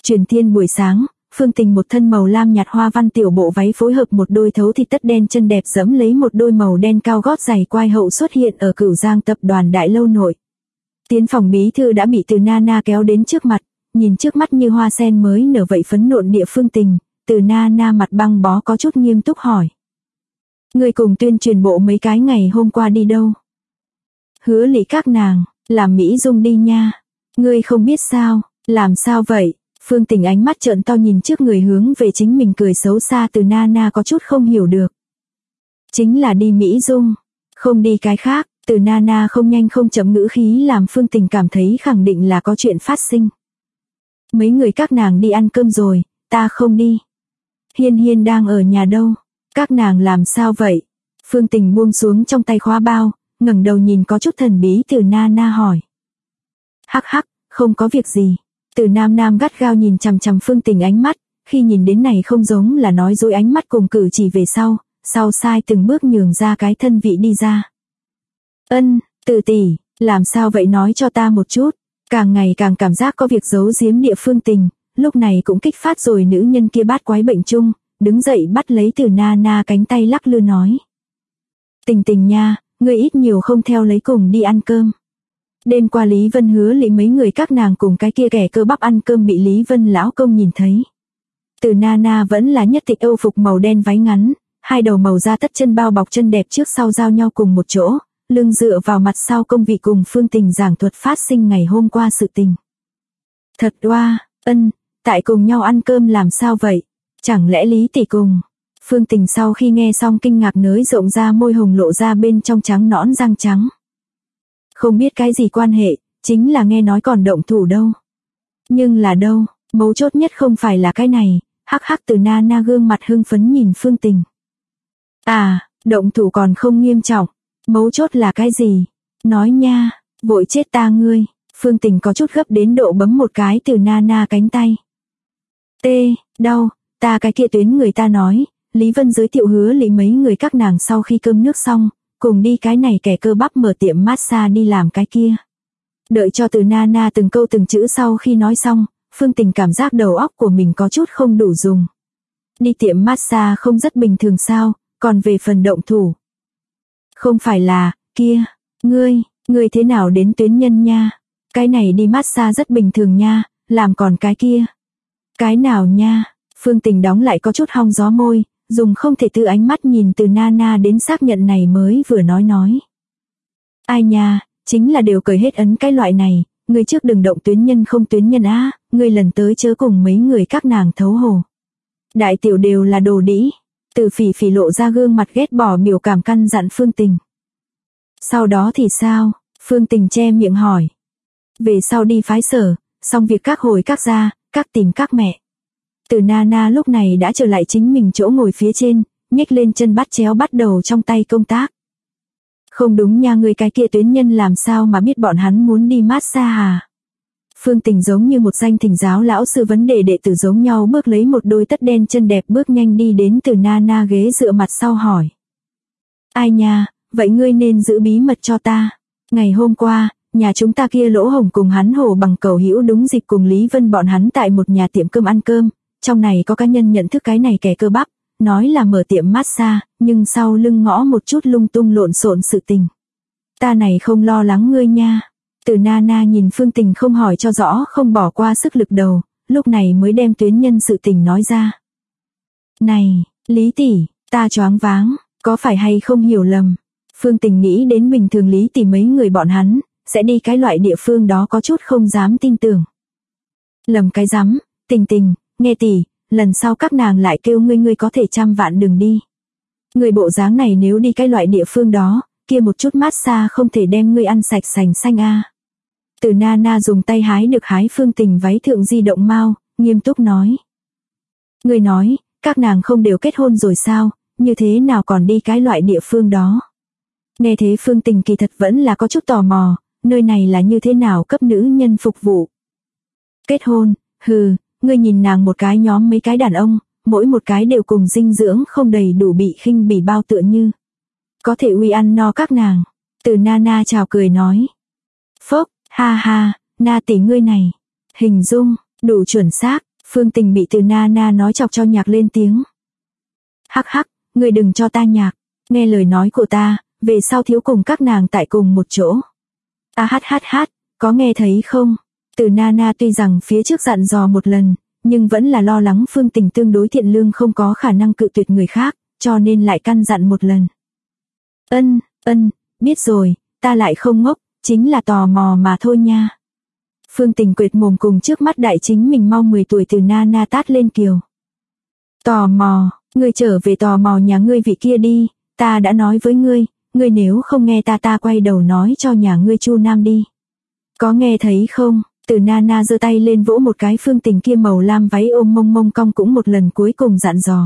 Truyền thiên buổi sáng, Phương Tình một thân màu lam nhạt hoa văn tiểu bộ váy phối hợp một đôi thấu thịt tất đen chân đẹp dẫm lấy một đôi màu đen cao gót giày quai hậu xuất hiện ở Cửu Giang tập đoàn Đại Lâu nội. Tiến phòng bí thư đã bị Từ Nana kéo đến trước mặt, nhìn trước mắt như hoa sen mới nở vậy phấn nộn địa Phương Tình, Từ Nana mặt băng bó có chút nghiêm túc hỏi. Ngươi cùng tuyên truyền bộ mấy cái ngày hôm qua đi đâu? Hứa Lý các nàng, làm Mỹ Dung đi nha. Ngươi không biết sao, làm sao vậy? Phương Tình ánh mắt trợn to nhìn trước người hướng về chính mình cười xấu xa. Từ Nana có chút không hiểu được. Chính là đi Mỹ Dung, không đi cái khác. Từ Nana không nhanh không chậm ngữ khí làm Phương Tình cảm thấy khẳng định là có chuyện phát sinh. Mấy người các nàng đi ăn cơm rồi, ta không đi. Hiên Hiên đang ở nhà đâu? Các nàng làm sao vậy? Phương Tình buông xuống trong tay khóa bao, ngẩng đầu nhìn có chút thần bí Từ Nana hỏi. Hắc hắc, không có việc gì. Từ Nam Nam gắt gao nhìn chằm chằm Phương Tình ánh mắt, khi nhìn đến này không giống là nói dối ánh mắt cùng cử chỉ về sau sai từng bước nhường ra cái thân vị đi ra. Từ tỷ, làm sao vậy nói cho ta một chút. Càng ngày càng cảm giác có việc giấu giếm địa Phương Tình, lúc này cũng kích phát rồi nữ nhân kia bát quái bệnh chung, đứng dậy bắt lấy Từ Nana cánh tay lắc lư nói. Tình Tình nha, ngươi ít nhiều không theo lấy cùng đi ăn cơm. Đêm qua Lý Vân Hứa Lý mấy người các nàng cùng cái kia kẻ cơ bắp ăn cơm bị Lý Vân lão công nhìn thấy. Từ Nana vẫn là nhất tịch Âu phục màu đen váy ngắn, hai đầu màu da tất chân bao bọc chân đẹp trước sau giao nhau cùng một chỗ, lưng dựa vào mặt sau công vị cùng Phương Tình giảng thuật phát sinh ngày hôm qua sự tình. Thật oa, tại cùng nhau ăn cơm làm sao vậy? Chẳng lẽ Lý tỷ cùng? Phương Tình sau khi nghe xong kinh ngạc nới rộng ra môi hồng lộ ra bên trong trắng nõn răng trắng. Không biết cái gì quan hệ, chính là nghe nói còn động thủ đâu. Nhưng là đâu, mấu chốt nhất không phải là cái này, hắc hắc. Từ Nana gương mặt hưng phấn nhìn Phương Tình. À, động thủ còn không nghiêm trọng, mấu chốt là cái gì? Nói nha, vội chết ta ngươi. Phương Tình có chút gấp đến độ bấm một cái Từ Nana cánh tay. Đau, ta cái kia tuyến người ta nói, Lý Vân giới thiệu Hứa Lý mấy người các nàng sau khi cơm nước xong, cùng đi cái này kẻ cơ bắp mở tiệm massage đi làm cái kia. Đợi cho Từ Nana từng câu từng chữ sau khi nói xong, Phương Tình cảm giác đầu óc của mình có chút không đủ dùng. Đi tiệm massage không rất bình thường sao, còn về phần động thủ. Không phải là, kia, ngươi thế nào đến tuyến nhân nha? Cái này đi massage rất bình thường nha, làm còn cái kia. Cái nào nha? Phương Tình đóng lại có chút hong gió môi, dùng không thể tự ánh mắt nhìn Từ Nana đến xác nhận này mới vừa nói. Ai nha, chính là đều cởi hết ấn cái loại này, ngươi trước đừng động tuyến nhân không tuyến nhân á, ngươi lần tới chớ cùng mấy người các nàng thấu hồ. Đại tiểu đều là đồ đĩ. Từ Phỉ Phỉ lộ ra gương mặt ghét bỏ biểu cảm căn dặn Phương Tình. Sau đó thì sao? Phương Tình che miệng hỏi. Về sau đi phái sở, xong việc các hồi các gia, các tìm các mẹ. Từ Nana lúc này đã trở lại chính mình chỗ ngồi phía trên, nhếch lên chân bắt chéo bắt đầu trong tay công tác. Không đúng nha, người cái kia tuyến nhân làm sao mà biết bọn hắn muốn đi massage à? Phương Tình giống như một danh thỉnh giáo lão sư vấn đề đệ tử giống nhau bước lấy một đôi tất đen chân đẹp bước nhanh đi đến Từ Nana ghế dựa mặt sau hỏi. Ai nha, vậy ngươi nên giữ bí mật cho ta. Ngày hôm qua, nhà chúng ta kia Lỗ Hồng cùng hắn Hồ Bằng cầu hữu đúng dịp cùng Lý Vân bọn hắn tại một nhà tiệm cơm ăn cơm. Trong này có cá nhân nhận thức cái này kẻ cơ bắp, nói là mở tiệm massage, nhưng sau lưng ngõ một chút lung tung lộn xộn sự tình. Ta này không lo lắng ngươi nha. Từ Nana nhìn Phương Tình không hỏi cho rõ không bỏ qua sức lực đầu, lúc này mới đem tuyến nhân sự tình nói ra. Này, Lý tỷ, ta choáng váng, có phải hay không hiểu lầm. Phương Tình nghĩ đến bình thường Lý tỷ mấy người bọn hắn, sẽ đi cái loại địa phương đó có chút không dám tin tưởng. Lầm cái rắm, Tình, nghe tỷ, lần sau các nàng lại kêu ngươi có thể 100 vạn đừng đi. Người bộ dáng này nếu đi cái loại địa phương đó, kia một chút massage không thể đem ngươi ăn sạch sành xanh a. Từ Nana dùng tay hái được hái Phương Tình váy thượng di động mau, nghiêm túc nói. Ngươi nói, các nàng không đều kết hôn rồi sao, như thế nào còn đi cái loại địa phương đó. Nghe thế Phương Tình kỳ thật vẫn là có chút tò mò, nơi này là như thế nào cấp nữ nhân phục vụ. Kết hôn, hừ, ngươi nhìn nàng một cái nhóm mấy cái đàn ông, mỗi một cái đều cùng dinh dưỡng không đầy đủ bị khinh bỉ bao tựa như. Có thể uy ăn no các nàng. Từ Nana chào cười nói. Phốc, ha ha, Na tỷ ngươi này. Hình dung, đủ chuẩn xác, Phương Tình bị Từ Nana nói chọc cho nhạc lên tiếng. Hắc hắc, ngươi đừng cho ta nhạc, nghe lời nói của ta, về sau thiếu cùng các nàng tại cùng một chỗ. Hát, có nghe thấy không? Từ Nana tuy rằng phía trước dặn dò một lần, nhưng vẫn là lo lắng Phương Tình tương đối thiện lương không có khả năng cự tuyệt người khác, cho nên lại căn dặn một lần. Ân, biết rồi, ta lại không ngốc, chính là tò mò mà thôi nha. Phương Tình quệt mồm cùng trước mắt đại chính mình mau 10 tuổi Từ Nana tát lên kiều. Tò mò, ngươi trở về tò mò nhà ngươi vị kia đi, ta đã nói với ngươi, ngươi nếu không nghe ta quay đầu nói cho nhà ngươi Chu Nam đi. Có nghe thấy không? Từ Nana giơ tay lên vỗ một cái Phương Tình kia màu lam váy ôm mông cong cũng một lần cuối cùng dặn dò.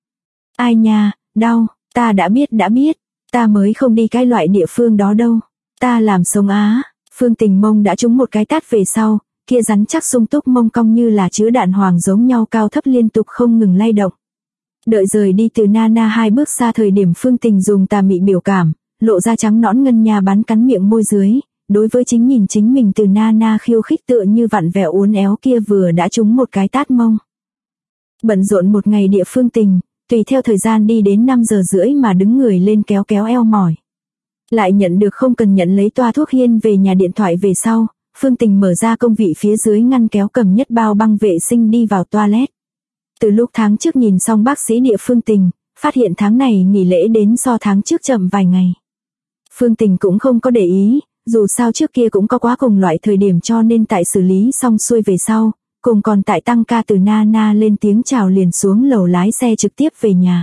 Ai nha, đau, ta đã biết, ta mới không đi cái loại địa phương đó đâu, ta làm sống á. Phương Tình mông đã trúng một cái tát về sau, kia rắn chắc sung túc mông cong như là chứa đạn hoàng giống nhau cao thấp liên tục không ngừng lay động. Đợi rời đi Từ Nana 2 bước xa thời điểm Phương Tình dùng tà mị biểu cảm, lộ ra trắng nõn ngân nha bắn cắn miệng môi dưới, đối với chính mình Từ Nana khiêu khích tựa như vặn vẹo uốn éo kia vừa đã trúng một cái tát mông. Bận rộn một ngày địa Phương Tình, tùy theo thời gian đi đến 5 giờ rưỡi mà đứng người lên kéo eo mỏi. Lại nhận được không cần nhận lấy toa thuốc hiên về nhà điện thoại về sau, Phương Tình mở ra công vị phía dưới ngăn kéo cầm nhất bao băng vệ sinh đi vào toilet. Từ lúc tháng trước nhìn xong bác sĩ địa Phương Tình, phát hiện tháng này nghỉ lễ đến so tháng trước chậm vài ngày. Phương Tình cũng không có để ý, dù sao trước kia cũng có quá cùng loại thời điểm cho nên tại xử lý xong xuôi về sau, cùng còn tại tăng ca Từ Nana lên tiếng chào liền xuống lầu lái xe trực tiếp về nhà.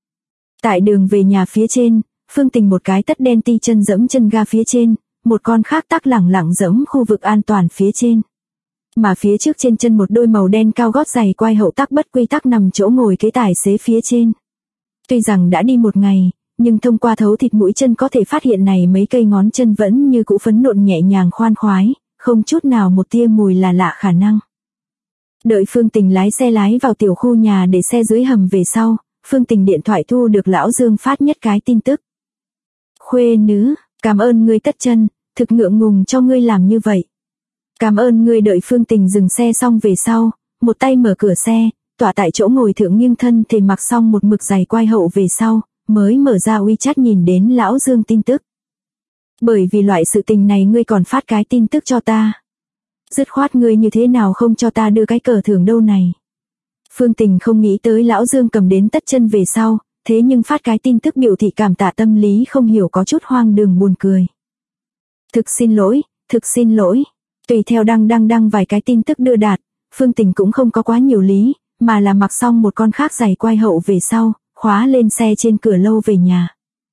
Tại đường về nhà phía trên, Phương Tình một cái tất đen ti chân dẫm chân ga phía trên, một con khác tắc lẳng dẫm khu vực an toàn phía trên. Mà phía trước trên chân một đôi màu đen cao gót giày quai hậu tắc bất quy tắc nằm chỗ ngồi kế tài xế phía trên. Tuy rằng đã đi một ngày, nhưng thông qua thấu thịt mũi chân có thể phát hiện này mấy cây ngón chân vẫn như cũ phấn nộn nhẹ nhàng khoan khoái, không chút nào một tia mùi là lạ khả năng. Đợi Phương Tình lái xe lái vào tiểu khu nhà để xe dưới hầm về sau, Phương Tình điện thoại thu được lão Dương phát nhất cái tin tức. Khuê nữ, cảm ơn ngươi tất chân, thực ngượng ngùng cho ngươi làm như vậy. Cảm ơn ngươi. Đợi Phương Tình dừng xe xong về sau, một tay mở cửa xe, tỏa tại chỗ ngồi thượng nghiêng thân thể mặc xong một mực giày quai hậu về sau, mới mở ra WeChat nhìn đến lão Dương tin tức. Bởi vì loại sự tình này ngươi còn phát cái tin tức cho ta. Dứt khoát ngươi như thế nào không cho ta đưa cái cờ thưởng đâu này. Phương Tình không nghĩ tới lão Dương cầm đến tất chân về sau, thế nhưng phát cái tin tức biểu thị cảm tạ tâm lý không hiểu có chút hoang đường buồn cười. Thực xin lỗi. Tùy theo đăng vài cái tin tức đưa đạt, Phương Tình cũng không có quá nhiều lý, mà là mặc xong một con khác giày quai hậu về sau, khóa lên xe trên cửa lâu về nhà.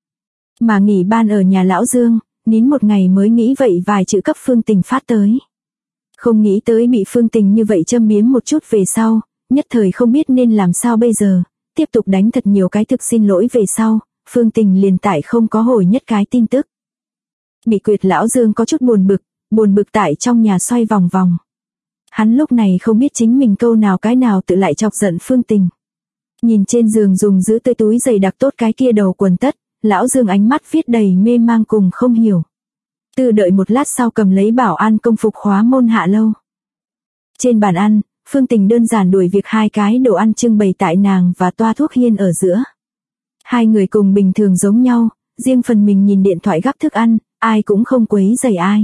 Mà nghỉ ban ở nhà lão Dương, nín một ngày mới nghĩ vậy vài chữ cấp Phương Tình phát tới. Không nghĩ tới bị Phương Tình như vậy châm biếm một chút về sau, nhất thời không biết nên làm sao bây giờ, tiếp tục đánh thật nhiều cái thực xin lỗi về sau, Phương Tình liền tại không có hồi nhất cái tin tức. Bị quyệt lão Dương có chút buồn bực tại trong nhà xoay vòng vòng. Hắn lúc này không biết chính mình câu nào cái nào tự lại chọc giận Phương Tình. Nhìn trên giường dùng giữ tơi túi giày đặc tốt cái kia đầu quần tất, lão Dương ánh mắt viết đầy mê mang cùng không hiểu. Từ đợi một lát sau cầm lấy bảo an công phục khóa môn hạ lâu. Trên bàn ăn, Phương Tình đơn giản đuổi việc 2 cái đồ ăn trưng bày tại nàng và toa thuốc hiên ở giữa. 2 người cùng bình thường giống nhau, riêng phần mình nhìn điện thoại gắp thức ăn, ai cũng không quấy rầy ai.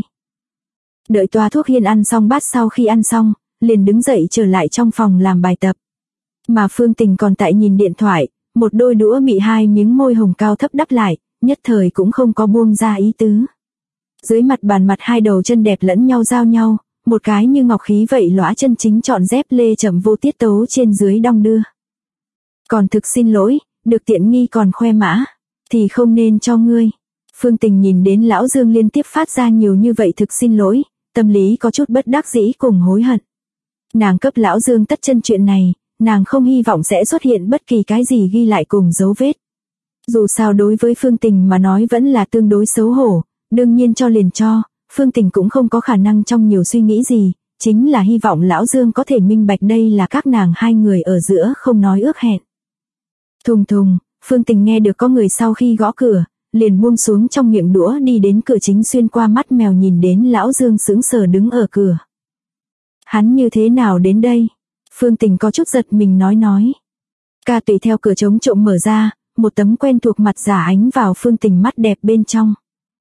Đợi toa thuốc hiên ăn xong bát sau khi ăn xong, liền đứng dậy trở lại trong phòng làm bài tập. Mà Phương Tình còn tại nhìn điện thoại, một đôi đũa bị 2 miếng môi hồng cao thấp đắp lại, nhất thời cũng không có buông ra ý tứ. Dưới mặt bàn mặt 2 đầu chân đẹp lẫn nhau giao nhau, một cái như ngọc khí vậy lõa chân chính chọn dép lê chậm vô tiết tấu trên dưới đong đưa. Còn thực xin lỗi, được tiện nghi còn khoe mã, thì không nên cho ngươi. Phương Tình nhìn đến lão Dương liên tiếp phát ra nhiều như vậy thực xin lỗi, tâm lý có chút bất đắc dĩ cùng hối hận. Nàng cấp lão Dương tất chân chuyện này, nàng không hy vọng sẽ xuất hiện bất kỳ cái gì ghi lại cùng dấu vết. Dù sao đối với Phương Tình mà nói vẫn là tương đối xấu hổ, đương nhiên cho liền cho, Phương Tình cũng không có khả năng trong nhiều suy nghĩ gì, chính là hy vọng lão Dương có thể minh bạch đây là các nàng 2 người ở giữa không nói ước hẹn. Thùng thùng, Phương Tình nghe được có người sau khi gõ cửa, liền buông xuống trong miệng đũa đi đến cửa chính xuyên qua mắt mèo nhìn đến lão Dương sững sờ đứng ở cửa. Hắn như thế nào đến đây? Phương Tình có chút giật mình nói. Ca tùy theo cửa trống trộm mở ra, một tấm quen thuộc mặt giả ánh vào Phương Tình mắt đẹp bên trong.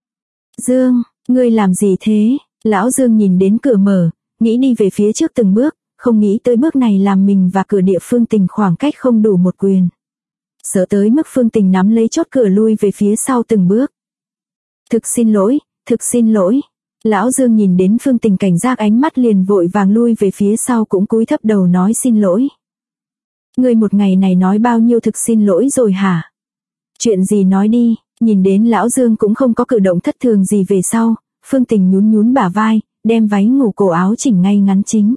Dương, ngươi làm gì thế? Lão Dương nhìn đến cửa mở, nghĩ đi về phía trước từng bước, không nghĩ tới bước này làm mình và cửa địa Phương Tình khoảng cách không đủ một quyền. Sợ tới mức Phương Tình nắm lấy chốt cửa lui về phía sau từng bước. Thực xin lỗi. Lão Dương nhìn đến Phương Tình cảnh giác ánh mắt liền vội vàng lui về phía sau cũng cúi thấp đầu nói xin lỗi. Ngươi một ngày này nói bao nhiêu thực xin lỗi rồi hả? Chuyện gì nói đi, nhìn đến Lão Dương cũng không có cử động thất thường gì về sau, Phương Tình nhún bả vai, đem váy ngủ cổ áo chỉnh ngay ngắn chính.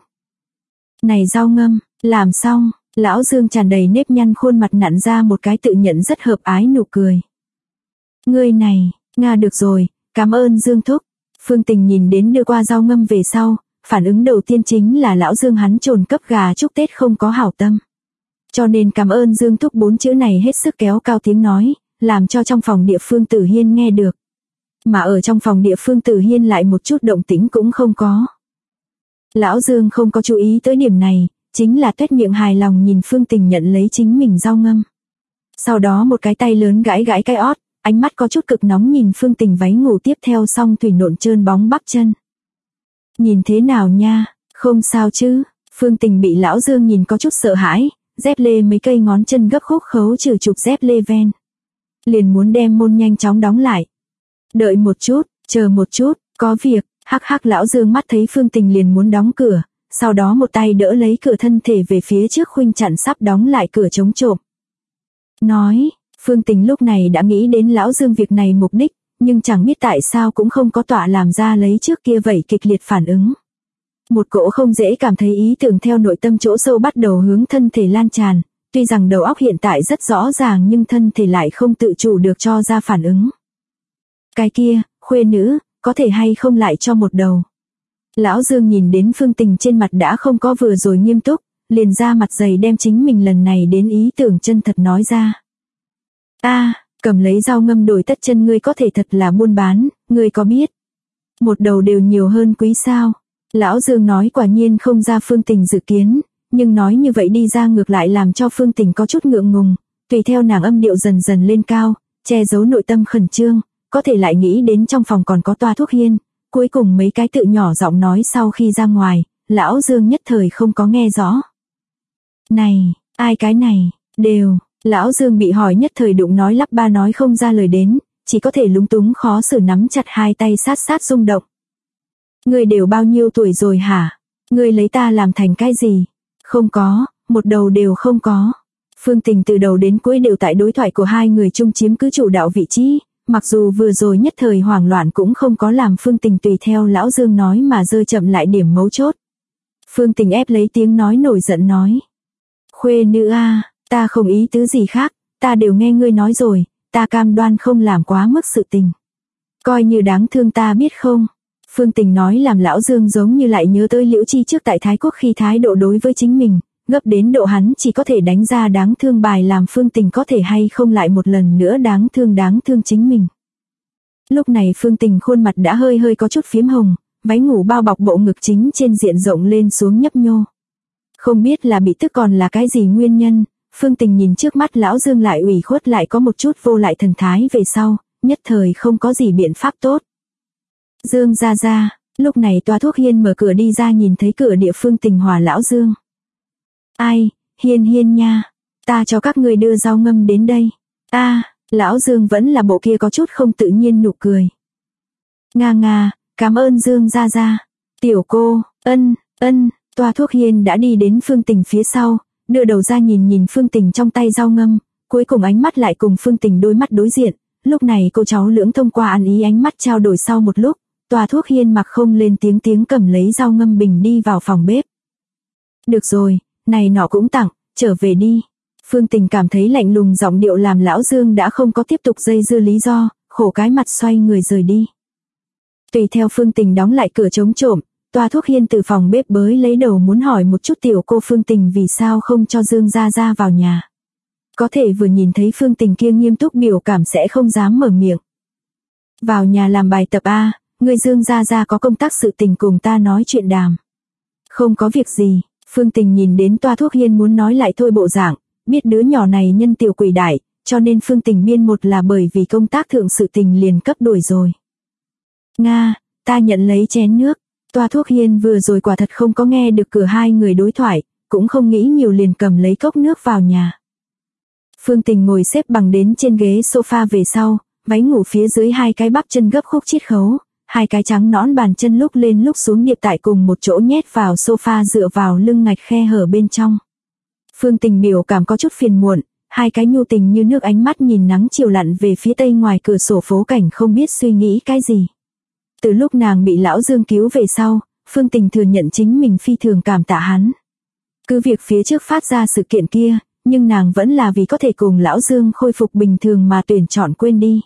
Này rau ngâm, làm xong, Lão Dương tràn đầy nếp nhăn khuôn mặt nặn ra một cái tự nhận rất hợp ái nụ cười. Ngươi này, Nga được rồi, cảm ơn Dương thúc. Phương Tình nhìn đến đưa qua rau ngâm về sau, phản ứng đầu tiên chính là Lão Dương hắn trồn cấp gà chúc Tết không có hảo tâm. Cho nên cảm ơn Dương thúc 4 chữ này hết sức kéo cao tiếng nói, làm cho trong phòng địa Phương Tử Hiên nghe được. Mà ở trong phòng địa Phương Tử Hiên lại một chút động tĩnh cũng không có. Lão Dương không có chú ý tới điểm này, chính là tuét miệng hài lòng nhìn Phương Tình nhận lấy chính mình rau ngâm. Sau đó một cái tay lớn gãi cái ót, ánh mắt có chút cực nóng nhìn Phương Tình váy ngủ tiếp theo xong thủy nộn trơn bóng bắp chân. Nhìn thế nào nha, không sao chứ? Phương Tình bị Lão Dương nhìn có chút sợ hãi, dép lê mấy cây ngón chân gấp khúc khấu trừ chụp dép lê ven. Liền muốn đem môn nhanh chóng đóng lại. Đợi một chút, chờ một chút, có việc. Hắc Lão Dương mắt thấy Phương Tình liền muốn đóng cửa, sau đó một tay đỡ lấy cửa thân thể về phía trước khuynh chặn sắp đóng lại cửa chống trộm. Nói, Phương Tình lúc này đã nghĩ đến Lão Dương việc này mục đích, nhưng chẳng biết tại sao cũng không có tọa làm ra lấy trước kia vậy kịch liệt phản ứng. Một cỗ không dễ cảm thấy ý tưởng theo nội tâm chỗ sâu bắt đầu hướng thân thể lan tràn, tuy rằng đầu óc hiện tại rất rõ ràng nhưng thân thể lại không tự chủ được cho ra phản ứng. Cái kia, khuê nữ, có thể hay không lại cho một đầu. Lão Dương nhìn đến Phương Tình trên mặt đã không có vừa rồi nghiêm túc, liền ra mặt dày đem chính mình lần này đến ý tưởng chân thật nói ra. Cầm lấy rau ngâm đổi tất chân ngươi có thể thật là buôn bán, ngươi có biết. Một đầu đều nhiều hơn quý sao. Lão Dương nói quả nhiên không ra Phương Tình dự kiến, nhưng nói như vậy đi ra ngược lại làm cho Phương Tình có chút ngượng ngùng, tùy theo nàng âm điệu dần dần lên cao, che giấu nội tâm khẩn trương, có thể lại nghĩ đến trong phòng còn có toa thuốc hiên, cuối cùng mấy cái tự nhỏ giọng nói sau khi ra ngoài, Lão Dương nhất thời không có nghe rõ. Này, ai cái này, đều, Lão Dương bị hỏi nhất thời đụng nói lắp ba nói không ra lời đến, chỉ có thể lúng túng khó xử nắm chặt hai tay sát rung động. Ngươi đều bao nhiêu tuổi rồi hả? Ngươi lấy ta làm thành cái gì? Không có, một đầu đều không có. Phương Tình từ đầu đến cuối đều tại đối thoại của hai người chung chiếm cứ chủ đạo vị trí, mặc dù vừa rồi nhất thời hoảng loạn cũng không có làm Phương Tình tùy theo Lão Dương nói mà rơi chậm lại điểm mấu chốt. Phương Tình ép lấy tiếng nói nổi giận nói. Khuê nữ ta không ý tứ gì khác, ta đều nghe ngươi nói rồi, ta cam đoan không làm quá mức sự tình. Coi như đáng thương ta biết không? Phương Tình nói làm Lão Dương giống như lại nhớ tới Liễu Chi trước tại Thái Quốc khi thái độ đối với chính mình, gấp đến độ hắn chỉ có thể đánh ra đáng thương bài làm Phương Tình có thể hay không lại một lần nữa đáng thương chính mình. Lúc này Phương Tình khuôn mặt đã hơi có chút phím hồng, váy ngủ bao bọc bộ ngực chính trên diện rộng lên xuống nhấp nhô. Không biết là bị tức còn là cái gì nguyên nhân, Phương Tình nhìn trước mắt Lão Dương lại ủy khuất lại có một chút vô lại thần thái về sau, nhất thời không có gì biện pháp tốt. Dương ra, lúc này toa thuốc hiên mở cửa đi ra nhìn thấy cửa địa Phương Tình hòa Lão Dương. Ai, hiên nha, ta cho các ngươi đưa rau ngâm đến đây. Lão Dương vẫn là bộ kia có chút không tự nhiên nụ cười. Nga, cảm ơn Dương ra. Tiểu cô, ân, toa thuốc hiên đã đi đến Phương Tình phía sau, đưa đầu ra nhìn Phương Tình trong tay rau ngâm, cuối cùng ánh mắt lại cùng Phương Tình đôi mắt đối diện, lúc này cô cháu lưỡng thông qua ăn ý ánh mắt trao đổi sau một lúc, toa thuốc hiên mặc không lên tiếng cầm lấy rau ngâm bình đi vào phòng bếp. Được rồi, này nọ cũng tặng, trở về đi. Phương Tình cảm thấy lạnh lùng giọng điệu làm Lão Dương đã không có tiếp tục dây dưa lý do, khổ cái mặt xoay người rời đi. Tùy theo Phương Tình đóng lại cửa chống trộm, toa thuốc hiên từ phòng bếp bới lấy đầu muốn hỏi một chút tiểu cô Phương Tình vì sao không cho Dương ra vào nhà. Có thể vừa nhìn thấy Phương Tình kia nghiêm túc biểu cảm sẽ không dám mở miệng. Vào nhà làm bài tập người Dương ra có công tác sự tình cùng ta nói chuyện đàm. Không có việc gì, Phương Tình nhìn đến Toa Thuốc Hiên muốn nói lại thôi bộ dạng, biết đứa nhỏ này nhân tiểu quỷ đại, cho nên Phương Tình biên một là bởi vì công tác thượng sự tình liền cấp đuổi rồi. Nga, ta nhận lấy chén nước. Toa Thuốc Hiên vừa rồi quả thật không có nghe được cửa hai người đối thoại, cũng không nghĩ nhiều liền cầm lấy cốc nước vào nhà. Phương Tình ngồi xếp bằng đến trên ghế sofa về sau, váy ngủ phía dưới hai cái bắp chân gấp khúc chít khấu, hai cái trắng nõn bàn chân lúc lên lúc xuống điệp tại cùng một chỗ nhét vào sofa dựa vào lưng ngạch khe hở bên trong. Phương Tình biểu cảm có chút phiền muộn, hai cái nhu tình như nước ánh mắt nhìn nắng chiều lặn về phía tây ngoài cửa sổ phố cảnh không biết suy nghĩ cái gì. Từ lúc nàng bị lão Dương cứu về sau, Phương Tình thừa nhận chính mình phi thường cảm tạ hắn. Cứ việc phía trước phát ra sự kiện kia, nhưng nàng vẫn là vì có thể cùng lão Dương khôi phục bình thường mà tuyển chọn quên đi.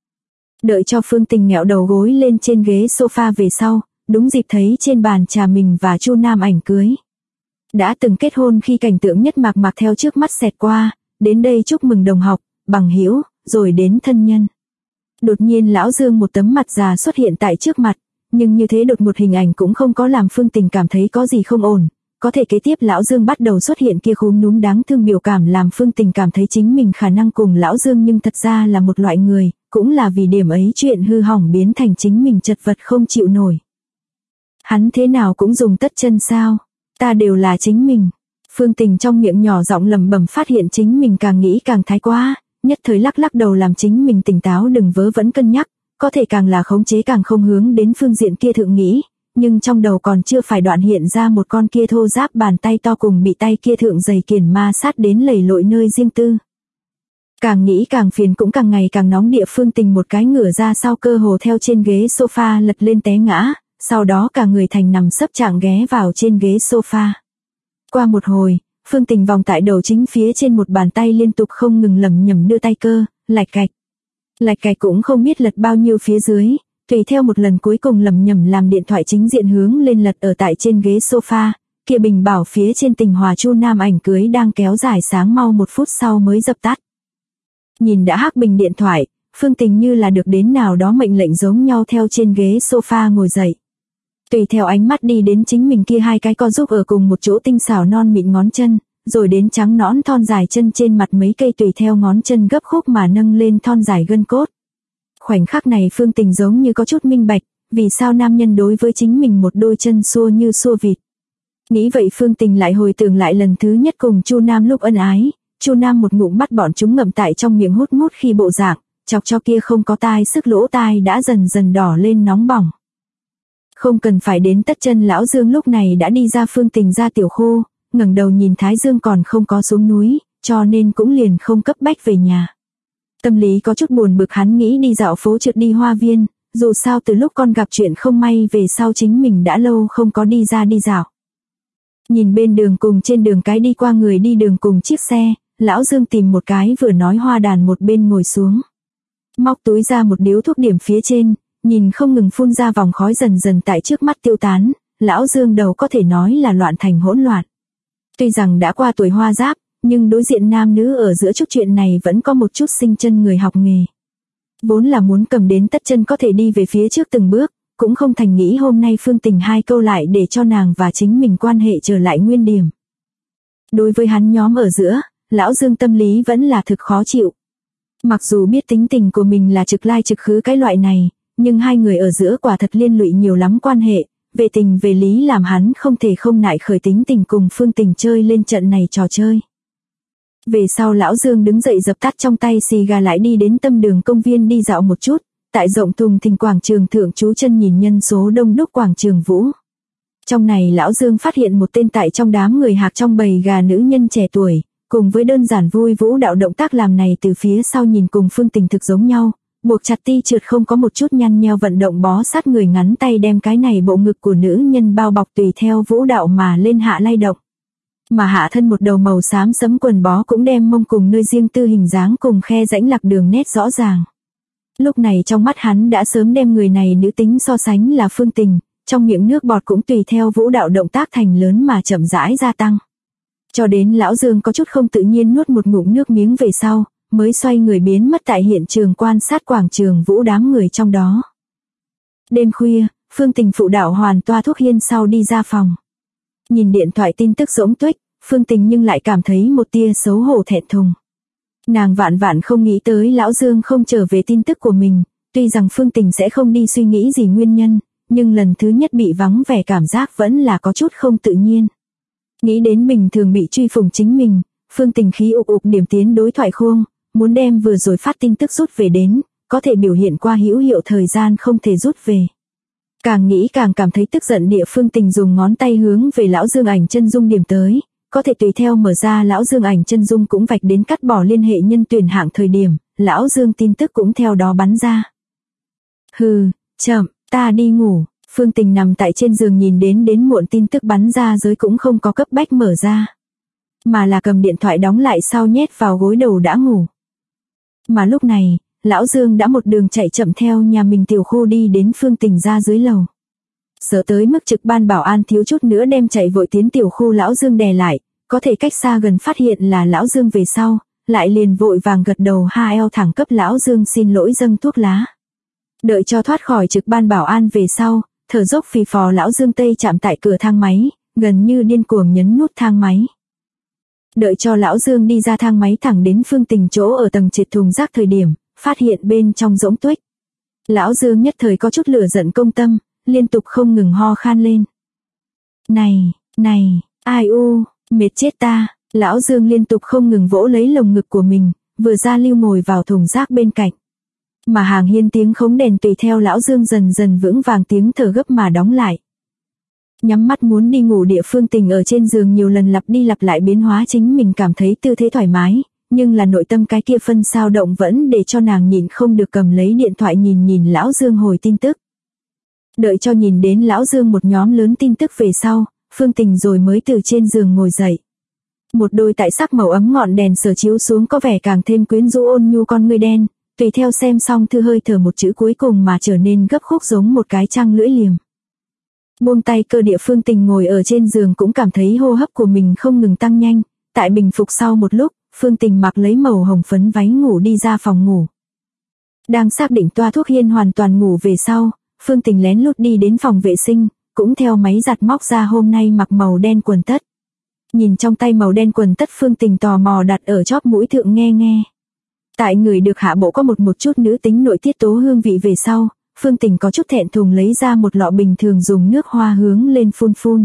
Đợi cho Phương Tình nghẹo đầu gối lên trên ghế sofa về sau, đúng dịp thấy trên bàn trà mình và Chu Nam ảnh cưới. Đã từng kết hôn khi cảnh tượng nhất mạc mạc theo trước mắt xẹt qua, đến đây chúc mừng đồng học, bằng hữu, rồi đến thân nhân. Đột nhiên lão Dương một tấm mặt già xuất hiện tại trước mặt, nhưng như thế đột một hình ảnh cũng không có làm Phương Tình cảm thấy có gì không ổn. Có thể kế tiếp lão Dương bắt đầu xuất hiện kia khúm núm đáng thương biểu cảm làm Phương Tình cảm thấy chính mình khả năng cùng lão Dương nhưng thật ra là một loại người, cũng là vì điểm ấy chuyện hư hỏng biến thành chính mình chật vật không chịu nổi. Hắn thế nào cũng dùng tất chân sao, ta đều là chính mình. Phương Tình trong miệng nhỏ giọng lẩm bẩm phát hiện chính mình càng nghĩ càng thái quá, nhất thời lắc lắc đầu làm chính mình tỉnh táo đừng vớ vẩn cân nhắc, có thể càng là khống chế càng không hướng đến phương diện kia thượng nghĩ. Nhưng trong đầu còn chưa phải đoạn hiện ra một con kia thô ráp bàn tay to cùng bị tay kia thượng dày kiền ma sát đến lầy lội nơi riêng tư. Càng nghĩ càng phiền cũng càng ngày càng nóng địa. Phương Tình một cái ngửa ra sau cơ hồ theo trên ghế sofa lật lên té ngã, sau đó cả người thành nằm sấp trạng ghé vào trên ghế sofa. Qua một hồi, Phương Tình vòng tại đầu chính phía trên một bàn tay liên tục không ngừng lẩm nhẩm đưa tay cơ, lạch cạch cũng không biết lật bao nhiêu phía dưới. Tùy theo một lần cuối cùng lẩm nhẩm làm điện thoại chính diện hướng lên lật ở tại trên ghế sofa, kia bình bảo phía trên Tình Hòa Chu Nam ảnh cưới đang kéo dài sáng mau 1 phút sau mới dập tắt. Nhìn đã hắc bình điện thoại, Phương Tình như là được đến nào đó mệnh lệnh giống nhau theo trên ghế sofa ngồi dậy. Tùy theo ánh mắt đi đến chính mình kia hai cái co giúp ở cùng một chỗ tinh xảo non mịn ngón chân, rồi đến trắng nõn thon dài chân trên mặt mấy cây tùy theo ngón chân gấp khúc mà nâng lên thon dài gân cốt. Khoảnh khắc này Phương Tình giống như có chút minh bạch, vì sao nam nhân đối với chính mình một đôi chân xua như xua vịt. Nghĩ vậy Phương Tình lại hồi tưởng lại lần thứ nhất cùng Chu Nam lúc ân ái, Chu Nam một ngụm bắt bọn chúng ngậm tại trong miệng hút mút khi bộ dạng, chọc cho kia không có tai sức lỗ tai đã dần dần đỏ lên nóng bỏng. Không cần phải đến tất chân lão Dương lúc này đã đi ra. Phương Tình ra tiểu khu, ngẩng đầu nhìn Thái Dương còn không có xuống núi, cho nên cũng liền không cấp bách về nhà. Tâm lý có chút buồn bực hắn nghĩ đi dạo phố trượt đi hoa viên, dù sao từ lúc con gặp chuyện không may về sau chính mình đã lâu không có đi ra đi dạo. Nhìn bên đường cùng trên đường cái đi qua người đi đường cùng chiếc xe, lão Dương tìm một cái vừa nói hoa đàn một bên ngồi xuống. Móc túi ra một điếu thuốc điểm phía trên, nhìn không ngừng phun ra vòng khói dần dần tại trước mắt tiêu tán, lão Dương đầu có thể nói là loạn thành hỗn loạn. Tuy rằng đã qua tuổi hoa giáp, nhưng đối diện nam nữ ở giữa chút chuyện này vẫn có một chút sinh chân người học nghề. Vốn là muốn cầm đến tất chân có thể đi về phía trước từng bước, cũng không thành nghĩ hôm nay Phương Tình hai câu lại để cho nàng và chính mình quan hệ trở lại nguyên điểm. Đối với hắn nhóm ở giữa, lão Dương tâm lý vẫn là thực khó chịu. Mặc dù biết tính tình của mình là trực lai trực khứ cái loại này, nhưng hai người ở giữa quả thật liên lụy nhiều lắm quan hệ, về tình về lý làm hắn không thể không nại khởi tính tình cùng Phương Tình chơi lên trận này trò chơi. Về sau lão Dương đứng dậy dập tắt trong tay xì gà lại đi đến tâm đường công viên đi dạo một chút, tại rộng thùng thình quảng trường thượng trú chân nhìn nhân số đông đúc quảng trường vũ. Trong này lão Dương phát hiện một tên tại trong đám người hạc trong bầy gà nữ nhân trẻ tuổi, cùng với đơn giản vui vũ đạo động tác làm này từ phía sau nhìn cùng Phương Tình thực giống nhau, buộc chặt ti trượt không có một chút nhăn nheo vận động bó sát người ngắn tay đem cái này bộ ngực của nữ nhân bao bọc tùy theo vũ đạo mà lên hạ lay động. Mà hạ thân một đầu màu xám sẫm quần bó cũng đem mông cùng nơi riêng tư hình dáng cùng khe rãnh lạc đường nét rõ ràng. Lúc này trong mắt hắn đã sớm đem người này nữ tính so sánh là Phương Tình, trong miệng nước bọt cũng tùy theo vũ đạo động tác thành lớn mà chậm rãi gia tăng. Cho đến lão Dương có chút không tự nhiên nuốt một ngụm nước miếng về sau, mới xoay người biến mất tại hiện trường quan sát quảng trường vũ đám người trong đó. Đêm khuya, Phương Tình phụ đạo hoàn Toa Thuốc Hiên sau đi ra phòng. Nhìn điện thoại tin tức rỗng tuếch, Phương Tình nhưng lại cảm thấy một tia xấu hổ thẹn thùng. Nàng vạn vạn không nghĩ tới Lão Dương không trở về tin tức của mình, tuy rằng Phương Tình sẽ không đi suy nghĩ gì nguyên nhân, nhưng lần thứ nhất bị vắng vẻ cảm giác vẫn là có chút không tự nhiên. Nghĩ đến mình thường bị truy phủng chính mình, Phương Tình khí ục ục điểm tiến đối thoại khuôn, muốn đem vừa rồi phát tin tức rút về đến, có thể biểu hiện qua hữu hiệu thời gian không thể rút về. Càng nghĩ càng cảm thấy tức giận địa Phương Tình dùng ngón tay hướng về Lão Dương ảnh chân dung điểm tới, có thể tùy theo mở ra Lão Dương ảnh chân dung cũng vạch đến cắt bỏ liên hệ nhân tuyển hạng thời điểm, Lão Dương tin tức cũng theo đó bắn ra. Hừ, chậm, ta đi ngủ. Phương Tình nằm tại trên giường nhìn đến muộn tin tức bắn ra giới cũng không có cấp bách mở ra, mà là cầm điện thoại đóng lại sau nhét vào gối đầu đã ngủ. Mà lúc này, Lão Dương đã một đường chạy chậm theo nhà mình tiểu khu đi đến Phương Tình ra dưới lầu. Sợ tới mức trực ban bảo an thiếu chút nữa đem chạy vội tiến tiểu khu Lão Dương đè lại, có thể cách xa gần phát hiện là Lão Dương về sau, lại liền vội vàng gật đầu ha eo thẳng cấp Lão Dương xin lỗi dâng thuốc lá. Đợi cho thoát khỏi trực ban bảo an về sau, thở dốc phì phò Lão Dương tây chạm tại cửa thang máy, gần như điên cuồng nhấn nút thang máy. Đợi cho Lão Dương đi ra thang máy thẳng đến Phương Tình chỗ ở tầng trệt thùng rác thời điểm, phát hiện bên trong rỗng tuếch. Lão Dương nhất thời có chút lửa giận công tâm, liên tục không ngừng ho khan lên. Này, ai u, mệt chết ta. Lão Dương liên tục không ngừng vỗ lấy lồng ngực của mình, vừa ra lưu ngồi vào thùng rác bên cạnh. Mà Hàng Hiên tiếng khống đèn tùy theo Lão Dương dần dần vững vàng tiếng thở gấp mà đóng lại. Nhắm mắt muốn đi ngủ địa Phương Tình ở trên giường nhiều lần lặp đi lặp lại biến hóa chính mình cảm thấy tư thế thoải mái, nhưng là nội tâm cái kia phân sao động vẫn để cho nàng nhịn không được cầm lấy điện thoại nhìn Lão Dương hồi tin tức. Đợi cho nhìn đến Lão Dương một nhóm lớn tin tức về sau, Phương Tình rồi mới từ trên giường ngồi dậy. Một đôi tại sắc màu ấm ngọn đèn sở chiếu xuống có vẻ càng thêm quyến rũ ôn nhu con ngươi đen, tùy theo xem xong thư hơi thở một chữ cuối cùng mà trở nên gấp khúc giống một cái trăng lưỡi liềm. Buông tay cơ địa Phương Tình ngồi ở trên giường cũng cảm thấy hô hấp của mình không ngừng tăng nhanh, tại bình phục sau một lúc, Phương Tình mặc lấy màu hồng phấn váy ngủ đi ra phòng ngủ. Đang xác định toa thuốc Hiên hoàn toàn ngủ về sau, Phương Tình lén lút đi đến phòng vệ sinh, cũng theo máy giặt móc ra hôm nay mặc màu đen quần tất. Nhìn trong tay màu đen quần tất Phương Tình tò mò đặt ở chóp mũi thượng nghe. Tại người được hạ bộ có một chút nữ tính nội tiết tố hương vị về sau, Phương Tình có chút thẹn thùng lấy ra một lọ bình thường dùng nước hoa hướng lên phun.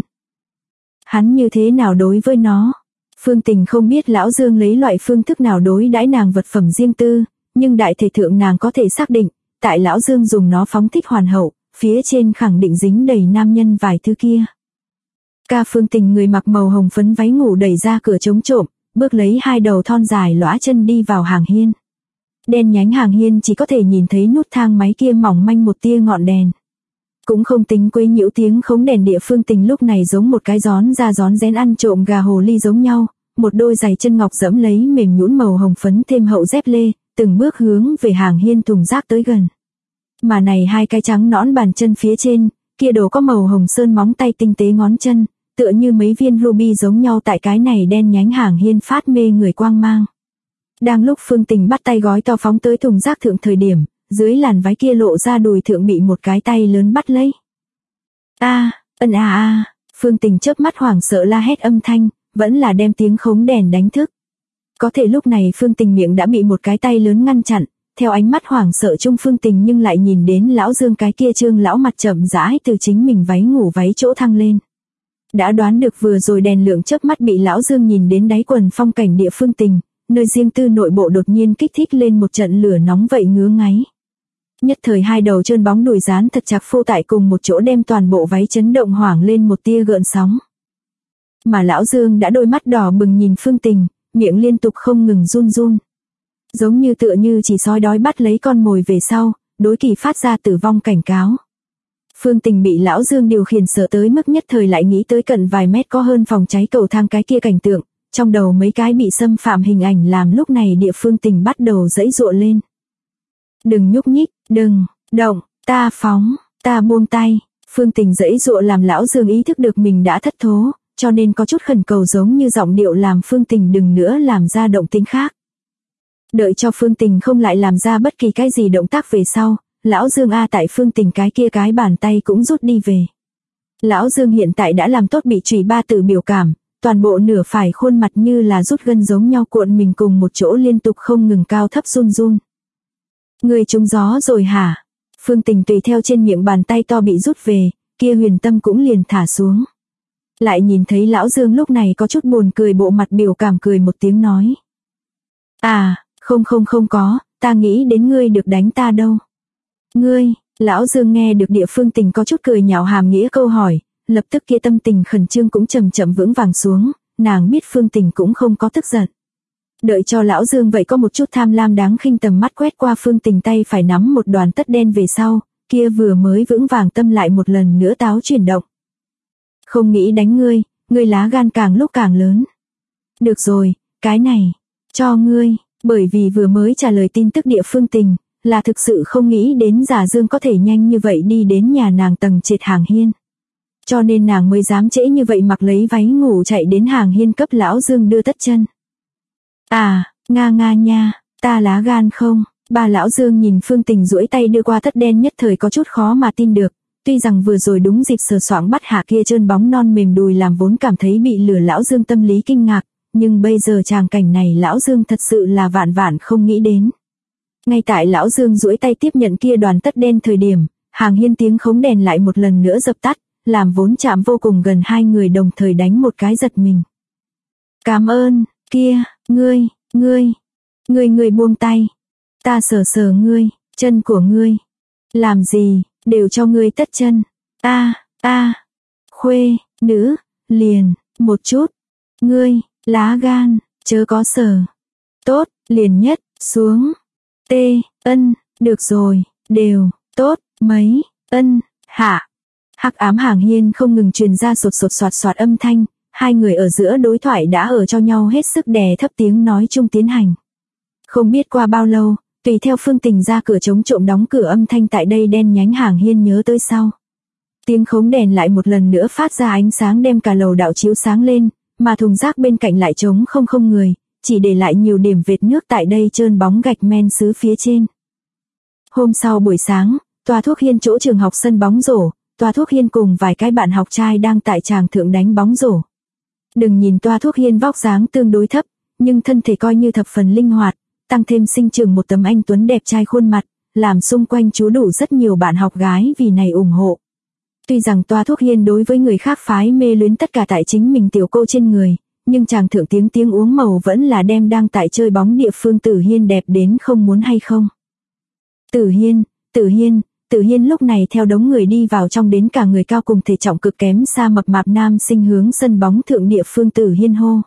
Hắn như thế nào đối với nó? Phương Tình không biết Lão Dương lấy loại phương thức nào đối đãi nàng vật phẩm riêng tư, nhưng đại thể thượng nàng có thể xác định, tại Lão Dương dùng nó phóng thích hoàn hậu, phía trên khẳng định dính đầy nam nhân vài thứ kia. Phương Tình người mặc màu hồng phấn váy ngủ đẩy ra cửa chống trộm, bước lấy hai đầu thon dài lõa chân đi vào hàng hiên. Đen nhánh hàng hiên chỉ có thể nhìn thấy nút thang máy kia mỏng manh một tia ngọn đèn. Cũng không tính quấy nhiễu tiếng khống đèn địa Phương Tình lúc này giống một cái gión ra gión rén ăn trộm gà hồ ly giống nhau, một đôi giày chân ngọc dẫm lấy mềm nhũn màu hồng phấn thêm hậu dép lê, từng bước hướng về hàng hiên thùng rác tới gần. Mà này hai cái trắng nõn bàn chân phía trên, kia đồ có màu hồng sơn móng tay tinh tế ngón chân, tựa như mấy viên ruby giống nhau tại cái này đen nhánh hàng hiên phát mê người quang mang. Đang lúc Phương Tình bắt tay gói to phóng tới thùng rác thượng thời điểm, dưới làn váy kia lộ ra đùi thượng bị một cái tay lớn bắt lấy. Phương Tình chớp mắt hoảng sợ la hét âm thanh, vẫn là đem tiếng khống đèn đánh thức. Có thể lúc này Phương Tình miệng đã bị một cái tay lớn ngăn chặn, theo ánh mắt hoảng sợ chung Phương Tình nhưng lại nhìn đến Lão Dương cái kia trương lão mặt chậm rãi từ chính mình váy ngủ váy chỗ thăng lên. Đã đoán được vừa rồi đèn lượng chớp mắt bị Lão Dương nhìn đến đáy quần phong cảnh địa Phương Tình, nơi riêng tư nội bộ đột nhiên kích thích lên một trận lửa nóng vậy ngứa ngáy. Nhất thời hai đầu trơn bóng đùi dán thật chặt phô tại cùng một chỗ đem toàn bộ váy chấn động hoảng lên một tia gợn sóng. Mà Lão Dương đã đôi mắt đỏ bừng nhìn Phương Tình, miệng liên tục không ngừng run. Giống như tựa như chỉ sói đói bắt lấy con mồi về sau, đối kỳ phát ra tử vong cảnh cáo. Phương Tình bị Lão Dương điều khiển sợ tới mức nhất thời lại nghĩ tới cận vài mét có hơn phòng cháy cầu thang cái kia cảnh tượng, trong đầu mấy cái bị xâm phạm hình ảnh làm lúc này địa Phương Tình bắt đầu giãy giụa lên. Đừng nhúc nhích, đừng động, ta phóng, ta buông tay. Phương Tình giãy giụa làm Lão Dương ý thức được mình đã thất thố, cho nên có chút khẩn cầu giống như giọng điệu làm Phương Tình đừng nữa làm ra động tĩnh khác. Đợi cho Phương Tình không lại làm ra bất kỳ cái gì động tác về sau, Lão Dương tại Phương Tình cái kia cái bàn tay cũng rút đi về. Lão Dương hiện tại đã làm tốt bị trùy ba tử biểu cảm, toàn bộ nửa phải khuôn mặt như là rút gân giống nhau cuộn mình cùng một chỗ liên tục không ngừng cao thấp run run. Người trúng gió rồi hả? Phương Tình tùy theo trên miệng bàn tay to bị rút về, kia huyền tâm cũng liền thả xuống. Lại nhìn thấy lão Dương lúc này có chút buồn cười, bộ mặt biểu cảm cười một tiếng nói. À, không có, ta nghĩ đến ngươi được đánh ta đâu. Ngươi, lão Dương nghe được địa Phương Tình có chút cười nhạo hàm nghĩa câu hỏi, lập tức kia tâm tình khẩn trương cũng chậm chậm vững vàng xuống, nàng biết Phương Tình cũng không có tức giận. Đợi cho lão Dương vậy có một chút tham lam đáng khinh tầm mắt quét qua Phương Tình tay phải nắm một đoàn tất đen về sau, kia vừa mới vững vàng tâm lại một lần nữa táo chuyển động. Không nghĩ đánh ngươi, ngươi lá gan càng lúc càng lớn. Được rồi, cái này, cho ngươi, bởi vì vừa mới trả lời tin tức địa Phương Tình, là thực sự không nghĩ đến Giả Dương có thể nhanh như vậy đi đến nhà nàng tầng trệt hàng hiên. Cho nên nàng mới dám trễ như vậy mặc lấy váy ngủ chạy đến hàng hiên cấp lão Dương đưa tất chân. À, nga nha, ta lá gan không? Bà lão Dương nhìn Phương Tình duỗi tay đưa qua tất đen nhất thời có chút khó mà tin được, tuy rằng vừa rồi đúng dịp sờ soạng bắt hạ kia trơn bóng non mềm đùi làm vốn cảm thấy bị lừa lão Dương tâm lý kinh ngạc, nhưng bây giờ tràng cảnh này lão Dương thật sự là vạn vạn không nghĩ đến. Ngay tại lão Dương duỗi tay tiếp nhận kia đoàn tất đen thời điểm, hàng hiên tiếng khống đèn lại một lần nữa dập tắt, làm vốn chạm vô cùng gần hai người đồng thời đánh một cái giật mình. Cảm ơn, kia, ngươi buông tay. Ta sờ ngươi, chân của ngươi. Làm gì, đều cho ngươi tất chân. Khuê, nữ, liền, một chút. Ngươi, lá gan, chớ có sờ. Tốt, liền nhất, xuống. Được rồi, đều, tốt, mấy, hạ. Hắc ám hàng hiên không ngừng truyền ra sột soạt âm thanh, hai người ở giữa đối thoại đã ở cho nhau hết sức đè thấp tiếng nói chung tiến hành. Không biết qua bao lâu, tùy theo Phương Tình ra cửa chống trộm đóng cửa âm thanh tại đây đen nhánh hàng hiên nhớ tới sau. Tiếng khống đèn lại một lần nữa phát ra ánh sáng đem cả lầu đạo chiếu sáng lên, mà thùng rác bên cạnh lại trống không người, chỉ để lại nhiều điểm vệt nước tại đây trơn bóng gạch men sứ phía trên. Hôm sau buổi sáng, tòa thuốc hiên chỗ trường học sân bóng rổ, tòa thuốc hiên cùng vài cái bạn học trai đang tại tràng thượng đánh bóng rổ. Đừng nhìn tòa thuốc hiên vóc dáng tương đối thấp, nhưng thân thể coi như thập phần linh hoạt, tăng thêm sinh trưởng một tấm anh tuấn đẹp trai khuôn mặt, làm xung quanh chú đủ rất nhiều bạn học gái vì này ủng hộ. Tuy rằng tòa thuốc hiên đối với người khác phái mê luyến tất cả tại chính mình tiểu cô trên người, nhưng chàng thượng tiếng uống màu vẫn là đem đang tại chơi bóng địa Phương Tử Hiên đẹp đến không muốn hay không. Tử Hiên lúc này theo đống người đi vào trong, đến cả người cao cùng thể trọng cực kém xa mập mạp nam sinh hướng sân bóng thượng địa Phương Tử Hiên hô.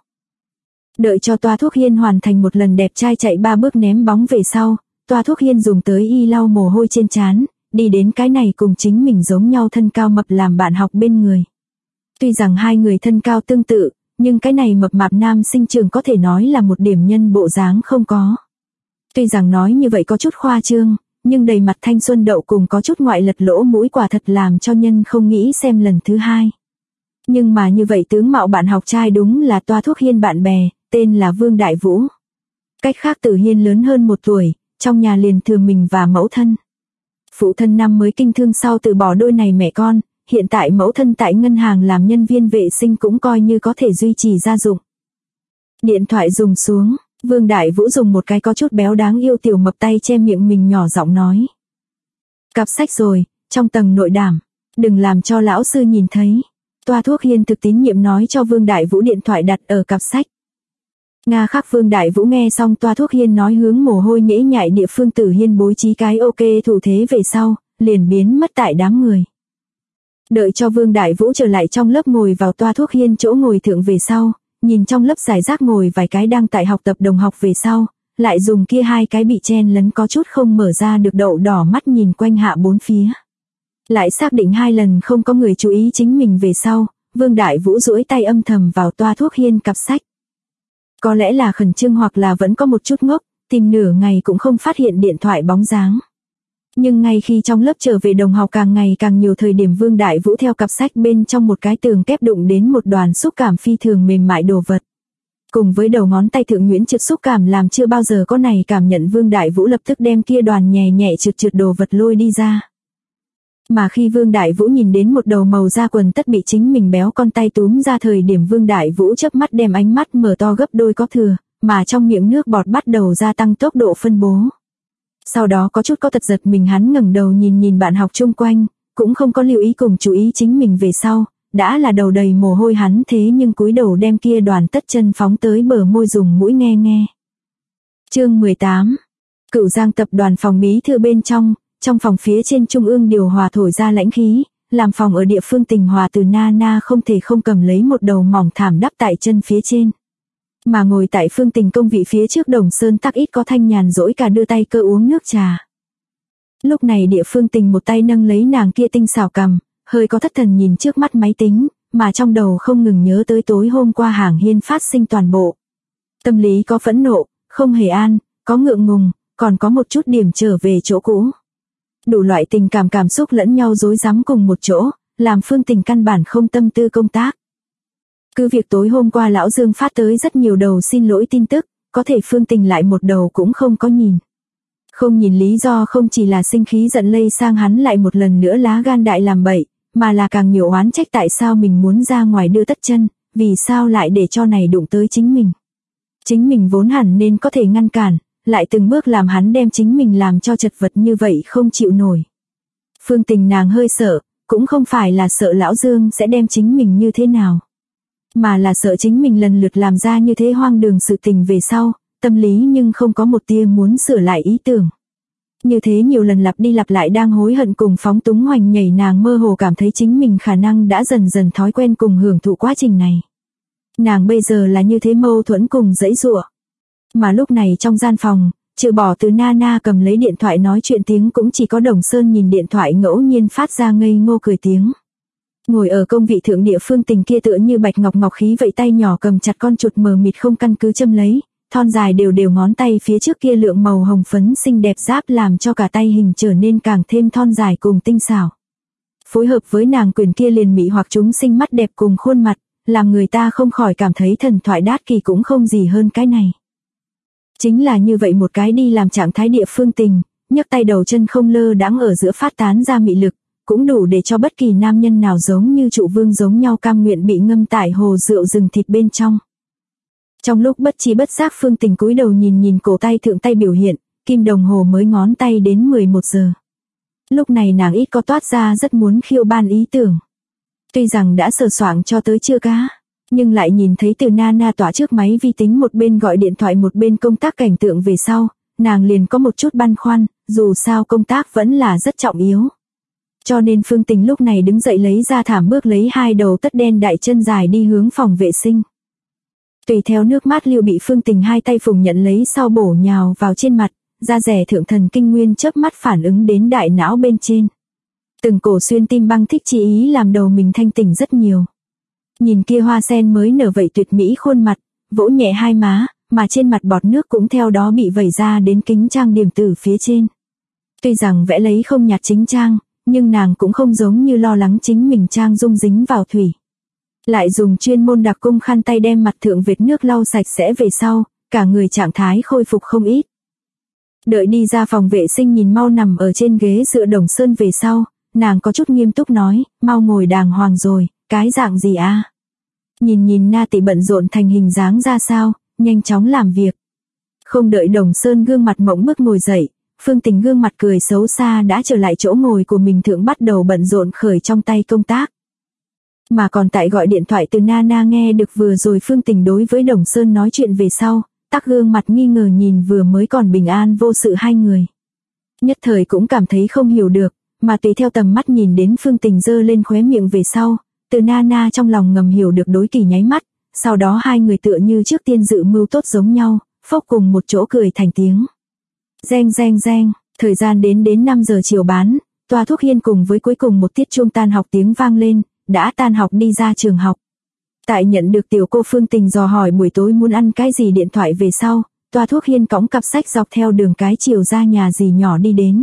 Đợi cho tòa thuốc hiên hoàn thành một lần đẹp trai chạy 3 bước ném bóng về sau, tòa thuốc hiên dùng tới y lau mồ hôi trên trán, đi đến cái này cùng chính mình giống nhau thân cao mập làm bạn học bên người. Tuy rằng hai người thân cao tương tự, nhưng cái này mập mạp nam sinh trường có thể nói là một điểm nhân bộ dáng không có. Tuy rằng nói như vậy có chút khoa trương, nhưng đầy mặt thanh xuân đậu cùng có chút ngoại lật lỗ mũi quả thật làm cho nhân không nghĩ xem lần thứ hai. Nhưng mà như vậy tướng mạo bạn học trai đúng là tòa thuốc hiên bạn bè, tên là Vương Đại Vũ. Cách khác Tử Hiên lớn hơn 1 tuổi, trong nhà liền thừa mình và mẫu thân. Phụ thân năm mới kinh thương sau từ bỏ đôi này mẹ con, hiện tại mẫu thân tại ngân hàng làm nhân viên vệ sinh cũng coi như có thể duy trì gia dụng. Điện thoại dùng xuống, Vương Đại Vũ dùng một cái có chút béo đáng yêu tiểu mập tay che miệng mình nhỏ giọng nói. Cặp sách rồi, trong tầng nội đảm, đừng làm cho lão sư nhìn thấy. Tòa thuốc hiên thực tín nhiệm nói cho Vương Đại Vũ điện thoại đặt ở cặp sách. Nga khắc Vương Đại Vũ nghe xong tòa thuốc hiên nói hướng mồ hôi nhễ nhại địa Phương Tử Hiên bố trí cái ok thủ thế về sau, liền biến mất tại đám người. Đợi cho Vương Đại Vũ trở lại trong lớp ngồi vào tòa thuốc hiên chỗ ngồi thượng về sau, nhìn trong lớp giải rác ngồi vài cái đang tại học tập đồng học về sau, lại dùng kia hai cái bị chen lấn có chút không mở ra được đậu đỏ mắt nhìn quanh hạ bốn phía. Lại xác định 2 lần không có người chú ý chính mình về sau, Vương Đại Vũ duỗi tay âm thầm vào tòa thuốc hiên cặp sách. Có lẽ là khẩn trương hoặc là vẫn có một chút ngốc, tìm nửa ngày cũng không phát hiện điện thoại bóng dáng. Nhưng ngay khi trong lớp trở về đồng học càng ngày càng nhiều thời điểm, Vương Đại Vũ theo cặp sách bên trong một cái tường kép đụng đến một đoàn xúc cảm phi thường mềm mại đồ vật. Cùng với đầu ngón tay thượng nhuyễn trượt xúc cảm làm chưa bao giờ có này cảm nhận, Vương Đại Vũ lập tức đem kia đoàn nhẹ nhẹ trượt đồ vật lôi đi ra. Mà khi Vương Đại Vũ nhìn đến một đầu màu da quần tất bị chính mình béo con tay túm ra thời điểm Vương Đại Vũ chớp mắt đem ánh mắt mở to gấp đôi có thừa, mà trong miệng nước bọt bắt đầu gia tăng tốc độ phân bố. Sau đó có chút có tật giật mình hắn ngẩng đầu nhìn bạn học chung quanh, cũng không có lưu ý cùng chú ý chính mình về sau, đã là đầu đầy mồ hôi hắn thế nhưng cúi đầu đem kia đoàn tất chân phóng tới bờ môi dùng mũi nghe nghe. Chương 18. Cửu Giang tập đoàn phòng bí thư bên trong phòng phía trên trung ương điều hòa thổi ra lãnh khí, làm phòng ở địa phương Tình Hòa từ Nana không thể không cầm lấy một đầu mỏng thảm đắp tại chân phía trên. Mà ngồi tại Phương Tình công vị phía trước Đồng Sơn tắc ít có thanh nhàn rỗi cả đưa tay cơ uống nước trà. Lúc này địa Phương Tình một tay nâng lấy nàng kia tinh xảo cằm, hơi có thất thần nhìn trước mắt máy tính, mà trong đầu không ngừng nhớ tới tối hôm qua Hàng Hiên phát sinh toàn bộ. Tâm lý có phẫn nộ, không hề an, có ngượng ngùng, còn có một chút điểm trở về chỗ cũ. Đủ loại tình cảm xúc lẫn nhau rối rắm cùng một chỗ, làm Phương Tình căn bản không tâm tư công tác. Cứ việc tối hôm qua lão Dương phát tới rất nhiều đầu xin lỗi tin tức, có thể Phương Tình lại một đầu cũng không có nhìn. Không nhìn lý do không chỉ là sinh khí giận lây sang hắn lại một lần nữa lá gan đại làm bậy, mà là càng nhiều oán trách tại sao mình muốn ra ngoài đưa tất chân, vì sao lại để cho này đụng tới chính mình. Chính mình vốn hẳn nên có thể ngăn cản, lại từng bước làm hắn đem chính mình làm cho chật vật như vậy không chịu nổi. Phương Tình nàng hơi sợ, cũng không phải là sợ lão Dương sẽ đem chính mình như thế nào, mà là sợ chính mình lần lượt làm ra như thế hoang đường sự tình về sau, tâm lý nhưng không có một tia muốn sửa lại ý tưởng. Như thế nhiều lần lặp đi lặp lại đang hối hận cùng phóng túng hoành nhảy nàng mơ hồ cảm thấy chính mình khả năng đã dần dần thói quen cùng hưởng thụ quá trình này. Nàng bây giờ là như thế mâu thuẫn cùng giãy giụa. Mà lúc này trong gian phòng, trừ bỏ từ Nana cầm lấy điện thoại nói chuyện tiếng cũng chỉ có Đồng Sơn nhìn điện thoại ngẫu nhiên phát ra ngây ngô cười tiếng. Ngồi ở công vị thượng địa Phương Tình kia tựa như bạch ngọc khí vậy tay nhỏ cầm chặt con chuột mờ mịt không căn cứ châm lấy, thon dài đều ngón tay phía trước kia lượng màu hồng phấn xinh đẹp giáp làm cho cả tay hình trở nên càng thêm thon dài cùng tinh xảo. Phối hợp với nàng quyền kia liền mị hoặc chúng sinh mắt đẹp cùng khuôn mặt, làm người ta không khỏi cảm thấy thần thoại đát kỳ cũng không gì hơn cái này. Chính là như vậy một cái đi làm trạng thái địa Phương Tình, nhấc tay đầu chân không lơ đãng ở giữa phát tán ra mị lực, cũng đủ để cho bất kỳ nam nhân nào giống như trụ vương giống nhau cam nguyện bị ngâm tại hồ rượu rừng thịt bên trong. Trong lúc bất chi bất giác Phương Tình cúi đầu nhìn cổ tay thượng tay biểu hiện, kim đồng hồ mới ngón tay đến 11 giờ. Lúc này nàng ít có toát ra rất muốn khiêu ban ý tưởng. Tuy rằng đã sờ soạng cho tới trưa cá, nhưng lại nhìn thấy từ Nana tỏa trước máy vi tính một bên gọi điện thoại một bên công tác cảnh tượng về sau, nàng liền có một chút băn khoăn, dù sao công tác vẫn là rất trọng yếu. Cho nên Phương Tình lúc này đứng dậy lấy ra thảm bước lấy hai đầu tất đen đại chân dài đi hướng phòng vệ sinh. Tùy theo nước mát lưu bị Phương Tình hai tay phùng nhận lấy sau bổ nhào vào trên mặt, da rẻ thượng thần kinh nguyên chớp mắt phản ứng đến đại não bên trên. Từng cổ xuyên tim băng thích chi ý làm đầu mình thanh tỉnh rất nhiều. Nhìn kia hoa sen mới nở vậy tuyệt mỹ khuôn mặt, vỗ nhẹ hai má, mà trên mặt bọt nước cũng theo đó bị vẩy ra đến kính trang điểm tử phía trên. Tuy rằng vẽ lấy không nhạt chính trang, nhưng nàng cũng không giống như lo lắng chính mình trang dung dính vào thủy. Lại dùng chuyên môn đặc cung khăn tay đem mặt thượng vệt nước lau sạch sẽ về sau, cả người trạng thái khôi phục không ít. Đợi đi ra phòng vệ sinh nhìn mau nằm ở trên ghế dựa Đồng Sơn về sau, nàng có chút nghiêm túc nói, mau ngồi đàng hoàng rồi, cái dạng gì à? Nhìn Na Tỷ bận rộn thành hình dáng ra sao, nhanh chóng làm việc. Không đợi Đồng Sơn gương mặt mộng bức ngồi dậy, Phương Tình gương mặt cười xấu xa đã trở lại chỗ ngồi của mình thượng bắt đầu bận rộn khởi trong tay công tác. Mà còn tại gọi điện thoại từ Nana nghe được vừa rồi Phương Tình đối với Đồng Sơn nói chuyện về sau, tắc gương mặt nghi ngờ nhìn vừa mới còn bình an vô sự hai người. Nhất thời cũng cảm thấy không hiểu được, mà tùy theo tầm mắt nhìn đến Phương Tình giơ lên khóe miệng về sau, từ Nana trong lòng ngầm hiểu được đối kỳ nháy mắt, sau đó hai người tựa như trước tiên dự mưu tốt giống nhau, phốc cùng một chỗ cười thành tiếng. Reng reng reng, thời gian đến 5 giờ chiều bán, Toa Thuốc Hiên cùng với cuối cùng một tiết chuông tan học tiếng vang lên, đã tan học đi ra trường học. Tại nhận được tiểu cô Phương Tình dò hỏi buổi tối muốn ăn cái gì điện thoại về sau, Toa Thuốc Hiên cõng cặp sách dọc theo đường cái chiều ra nhà dì nhỏ đi đến.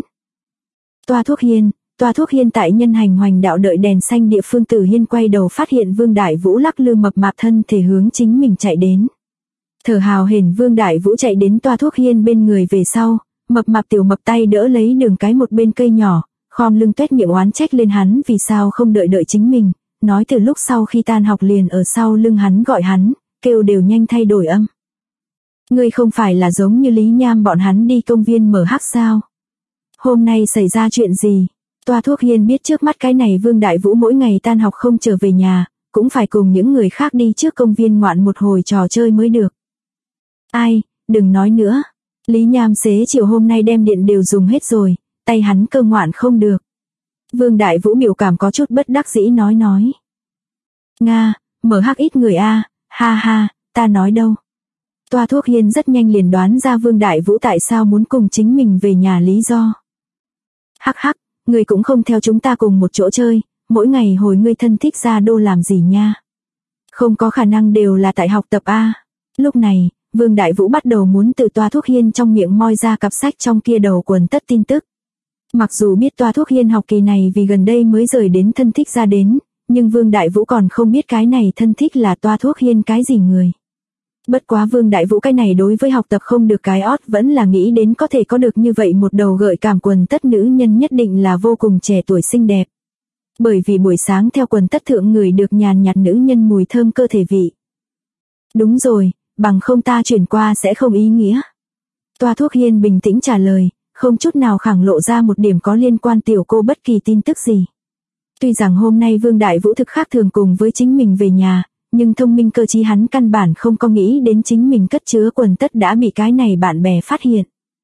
Toa Thuốc Hiên tại nhân hành hoành đạo đợi đèn xanh địa phương Tử Hiên quay đầu phát hiện Vương Đại Vũ lắc lư mập mạp thân thể hướng chính mình chạy đến. Thở hào hển Vương Đại Vũ chạy đến Toa Thuốc Hiên bên người về sau, mập mạp tiểu mập tay đỡ lấy đường cái một bên cây nhỏ, khom lưng tuét miệng oán trách lên hắn vì sao không đợi chính mình, nói từ lúc sau khi tan học liền ở sau lưng hắn gọi hắn, kêu đều nhanh thay đổi âm. Ngươi không phải là giống như Lý Nham bọn hắn đi công viên mở hắc sao? Hôm nay xảy ra chuyện gì? Toa Thuốc Hiên biết trước mắt cái này Vương Đại Vũ mỗi ngày tan học không trở về nhà, cũng phải cùng những người khác đi trước công viên ngoạn một hồi trò chơi mới được. Ai, đừng nói nữa. Lý Nham xế chiều hôm nay đem điện đều dùng hết rồi, tay hắn cơ ngoạn không được. Vương Đại Vũ biểu cảm có chút bất đắc dĩ nói. Nga, mở hắc ít người a, ha ha, ta nói đâu. Toa Thuốc Hiên rất nhanh liền đoán ra Vương Đại Vũ tại sao muốn cùng chính mình về nhà lý do. Hắc hắc, người cũng không theo chúng ta cùng một chỗ chơi, mỗi ngày hồi ngươi thân thích ra đô làm gì nha. Không có khả năng đều là tại học tập a. Lúc này, Vương Đại Vũ bắt đầu muốn từ Toa Thuốc Hiên trong miệng moi ra cặp sách trong kia đầu quần tất tin tức. Mặc dù biết Toa Thuốc Hiên học kỳ này vì gần đây mới rời đến thân thích ra đến, nhưng Vương Đại Vũ còn không biết cái này thân thích là Toa Thuốc Hiên cái gì người. Bất quá Vương Đại Vũ cái này đối với học tập không được cái ót vẫn là nghĩ đến có thể có được như vậy một đầu gợi cảm quần tất nữ nhân nhất định là vô cùng trẻ tuổi xinh đẹp. Bởi vì buổi sáng theo quần tất thượng người được nhàn nhạt nữ nhân mùi thơm cơ thể vị. Đúng rồi, bằng không ta chuyển qua sẽ không ý nghĩa. Toa Thuốc Hiên bình tĩnh trả lời, không chút nào khẳng lộ ra một điểm có liên quan tiểu cô bất kỳ tin tức gì. Tuy rằng hôm nay Vương Đại Vũ thực khác thường cùng với chính mình về nhà, nhưng thông minh cơ trí hắn căn bản không có nghĩ đến chính mình cất chứa quần tất đã bị cái này bạn bè phát hiện.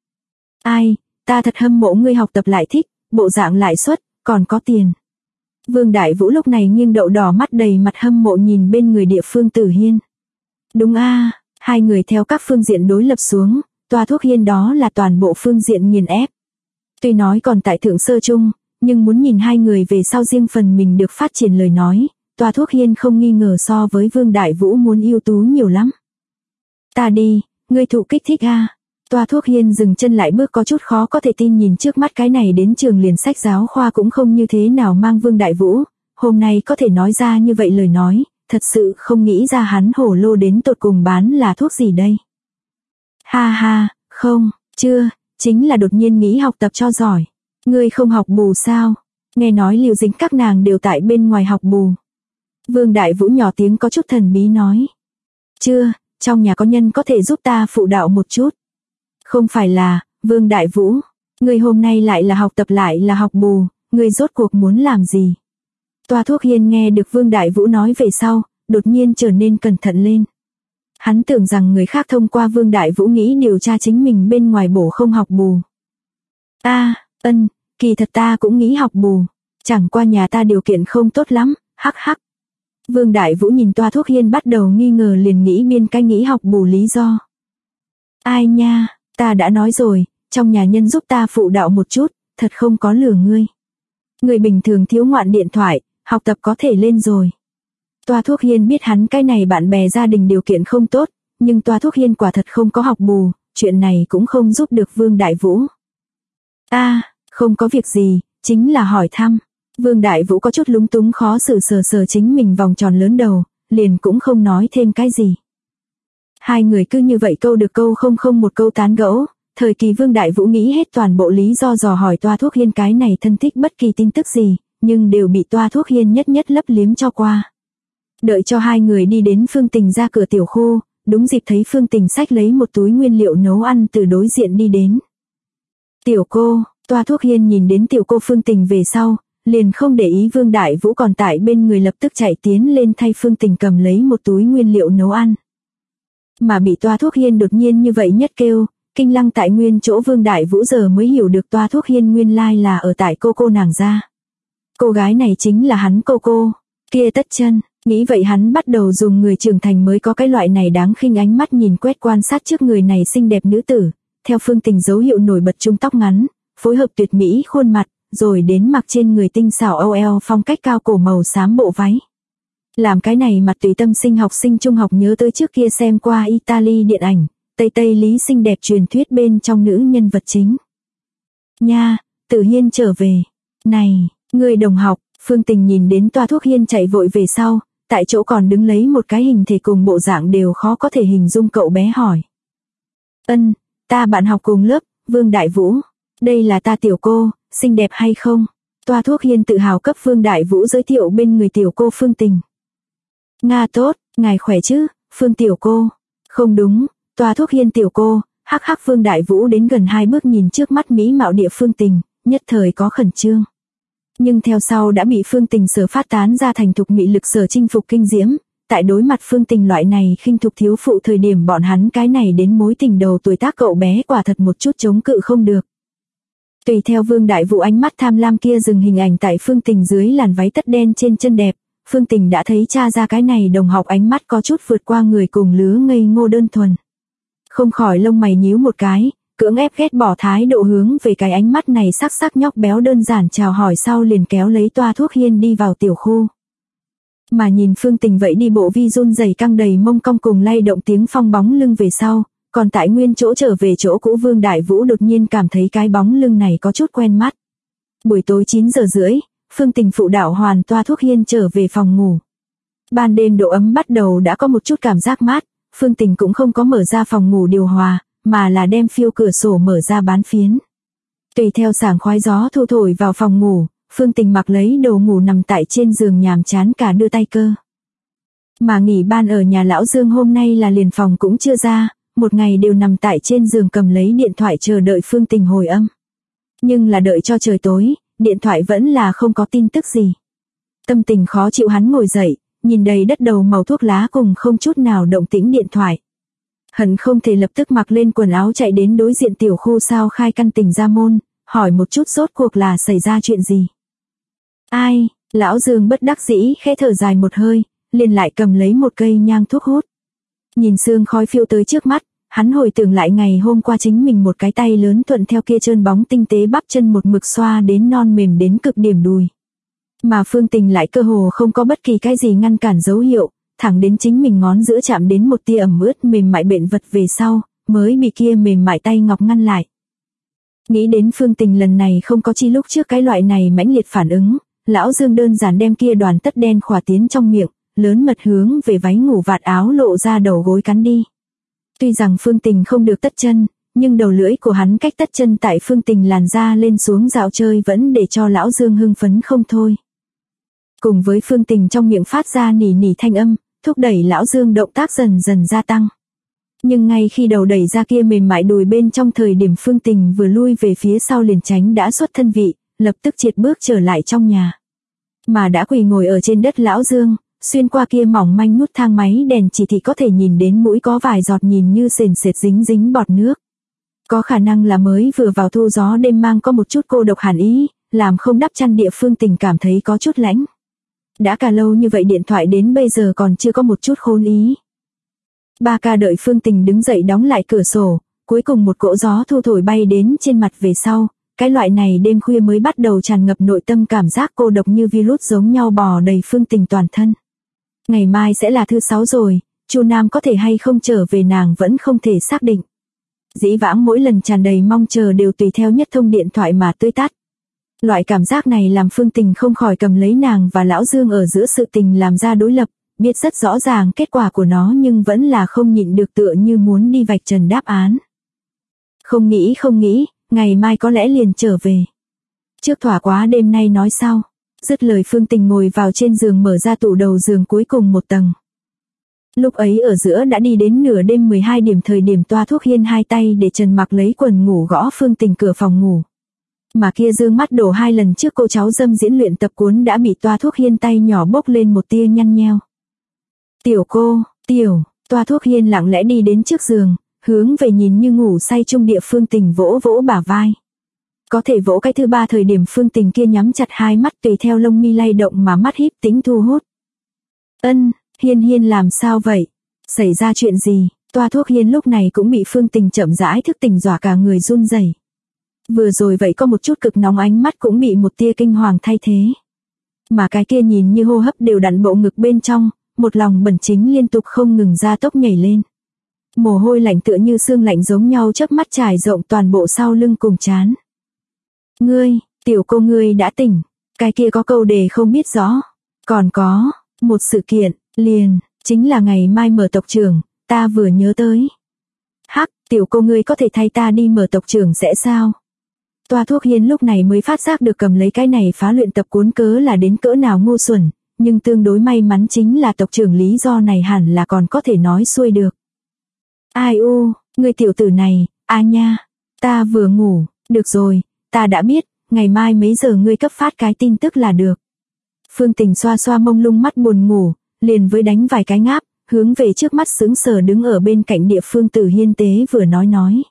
Ai, ta thật hâm mộ ngươi học tập lại thích, bộ dạng lại xuất, còn có tiền. Vương Đại Vũ lúc này nghiêng đậu đỏ mắt đầy mặt hâm mộ nhìn bên người địa phương Tử Hiên. Đúng a, hai người theo các phương diện đối lập xuống, Toa Thuốc Hiên đó là toàn bộ phương diện nghiền ép. Tuy nói còn tại thượng sơ chung, nhưng muốn nhìn hai người về sau riêng phần mình được phát triển lời nói, Toa Thuốc Hiên không nghi ngờ so với Vương Đại Vũ muốn ưu tú nhiều lắm. Ta đi, ngươi thụ kích thích a. Toa Thuốc Hiên dừng chân lại bước có chút khó có thể tin nhìn trước mắt cái này đến trường liền sách giáo khoa cũng không như thế nào mang Vương Đại Vũ, hôm nay có thể nói ra như vậy lời nói, thật sự không nghĩ ra hắn hổ lô đến tột cùng bán là thuốc gì đây. Ha ha, không, chưa, chính là đột nhiên nghĩ học tập cho giỏi. Ngươi không học bù sao? Nghe nói Liêu Dính các nàng đều tại bên ngoài học bù. Vương Đại Vũ nhỏ tiếng có chút thần bí nói. Chưa, trong nhà có nhân có thể giúp ta phụ đạo một chút. Không phải là, Vương Đại Vũ, ngươi hôm nay lại là học tập lại là học bù, ngươi rốt cuộc muốn làm gì? Toa Thuốc Hiên nghe được Vương Đại Vũ nói về sau, đột nhiên trở nên cẩn thận lên. Hắn tưởng rằng người khác thông qua Vương Đại Vũ nghĩ điều tra chính mình bên ngoài bổ không học bù. Kỳ thật ta cũng nghĩ học bù, chẳng qua nhà ta điều kiện không tốt lắm, hắc hắc. Vương Đại Vũ nhìn Toa Thuốc Hiên bắt đầu nghi ngờ liền nghĩ biên cái nghĩ học bù lý do. Ai nha, ta đã nói rồi, trong nhà nhân giúp ta phụ đạo một chút, thật không có lừa ngươi. Người bình thường thiếu ngoạn điện thoại, học tập có thể lên rồi. Toa Thuốc Hiên biết hắn cái này bạn bè gia đình điều kiện không tốt, nhưng Toa Thuốc Hiên quả thật không có học bù, chuyện này cũng không giúp được Vương Đại Vũ. Không có việc gì, chính là hỏi thăm. Vương Đại Vũ có chút lúng túng khó xử sờ chính mình vòng tròn lớn đầu, liền cũng không nói thêm cái gì. Hai người cứ như vậy câu được câu không một câu tán gẫu, thời kỳ Vương Đại Vũ nghĩ hết toàn bộ lý do dò hỏi Toa Thuốc Hiên cái này thân thích bất kỳ tin tức gì, nhưng đều bị Toa Thuốc Hiên nhất lấp liếm cho qua. Đợi cho hai người đi đến Phương Tình ra cửa tiểu khu, đúng dịp thấy Phương Tình xách lấy một túi nguyên liệu nấu ăn từ đối diện đi đến. Tiểu cô, Toa Thuốc Hiên nhìn đến tiểu cô Phương Tình về sau, liền không để ý Vương Đại Vũ còn tại bên người lập tức chạy tiến lên thay Phương Tình cầm lấy một túi nguyên liệu nấu ăn. Mà bị Toa Thuốc Hiên đột nhiên như vậy nhất kêu, kinh lăng tại nguyên chỗ Vương Đại Vũ giờ mới hiểu được Toa Thuốc Hiên nguyên lai là ở tại cô nàng ra. Cô gái này chính là hắn cô, kia Tất Chân. Nghĩ vậy hắn bắt đầu dùng người trưởng thành mới có cái loại này đáng khinh ánh mắt nhìn quét quan sát trước người này xinh đẹp nữ tử, theo Phương Tình dấu hiệu nổi bật trung tóc ngắn, phối hợp tuyệt mỹ khuôn mặt, rồi đến mặc trên người tinh xảo OL phong cách cao cổ màu xám bộ váy. Làm cái này mặt tùy tâm sinh học sinh trung học nhớ tới trước kia xem qua Italy điện ảnh, Tây Lý xinh đẹp truyền thuyết bên trong nữ nhân vật chính. Nha, Tử Hiên trở về. Này, người đồng học, Phương Tình nhìn đến Toa Thuốc Hiên chạy vội về sau, tại chỗ còn đứng lấy một cái hình thể cùng bộ dạng đều khó có thể hình dung cậu bé hỏi. Ta bạn học cùng lớp, Vương Đại Vũ. Đây là ta tiểu cô, xinh đẹp hay không? Toa Thuốc Hiên tự hào cấp Vương Đại Vũ giới thiệu bên người tiểu cô Phương Tình. Nga tốt, ngài khỏe chứ, Phương tiểu cô. Không đúng, Toa Thuốc Hiên tiểu cô, hắc hắc. Vương Đại Vũ đến gần 2 bước nhìn trước mắt mỹ mạo địa Phương Tình, nhất thời có khẩn trương. Nhưng theo sau đã bị Phương Tình sở phát tán ra thành thục mị lực sở chinh phục kinh diễm. Tại đối mặt Phương Tình loại này khinh thục thiếu phụ thời điểm bọn hắn cái này đến mối tình đầu tuổi tác cậu bé quả thật một chút chống cự không được. Tùy theo Vương Đại Vũ ánh mắt tham lam kia dừng hình ảnh tại Phương Tình dưới làn váy tất đen trên chân đẹp, Phương Tình đã thấy cha ra cái này đồng học ánh mắt có chút vượt qua người cùng lứa ngây ngô đơn thuần. Không khỏi lông mày nhíu một cái, cưỡng ép ghét bỏ thái độ hướng về cái ánh mắt này sắc sắc nhóc béo đơn giản chào hỏi sau liền kéo lấy Toa Thuốc Hiên đi vào tiểu khu. Mà nhìn Phương Tình vậy đi bộ vi run rẩy căng đầy mông cong cùng lay động tiếng phong bóng lưng về sau, còn tại nguyên chỗ trở về chỗ cũ Vương Đại Vũ đột nhiên cảm thấy cái bóng lưng này có chút quen mắt. Buổi tối 9 giờ rưỡi, Phương Tình phụ đạo hoàn Toa Thuốc Hiên trở về phòng ngủ. Ban đêm độ ấm bắt đầu đã có một chút cảm giác mát, Phương Tình cũng không có mở ra phòng ngủ điều hòa, mà là đem phiêu cửa sổ mở ra bán phiến. Tùy theo sảng khoái gió thu thổi vào phòng ngủ, Phương Tình mặc lấy đồ ngủ nằm tại trên giường nhàm chán cả đưa tay cơ. Mà nghỉ ban ở nhà lão Dương hôm nay là liền phòng cũng chưa ra, một ngày đều nằm tại trên giường cầm lấy điện thoại chờ đợi Phương Tình hồi âm. Nhưng là đợi cho trời tối, điện thoại vẫn là không có tin tức gì. Tâm tình khó chịu hắn ngồi dậy, nhìn đầy đất đầu màu thuốc lá cùng không chút nào động tĩnh điện thoại. Hận không thể lập tức mặc lên quần áo chạy đến đối diện tiểu khu sao khai căn Tình ra môn, hỏi một chút rốt cuộc là xảy ra chuyện gì. Ai, lão Dương bất đắc dĩ khẽ thở dài một hơi, liền lại cầm lấy một cây nhang thuốc hút. Nhìn sương khói phiêu tới trước mắt, hắn hồi tưởng lại ngày hôm qua chính mình một cái tay lớn thuận theo kia trơn bóng tinh tế bắp chân một mực xoa đến non mềm đến cực điểm đùi. Mà Phương Tình lại cơ hồ không có bất kỳ cái gì ngăn cản dấu hiệu, thẳng đến chính mình ngón giữa chạm đến một tia ẩm ướt mềm mại bện vật về sau, mới bị kia mềm mại tay ngọc ngăn lại. Nghĩ đến Phương Tình lần này không có chi lúc trước cái loại này mãnh liệt phản ứng, lão Dương đơn giản đem kia đoàn tất đen khỏa tiến trong miệng, lớn mật hướng về váy ngủ vạt áo lộ ra đầu gối cắn đi. Tuy rằng Phương Tình không được tất chân, nhưng đầu lưỡi của hắn cách tất chân tại Phương Tình làn da lên xuống dạo chơi vẫn để cho lão Dương hưng phấn không thôi. Cùng với Phương Tình trong miệng phát ra nỉ nỉ thanh âm, thúc đẩy lão Dương động tác dần dần gia tăng. Nhưng ngay khi đầu đẩy ra kia mềm mại đùi bên trong thời điểm Phương Tình vừa lui về phía sau liền tránh đã xuất thân vị, lập tức triệt bước trở lại trong nhà. Mà đã quỳ ngồi ở trên đất lão Dương, xuyên qua kia mỏng manh nút thang máy đèn chỉ thị có thể nhìn đến mũi có vài giọt nhìn như sền sệt dính dính bọt nước. Có khả năng là mới vừa vào thu gió đêm mang có một chút cô độc hàn ý, làm không đắp chăn địa Phương Tình cảm thấy có chút lạnh. Đã cả lâu như vậy điện thoại đến bây giờ còn chưa có một chút khôn ý. Ba ca đợi Phương Tình đứng dậy đóng lại cửa sổ, cuối cùng một cỗ gió thu thổi bay đến trên mặt về sau, cái loại này đêm khuya mới bắt đầu tràn ngập nội tâm cảm giác cô độc như virus giống nhau bò đầy Phương Tình toàn thân. Ngày mai sẽ là thứ 6 rồi, Chu Nam có thể hay không trở về nàng vẫn không thể xác định. Dĩ vãng mỗi lần tràn đầy mong chờ đều tùy theo nhất thông điện thoại mà tươi tắt. Loại cảm giác này làm Phương Tình không khỏi cầm lấy nàng và lão Dương ở giữa sự tình làm ra đối lập, biết rất rõ ràng kết quả của nó nhưng vẫn là không nhịn được tựa như muốn đi vạch trần đáp án. Không nghĩ, ngày mai có lẽ liền trở về. Trước thỏa quá đêm nay nói sau. Dứt lời Phương Tình ngồi vào trên giường mở ra tủ đầu giường cuối cùng một tầng. Lúc ấy ở giữa đã đi đến nửa đêm 12 điểm thời điểm Toa Thuốc Hiên hai tay để trần mặc lấy quần ngủ gõ Phương Tình cửa phòng ngủ. Mà kia dương mắt đổ 2 lần trước cô cháu dâm diễn luyện tập cuốn đã bị Toa Thuốc Hiên tay nhỏ bốc lên một tia nhăn nheo. Tiểu cô, Toa Thuốc Hiên lặng lẽ đi đến trước giường, hướng về nhìn như ngủ say chung địa Phương Tình vỗ vỗ bả vai. Có thể vỗ cái thứ 3 thời điểm Phương Tình kia nhắm chặt hai mắt tùy theo lông mi lay động mà mắt híp tính thu hút. Hiên làm sao vậy? Xảy ra chuyện gì? Toa Thuốc Hiên lúc này cũng bị Phương Tình chậm rãi thức tỉnh dọa cả người run rẩy. Vừa rồi vậy có một chút cực nóng ánh mắt cũng bị một tia kinh hoàng thay thế. Mà cái kia nhìn như hô hấp đều đặn bộ ngực bên trong, một lòng bẩn chính liên tục không ngừng ra tốc nhảy lên. Mồ hôi lạnh tựa như sương lạnh giống nhau chớp mắt trải rộng toàn bộ sau lưng cùng trán. Ngươi, tiểu cô ngươi đã tỉnh, cái kia có câu đề không biết rõ. Còn có, một sự kiện, liền, chính là ngày mai mở tộc trưởng, ta vừa nhớ tới. Hắc, tiểu cô ngươi có thể thay ta đi mở tộc trưởng sẽ sao? Toa Thuốc Hiên lúc này mới phát giác được cầm lấy cái này phá luyện tập cuốn cớ là đến cỡ nào ngu xuẩn, nhưng tương đối may mắn chính là tộc trưởng lý do này hẳn là còn có thể nói xuôi được. Ai u, ngươi tiểu tử này, nha, ta vừa ngủ, được rồi, ta đã biết, ngày mai mấy giờ ngươi cấp phát cái tin tức là được. Phương Tình xoa xoa mông lung mắt buồn ngủ, liền với đánh vài cái ngáp, hướng về trước mắt sững sờ đứng ở bên cạnh địa phương Tử Hiên tế vừa nói.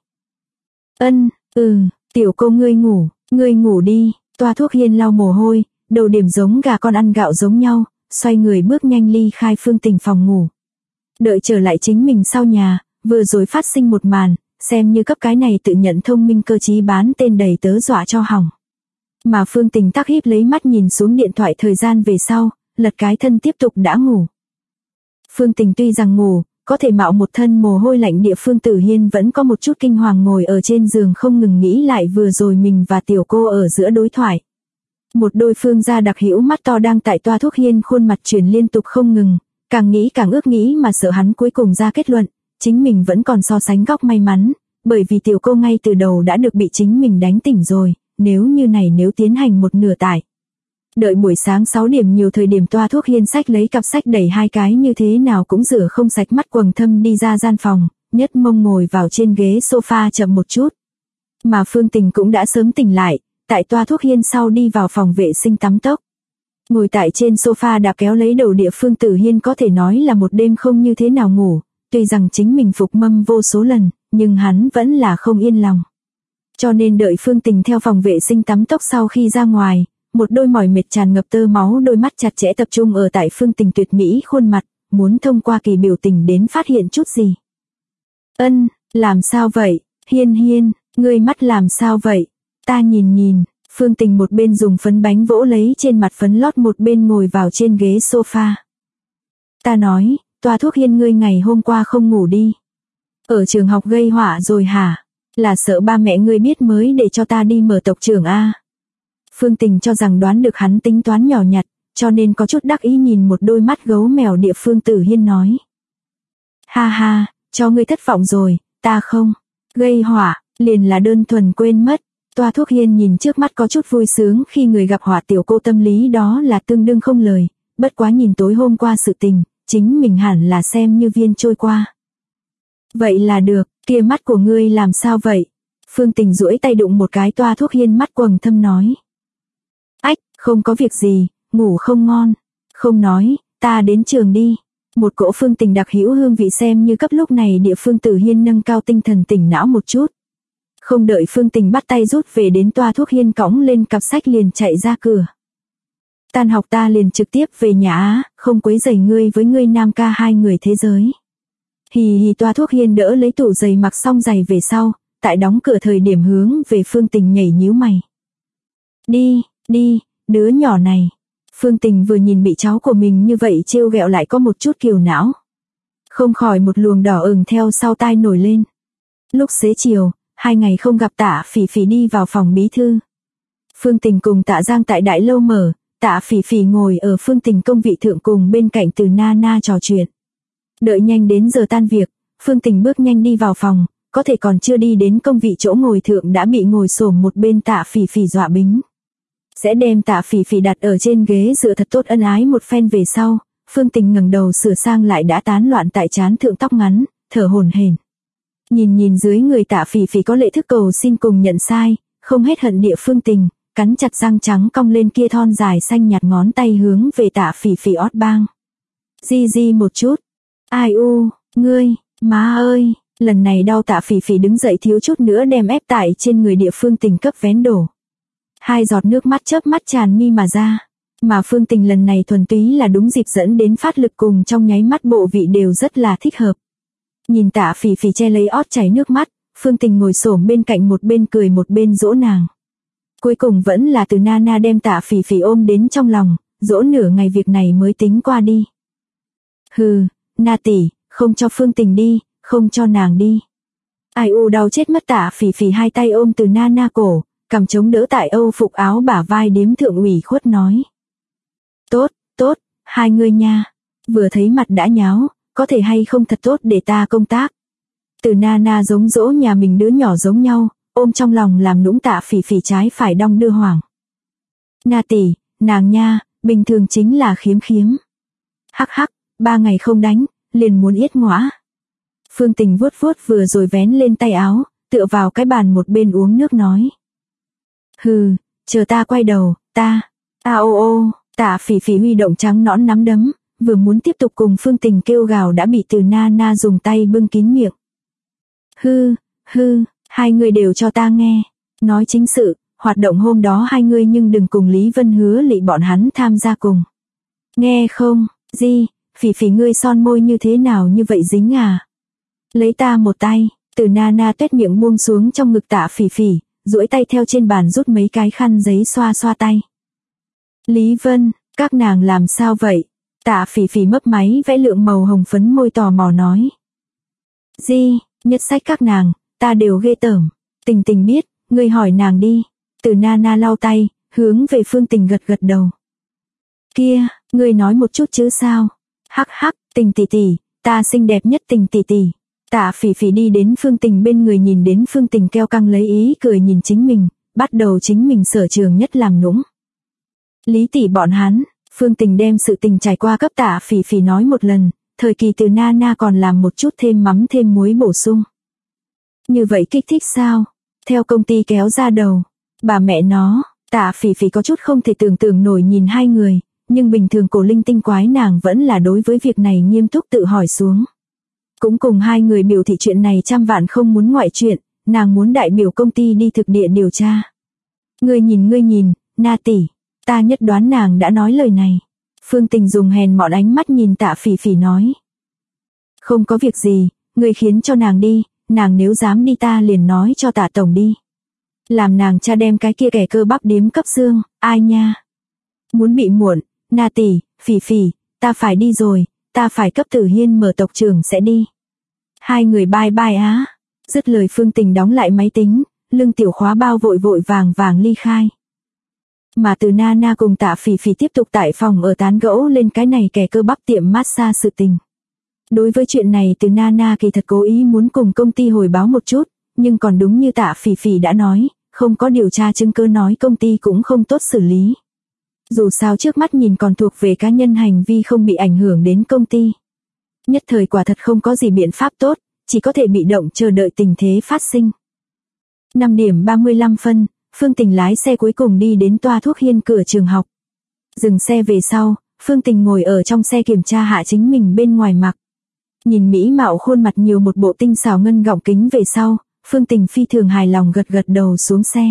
Tiểu cô ngươi ngủ đi. Toa Thuốc Hiên lau mồ hôi, đầu điểm giống gà con ăn gạo giống nhau, xoay người bước nhanh ly khai Phương Tình phòng ngủ. Đợi trở lại chính mình sau nhà, vừa rồi phát sinh một màn, xem như cấp cái này tự nhận thông minh cơ trí bán tên đầy tớ dọa cho hỏng. Mà Phương Tình tắc híp lấy mắt nhìn xuống điện thoại thời gian về sau, lật cái thân tiếp tục đã ngủ. Phương Tình tuy rằng ngủ, có thể mạo một thân mồ hôi lạnh địa phương Tử Hiên vẫn có một chút kinh hoàng ngồi ở trên giường không ngừng nghĩ lại vừa rồi mình và tiểu cô ở giữa đối thoại. Một đôi phương gia đặc hữu mắt to đang tại Toa Thuốc Hiên khuôn mặt chuyển liên tục không ngừng, càng nghĩ càng ước nghĩ mà sợ hắn cuối cùng ra kết luận, chính mình vẫn còn so sánh góc may mắn, bởi vì tiểu cô ngay từ đầu đã được bị chính mình đánh tỉnh rồi, nếu tiến hành một nửa tải. Đợi buổi sáng 6 điểm nhiều thời điểm Toa Thuốc Hiên sách lấy cặp sách đẩy hai cái như thế nào cũng rửa không sạch mắt quầng thâm đi ra gian phòng, nhất mông ngồi vào trên ghế sofa chậm một chút. Mà Phương Tình cũng đã sớm tỉnh lại, tại Toa Thuốc Hiên sau đi vào phòng vệ sinh tắm tốc. Ngồi tại trên sofa đã kéo lấy đầu địa phương Tử Hiên có thể nói là một đêm không như thế nào ngủ, tuy rằng chính mình phục mâm vô số lần, nhưng hắn vẫn là không yên lòng. Cho nên đợi Phương Tình theo phòng vệ sinh tắm tốc sau khi ra ngoài, một đôi mỏi mệt tràn ngập tơ máu đôi mắt chặt chẽ tập trung ở tại Phương Tình tuyệt mỹ khuôn mặt, muốn thông qua kỳ biểu tình đến phát hiện chút gì. Làm sao vậy, Hiên, ngươi mắt làm sao vậy? Ta nhìn, Phương Tình một bên dùng phấn bánh vỗ lấy trên mặt phấn lót một bên ngồi vào trên ghế sofa. Ta nói, Toa Thuốc Hiên ngươi ngày hôm qua không ngủ đi. Ở trường học gây họa rồi hả? Là sợ ba mẹ ngươi biết mới để cho ta đi mở tộc trưởng a. Phương Tình cho rằng đoán được hắn tính toán nhỏ nhặt, cho nên có chút đắc ý nhìn một đôi mắt gấu mèo địa phương Tử Hiên nói. Ha, cho ngươi thất vọng rồi, ta không gây họa, liền là đơn thuần quên mất. Toa Thuốc Hiên nhìn trước mắt có chút vui sướng khi người gặp họa tiểu cô tâm lý đó là tương đương không lời, bất quá nhìn tối hôm qua sự tình, chính mình hẳn là xem như viên trôi qua. Vậy là được, kia mắt của ngươi làm sao vậy? Phương Tình duỗi tay đụng một cái Toa Thuốc Hiên mắt quầng thâm nói. Không có việc gì, ngủ không ngon. Không nói, ta đến trường đi. Một cỗ Phương Tình đặc hữu hương vị xem như cấp lúc này địa phương Tử Hiên nâng cao tinh thần tỉnh não một chút. Không đợi Phương Tình bắt tay rút về đến Toa Thuốc Hiên cõng lên cặp sách liền chạy ra cửa. Tan học ta liền trực tiếp về nhà á, không quấy rầy ngươi với ngươi nam ca hai người thế giới. Hì Toa Thuốc Hiên đỡ lấy tủ giày mặc xong giày về sau, tại đóng cửa thời điểm hướng về Phương Tình nhảy nhíu mày. Đi, đứa nhỏ này. Phương Tình vừa nhìn bị cháu của mình như vậy trêu ghẹo lại có một chút kiều não. Không khỏi một luồng đỏ ửng theo sau tai nổi lên. Lúc xế chiều, 2 ngày không gặp Tạ Phỉ Phỉ đi vào phòng bí thư. Phương Tình cùng Tạ Giang tại đại lâu mở, Tạ Phỉ Phỉ ngồi ở Phương Tình công vị thượng cùng bên cạnh Từ Nana trò chuyện. Đợi nhanh đến giờ tan việc, Phương Tình bước nhanh đi vào phòng, có thể còn chưa đi đến công vị chỗ ngồi thượng đã bị ngồi xổm một bên Tạ Phỉ Phỉ dọa bính. Sẽ đem Tạ Phỉ Phỉ đặt ở trên ghế dựa thật tốt ân ái một phen về sau, Phương Tình ngẩng đầu sửa sang lại đã tán loạn tại trán thượng tóc ngắn, thở hổn hển. Nhìn dưới người Tạ Phỉ Phỉ có lệ thức cầu xin cùng nhận sai, không hết hận địa Phương Tình, cắn chặt răng trắng cong lên kia thon dài xanh nhạt ngón tay hướng về Tạ Phỉ Phỉ ót bang. Di một chút. Ai u, ngươi, má ơi, lần này đau Tạ Phỉ Phỉ đứng dậy thiếu chút nữa đem ép tại trên người địa Phương Tình cấp vén đổ. 2 giọt nước mắt chớp mắt tràn mi mà ra. Mà Phương Tình lần này thuần túy là đúng dịp dẫn đến phát lực cùng trong nháy mắt bộ vị đều rất là thích hợp. Nhìn Tạ Phỉ Phỉ che lấy ót chảy nước mắt, Phương Tình ngồi xổm bên cạnh một bên cười một bên dỗ nàng. Cuối cùng vẫn là Từ Nana đem Tạ Phỉ Phỉ ôm đến trong lòng, dỗ nửa ngày việc này mới tính qua đi. Hừ, Na tỷ, không cho Phương Tình đi, không cho nàng đi. Ai u đau chết mất Tạ Phỉ Phỉ hai tay ôm Từ Nana cổ, cầm chống đỡ tại âu phục áo bả vai điếm thượng ủy khuất nói. Tốt, hai người nha. Vừa thấy mặt đã nháo, có thể hay không thật tốt để ta công tác. Từ Nana giống dỗ nhà mình đứa nhỏ giống nhau, ôm trong lòng làm nũng Tạ Phỉ Phỉ trái phải đong đưa hoảng. Na tỷ, nàng nha, bình thường chính là khiếm khiếm. Hắc hắc, 3 ngày không đánh, liền muốn yết ngõa. Phương Tình vuốt vuốt vừa rồi vén lên tay áo, tựa vào cái bàn một bên uống nước nói. Hừ, chờ ta quay đầu, ta, ô, Tạ Phỉ Phỉ huy động trắng nõn nắm đấm, vừa muốn tiếp tục cùng Phương Tình kêu gào đã bị Từ Na dùng tay bưng kín miệng. Hư, hai người đều cho ta nghe. Nói chính sự, hoạt động hôm đó hai người nhưng đừng cùng Lý Vân Hứa Lị bọn hắn tham gia cùng. Nghe không, Di, Phỉ Phỉ ngươi son môi như thế nào như vậy dính à? Lấy ta một tay, Từ Na tuét miệng buông xuống trong ngực Tạ Phỉ Phỉ, duỗi tay theo trên bàn rút mấy cái khăn giấy xoa xoa tay. Lý Vân, các nàng làm sao vậy? Tạ Phỉ Phỉ mấp máy vẽ lượng màu hồng phấn môi tò mò nói. Di, nhất sách các nàng, ta đều ghê tởm. Tình Tình biết, ngươi hỏi nàng đi. Từ Na lau tay, hướng về Phương Tình gật gật đầu. Kia, ngươi nói một chút chứ sao? Hắc hắc, Tình tỷ tỷ, ta xinh đẹp nhất Tình tỷ tỷ. Tạ Phỉ Phỉ đi đến Phương Tình bên người nhìn đến Phương Tình keo căng lấy ý cười nhìn chính mình, bắt đầu chính mình sở trường nhất làm nũng. Lý tỷ bọn hắn, Phương Tình đem sự tình trải qua cấp Tạ Phỉ Phỉ nói một lần, thời kỳ Từ Na còn làm một chút thêm mắm thêm muối bổ sung. Như vậy kích thích sao? Theo công ty kéo ra đầu. Bà mẹ nó, Tạ Phỉ Phỉ có chút không thể tưởng tượng nổi nhìn hai người, nhưng bình thường cổ linh tinh quái nàng vẫn là đối với việc này nghiêm túc tự hỏi xuống. Cũng cùng hai người biểu thị chuyện này trăm vạn không muốn ngoại chuyện, nàng muốn đại biểu công ty đi thực địa điều tra. Ngươi nhìn, Na tỷ, ta nhất đoán nàng đã nói lời này. Phương Tình dùng hèn mọn ánh mắt nhìn Tạ Phỉ Phỉ nói. Không có việc gì, ngươi khiến cho nàng đi, nàng nếu dám đi ta liền nói cho Tạ tổng đi. Làm nàng cha đem cái kia kẻ cơ bắp điếm cấp xương, ai nha. Muốn bị muộn, Na tỷ, Phỉ Phỉ, ta phải đi rồi, ta phải cấp Tử Hiên mở tộc trưởng sẽ đi. Hai người bye á. Dứt lời Phương Tình đóng lại máy tính, lưng tiểu khóa bao vội vàng ly khai. Mà Từ Na cùng Tạ Phỉ Phỉ tiếp tục tại phòng ở tán gẫu lên cái này kẻ cơ bắp tiệm massage sự tình. Đối với chuyện này Từ Na kỳ thật cố ý muốn cùng công ty hồi báo một chút, nhưng còn đúng như Tạ Phỉ Phỉ đã nói, không có điều tra chứng cứ nói công ty cũng không tốt xử lý. Dù sao trước mắt nhìn còn thuộc về cá nhân hành vi không bị ảnh hưởng đến công ty. Nhất thời quả thật không có gì biện pháp tốt, chỉ có thể bị động chờ đợi tình thế phát sinh. 5 điểm 35 phân, Phương Tình lái xe cuối cùng đi đến toa thuốc hiên cửa trường học. Dừng xe về sau, Phương Tình ngồi ở trong xe kiểm tra hạ chính mình bên ngoài mặc. Nhìn mỹ mạo khuôn mặt nhiều một bộ tinh xảo ngân gọng kính về sau, Phương Tình phi thường hài lòng gật đầu xuống xe.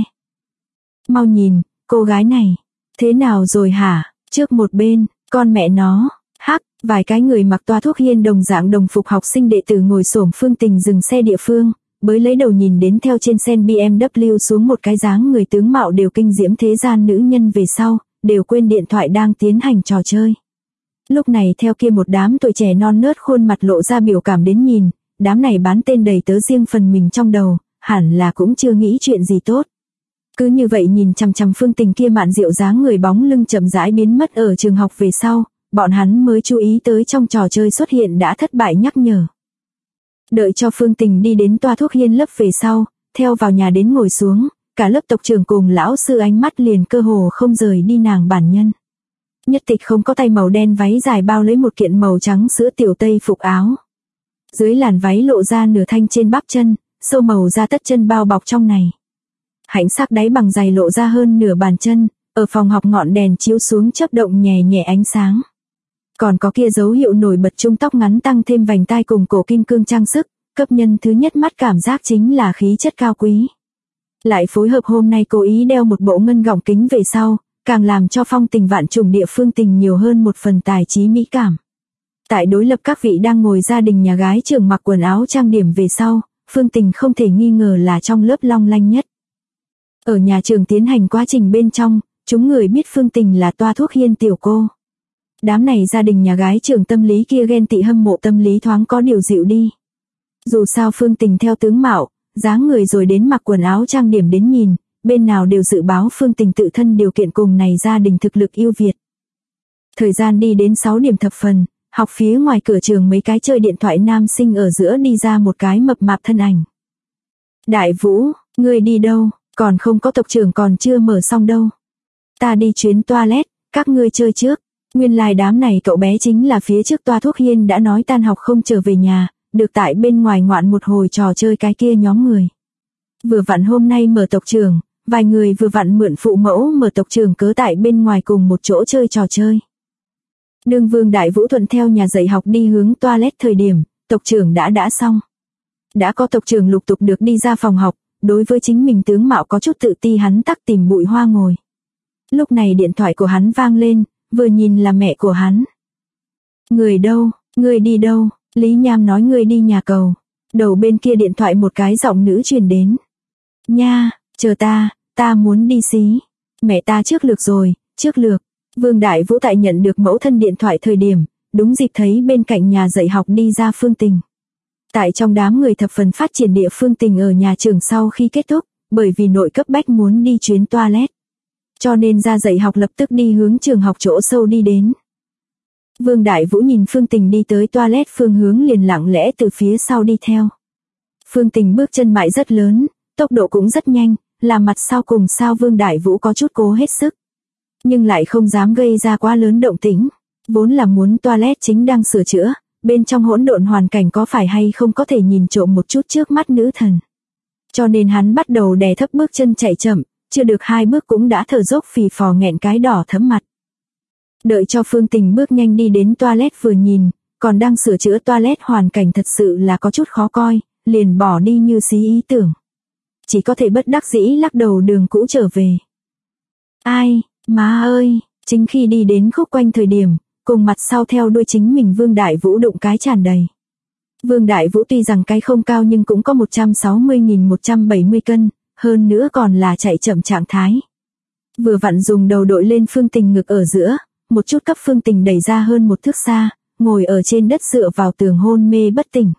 Mau nhìn, cô gái này, thế nào rồi hả? Trước một bên, con mẹ nó, hắc, vài cái người mặc toa thuốc hiên đồng dạng đồng phục học sinh đệ tử ngồi xổm Phương Tình dừng xe địa phương, bới lấy đầu nhìn đến theo trên sen BMW xuống một cái dáng người tướng mạo đều kinh diễm thế gian nữ nhân về sau, đều quên điện thoại đang tiến hành trò chơi. Lúc này theo kia một đám tuổi trẻ non nớt khuôn mặt lộ ra biểu cảm đến nhìn, đám này bán tên đầy tớ riêng phần mình trong đầu, hẳn là cũng chưa nghĩ chuyện gì tốt. Cứ như vậy nhìn chằm chằm Phương Tình kia mạn diệu dáng người bóng lưng chậm rãi biến mất ở trường học về sau, bọn hắn mới chú ý tới trong trò chơi xuất hiện đã thất bại nhắc nhở. Đợi cho Phương Tình đi đến toa thuốc hiên lớp về sau, theo vào nhà đến ngồi xuống, cả lớp tộc trưởng cùng lão sư ánh mắt liền cơ hồ không rời đi nàng bản nhân. Nhất tịch không có tay màu đen váy dài bao lấy một kiện màu trắng sữa tiểu tây phục áo. Dưới làn váy lộ ra nửa thanh trên bắp chân, sâu màu da tất chân bao bọc trong này. Hạnh sắc đáy bằng giày lộ ra hơn nửa bàn chân, ở phòng học ngọn đèn chiếu xuống chớp động nhẹ nhẹ ánh sáng. Còn có kia dấu hiệu nổi bật trung tóc ngắn tăng thêm vành tai cùng cổ kim cương trang sức, cấp nhân thứ nhất mắt cảm giác chính là khí chất cao quý. Lại phối hợp hôm nay cố ý đeo một bộ ngân gọng kính về sau, càng làm cho phong tình vạn trùng địa Phương Tình nhiều hơn một phần tài trí mỹ cảm. Tại đối lập các vị đang ngồi gia đình nhà gái trường mặc quần áo trang điểm về sau, Phương Tình không thể nghi ngờ là trong lớp long lanh nhất. Ở nhà trường tiến hành quá trình bên trong, chúng người biết Phương Tình là toa thuốc hiên tiểu cô. Đám này gia đình nhà gái trường tâm lý kia ghen tị hâm mộ tâm lý thoáng có điều dịu đi. Dù sao Phương Tình theo tướng mạo, dáng người rồi đến mặc quần áo trang điểm đến nhìn, bên nào đều dự báo Phương Tình tự thân điều kiện cùng này gia đình thực lực ưu việt. Thời gian đi đến 6 điểm thập phần, học phía ngoài cửa trường mấy cái chơi điện thoại nam sinh ở giữa đi ra một cái mập mạp thân ảnh. Đại Vũ, ngươi đi đâu, còn không có tộc trưởng còn chưa mở xong đâu. Ta đi chuyến toilet, các ngươi chơi trước. Nguyên lai đám này cậu bé chính là phía trước toa thuốc hiên đã nói tan học không trở về nhà, được tại bên ngoài ngoạn một hồi trò chơi cái kia nhóm người. Vừa vặn hôm nay mở tộc trưởng, vài người vừa vặn mượn phụ mẫu mở tộc trưởng cớ tại bên ngoài cùng một chỗ chơi trò chơi. Đương Vương Đại Vũ thuận theo nhà dạy học đi hướng toilet thời điểm, tộc trưởng đã xong. Đã có tộc trưởng lục tục được đi ra phòng học, đối với chính mình tướng mạo có chút tự ti hắn tắc tìm bụi hoa ngồi. Lúc này điện thoại của hắn vang lên, vừa nhìn là mẹ của hắn. Người đâu, người đi đâu, Lý Nham nói người đi nhà cầu. Đầu bên kia điện thoại một cái giọng nữ truyền đến. Nha, chờ ta muốn đi xí. Mẹ ta trước lược rồi, trước lược. Vương Đại Vũ tại nhận được mẫu thân điện thoại thời điểm, đúng dịp thấy bên cạnh nhà dạy học đi ra Phương Tình. Tại trong đám người thập phần phát triển địa Phương Tình ở nhà trường sau khi kết thúc, bởi vì nội cấp bách muốn đi chuyến toilet. Cho nên ra dạy học lập tức đi hướng trường học chỗ sâu đi đến. Vương Đại Vũ nhìn Phương Tình đi tới toilet phương hướng liền lặng lẽ từ phía sau đi theo. Phương Tình bước chân mại rất lớn, tốc độ cũng rất nhanh, làm mặt sau cùng sao Vương Đại Vũ có chút cố hết sức. Nhưng lại không dám gây ra quá lớn động tĩnh. Vốn là muốn toilet chính đang sửa chữa, bên trong hỗn độn hoàn cảnh có phải hay không có thể nhìn trộm một chút trước mắt nữ thần. Cho nên hắn bắt đầu đè thấp bước chân chạy chậm, chưa được 2 bước cũng đã thở dốc phì phò nghẹn cái đỏ thẫm mặt. Đợi cho Phương Tình bước nhanh đi đến toilet vừa nhìn, còn đang sửa chữa toilet hoàn cảnh thật sự là có chút khó coi, liền bỏ đi như xí ý tưởng. Chỉ có thể bất đắc dĩ lắc đầu đường cũ trở về. Ai, má ơi, chính khi đi đến khúc quanh thời điểm, cùng mặt sau theo đuôi chính mình Vương Đại Vũ đụng cái tràn đầy. Vương Đại Vũ tuy rằng cái không cao nhưng cũng có 160.170 cân, hơn nữa còn là chạy chậm trạng thái. Vừa vặn dùng đầu đội lên Phương Tình ngực ở giữa, một chút cấp Phương Tình đẩy ra hơn 1 thước xa, ngồi ở trên đất dựa vào tường hôn mê bất tỉnh.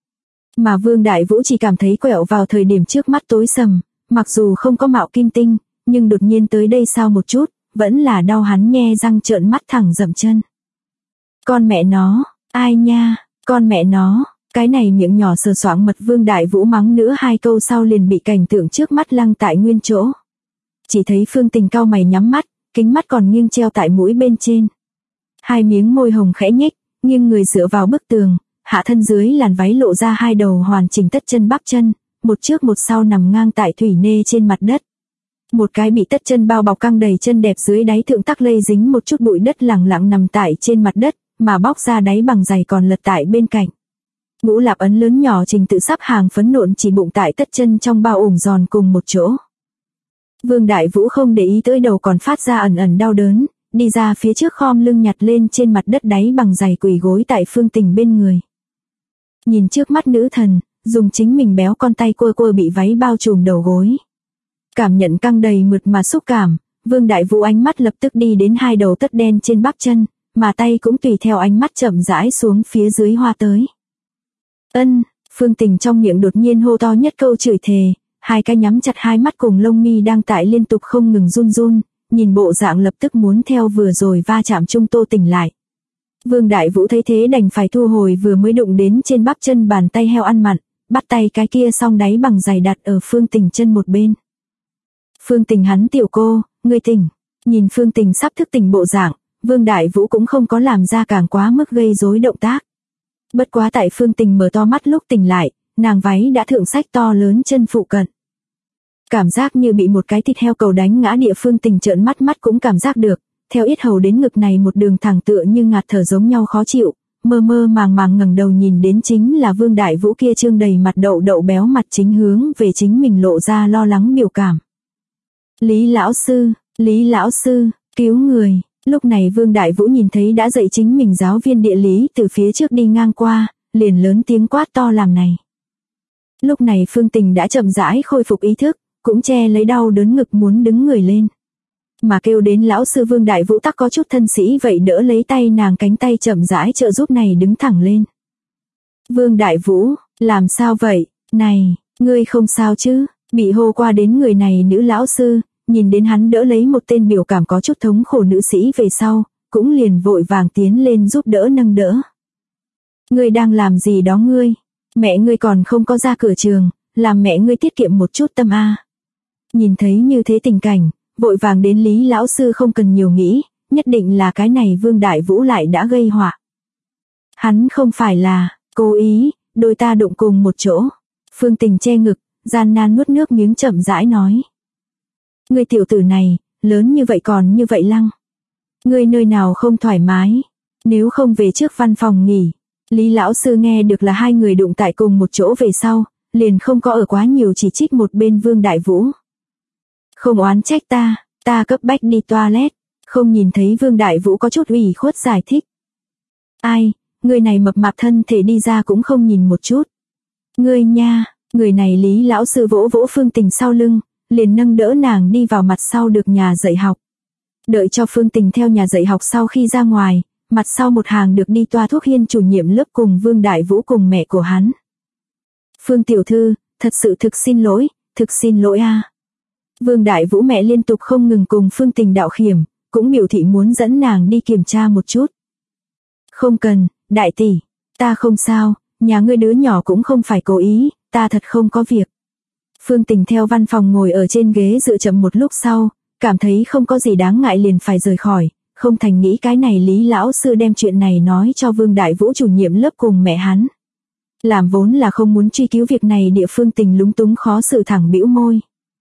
Mà Vương Đại Vũ chỉ cảm thấy quẹo vào thời điểm trước mắt tối sầm, mặc dù không có mạo kim tinh, nhưng đột nhiên tới đây sao một chút, vẫn là đau hắn nhe răng trợn mắt thẳng dậm chân. Con mẹ nó, ai nha, con mẹ nó, cái này miệng nhỏ sờ soạng mật Vương Đại Vũ mắng nữa 2 câu sau liền bị cảnh tượng trước mắt lăng tại nguyên chỗ. Chỉ thấy Phương Tình cau mày nhắm mắt, kính mắt còn nghiêng treo tại mũi bên trên. 2 miếng môi hồng khẽ nhếch, nghiêng người dựa vào bức tường, hạ thân dưới làn váy lộ ra 2 đầu hoàn chỉnh tất chân bắp chân, một trước một sau nằm ngang tại thủy nê trên mặt đất. Một cái bị tất chân bao bọc căng đầy chân đẹp dưới đáy thượng tắc lây dính một chút bụi đất lẳng lặng nằm tại trên mặt đất, mà bóc ra đáy bằng giày còn lật tại bên cạnh. Ngũ lạp ấn lớn nhỏ trình tự sắp hàng phấn nộn chỉ bụng tại tất chân trong bao ủng giòn cùng một chỗ. Vương Đại Vũ không để ý tới đầu còn phát ra ẩn ẩn đau đớn, đi ra phía trước khom lưng nhặt lên trên mặt đất đáy bằng giày quỳ gối tại Phương Tình bên người. Nhìn trước mắt nữ thần, dùng chính mình béo con tay quơ quơ bị váy bao trùm đầu gối. Cảm nhận căng đầy mượt mà xúc cảm, Vương Đại Vũ ánh mắt lập tức đi đến 2 đầu tất đen trên bắp chân, mà tay cũng tùy theo ánh mắt chậm rãi xuống phía dưới hoa tới. Ân, Phương Tình trong miệng đột nhiên hô to nhất câu chửi thề, 2 cái nhắm chặt 2 mắt cùng lông mi đang tại liên tục không ngừng run run, nhìn bộ dạng lập tức muốn theo vừa rồi va chạm chung Tô Tỉnh lại. Vương Đại Vũ thấy thế đành phải thu hồi vừa mới đụng đến trên bắp chân bàn tay heo ăn mặn, bắt tay cái kia xong đáy bằng giày đặt ở Phương Tình chân một bên. Phương Tình hắn tiểu cô, ngươi tỉnh. Nhìn Phương Tình sắp thức tỉnh bộ dạng, Vương Đại Vũ cũng không có làm ra càng quá mức gây rối động tác. Bất quá tại Phương Tình mở to mắt lúc tỉnh lại, nàng váy đã thượng sách to lớn chân phụ cận. Cảm giác như bị một cái thịt heo cầu đánh ngã địa Phương Tình trợn mắt cũng cảm giác được, theo yết hầu đến ngực này một đường thẳng tựa như ngạt thở giống nhau khó chịu, mơ mơ màng màng ngẩng đầu nhìn đến chính là Vương Đại Vũ kia trương đầy mặt đậu béo mặt chính hướng về chính mình lộ ra lo lắng biểu cảm. Lý lão sư, cứu người. Lúc này Vương Đại Vũ nhìn thấy đã dạy chính mình giáo viên địa lý từ phía trước đi ngang qua, liền lớn tiếng quát to làm này. Lúc này Phương Tình đã chậm rãi khôi phục ý thức, cũng che lấy đau đớn ngực muốn đứng người lên. Mà kêu đến lão sư Vương Đại Vũ tắc có chút thân sĩ vậy đỡ lấy tay nàng cánh tay chậm rãi trợ giúp này đứng thẳng lên. Vương Đại Vũ, làm sao vậy, này, ngươi không sao chứ, bị hô qua đến người này nữ lão sư, nhìn đến hắn đỡ lấy một tên biểu cảm có chút thống khổ nữ sĩ về sau, cũng liền vội vàng tiến lên giúp đỡ nâng đỡ. Ngươi đang làm gì đó ngươi? Mẹ ngươi còn không có ra cửa trường, làm mẹ ngươi tiết kiệm một chút tâm a. Nhìn thấy như thế tình cảnh, vội vàng đến Lý lão sư không cần nhiều nghĩ, nhất định là cái này Vương Đại Vũ lại đã gây họa. Hắn không phải là cố ý, đôi ta đụng cùng một chỗ. Phương Tình che ngực, gian nan nuốt nước miếng chậm rãi nói. Ngươi tiểu tử này, lớn như vậy còn như vậy lăng. Ngươi nơi nào không thoải mái, nếu không về trước văn phòng nghỉ. Lý lão sư nghe được là hai người đụng tại cùng một chỗ về sau, liền không có ở quá nhiều chỉ trích một bên Vương Đại Vũ. Không oán trách ta cấp bách đi toilet, không nhìn thấy Vương Đại Vũ có chút ủy khuất giải thích. Ai, người này mập mạp thân thể đi ra cũng không nhìn một chút. Ngươi nha, người này Lý lão sư vỗ vỗ Phương Tình sau lưng, liền nâng đỡ nàng đi vào mặt sau được nhà dạy học. Đợi cho Phương Tình theo nhà dạy học sau khi ra ngoài, mặt sau một hàng được đi toa thuốc hiên chủ nhiệm lớp cùng Vương Đại Vũ cùng mẹ của hắn. Phương tiểu thư, thật sự thực xin lỗi a. Vương Đại Vũ mẹ liên tục không ngừng cùng Phương Tình đạo khiểm, cũng biểu thị muốn dẫn nàng đi kiểm tra một chút. Không cần, đại tỷ, ta không sao, nhà ngươi đứa nhỏ cũng không phải cố ý, ta thật không có việc. Phương Tình theo văn phòng ngồi ở trên ghế dựa chậm một lúc sau, cảm thấy không có gì đáng ngại liền phải rời khỏi, không thành nghĩ cái này Lý lão sư đem chuyện này nói cho Vương Đại Vũ chủ nhiệm lớp cùng mẹ hắn. Làm vốn là không muốn truy cứu việc này địa Phương Tình lúng túng khó xử thẳng bĩu môi.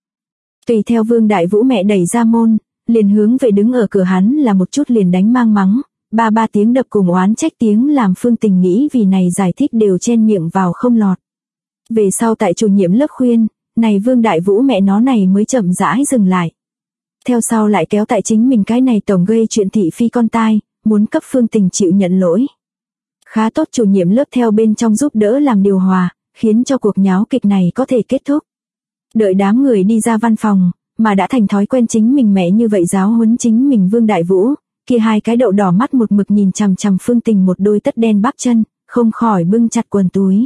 Tùy theo Vương Đại Vũ mẹ đẩy ra môn, liền hướng về đứng ở cửa hắn là một chút liền đánh mang mắng, ba tiếng đập cùng oán trách tiếng làm Phương Tình nghĩ vì này giải thích đều chen miệng vào không lọt. Về sau tại chủ nhiệm lớp khuyên, này Vương Đại Vũ mẹ nó này mới chậm rãi dừng lại. Theo sau lại kéo tại chính mình cái này tổng gây chuyện thị phi con tai, muốn cấp Phương Tình chịu nhận lỗi. Khá tốt chủ nhiệm lớp theo bên trong giúp đỡ làm điều hòa, khiến cho cuộc nháo kịch này có thể kết thúc. Đợi đám người đi ra văn phòng, mà đã thành thói quen chính mình mẹ như vậy giáo huấn chính mình Vương Đại Vũ, kia hai cái đậu đỏ mắt một mực nhìn chằm chằm Phương Tình một đôi tất đen bắp chân, không khỏi bưng chặt quần túi.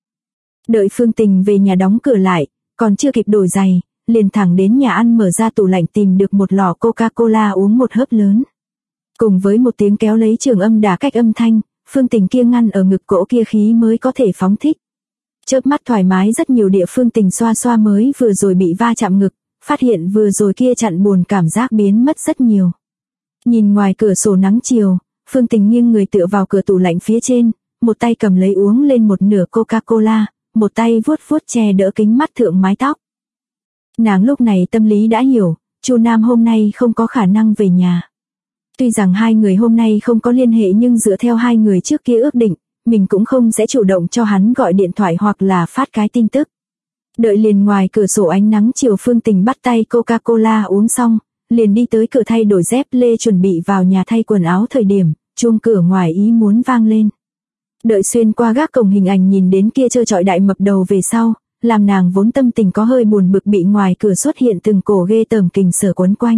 Đợi Phương Tình về nhà đóng cửa lại, còn chưa kịp đổi giày, liền thẳng đến nhà ăn mở ra tủ lạnh tìm được một lọ Coca-Cola uống một hớp lớn. Cùng với một tiếng kéo lấy trường âm đả cách âm thanh, Phương Tình kia ngăn ở ngực cổ kia khí mới có thể phóng thích. Chớp mắt thoải mái rất nhiều địa Phương Tình xoa xoa mới vừa rồi bị va chạm ngực, phát hiện vừa rồi kia chặn buồn cảm giác biến mất rất nhiều. Nhìn ngoài cửa sổ nắng chiều, Phương Tình nghiêng người tựa vào cửa tủ lạnh phía trên, một tay cầm lấy uống lên một nửa Coca-Cola, một tay vuốt vuốt che đỡ kính mắt thượng mái tóc. Nàng lúc này tâm lý đã hiểu, Chu Nam hôm nay không có khả năng về nhà. Tuy rằng hai người hôm nay không có liên hệ nhưng dựa theo hai người trước kia ước định, mình cũng không sẽ chủ động cho hắn gọi điện thoại hoặc là phát cái tin tức. Đợi liền ngoài cửa sổ ánh nắng chiều Phương Tình bắt tay Coca-Cola uống xong, liền đi tới cửa thay đổi dép lê chuẩn bị vào nhà thay quần áo thời điểm, chuông cửa ngoài ý muốn vang lên. Đợi xuyên qua gác cổng hình ảnh nhìn đến kia trơ trọi đại mập đầu về sau, làm nàng vốn tâm tình có hơi buồn bực bị ngoài cửa xuất hiện từng cổ ghê tởm kình sở quấn quanh.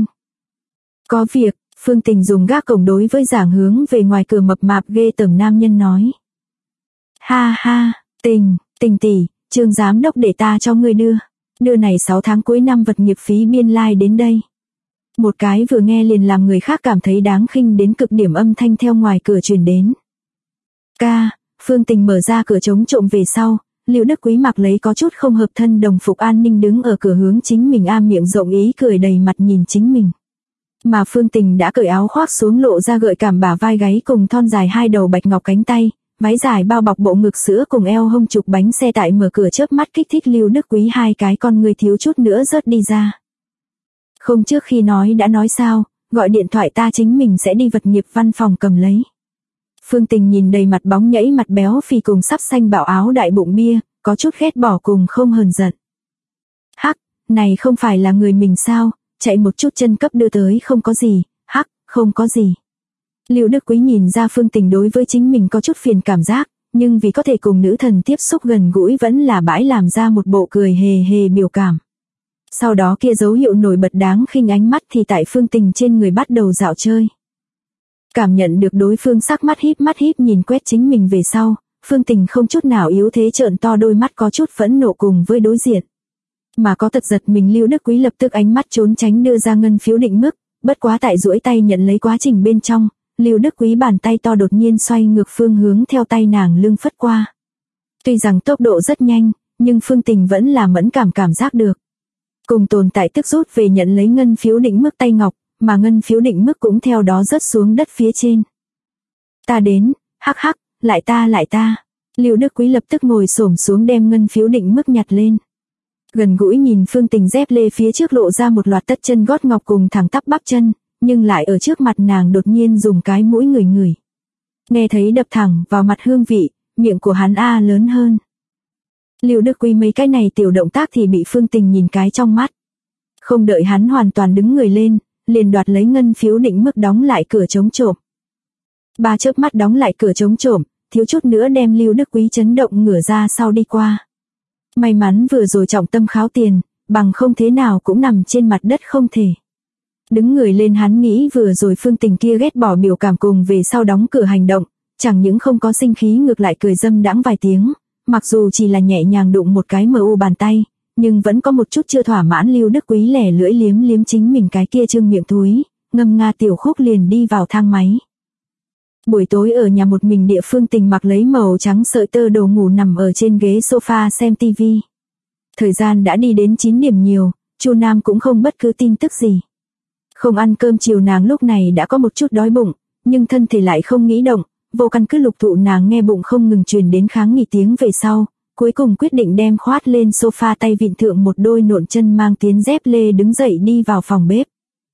Có việc, Phương Tình dùng gác cổng đối với giảng hướng về ngoài cửa mập mạp ghê tởm nam nhân nói. Ha ha, Tình tỷ, Trương giám đốc để ta cho ngươi đưa này 6 tháng cuối năm vật nghiệp phí biên lai đến đây. Một cái vừa nghe liền làm người khác cảm thấy đáng khinh đến cực điểm âm thanh theo ngoài cửa truyền đến. Ca, Phương Tình mở ra cửa chống trộm về sau, Lưu Đức Quý mặc lấy có chút không hợp thân đồng phục an ninh đứng ở cửa hướng chính mình miệng rộng ý cười đầy mặt nhìn chính mình. Mà Phương Tình đã cởi áo khoác xuống lộ ra gợi cảm bả vai gáy cùng thon dài hai đầu bạch ngọc cánh tay, váy dài bao bọc bộ ngực sữa cùng eo hông trục bánh xe tại mở cửa chớp mắt kích thích Lưu Đức Quý hai cái con người thiếu chút nữa rớt đi ra. Không trước khi nói đã nói sao, gọi điện thoại ta chính mình sẽ đi vật nghiệp văn phòng cầm lấy. Phương Tình nhìn đầy mặt bóng nhảy mặt béo phì cùng sắp xanh bảo áo đại bụng bia, có chút ghét bỏ cùng không hờn giận. Hắc, này không phải là người mình sao, chạy một chút chân cấp đưa tới không có gì, hắc, không có gì. Lưu Đức Quý nhìn ra Phương Tình đối với chính mình có chút phiền cảm giác, nhưng vì có thể cùng nữ thần tiếp xúc gần gũi vẫn là bãi làm ra một bộ cười hề hề biểu cảm. Sau đó kia dấu hiệu nổi bật đáng khinh ánh mắt thì tại Phương Tình trên người bắt đầu dạo chơi. Cảm nhận được đối phương sắc mắt híp nhìn quét chính mình về sau, Phương Tình không chút nào yếu thế trợn to đôi mắt có chút phẫn nộ cùng với đối diện. Mà có tật giật mình Lưu Đức Quý lập tức ánh mắt trốn tránh đưa ra ngân phiếu định mức, bất quá tại duỗi tay nhận lấy quá trình bên trong, Lưu Đức Quý bàn tay to đột nhiên xoay ngược phương hướng theo tay nàng lưng phất qua. Tuy rằng tốc độ rất nhanh, nhưng Phương Tình vẫn là mẫn cảm giác được. Cùng tồn tại tức rút về nhận lấy ngân phiếu định mức tay ngọc, mà ngân phiếu định mức cũng theo đó rớt xuống đất phía trên. Ta đến, hắc hắc, lại ta. Lưu Đức Quý lập tức ngồi xổm xuống đem ngân phiếu định mức nhặt lên. Gần gũi nhìn Phương Tình dép lê phía trước lộ ra một loạt tất chân gót ngọc cùng thẳng tắp bắp chân, nhưng lại ở trước mặt nàng đột nhiên dùng cái mũi ngửi. Nghe thấy đập thẳng vào mặt hương vị, miệng của hắn lớn hơn. Lưu Đức Quý mấy cái này tiểu động tác thì bị Phương Tình nhìn cái trong mắt. Không đợi hắn hoàn toàn đứng người lên, liền đoạt lấy ngân phiếu định mức đóng lại cửa chống trộm. Ba chớp mắt đóng lại cửa chống trộm, thiếu chút nữa đem Lưu Đức Quý chấn động ngửa ra sau đi qua. May mắn vừa rồi trọng tâm kháo tiền, bằng không thế nào cũng nằm trên mặt đất không thể. Đứng người lên hắn nghĩ vừa rồi Phương Tình kia ghét bỏ biểu cảm cùng về sau đóng cửa hành động, chẳng những không có sinh khí ngược lại cười dâm đãng vài tiếng, mặc dù chỉ là nhẹ nhàng đụng một cái mờ u bàn tay, nhưng vẫn có một chút chưa thỏa mãn. Lưu Đức Quý lẻ lưỡi liếm chính mình cái kia trương miệng thúi, ngâm nga tiểu khúc liền đi vào thang máy. Buổi tối ở nhà một mình địa Phương Tình mặc lấy màu trắng sợi tơ đồ ngủ nằm ở trên ghế sofa xem tivi. Thời gian đã đi đến 9 điểm nhiều, Chu Nam cũng không bất cứ tin tức gì. Không ăn cơm chiều nàng lúc này đã có một chút đói bụng, nhưng thân thể lại không nghĩ động, vô căn cứ lục thụ nàng nghe bụng không ngừng truyền đến kháng nghị tiếng về sau, cuối cùng quyết định đem khoát lên sofa tay vịn thượng một đôi nộn chân mang tiến dép lê đứng dậy đi vào phòng bếp.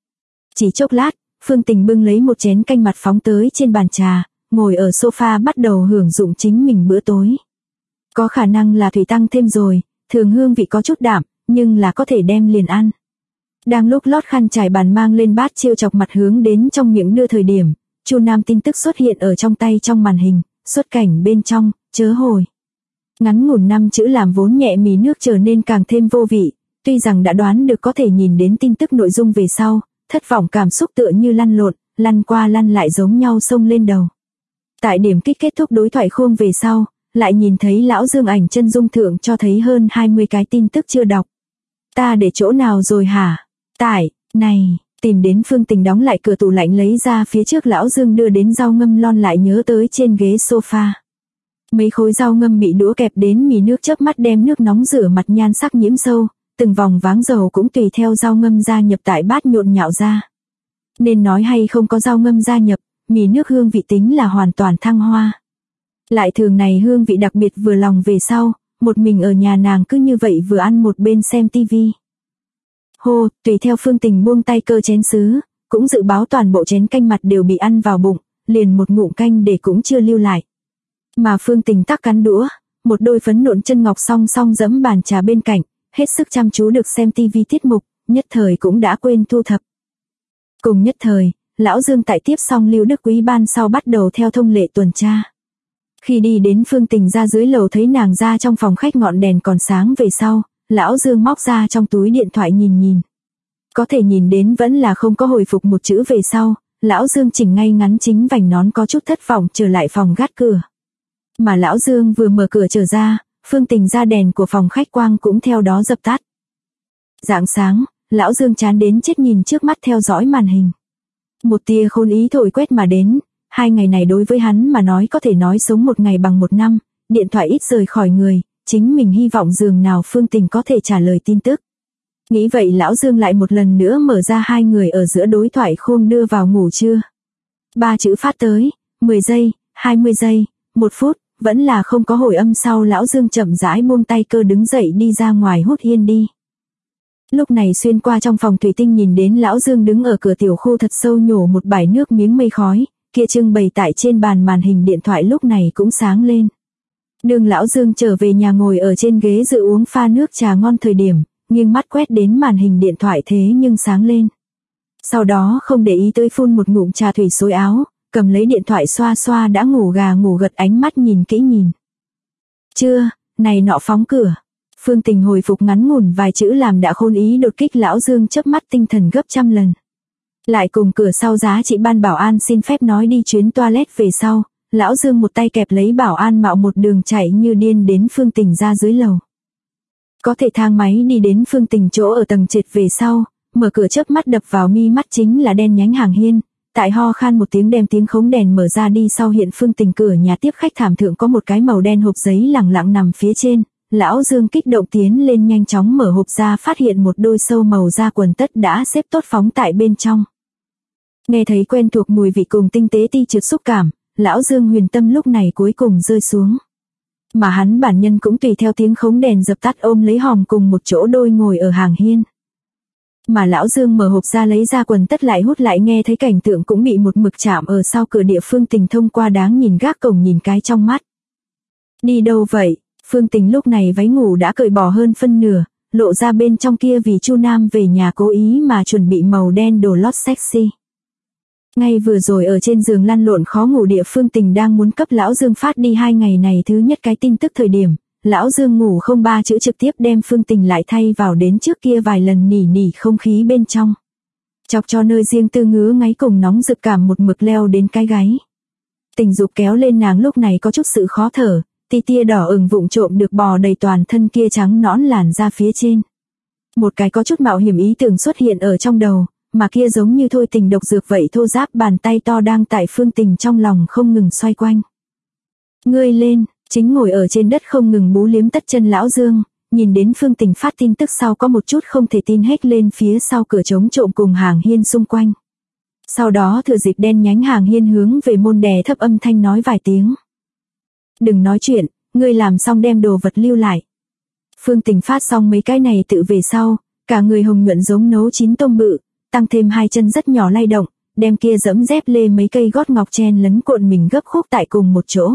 Chỉ chốc lát, Phương Tình bưng lấy một chén canh mặt phóng tới trên bàn trà, ngồi ở sofa bắt đầu hưởng dụng chính mình bữa tối. Có khả năng là thủy tăng thêm rồi, thường hương vị có chút đạm, nhưng là có thể đem liền ăn. Đang lúc lót khăn trải bàn mang lên bát trêu chọc mặt hướng đến trong miệng đưa thời điểm, Chu Nam tin tức xuất hiện ở trong tay trong màn hình, xuất cảnh bên trong, chớ hồi. Ngắn ngủn 5 chữ làm vốn nhẹ mì nước trở nên càng thêm vô vị, tuy rằng đã đoán được có thể nhìn đến tin tức nội dung về sau, thất vọng cảm xúc tựa như lăn lộn, lăn qua lăn lại giống nhau xông lên đầu. Tại điểm kích kết thúc đối thoại khuôn về sau, lại nhìn thấy lão Dương ảnh chân dung thượng cho thấy hơn 20 cái tin tức chưa đọc. Ta để chỗ nào rồi hả? Tại, này, tìm đến Phương Tình đóng lại cửa tủ lạnh lấy ra phía trước lão Dương đưa đến rau ngâm lon lại nhớ tới trên ghế sofa. Mấy khối rau ngâm bị đũa kẹp đến mì nước chớp mắt đem nước nóng rửa mặt nhan sắc nhiễm sâu, từng vòng váng dầu cũng tùy theo rau ngâm gia nhập tại bát nhộn nhạo ra. Nên nói hay không có rau ngâm gia nhập, mì nước hương vị tính là hoàn toàn thăng hoa. Lại thường này hương vị đặc biệt vừa lòng về sau, một mình ở nhà nàng cứ như vậy vừa ăn một bên xem tivi. Hô, tùy theo Phương Tình buông tay cơ chén sứ, cũng dự báo toàn bộ chén canh mặt đều bị ăn vào bụng, liền một ngụm canh để cũng chưa lưu lại. Mà Phương Tình tắc cắn đũa, một đôi phấn nộn chân ngọc song song dẫm bàn trà bên cạnh, hết sức chăm chú được xem tivi tiết mục, nhất thời cũng đã quên thu thập. Cùng nhất thời, lão Dương tại tiếp xong Lưu Đức Quý ban sau bắt đầu theo thông lệ tuần tra. Khi đi đến Phương Tình ra dưới lầu thấy nàng ra trong phòng khách ngọn đèn còn sáng về sau, lão Dương móc ra trong túi điện thoại nhìn. Có thể nhìn đến vẫn là không có hồi phục một chữ về sau, lão Dương chỉnh ngay ngắn chính vành nón có chút thất vọng trở lại phòng gác cửa. Mà lão Dương vừa mở cửa trở ra, Phương Tình ra đèn của phòng khách quang cũng theo đó dập tắt. Rạng sáng, lão Dương chán đến chết nhìn trước mắt theo dõi màn hình. Một tia khôn ý thổi quét mà đến, 2 ngày này đối với hắn mà nói có thể nói sống một ngày bằng một năm, điện thoại ít rời khỏi người, chính mình hy vọng dường nào Phương Tình có thể trả lời tin tức. Nghĩ vậy lão Dương lại một lần nữa mở ra 2 người ở giữa đối thoại khôn đưa vào ngủ trưa. 3 chữ phát tới, 10 giây, 20 giây, 1 phút, vẫn là không có hồi âm sau lão Dương chậm rãi buông tay cơ đứng dậy đi ra ngoài hút yên đi. Lúc này xuyên qua trong phòng thủy tinh nhìn đến lão Dương đứng ở cửa tiểu khu thật sâu nhổ một bãi nước miếng mây khói, kia trưng bày tại trên bàn màn hình điện thoại lúc này cũng sáng lên. Đường lão Dương trở về nhà ngồi ở trên ghế dự uống pha nước trà ngon thời điểm, nghiêng mắt quét đến màn hình điện thoại thế nhưng sáng lên. Sau đó không để ý tới phun một ngụm trà thủy xối áo, cầm lấy điện thoại xoa xoa đã ngủ gà ngủ gật ánh mắt nhìn kỹ nhìn. Chưa, này nọ phóng cửa. Phương Tình hồi phục ngắn ngủn vài chữ làm đã khôn ý đột kích lão Dương chớp mắt tinh thần gấp trăm lần. Lại cùng cửa sau giá trị ban bảo an xin phép nói đi chuyến toilet về sau, lão Dương một tay kẹp lấy bảo an mạo một đường chạy như điên đến Phương Tình ra dưới lầu. Có thể thang máy đi đến Phương Tình chỗ ở tầng trệt về sau, mở cửa chớp mắt đập vào mi mắt chính là đen nhánh hàng hiên, tại ho khan một tiếng đem tiếng khống đèn mở ra đi sau hiện Phương Tình cửa nhà tiếp khách thảm thượng có một cái màu đen hộp giấy lẳng lặng nằm phía trên, Lão Dương kích động tiến lên nhanh chóng mở hộp ra, phát hiện một đôi sâu màu da quần tất đã xếp tốt phóng tại bên trong. Nghe thấy quen thuộc mùi vị cùng tinh tế ti trượt xúc cảm, lão Dương huyền tâm lúc này cuối cùng rơi xuống. Mà hắn bản nhân cũng tùy theo tiếng khống đèn dập tắt ôm lấy hòm cùng một chỗ đôi ngồi ở hàng hiên. Mà lão Dương mở hộp ra lấy ra quần tất lại hút lại, nghe thấy cảnh tượng cũng bị một mực chạm ở sau cửa địa Phương Tình thông qua đáng nhìn gác cổng nhìn cái trong mắt. Đi đâu vậy? Phương Tình lúc này váy ngủ đã cởi bỏ hơn phân nửa, lộ ra bên trong kia vì Chu Nam về nhà cố ý mà chuẩn bị màu đen đồ lót sexy. Ngay vừa rồi ở trên giường lăn lộn khó ngủ địa Phương Tình đang muốn cấp lão Dương phát đi 2 ngày này thứ nhất cái tin tức thời điểm, lão Dương ngủ không 3 chữ trực tiếp đem Phương Tình lại thay vào đến trước kia vài lần nỉ nỉ không khí bên trong. Chọc cho nơi riêng tư ngứa ngáy cùng nóng rực cảm một mực leo đến cái gáy. Tình dục kéo lên nàng lúc này có chút sự khó thở, tia đỏ ửng vụng trộm được bò đầy toàn thân kia trắng nõn làn ra phía trên. Một cái có chút mạo hiểm ý tưởng xuất hiện ở trong đầu, mà kia giống như thôi tình độc dược vậy thô ráp bàn tay to đang tại Phương Tình trong lòng không ngừng xoay quanh. Ngươi lên, chính ngồi ở trên đất không ngừng bú liếm tất chân lão Dương, nhìn đến Phương Tình phát tin tức sau có một chút không thể tin hết lên phía sau cửa chống trộm cùng hàng hiên xung quanh. Sau đó thừa dịp đen nhánh hàng hiên hướng về môn đè thấp âm thanh nói vài tiếng. Đừng nói chuyện, ngươi làm xong đem đồ vật lưu lại. Phương Tình phát xong mấy cái này tự về sau, cả người hồng nhuận giống nấu chín tôm bự, tăng thêm 2 chân rất nhỏ lay động, đem kia dẫm dép lê mấy cây gót ngọc chen lấn cuộn mình gấp khúc tại cùng một chỗ.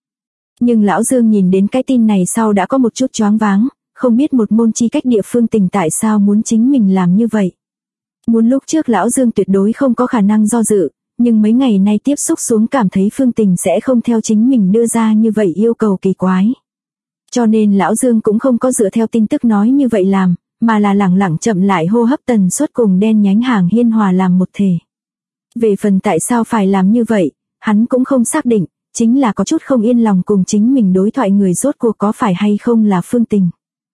Nhưng lão Dương nhìn đến cái tin này sau đã có một chút choáng váng, không biết một môn chi cách địa Phương Tình tại sao muốn chính mình làm như vậy. Muốn lúc trước lão Dương tuyệt đối không có khả năng do dự, nhưng mấy ngày nay tiếp xúc xuống cảm thấy Phương Tình sẽ không theo chính mình đưa ra như vậy yêu cầu kỳ quái. Cho nên lão Dương cũng không có dựa theo tin tức nói như vậy làm, mà là lẳng lặng chậm lại hô hấp tần suất cùng đen nhánh hàng hiên hòa làm một thể. Về phần tại sao phải làm như vậy, hắn cũng không xác định, chính là có chút không yên lòng cùng chính mình đối thoại người rốt cuộc có phải hay không là Phương Tình.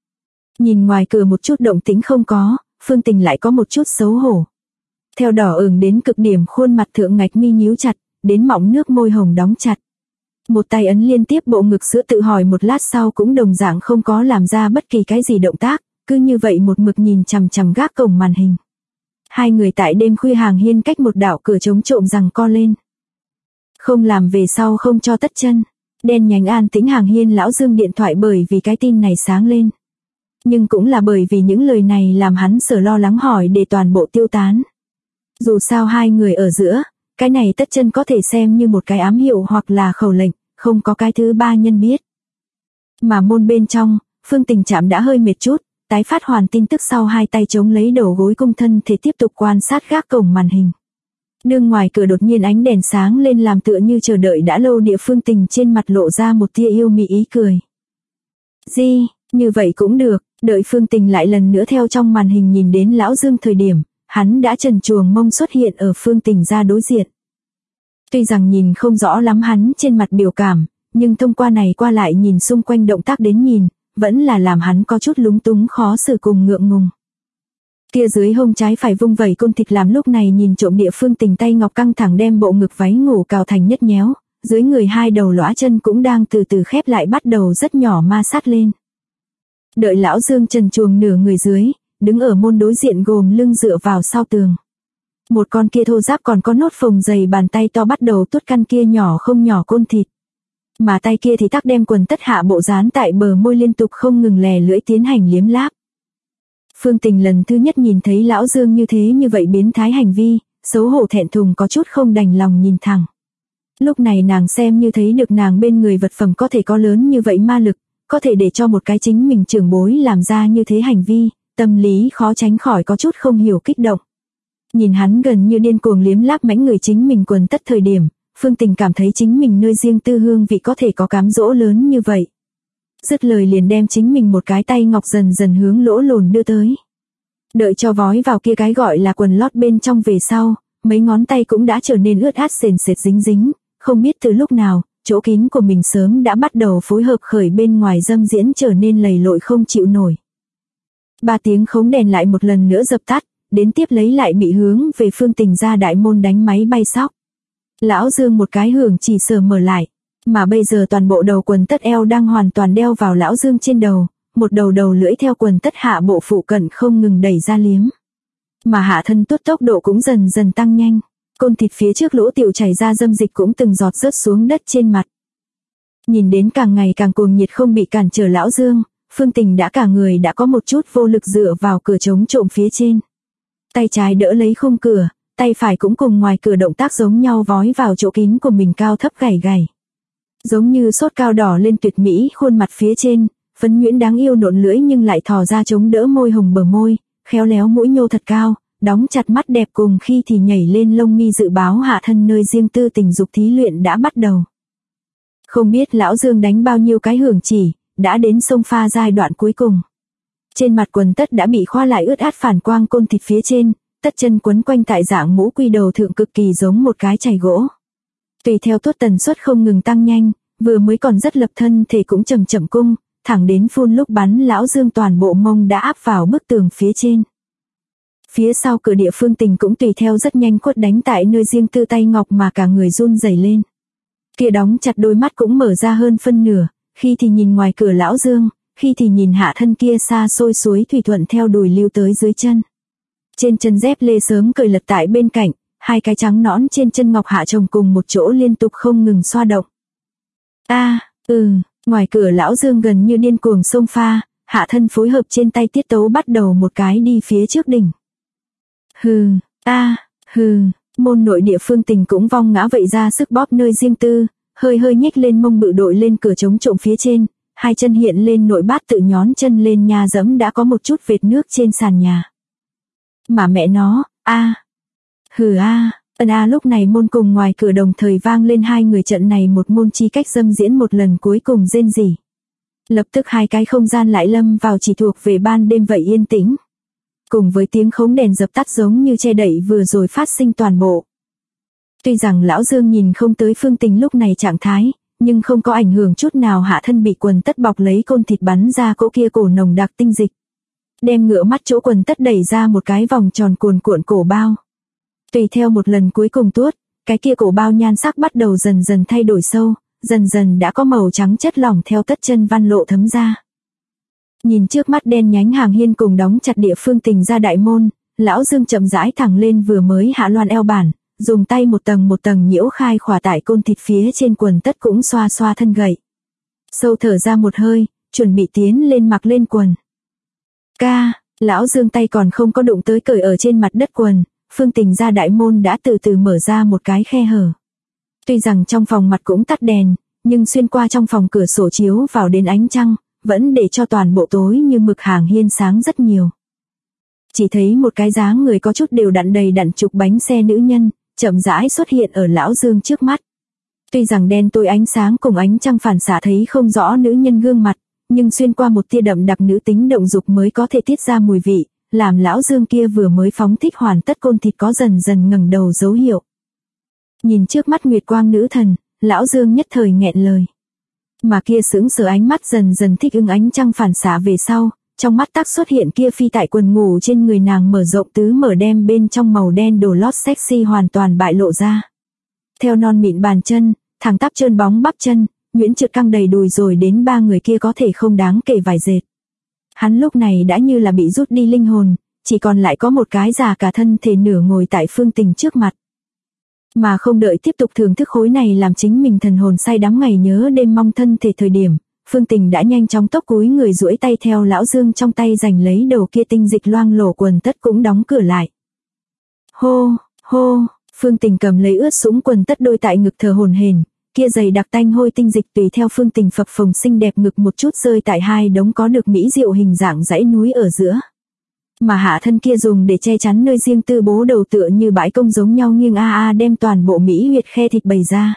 Nhìn ngoài cửa một chút động tĩnh không có, Phương Tình lại có một chút xấu hổ. Theo đỏ ửng đến cực điểm khuôn mặt thượng ngạch mi nhíu chặt, đến mọng nước môi hồng đóng chặt. Một tay ấn liên tiếp bộ ngực sữa tự hỏi một lát sau cũng đồng dạng không có làm ra bất kỳ cái gì động tác, cứ như vậy một mực nhìn chằm chằm gác cổng màn hình. Hai người tại đêm khuya hàng hiên cách một đạo cửa chống trộm rằng co lên. Không làm về sau không cho tất chân. Đen nhánh an tĩnh hàng hiên lão Dương điện thoại bởi vì cái tin này sáng lên. Nhưng cũng là bởi vì những lời này làm hắn sở lo lắng hỏi để toàn bộ tiêu tán. Dù sao hai người ở giữa, cái này tất chân có thể xem như một cái ám hiệu hoặc là khẩu lệnh, không có cái thứ ba nhân biết. Mà môn bên trong, Phương Tình chạm đã hơi mệt chút, tái phát hoàn tin tức sau hai tay chống lấy đầu gối cung thân thể tiếp tục quan sát gác cổng màn hình. Nương ngoài cửa đột nhiên ánh đèn sáng lên làm tựa như chờ đợi đã lâu địa Phương Tình trên mặt lộ ra một tia yêu mị ý cười. Di, như vậy cũng được, đợi Phương Tình lại lần nữa theo trong màn hình nhìn đến lão Dương thời điểm, hắn đã trần truồng mông xuất hiện ở Phương Tình ra đối diện. Tuy rằng nhìn không rõ lắm hắn trên mặt biểu cảm, nhưng thông qua này qua lại nhìn xung quanh động tác đến nhìn, vẫn là làm hắn có chút lúng túng khó xử cùng ngượng ngùng. Kia dưới hông trái phải vung vẩy côn thịt làm lúc này nhìn trộm địa Phương Tình tay ngọc căng thẳng đem bộ ngực váy ngủ cào thành nhất nhéo, dưới người hai đầu lõa chân cũng đang từ từ khép lại bắt đầu rất nhỏ ma sát lên. Đợi lão Dương trần truồng nửa người dưới, đứng ở môn đối diện gồm lưng dựa vào sau tường. Một con kia thô ráp còn có nốt phồng dày bàn tay to bắt đầu tuốt căn kia nhỏ không nhỏ côn thịt. Mà tay kia thì tắc đem quần tất hạ bộ dán tại bờ môi liên tục không ngừng lè lưỡi tiến hành liếm láp. Phương Tình lần thứ nhất nhìn thấy lão Dương như thế như vậy biến thái hành vi, xấu hổ thẹn thùng có chút không đành lòng nhìn thẳng. Lúc này nàng xem như thấy được nàng bên người vật phẩm có thể có lớn như vậy ma lực, có thể để cho một cái chính mình trưởng bối làm ra như thế hành vi, tâm lý khó tránh khỏi có chút không hiểu kích động. Nhìn hắn gần như điên cuồng liếm láp mãnh người chính mình quần tất thời điểm, Phương Tình cảm thấy chính mình nơi riêng tư hương vị có thể có cám dỗ lớn như vậy. Dứt lời liền đem chính mình một cái tay ngọc dần dần hướng lỗ lồn đưa tới. Đợi cho vói vào kia cái gọi là quần lót bên trong về sau, mấy ngón tay cũng đã trở nên ướt át sền sệt dính dính, không biết từ lúc nào, chỗ kín của mình sớm đã bắt đầu phối hợp khởi bên ngoài dâm diễn trở nên lầy lội không chịu nổi. 3 tiếng khống đèn lại một lần nữa dập tắt, đến tiếp lấy lại bị hướng về Phương Tình ra đại môn đánh máy bay sóc. Lão Dương một cái hưởng chỉ sờ mở lại, Mà bây giờ toàn bộ đầu quần tất eo đang hoàn toàn đeo vào Lão Dương trên đầu, một đầu đầu lưỡi theo quần tất hạ bộ phụ cận không ngừng đẩy ra liếm. Mà hạ thân tuốt tốc độ cũng dần dần tăng nhanh, côn thịt phía trước lỗ tiểu chảy ra dâm dịch cũng từng giọt rớt xuống đất trên mặt. Nhìn đến càng ngày càng cuồng nhiệt không bị cản trở Lão Dương, Phương Tình đã cả người đã có một chút vô lực dựa vào cửa chống trộm phía trên. Tay trái đỡ lấy khung cửa, tay phải cũng cùng ngoài cửa động tác giống nhau vói vào chỗ kín của mình cao thấp gảy gảy. Giống như sốt cao đỏ lên tuyệt mỹ khuôn mặt phía trên, phấn nhuyễn đáng yêu nộn lưỡi nhưng lại thò ra chống đỡ môi hồng bờ môi, khéo léo mũi nhô thật cao, đóng chặt mắt đẹp cùng khi thì nhảy lên lông mi dự báo hạ thân nơi riêng tư tình dục thí luyện đã bắt đầu. Không biết Lão Dương đánh bao nhiêu cái hưởng chỉ, đã đến sông pha giai đoạn cuối cùng. Trên mặt quần tất đã bị khoa lại ướt át phản quang côn thịt phía trên, tất chân quấn quanh tại dạng mũ quy đầu thượng cực kỳ giống một cái chày gỗ. Tùy theo tuốt tần suất không ngừng tăng nhanh, vừa mới còn rất lập thân thể cũng chậm chậm cung, thẳng đến phun lúc bắn Lão Dương toàn bộ mông đã áp vào bức tường phía trên. Phía sau cửa địa Phương Tình cũng tùy theo rất nhanh quất đánh tại nơi riêng tư tay ngọc mà cả người run rẩy lên. Kia đóng chặt đôi mắt cũng mở ra hơn phân nửa, khi thì nhìn ngoài cửa Lão Dương, khi thì nhìn hạ thân kia xa xôi suối thủy thuận theo đùi lưu tới dưới chân. Trên chân dép lê sớm cởi lật tại bên cạnh, hai cái trắng nõn trên chân ngọc hạ chồng cùng một chỗ liên tục không ngừng xoa động. Ngoài cửa Lão Dương gần như điên cuồng xông pha, hạ thân phối hợp trên tay tiết tấu bắt đầu một cái đi phía trước đỉnh. Môn nội địa Phương Tình cũng vong ngã vậy ra sức bóp nơi riêng tư, hơi hơi nhếch lên mông bự đội lên cửa chống trộm phía trên, hai chân hiện lên nội bát tự nhón chân lên nhà dẫm đã có một chút vệt nước trên sàn nhà. Mà mẹ nó, lúc này môn cùng ngoài cửa đồng thời vang lên hai người trận này một môn chi cách dâm diễn một lần cuối cùng rên rỉ. Lập tức hai cái không gian lại lâm vào chỉ thuộc về ban đêm vậy yên tĩnh. Cùng với tiếng khống đèn dập tắt giống như che đậy vừa rồi phát sinh toàn bộ. Tuy rằng Lão Dương nhìn không tới Phương Tình lúc này trạng thái, nhưng không có ảnh hưởng chút nào hạ thân bị quần tất bọc lấy côn thịt bắn ra cỗ kia cổ nồng đặc tinh dịch. Đem ngựa mắt chỗ quần tất đẩy ra một cái vòng tròn cuồn cuộn cổ bao. Tùy theo một lần cuối cùng tuốt, cái kia cổ bao nhan sắc bắt đầu dần dần thay đổi sâu, dần dần đã có màu trắng chất lỏng theo tất chân văn lộ thấm ra. Nhìn trước mắt đen nhánh hàng hiên cùng đóng chặt địa Phương Tình ra đại môn, Lão Dương chậm rãi thẳng lên vừa mới hạ loan eo bản, dùng tay một tầng nhiễu khai khỏa tại côn thịt phía trên quần tất cũng xoa xoa thân gậy. Sâu thở ra một hơi, chuẩn bị tiến lên mặc lên quần. Lão Dương tay còn không có đụng tới cởi ở trên mặt đất quần, Phương Tình ra đại môn đã từ từ mở ra một cái khe hở. Tuy rằng trong phòng mặt cũng tắt đèn, nhưng xuyên qua trong phòng cửa sổ chiếu vào đến ánh trăng, vẫn để cho toàn bộ tối như mực hàng hiên sáng rất nhiều. Chỉ thấy một cái dáng người có chút đều đặn đầy đặn trục bánh xe nữ nhân, chậm rãi xuất hiện ở Lão Dương trước mắt. Tuy rằng đen tối ánh sáng cùng ánh trăng phản xạ thấy không rõ nữ nhân gương mặt, nhưng xuyên qua một tia đậm đặc nữ tính động dục mới có thể tiết ra mùi vị, làm Lão Dương kia vừa mới phóng thích hoàn tất côn thịt có dần dần ngẩng đầu dấu hiệu. Nhìn trước mắt nguyệt quang nữ thần, Lão Dương nhất thời nghẹn lời. Mà kia sững sờ ánh mắt dần dần thích ứng ánh trăng phản xạ về sau, trong mắt tác xuất hiện kia phi tại quần ngủ trên người nàng mở rộng tứ mở đem bên trong màu đen đồ lót sexy hoàn toàn bại lộ ra. Theo non mịn bàn chân, thẳng tắp trơn bóng bắp chân, nhuyễn trượt căng đầy đùi rồi đến ba người kia có thể không đáng kể vài dệt. Hắn lúc này đã như là bị rút đi linh hồn, chỉ còn lại có một cái già cả thân thể nửa ngồi tại Phương Tình trước mặt. Mà không đợi tiếp tục thưởng thức khối này làm chính mình thần hồn say đắm ngày nhớ đêm mong thân thể thời điểm, Phương Tình đã nhanh chóng tốc cúi người duỗi tay theo Lão Dương trong tay giành lấy đầu kia tinh dịch loang lổ quần tất cũng đóng cửa lại. Hô, Phương Tình cầm lấy ướt sũng quần tất đôi tại ngực thở hổn hển, kia dày đặc tanh hôi tinh dịch tùy theo Phương Tình phập phồng xinh đẹp ngực một chút rơi tại hai đống có được mỹ diệu hình dạng dãy núi ở giữa. Mà hạ thân kia dùng để che chắn nơi riêng tư bố đầu tựa như bãi công giống nhau nghiêng đem toàn bộ mỹ huyệt khe thịt bày ra.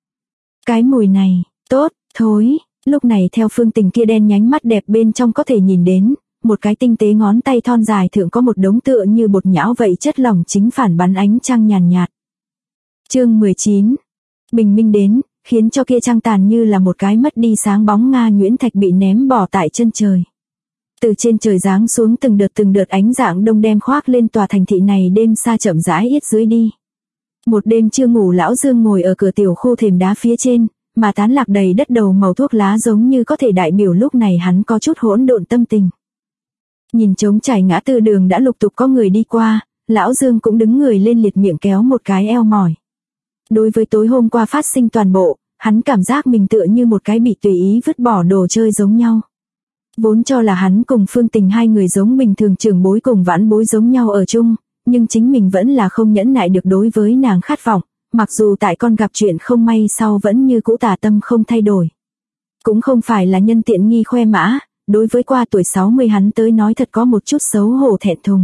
Cái mùi này, tốt, thối, lúc này theo Phương Tình kia đen nhánh mắt đẹp bên trong có thể nhìn đến, một cái tinh tế ngón tay thon dài thượng có một đống tựa như bột nhão vậy chất lỏng chính phản bắn ánh trăng nhàn nhạt. Chương 19. Bình minh đến, khiến cho kia trăng tàn như là một cái mất đi sáng bóng nga nhuyễn thạch bị ném bỏ tại chân trời. Từ trên trời giáng xuống từng đợt ánh dạng đông đem khoác lên tòa thành thị này đêm xa chậm rãi yết dưới đi. Một đêm chưa ngủ Lão Dương ngồi ở cửa tiểu khu thềm đá phía trên, mà tán lạc đầy đất đầu màu thuốc lá giống như có thể đại biểu lúc này hắn có chút hỗn độn tâm tình. Nhìn trống trải ngã tư đường đã lục tục có người đi qua, lão Dương cũng đứng người lên liệt miệng kéo một cái eo mỏi. Đối với tối hôm qua phát sinh toàn bộ, hắn cảm giác mình tựa như một cái bị tùy ý vứt bỏ đồ chơi giống nhau. Vốn cho là hắn cùng Phương Tình hai người giống bình thường trưởng bối cùng vãn bối giống nhau ở chung, nhưng chính mình vẫn là không nhẫn nại được đối với nàng khát vọng, mặc dù tại con gặp chuyện không may sau vẫn như cũ tà tâm không thay đổi. Cũng không phải là nhân tiện nghi khoe mã, đối với qua tuổi 60 hắn tới nói thật có một chút xấu hổ thẹn thùng.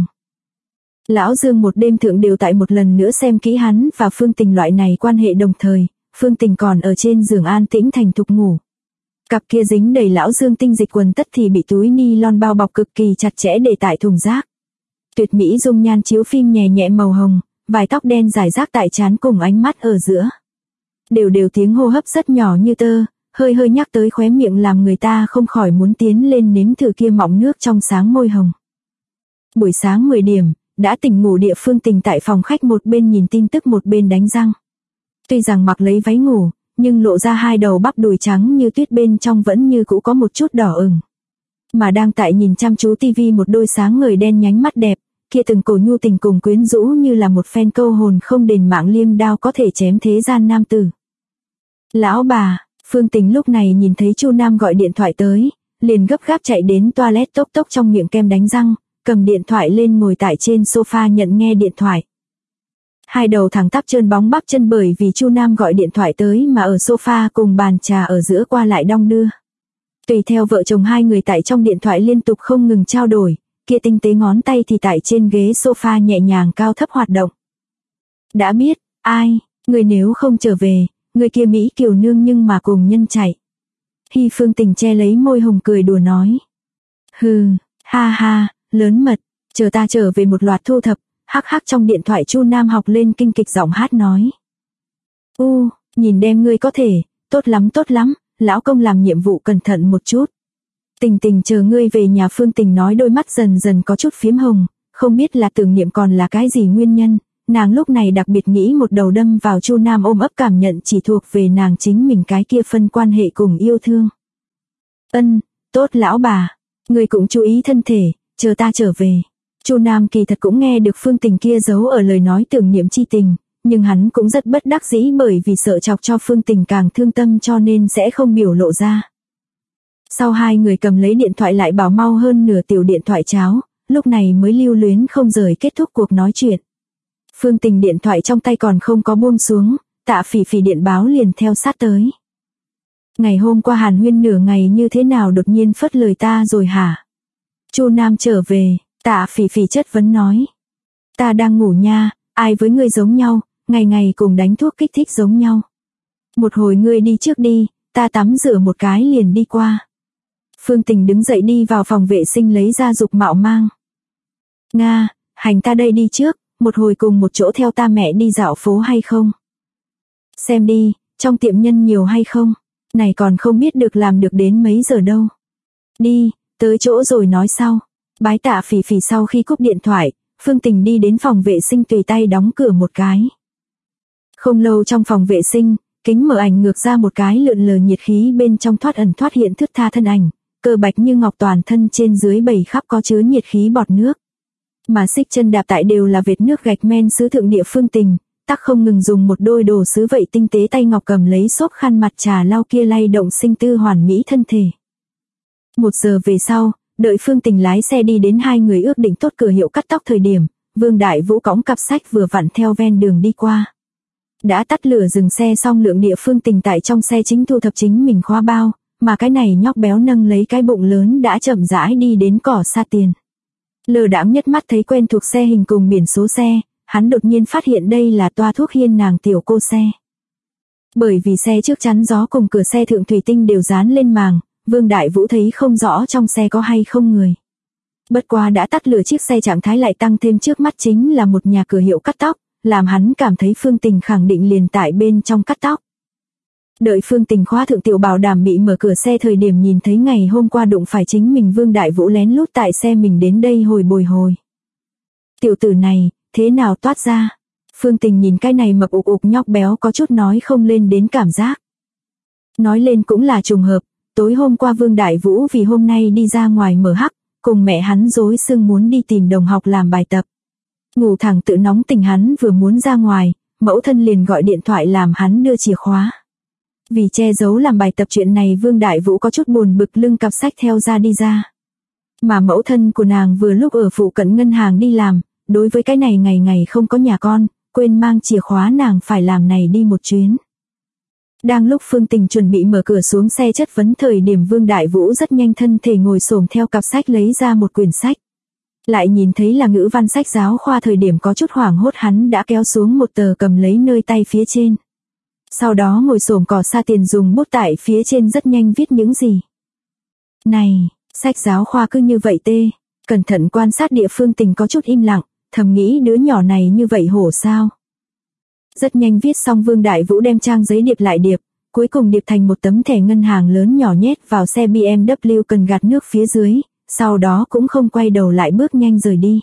Lão Dương một đêm thượng đều tại một lần nữa xem kỹ hắn và Phương Tình loại này quan hệ đồng thời, Phương Tình còn ở trên giường an tĩnh thành thục ngủ. Cặp kia dính đầy lão Dương tinh dịch quần tất thì bị túi ni lon bao bọc cực kỳ chặt chẽ để tại thùng rác. Tuyệt mỹ dung nhan chiếu phim nhẹ nhẹ màu hồng, vài tóc đen rải rác tại trán cùng ánh mắt ở giữa. Đều tiếng hô hấp rất nhỏ như tơ, hơi hơi nhắc tới khóe miệng làm người ta không khỏi muốn tiến lên nếm thử kia mọng nước trong sáng môi hồng. Buổi sáng 10 điểm, đã tỉnh ngủ địa Phương Tình tại phòng khách một bên nhìn tin tức một bên đánh răng. Tuy rằng mặc lấy váy ngủ, nhưng lộ ra hai đầu bắp đùi trắng như tuyết bên trong vẫn như cũ có một chút đỏ ửng. Mà đang tại nhìn chăm chú tivi một đôi sáng ngời đen nhánh mắt đẹp, kia từng cổ nhu tình cùng quyến rũ như là một phen câu hồn không đền mạng liêm đao có thể chém thế gian nam tử. Lão bà, Phương Tình lúc này nhìn thấy Chu Nam gọi điện thoại tới, liền gấp gáp chạy đến toilet tốc tốc trong miệng kem đánh răng, cầm điện thoại lên ngồi tại trên sofa nhận nghe điện thoại. Hai đầu thẳng tắp trơn bóng bắp chân bởi vì Chu Nam gọi điện thoại tới mà ở sofa cùng bàn trà ở giữa qua lại đong đưa. Tùy theo vợ chồng hai người tại trong điện thoại liên tục không ngừng trao đổi, kia tinh tế ngón tay thì tại trên ghế sofa nhẹ nhàng cao thấp hoạt động. Đã biết, ai, người nếu không trở về, người kia Mỹ kiều nương nhưng mà cùng nhân chạy. Hi Phương Tình che lấy môi hồng cười đùa nói. Hừ, ha ha, lớn mật, chờ ta trở về một loạt thu thập, hắc hắc trong điện thoại Chu Nam học lên kinh kịch giọng hát nói. Nhìn đem ngươi có thể, tốt lắm, lão công làm nhiệm vụ cẩn thận một chút. Tình chờ ngươi về nhà Phương Tình nói đôi mắt dần dần có chút phiếm hồng, không biết là tưởng niệm còn là cái gì nguyên nhân, nàng lúc này đặc biệt nghĩ một đầu đâm vào Chu Nam ôm ấp cảm nhận chỉ thuộc về nàng chính mình cái kia phân quan hệ cùng yêu thương. Tốt lão bà, ngươi cũng chú ý thân thể, chờ ta trở về. Chu Nam kỳ thật cũng nghe được Phương Tình kia giấu ở lời nói tưởng niệm chi tình, nhưng hắn cũng rất bất đắc dĩ bởi vì sợ chọc cho Phương Tình càng thương tâm cho nên sẽ không biểu lộ ra. Sau hai người cầm lấy điện thoại lại bảo mau hơn nửa tiểu điện thoại cháo, lúc này mới lưu luyến không rời kết thúc cuộc nói chuyện. Phương Tình điện thoại trong tay còn không có buông xuống, Tạ Phỉ Phỉ điện báo liền theo sát tới. Ngày hôm qua hàn huyên nửa ngày như thế nào đột nhiên phớt lời ta rồi hả? Chu Nam trở về, Tạ Phỉ Phỉ chất vấn nói. Ta đang ngủ nha, ai với ngươi giống nhau, ngày cùng đánh thuốc kích thích giống nhau. Một hồi ngươi đi trước đi, ta tắm rửa một cái liền đi qua. Phương Tình đứng dậy đi vào phòng vệ sinh lấy ra dục mạo mang. Nga, hành ta đây đi trước, một hồi cùng một chỗ theo ta mẹ đi dạo phố hay không? Xem đi, trong tiệm nhân nhiều hay không? Này còn không biết được làm được đến mấy giờ đâu. Đi, tới chỗ rồi nói sau. Bái Tạ Phỉ Phỉ sau khi cúp điện thoại, Phương Tình đi đến phòng vệ sinh tùy tay đóng cửa một cái. Không lâu trong phòng vệ sinh, kính mở ảnh ngược ra một cái lượn lờ nhiệt khí bên trong thoát ẩn thoát hiện thướt tha thân ảnh, cơ bạch như ngọc toàn thân trên dưới bầy khắp có chứa nhiệt khí bọt nước. Mà xích chân đạp tại đều là vệt nước gạch men sứ thượng địa Phương Tình, tắc không ngừng dùng một đôi đồ sứ vậy tinh tế tay ngọc cầm lấy xốp khăn mặt trà lau kia lay động sinh tư hoàn mỹ thân thể. 1 giờ về sau, đợi Phương Tình lái xe đi đến hai người ước định tốt cửa hiệu cắt tóc thời điểm, Vương Đại Vũ cõng cặp sách vừa vặn theo ven đường đi qua. Đã tắt lửa dừng xe xong lượng địa Phương Tình tại trong xe chính thu thập chính mình khóa bao, mà cái này nhóc béo nâng lấy cái bụng lớn đã chậm rãi đi đến cỏ xa tiền. Lờ đãng nhất mắt thấy quen thuộc xe hình cùng biển số xe, hắn đột nhiên phát hiện đây là toa thuốc hiên nàng tiểu cô xe. Bởi vì xe trước chắn gió cùng cửa xe thượng thủy tinh đều dán lên màng, Vương Đại Vũ thấy không rõ trong xe có hay không người. Bất quá đã tắt lửa chiếc xe trạng thái lại tăng thêm trước mắt chính là một nhà cửa hiệu cắt tóc, làm hắn cảm thấy Phương Tình khẳng định liền tại bên trong cắt tóc. Đợi Phương Tình khóa thượng tiểu bảo đảm bị mở cửa xe thời điểm nhìn thấy ngày hôm qua đụng phải chính mình Vương Đại Vũ lén lút tại xe mình đến đây hồi bồi hồi. Tiểu tử này, thế nào toát ra? Phương Tình nhìn cái này mập ục nhóc béo có chút nói không lên đến cảm giác. Nói lên cũng là trùng hợp, tối hôm qua Vương Đại Vũ vì hôm nay đi ra ngoài mở hắc, cùng mẹ hắn rối xưng muốn đi tìm đồng học làm bài tập. Ngủ thẳng tự nóng tình hắn vừa muốn ra ngoài, mẫu thân liền gọi điện thoại làm hắn đưa chìa khóa. Vì che giấu làm bài tập chuyện này Vương Đại Vũ có chút buồn bực lưng cặp sách theo ra đi ra. Mà mẫu thân của nàng vừa lúc ở phụ cận ngân hàng đi làm, đối với cái này ngày ngày không có nhà con, quên mang chìa khóa nàng phải làm này đi một chuyến. Đang lúc Phương Tình chuẩn bị mở cửa xuống xe chất vấn thời điểm Vương Đại Vũ rất nhanh thân thể ngồi xổm theo cặp sách lấy ra một quyển sách. Lại nhìn thấy là ngữ văn sách giáo khoa thời điểm có chút hoảng hốt hắn đã kéo xuống một tờ cầm lấy nơi tay phía trên. Sau đó ngồi xổm cỏ sa tiền dùng bút tại phía trên rất nhanh viết những gì. Này, sách giáo khoa cứ như vậy tê, cẩn thận quan sát địa Phương Tình có chút im lặng, thầm nghĩ đứa nhỏ này như vậy hổ sao. Rất nhanh viết xong Vương Đại Vũ đem trang giấy điệp lại điệp, cuối cùng điệp thành một tấm thẻ ngân hàng lớn nhỏ nhét vào xe BMW cần gạt nước phía dưới, sau đó cũng không quay đầu lại bước nhanh rời đi.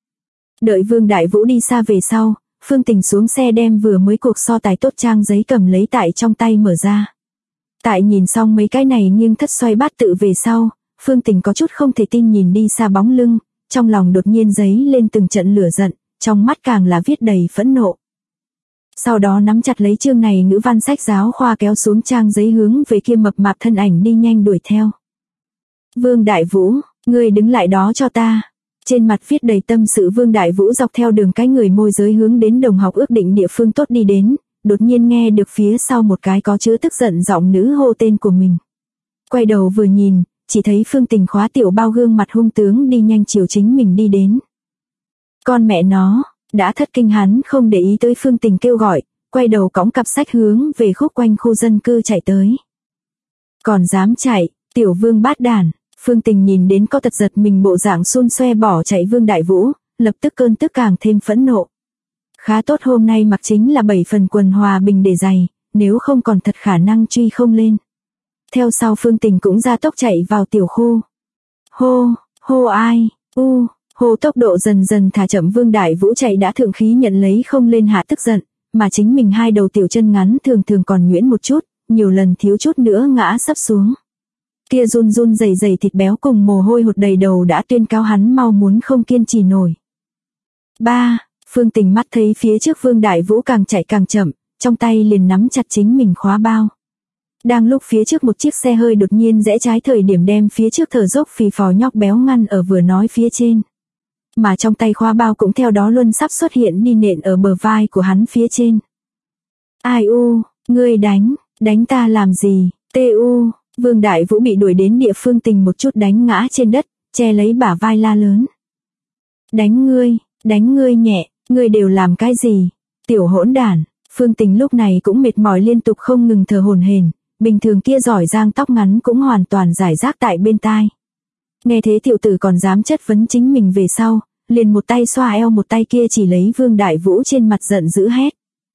Đợi Vương Đại Vũ đi xa về sau, Phương Tình xuống xe đem vừa mới cuộc so tài tốt trang giấy cầm lấy tại trong tay mở ra. Tại nhìn xong mấy cái này nghiêng thất xoay bát tự về sau, Phương Tình có chút không thể tin nhìn đi xa bóng lưng, trong lòng đột nhiên dấy lên từng trận lửa giận, trong mắt càng là viết đầy phẫn nộ. Sau đó nắm chặt lấy chương này ngữ văn sách giáo khoa kéo xuống trang giấy hướng về kia mập mạp thân ảnh đi nhanh đuổi theo. Vương Đại Vũ, ngươi đứng lại đó cho ta. Trên mặt viết đầy tâm sự Vương Đại Vũ dọc theo đường cái người môi giới hướng đến đồng học ước định địa phương tốt đi đến, đột nhiên nghe được phía sau một cái có chứa tức giận giọng nữ hô tên của mình. Quay đầu vừa nhìn, chỉ thấy Phương Tình khóa tiểu bao gương mặt hung tướng đi nhanh chiều chính mình đi đến. Con mẹ nó, đã thất kinh hắn không để ý tới Phương Tình kêu gọi, quay đầu cõng cặp sách hướng về khúc quanh khu dân cư chạy tới. Còn dám chạy, tiểu Vương bát đản. Phương Tình nhìn đến có tật giật mình bộ dạng xun xoe bỏ chạy Vương Đại Vũ, lập tức cơn tức càng thêm phẫn nộ. Khá tốt hôm nay mặc chính là 7 phần quần hòa bình để giày, nếu không còn thật khả năng truy không lên. Theo sau Phương Tình cũng ra tốc chạy vào tiểu khu. Hô ai, hô tốc độ dần dần thả chậm Vương Đại Vũ chạy đã thượng khí nhận lấy không lên hạ tức giận, mà chính mình hai đầu tiểu chân ngắn thường thường còn nhuyễn một chút, nhiều lần thiếu chút nữa ngã sấp xuống. Kia run run dày dày thịt béo cùng mồ hôi hột đầy đầu đã tuyên cáo hắn mau muốn không kiên trì nổi. Phương Tình mắt thấy phía trước Vương Đại Vũ càng chạy càng chậm, trong tay liền nắm chặt chính mình khóa bao. Đang lúc phía trước một chiếc xe hơi đột nhiên rẽ trái thời điểm đem phía trước thở dốc phì phò nhóc béo ngăn ở vừa nói phía trên. Mà trong tay khóa bao cũng theo đó luôn sắp xuất hiện đi nện ở bờ vai của hắn phía trên. Ai ngươi đánh ta làm gì, Vương Đại Vũ bị đuổi đến địa Phương Tình một chút đánh ngã trên đất, che lấy bả vai la lớn. Đánh ngươi nhẹ, ngươi đều làm cái gì, tiểu hỗn đản. Phương Tình lúc này cũng mệt mỏi liên tục không ngừng thở hổn hển, bình thường kia giỏi giang tóc ngắn cũng hoàn toàn giải rác tại bên tai. Nghe thế tiểu tử còn dám chất vấn chính mình về sau, liền một tay xoa eo một tay kia chỉ lấy Vương Đại Vũ trên mặt giận dữ hét.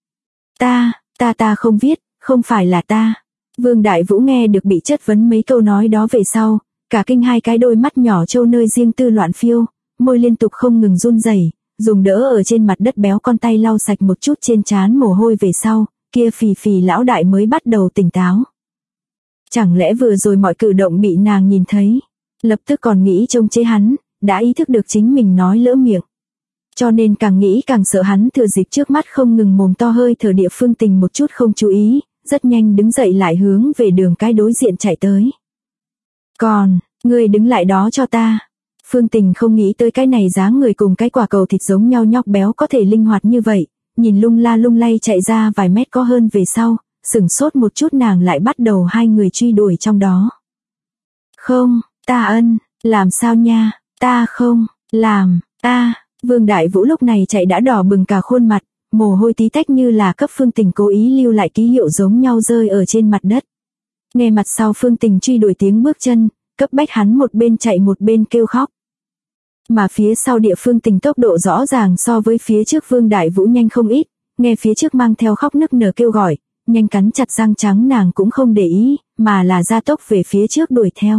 Ta không viết, không phải là ta. Vương Đại Vũ nghe được bị chất vấn mấy câu nói đó về sau, cả kinh hai cái đôi mắt nhỏ trâu nơi riêng tư loạn phiêu, môi liên tục không ngừng run rẩy, dùng đỡ ở trên mặt đất béo con tay lau sạch một chút trên trán mồ hôi về sau, kia phì lão đại mới bắt đầu tỉnh táo. Chẳng lẽ vừa rồi mọi cử động bị nàng nhìn thấy, lập tức còn nghĩ trông chế hắn, đã ý thức được chính mình nói lỡ miệng. Cho nên càng nghĩ càng sợ hắn thừa dịp trước mắt không ngừng mồm to hơi thở địa Phương Tình một chút không chú ý, rất nhanh đứng dậy lại hướng về đường cái đối diện chạy tới. Ngươi đứng lại đó cho ta. Phương Tình không nghĩ tới cái này dáng người cùng cái quả cầu thịt giống nhau nhóc béo có thể linh hoạt như vậy, nhìn lung la lung lay chạy ra vài mét có hơn về sau, sửng sốt một chút nàng lại bắt đầu hai người truy đuổi trong đó. Không, làm sao nha, ta không, làm, Vương Đại Vũ lúc này chạy đã đỏ bừng cả khuôn mặt, mồ hôi tí tách như là cấp Phương Tình cố ý lưu lại ký hiệu giống nhau rơi ở trên mặt đất. Nghe mặt sau Phương Tình truy đuổi tiếng bước chân, cấp bách hắn một bên chạy một bên kêu khóc. Mà phía sau địa Phương Tình tốc độ rõ ràng so với phía trước Vương Đại Vũ nhanh không ít, nghe phía trước mang theo khóc nức nở kêu gọi, nhanh cắn chặt răng trắng nàng cũng không để ý, mà là gia tốc về phía trước đuổi theo.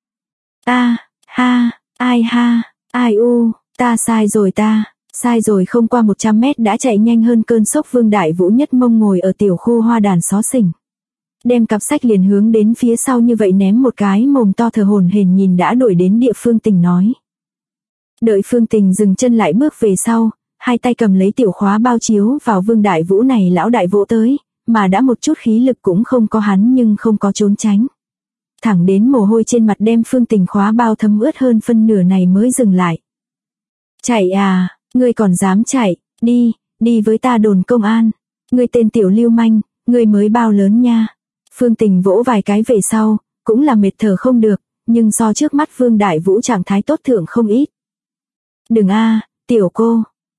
Ta sai rồi không qua 100 mét đã chạy nhanh hơn cơn sốc Vương Đại Vũ nhất mông ngồi ở tiểu khu hoa đàn xó xỉnh. đem cặp sách liền hướng đến phía sau như vậy ném một cái, mồm to thở hổn hển nhìn đã đuổi đến địa Phương Tình nói. Đợi Phương Tình dừng chân lại bước về sau, hai tay cầm lấy tiểu khóa bao chiếu vào Vương Đại Vũ này lão đại vỗ tới, mà đã một chút khí lực cũng không có hắn nhưng không có trốn tránh. Thẳng đến mồ hôi trên mặt đem Phương Tình khóa bao thấm ướt hơn phân nửa này mới dừng lại. Chạy à, ngươi còn dám chạy, đi với ta đồn công an. Ngươi tên tiểu lưu manh, ngươi mới bao lớn nha. Phương Tình vỗ vài cái về sau, cũng là mệt thở không được, nhưng so trước mắt Vương Đại Vũ trạng thái tốt thượng không ít. Đừng a, tiểu cô,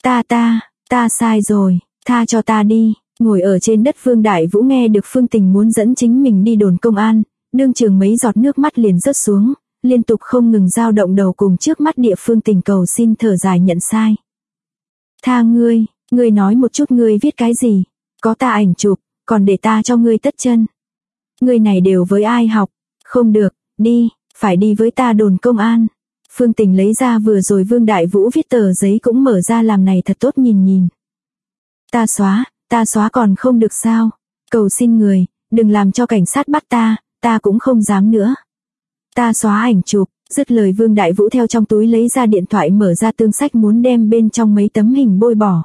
ta sai rồi, tha cho ta đi. Ngồi ở trên đất Vương Đại Vũ nghe được Phương Tình muốn dẫn chính mình đi đồn công an, đương trường mấy giọt nước mắt liền rớt xuống, liên tục không ngừng dao động đầu cùng trước mắt địa Phương Tình cầu xin thở dài nhận sai. Tha ngươi nói một chút ngươi viết cái gì, có ta ảnh chụp, còn để ta cho ngươi tất chân. Ngươi này đều với ai học, không được, phải đi với ta đồn công an. Phương Tình lấy ra vừa rồi Vương Đại Vũ viết tờ giấy cũng mở ra làm này thật tốt nhìn. Ta xóa còn không được sao, cầu xin người, đừng làm cho cảnh sát bắt ta cũng không dám nữa. Ta xóa ảnh chụp, dứt lời Vương Đại Vũ theo trong túi lấy ra điện thoại mở ra tương sách muốn đem bên trong mấy tấm hình bôi bỏ.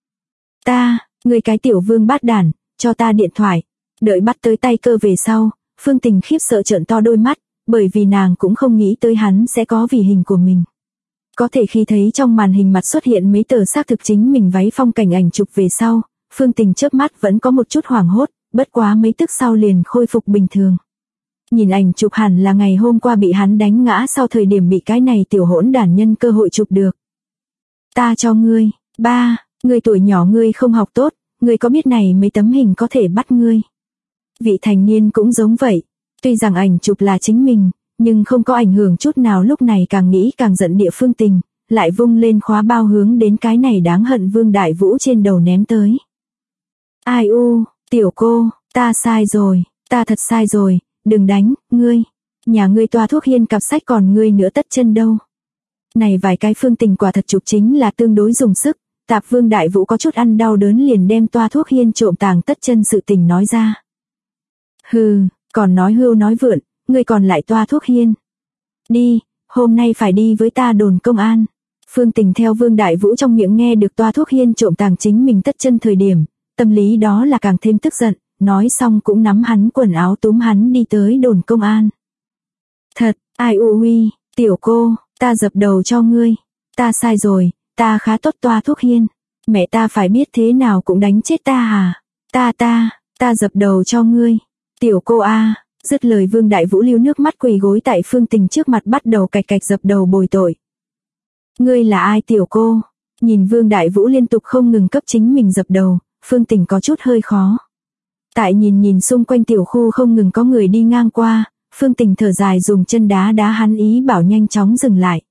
Người cái tiểu Vương bát đản, cho ta điện thoại. Đợi bắt tới tay cơ về sau, Phương Tình khiếp sợ trợn to đôi mắt, bởi vì nàng cũng không nghĩ tới hắn sẽ có vì hình của mình. Có thể khi thấy trong màn hình mặt xuất hiện mấy tờ xác thực chính mình váy phong cảnh ảnh chụp về sau, Phương Tình chớp mắt vẫn có một chút hoảng hốt, bất quá mấy tức sau liền khôi phục bình thường. Nhìn ảnh chụp hẳn là ngày hôm qua bị hắn đánh ngã sau thời điểm bị cái này tiểu hỗn đản nhân cơ hội chụp được. Ta cho ngươi, ngươi tuổi nhỏ ngươi không học tốt, ngươi có biết này mấy tấm hình có thể bắt ngươi. Vị thành niên cũng giống vậy, tuy rằng ảnh chụp là chính mình, nhưng không có ảnh hưởng chút nào, lúc này càng nghĩ càng giận địa Phương Tình, lại vung lên khóa bao hướng đến cái này đáng hận Vương Đại Vũ trên đầu ném tới. Ai u, tiểu cô, ta sai rồi, ta thật sai rồi, đừng đánh, ngươi, nhà ngươi toa thuốc hiên cặp sách còn ngươi nữa tất chân đâu. Này vài cái Phương Tình quả thật chụp chính là tương đối dùng sức, tạp Vương Đại Vũ có chút ăn đau đớn liền đem toa thuốc hiên trộm tàng tất chân sự tình nói ra. Hừ, còn nói hưu nói vượn, ngươi còn lại toa thuốc hiên. Đi, hôm nay phải đi với ta đồn công an. Phương Tình theo Vương Đại Vũ trong miệng nghe được toa thuốc hiên trộm tàng chính mình tất chân thời điểm, tâm lý đó là càng thêm tức giận, nói xong cũng nắm hắn quần áo túm hắn đi tới đồn công an. Thật, ai u huy, tiểu cô, ta dập đầu cho ngươi, ta sai rồi, ta khá tốt toa thuốc hiên, mẹ ta phải biết thế nào cũng đánh chết ta à, ta dập đầu cho ngươi, tiểu cô a. Dứt lời Vương Đại Vũ lưu nước mắt quỳ gối tại Phương Tình trước mặt bắt đầu cạch dập đầu bồi tội. Ngươi là ai tiểu cô? Nhìn Vương Đại Vũ liên tục không ngừng cấp chính mình dập đầu, Phương Tình có chút hơi khó. Tại nhìn xung quanh tiểu khu không ngừng có người đi ngang qua, Phương Tình thở dài dùng chân đá hắn ý bảo nhanh chóng dừng lại.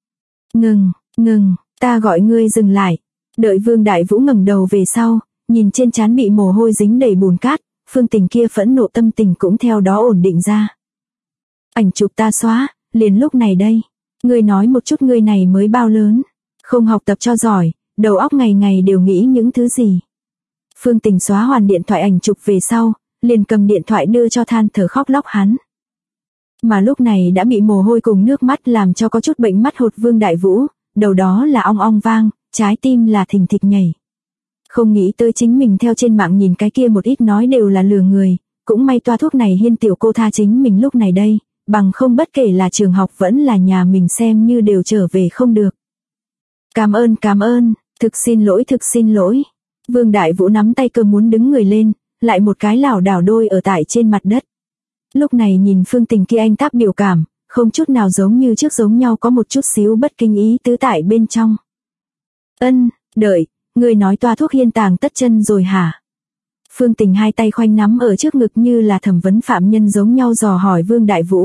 Ngừng, ta gọi ngươi dừng lại. Đợi Vương Đại Vũ ngẩng đầu về sau, nhìn trên trán bị mồ hôi dính đầy bùn cát, Phương Tình kia phẫn nộ tâm tình cũng theo đó ổn định ra. Ảnh chụp ta xóa, liền lúc này đây. Ngươi nói một chút ngươi này mới bao lớn. Không học tập cho giỏi, đầu óc ngày ngày đều nghĩ những thứ gì. Phương Tình xóa hoàn điện thoại ảnh chụp về sau, liền cầm điện thoại đưa cho than thở khóc lóc hắn. Mà lúc này đã bị mồ hôi cùng nước mắt làm cho có chút bệnh mắt hột Vương Đại Vũ, đầu đó là ong ong vang, trái tim là thình thịch nhảy. Không nghĩ tới chính mình theo trên mạng nhìn cái kia một ít nói đều là lừa người, cũng may toa thuốc này hiên tiểu cô tha chính mình lúc này đây, bằng không bất kể là trường học vẫn là nhà mình xem như đều trở về không được. Cảm ơn, thực xin lỗi. Vương Đại Vũ nắm tay cơ muốn đứng người lên, lại một cái lảo đảo đôi ở tại trên mặt đất. Lúc này nhìn Phương Tình kia anh tác biểu cảm, không chút nào giống như trước giống nhau có một chút xíu bất kinh ý tứ tại bên trong. Đợi, ngươi nói toa thuốc hiên tàng tất chân rồi hả? Phương Tình hai tay khoanh nắm ở trước ngực như là thẩm vấn phạm nhân giống nhau dò hỏi Vương Đại Vũ.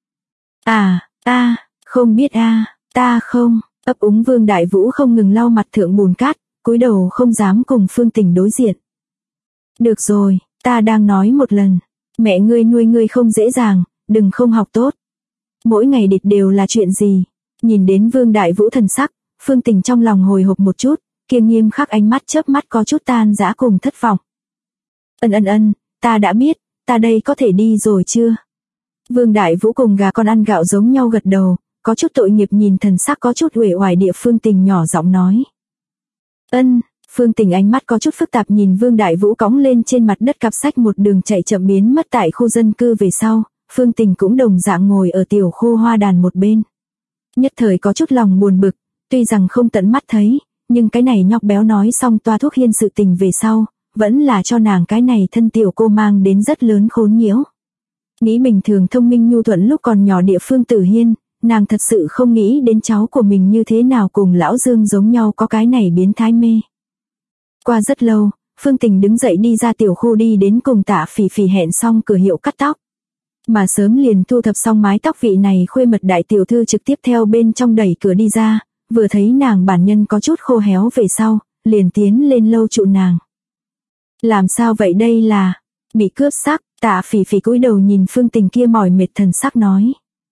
Không biết ta không, ấp úng Vương Đại Vũ không ngừng lau mặt thượng bùn cát, cúi đầu không dám cùng Phương Tình đối diện. Được rồi, ta đang nói một lần, mẹ ngươi nuôi ngươi không dễ dàng, đừng không học tốt. Mỗi ngày địch đều là chuyện gì? Nhìn đến Vương Đại Vũ thần sắc, Phương Tình trong lòng hồi hộp một chút, kia nghiêm khắc ánh mắt chớp mắt có chút tan dã cùng thất vọng. Ta đã biết, ta đây có thể đi rồi chưa? Vương Đại Vũ cùng gà con ăn gạo giống nhau gật đầu, có chút tội nghiệp nhìn thần sắc có chút uể oải địa Phương Tình nhỏ giọng nói. Ân. Phương Tình ánh mắt có chút phức tạp nhìn Vương Đại Vũ cõng lên trên mặt đất cặp sách một đường chạy chậm biến mất tại khu dân cư về sau, Phương Tình cũng đồng dạng ngồi ở tiểu khu hoa đàn một bên. Nhất thời có chút lòng buồn bực, tuy rằng không tận mắt thấy, nhưng cái này nhóc béo nói xong toa thuốc hiên sự tình về sau, vẫn là cho nàng cái này thân tiểu cô mang đến rất lớn khốn nhiễu. Nghĩ bình thường thông minh nhu thuận lúc còn nhỏ địa Phương Tử Hiên, nàng thật sự không nghĩ đến cháu của mình như thế nào cùng lão Dương giống nhau có cái này biến thái mê. Qua rất lâu, Phương Tình đứng dậy đi ra tiểu khu đi đến cùng Tạ Phỉ Phỉ hẹn xong cửa hiệu cắt tóc. Mà sớm liền thu thập xong mái tóc vị này khuê mật đại tiểu thư trực tiếp theo bên trong đẩy cửa đi ra, vừa thấy nàng bản nhân có chút khô héo về sau, liền tiến lên lâu trụ nàng. Làm sao vậy đây là, bị cướp sắc, Tạ Phỉ Phỉ cúi đầu nhìn Phương Tình kia mỏi mệt thần sắc nói.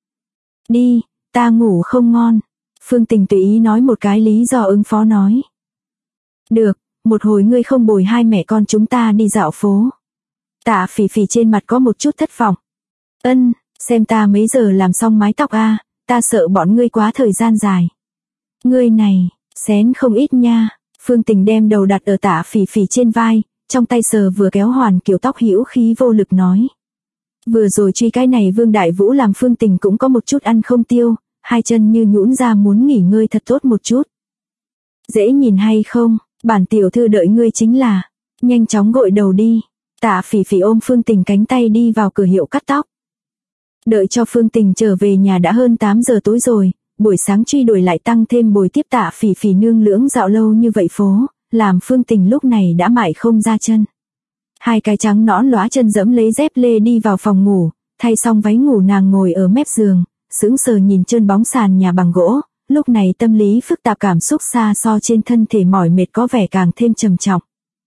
Đi, ta ngủ không ngon. Phương Tình tùy ý nói một cái lý do ứng phó nói. Được, một hồi ngươi không bồi hai mẹ con chúng ta đi dạo phố. Tạ Phỉ Phỉ trên mặt có một chút thất vọng. Ân, xem ta mấy giờ làm xong mái tóc a, ta sợ bọn ngươi quá thời gian dài. Ngươi này, xén không ít nha. Phương Tình đem đầu đặt ở Tạ Phỉ Phỉ trên vai, trong tay sờ vừa kéo hoàn kiểu tóc hữu khí vô lực nói. Vừa rồi truy cái này Vương Đại Vũ làm Phương Tình cũng có một chút ăn không tiêu, hai chân như nhũn ra muốn nghỉ ngơi thật tốt một chút. Dễ nhìn hay không, bản tiểu thư đợi ngươi chính là, nhanh chóng gội đầu đi. Tạ Phỉ Phỉ ôm Phương Tình cánh tay đi vào cửa hiệu cắt tóc. Đợi cho Phương Tình trở về nhà đã hơn 8 giờ tối rồi, buổi sáng truy đuổi lại tăng thêm bồi tiếp Tạ Phỉ Phỉ nương lưỡng dạo lâu như vậy phố, làm Phương Tình lúc này đã mải không ra chân. Hai cái trắng nõn lóa chân dẫm lấy dép lê đi vào phòng ngủ, thay xong váy ngủ nàng ngồi ở mép giường, sững sờ nhìn trơn bóng sàn nhà bằng gỗ, lúc này tâm lý phức tạp cảm xúc xa so trên thân thể mỏi mệt có vẻ càng thêm trầm trọng.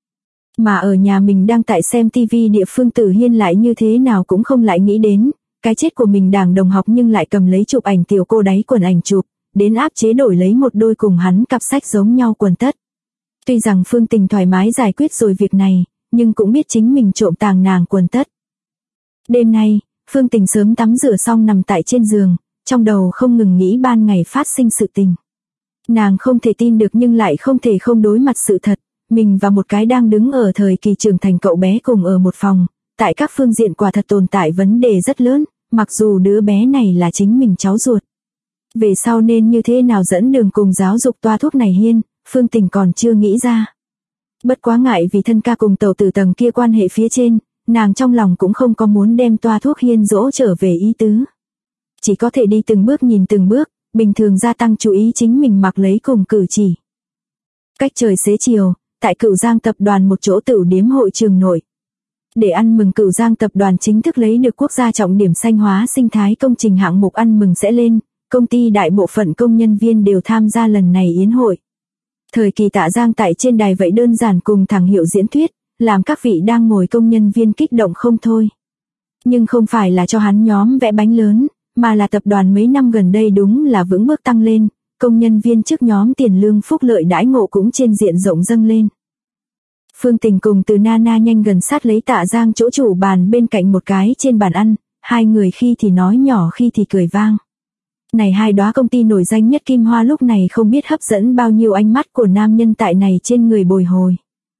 Mà ở nhà mình đang tại xem tivi địa Phương Tử Hiên lại như thế nào cũng không lại nghĩ đến, cái chết của mình đảng đồng học nhưng lại cầm lấy chụp ảnh tiểu cô đáy quần ảnh chụp, đến áp chế đổi lấy một đôi cùng hắn cặp sách giống nhau quần tất. Tuy rằng Phương Tình thoải mái giải quyết rồi việc này, nhưng cũng biết chính mình trộm tàng nàng quần tất. Đêm nay, Phương Tình sớm tắm rửa xong nằm tại trên giường, trong đầu không ngừng nghĩ ban ngày phát sinh sự tình. Nàng không thể tin được nhưng lại không thể không đối mặt sự thật, mình và một cái đang đứng ở thời kỳ trưởng thành cậu bé cùng ở một phòng, tại các phương diện quả thật tồn tại vấn đề rất lớn, mặc dù đứa bé này là chính mình cháu ruột. Về sau nên như thế nào dẫn đường cùng giáo dục toa thuốc này Hiên, Phương Tình còn chưa nghĩ ra. Bất quá ngại vì thân ca cùng tàu tử tầng kia quan hệ phía trên, nàng trong lòng cũng không có muốn đem toa thuốc Hiên dỗ trở về ý tứ. Chỉ có thể đi từng bước nhìn từng bước, bình thường gia tăng chú ý chính mình mặc lấy cùng cử chỉ. Cách trời xế chiều, tại Cửu Giang tập đoàn một chỗ tửu điếm hội trường nội. Để ăn mừng Cửu Giang tập đoàn chính thức lấy được quốc gia trọng điểm xanh hóa sinh thái công trình hạng mục ăn mừng sẽ lên, công ty đại bộ phận công nhân viên đều tham gia lần này yến hội. Thời kỳ Tạ Giang tại trên đài vậy đơn giản cùng thẳng hiệu diễn thuyết, làm các vị đang ngồi công nhân viên kích động không thôi. Nhưng không phải là cho hắn nhóm vẽ bánh lớn, mà là tập đoàn mấy năm gần đây đúng là vững bước tăng lên, công nhân viên trước nhóm tiền lương phúc lợi đãi ngộ cũng trên diện rộng dâng lên. Phương Tình cùng Từ Nana nhanh gần sát lấy Tạ Giang chỗ chủ bàn bên cạnh một cái trên bàn ăn, hai người khi thì nói nhỏ khi thì cười vang. Này hai đóa công ty nổi danh nhất kim hoa lúc này không biết hấp dẫn bao nhiêu ánh mắt của nam nhân tại này trên người bồi hồi.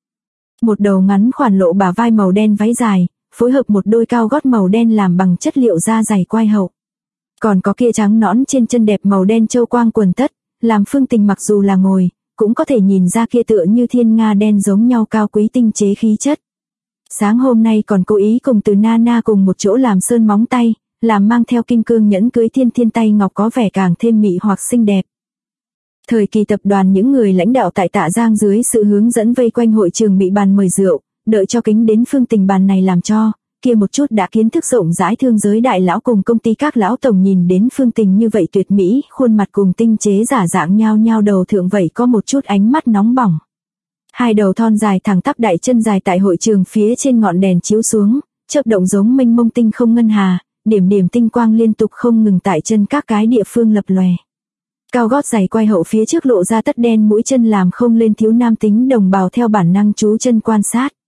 Một đầu ngắn khoản lộ bả vai màu đen váy dài, phối hợp một đôi cao gót màu đen làm bằng chất liệu da dày quai hậu. Còn có kia trắng nõn trên chân đẹp màu đen châu quang quần tất, làm Phương Tình mặc dù là ngồi, cũng có thể nhìn ra kia tựa như thiên nga đen giống nhau cao quý tinh chế khí chất. Sáng hôm nay còn cố ý cùng Từ Nana cùng một chỗ làm sơn móng tay, làm mang theo kim cương nhẫn cưới thiên tay ngọc có vẻ càng thêm mị hoặc xinh đẹp. Thời kỳ tập đoàn những người lãnh đạo tại Tạ Giang dưới sự hướng dẫn vây quanh hội trường bị bàn mời rượu, đợi cho kính đến Phương Tình bàn này làm cho, kia một chút đã kiến thức rộng rãi thương giới đại lão cùng công ty các lão tổng nhìn đến Phương Tình như vậy tuyệt mỹ, khuôn mặt cùng tinh chế giả dạng nhao nhao đầu thượng vậy có một chút ánh mắt nóng bỏng. Hai đầu thon dài thẳng tắp đại chân dài tại hội trường phía trên ngọn đèn chiếu xuống, chớp động giống mênh mông tinh không ngân hà, điểm điểm tinh quang liên tục không ngừng tại chân các cái địa phương lập lòe. Cao gót giày quai hậu phía trước lộ ra tất đen mũi chân làm không lên thiếu nam tính đồng bào theo bản năng chú chân quan sát.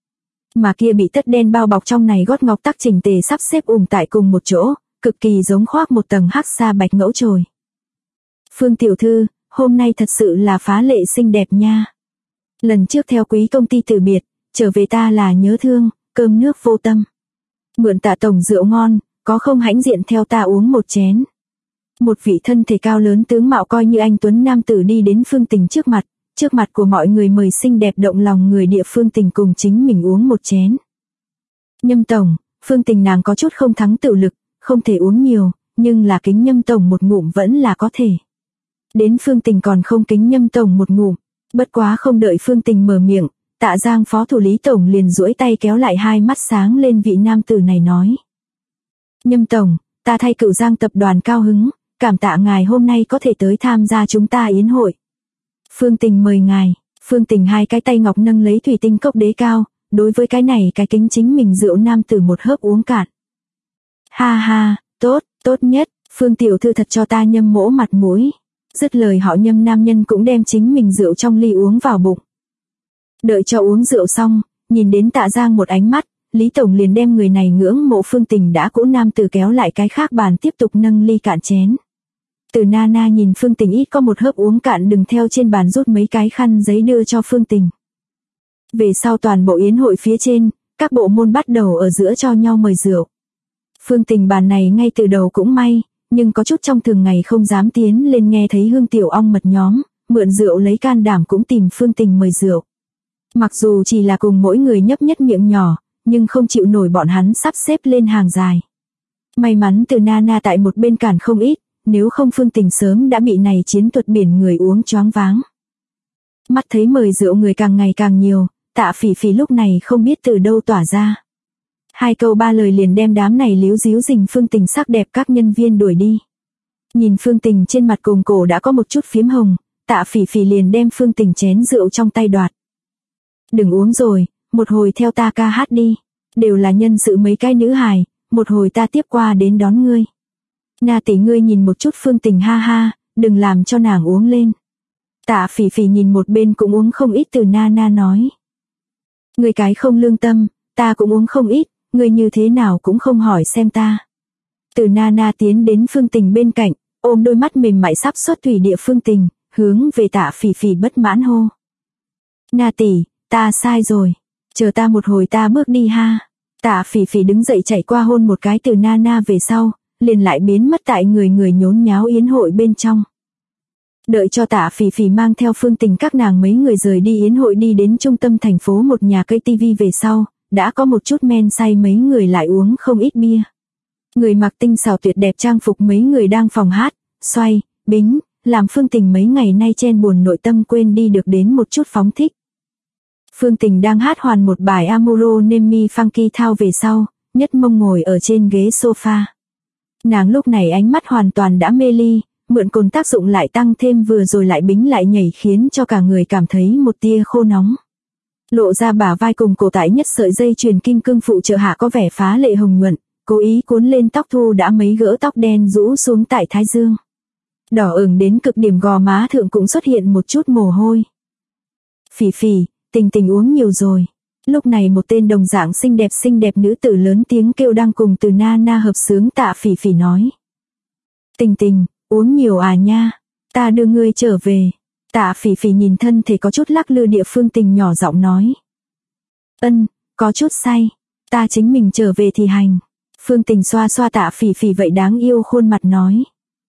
Mà kia bị tất đen bao bọc trong này gót ngọc tắc chỉnh tề sắp xếp tại cùng một chỗ, cực kỳ giống khoác một tầng hắc sa bạch ngẫu trồi. Phương tiểu thư, hôm nay thật sự là phá lệ xinh đẹp nha. Lần trước theo quý công ty từ biệt, trở về ta là nhớ thương, cơm nước vô tâm. Mượn Tạ tổng rượu ngon, có không hãnh diện theo ta uống một chén. Một vị thân thể cao lớn tướng mạo coi như anh tuấn nam tử đi đến Phương Tình trước mặt của mọi người mời xinh đẹp động lòng người địa Phương Tình cùng chính mình uống một chén. Nhâm tổng, Phương Tình nàng có chút không thắng tự lực, không thể uống nhiều, nhưng là kính Nhâm tổng một ngụm vẫn là có thể. Đến Phương Tình còn không kính Nhâm tổng một ngụm, bất quá không đợi Phương Tình mở miệng, Tạ Giang phó thủ lý tổng liền duỗi tay kéo lại hai mắt sáng lên vị nam tử này nói. Nhâm tổng, ta thay Cửu Giang tập đoàn cao hứng, cảm tạ ngài hôm nay có thể tới tham gia chúng ta yến hội. Phương Tình mời ngài. Phương Tình hai cái tay ngọc nâng lấy thủy tinh cốc đế cao, đối với cái này cái kính chính mình rượu nam tử một hớp uống cạn. Ha ha, tốt nhất, Phương tiểu thư thật cho ta Nhâm mỗ mặt mũi. Dứt lời họ Nhâm nam nhân cũng đem chính mình rượu trong ly uống vào bụng. Đợi cho uống rượu xong, nhìn đến Tạ Giang một ánh mắt, Lý tổng liền đem người này ngưỡng mộ Phương Tình đã cũ nam tử kéo lại cái khác bàn tiếp tục nâng ly cạn chén. Từ Nana nhìn Phương Tình ít có một hớp uống cạn đừng theo trên bàn rút mấy cái khăn giấy đưa cho Phương Tình. Về sau toàn bộ yến hội phía trên, các bộ môn bắt đầu ở giữa cho nhau mời rượu. Phương Tình bàn này ngay từ đầu cũng may, nhưng có chút trong thường ngày không dám tiến lên nghe thấy Hương Tiểu Ong mật nhóm, mượn rượu lấy can đảm cũng tìm Phương Tình mời rượu. Mặc dù chỉ là cùng mỗi người nhấp nhất miệng nhỏ, nhưng không chịu nổi bọn hắn sắp xếp lên hàng dài. May mắn Từ Nana tại một bên cản không ít, nếu không Phương Tình sớm đã bị này chiến thuật biển người uống choáng váng. Mắt thấy mời rượu người càng ngày càng nhiều, Tạ Phỉ Phỉ lúc này không biết từ đâu tỏa ra. Hai câu ba lời liền đem đám này líu díu rình Phương Tình sắc đẹp các nhân viên đuổi đi. Nhìn Phương Tình trên mặt cùng cổ đã có một chút phím hồng, Tạ Phỉ Phỉ liền đem Phương Tình chén rượu trong tay đoạt. Đừng uống rồi, một hồi theo ta ca hát đi. Đều là nhân sự mấy cái nữ hài, một hồi ta tiếp qua đến đón ngươi. Na tỷ ngươi nhìn một chút Phương Tình ha ha, đừng làm cho nàng uống lên. Tạ Phỉ Phỉ nhìn một bên cũng uống không ít Từ Nana nói. Ngươi cái không lương tâm, ta cũng uống không ít, ngươi như thế nào cũng không hỏi xem ta. Từ Nana tiến đến Phương Tình bên cạnh, ôm đôi mắt mềm mại sắp xuất thủy địa Phương Tình, hướng về Tạ Phỉ Phỉ bất mãn hô. Na tỷ, ta sai rồi, chờ ta một hồi ta bước đi ha. Tạ Phỉ Phỉ đứng dậy chạy qua hôn một cái Từ Nana về sau, liền lại biến mất tại người nhốn nháo yến hội bên trong. Đợi cho Tạ Phỉ Phỉ mang theo Phương Tình các nàng mấy người rời đi yến hội đi đến trung tâm thành phố một nhà cây tivi về sau, đã có một chút men say mấy người lại uống không ít bia. Người mặc tinh xảo tuyệt đẹp trang phục mấy người đang phòng hát, xoay, bính, làm Phương Tình mấy ngày nay chen buồn nội tâm quên đi được đến một chút phóng thích. Phương Tình đang hát hoàn một bài Amuro Nemi Funky Thao về sau, nhất mông ngồi ở trên ghế sofa. Nàng lúc này ánh mắt hoàn toàn đã mê ly, mượn cồn tác dụng lại tăng thêm vừa rồi lại bính lại nhảy khiến cho cả người cảm thấy một tia khô nóng. Lộ ra bả vai cùng cổ tại nhất sợi dây chuyền kim cương phụ trợ hạ có vẻ phá lệ hồng nhuận, cố ý cuốn lên tóc thu đã mấy gỡ tóc đen rũ xuống tại thái dương. Đỏ ửng đến cực điểm gò má thượng cũng xuất hiện một chút mồ hôi. Phỉ Phỉ, Tình Tình uống nhiều rồi. Lúc này một tên đồng dạng xinh đẹp nữ tử lớn tiếng kêu đang cùng Từ Nana hợp xướng Tạ Phỉ Phỉ nói. Tình Tình, uống nhiều à nha, ta đưa ngươi trở về. Tạ Phỉ Phỉ nhìn thân thể có chút lắc lư địa Phương Tình nhỏ giọng nói. Có chút say, ta chính mình trở về thì hành. Phương Tình xoa xoa Tạ Phỉ Phỉ vậy đáng yêu khuôn mặt nói.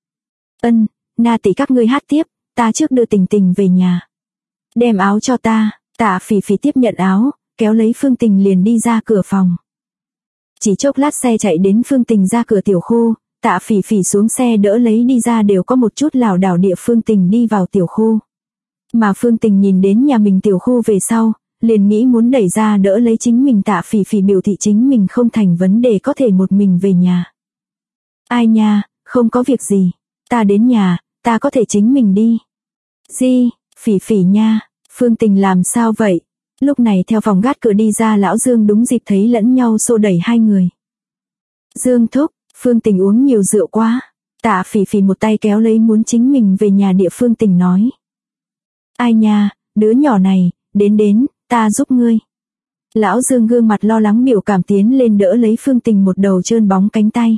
Na tỷ các ngươi hát tiếp, ta trước đưa Tình Tình về nhà. Đem áo cho ta. Tạ Phỉ Phỉ tiếp nhận áo, kéo lấy Phương Tình liền đi ra cửa phòng. Chỉ chốc lát xe chạy đến Phương Tình ra cửa tiểu khu, Tạ Phỉ Phỉ xuống xe đỡ lấy đi ra đều có một chút lảo đảo địa Phương Tình đi vào tiểu khu. Mà Phương Tình nhìn đến nhà mình tiểu khu về sau, liền nghĩ muốn đẩy ra đỡ lấy chính mình. Tạ Phỉ Phỉ biểu thị chính mình không thành vấn đề có thể một mình về nhà. Ai nha, không có việc gì, ta đến nhà, ta có thể chính mình đi. Di, Phỉ Phỉ nha. Phương Tình làm sao vậy? Lúc này theo phòng gác cửa đi ra lão Dương đúng dịp thấy lẫn nhau xô đẩy hai người. Dương thúc, Phương Tình uống nhiều rượu quá. Tạ Phỉ Phỉ một tay kéo lấy muốn chính mình về nhà địa Phương Tình nói. Ai nha, đứa nhỏ này, đến, ta giúp ngươi. Lão Dương gương mặt lo lắng biểu cảm tiến lên đỡ lấy Phương Tình một đầu trơn bóng cánh tay.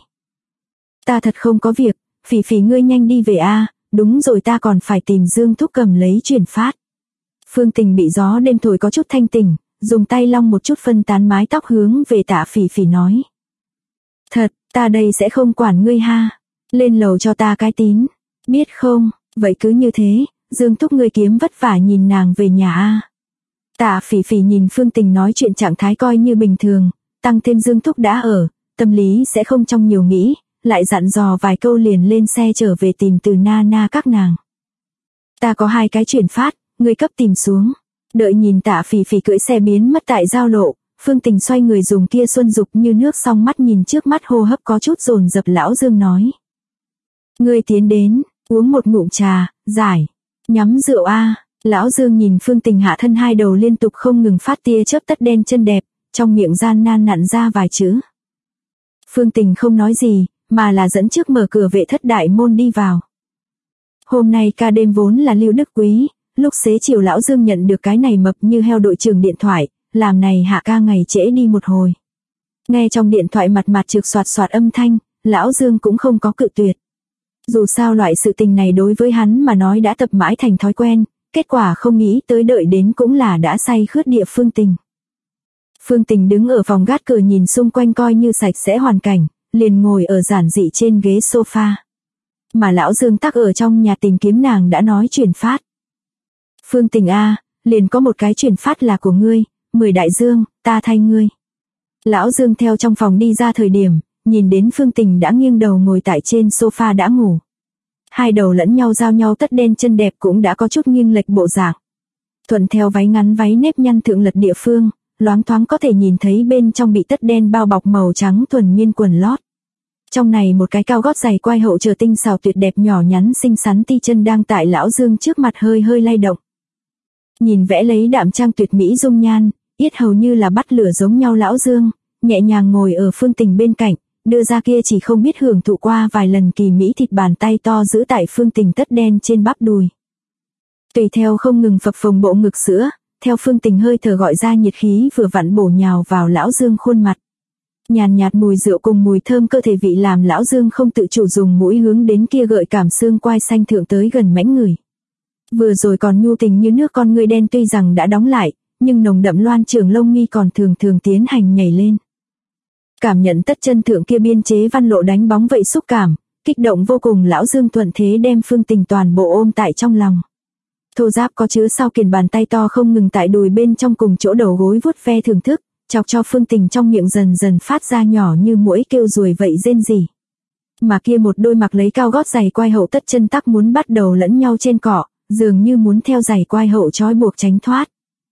Ta thật không có việc, Phỉ Phỉ ngươi nhanh đi về a, đúng rồi ta còn phải tìm Dương thúc cầm lấy chuyển phát. Phương Tình bị gió đêm thổi có chút thanh tỉnh, dùng tay long một chút phân tán mái tóc hướng về Tạ Phỉ Phỉ nói. Thật, ta đây sẽ không quản ngươi ha, lên lầu cho ta cái tín, biết không, vậy cứ như thế, Dương thúc ngươi kiếm vất vả nhìn nàng về nhà a. Tạ Phỉ Phỉ nhìn Phương Tình nói chuyện trạng thái coi như bình thường, tăng thêm Dương thúc đã ở, tâm lý sẽ không trong nhiều nghĩ, lại dặn dò vài câu liền lên xe trở về tìm từ Nana các nàng. Ta có 2 cái chuyển phát, ngươi cấp tìm xuống. Đợi nhìn Tạ Phỉ Phỉ cưỡi xe biến mất tại giao lộ, Phương Tình xoay người dùng kia xuân dục như nước song mắt nhìn trước mắt hô hấp có chút dồn dập. Lão Dương nói. Ngươi tiến đến, uống một ngụm trà, giải, nhắm rượu a. Lão Dương nhìn Phương Tình hạ thân 2 đầu liên tục không ngừng phát tia chớp tất đen chân đẹp, trong miệng gian nan nặn ra vài chữ. Phương Tình không nói gì, mà là dẫn trước mở cửa vệ thất đại môn đi vào. Hôm nay ca đêm vốn là Lưu Đức Quý, lúc xế chiều Lão Dương nhận được cái này mập như heo đội trưởng điện thoại, làm này hạ ca ngày trễ đi một hồi. Nghe trong điện thoại mặt trực soạt soạt âm thanh, Lão Dương cũng không có cự tuyệt. Dù sao loại sự tình này đối với hắn mà nói đã tập mãi thành thói quen, kết quả không nghĩ tới đợi đến cũng là đã say khướt địa Phương Tình. Phương Tình đứng ở phòng gác cửa nhìn xung quanh coi như sạch sẽ hoàn cảnh, liền ngồi ở giản dị trên ghế sofa. Mà Lão Dương tắc ở trong nhà tìm kiếm nàng đã nói chuyển phát. Phương Tình a, liền có một cái chuyển phát là của ngươi, 10 đại dương, ta thay ngươi. Lão Dương theo trong phòng đi ra thời điểm, nhìn đến Phương Tình đã nghiêng đầu ngồi tại trên sofa đã ngủ. 2 đầu lẫn nhau giao nhau tất đen chân đẹp cũng đã có chút nghiêng lệch bộ dạng. Thuận theo váy ngắn váy nếp nhăn thượng lật địa phương, loáng thoáng có thể nhìn thấy bên trong bị tất đen bao bọc màu trắng thuần miên quần lót. Trong này một cái cao gót giày quai hậu chờ tinh xảo tuyệt đẹp nhỏ nhắn xinh xắn ti chân đang tại Lão Dương trước mặt hơi hơi lay động. Nhìn vẽ lấy đạm trang tuyệt mỹ dung nhan, yết hầu như là bắt lửa giống nhau Lão Dương, nhẹ nhàng ngồi ở Phương Tình bên cạnh, đưa ra kia chỉ không biết hưởng thụ qua vài lần kỳ mỹ thịt bàn tay to giữ tại Phương Tình tất đen trên bắp đùi. Tùy theo không ngừng phập phồng bộ ngực sữa, theo Phương Tình hơi thở gọi ra nhiệt khí vừa vặn bổ nhào vào Lão Dương khuôn mặt. Nhàn nhạt mùi rượu cùng mùi thơm cơ thể vị làm Lão Dương không tự chủ dùng mũi hướng đến kia gợi cảm xương quai xanh thượng tới gần mãnh người. Vừa rồi còn nhu tình như nước con ngươi đen tuy rằng đã đóng lại, nhưng nồng đậm loan trường lông mi còn thường thường tiến hành nhảy lên. Cảm nhận tất chân thượng kia biên chế văn lộ đánh bóng vậy xúc cảm, kích động vô cùng Lão Dương thuận thế đem Phương Tình toàn bộ ôm tại trong lòng. Thô ráp có chứa sau kiền bàn tay to không ngừng tại đùi bên trong cùng chỗ đầu gối vuốt ve thưởng thức, chọc cho Phương Tình trong miệng dần dần phát ra nhỏ như muỗi kêu ruồi vậy rên rỉ. Mà kia một đôi mặc lấy cao gót giày quai hậu tất chân tắc muốn bắt đầu lẫn nhau trên cỏ, dường như muốn theo giày quai hậu trói buộc tránh thoát.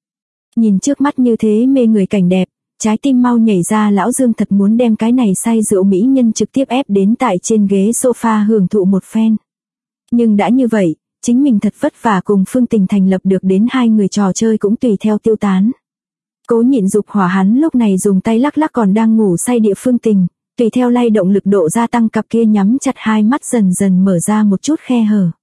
Nhìn trước mắt như thế mê người cảnh đẹp, trái tim mau nhảy ra Lão Dương thật muốn đem cái này say rượu mỹ nhân trực tiếp ép đến tại trên ghế sofa hưởng thụ một phen. Nhưng đã như vậy, chính mình thật vất vả cùng Phương Tình thành lập được đến 2 người trò chơi cũng tùy theo tiêu tán. Cố nhịn dục hỏa hắn lúc này dùng tay lắc lắc còn đang ngủ say địa Phương Tình, tùy theo lay động lực độ gia tăng cặp kia nhắm chặt 2 mắt dần dần mở ra một chút khe hở.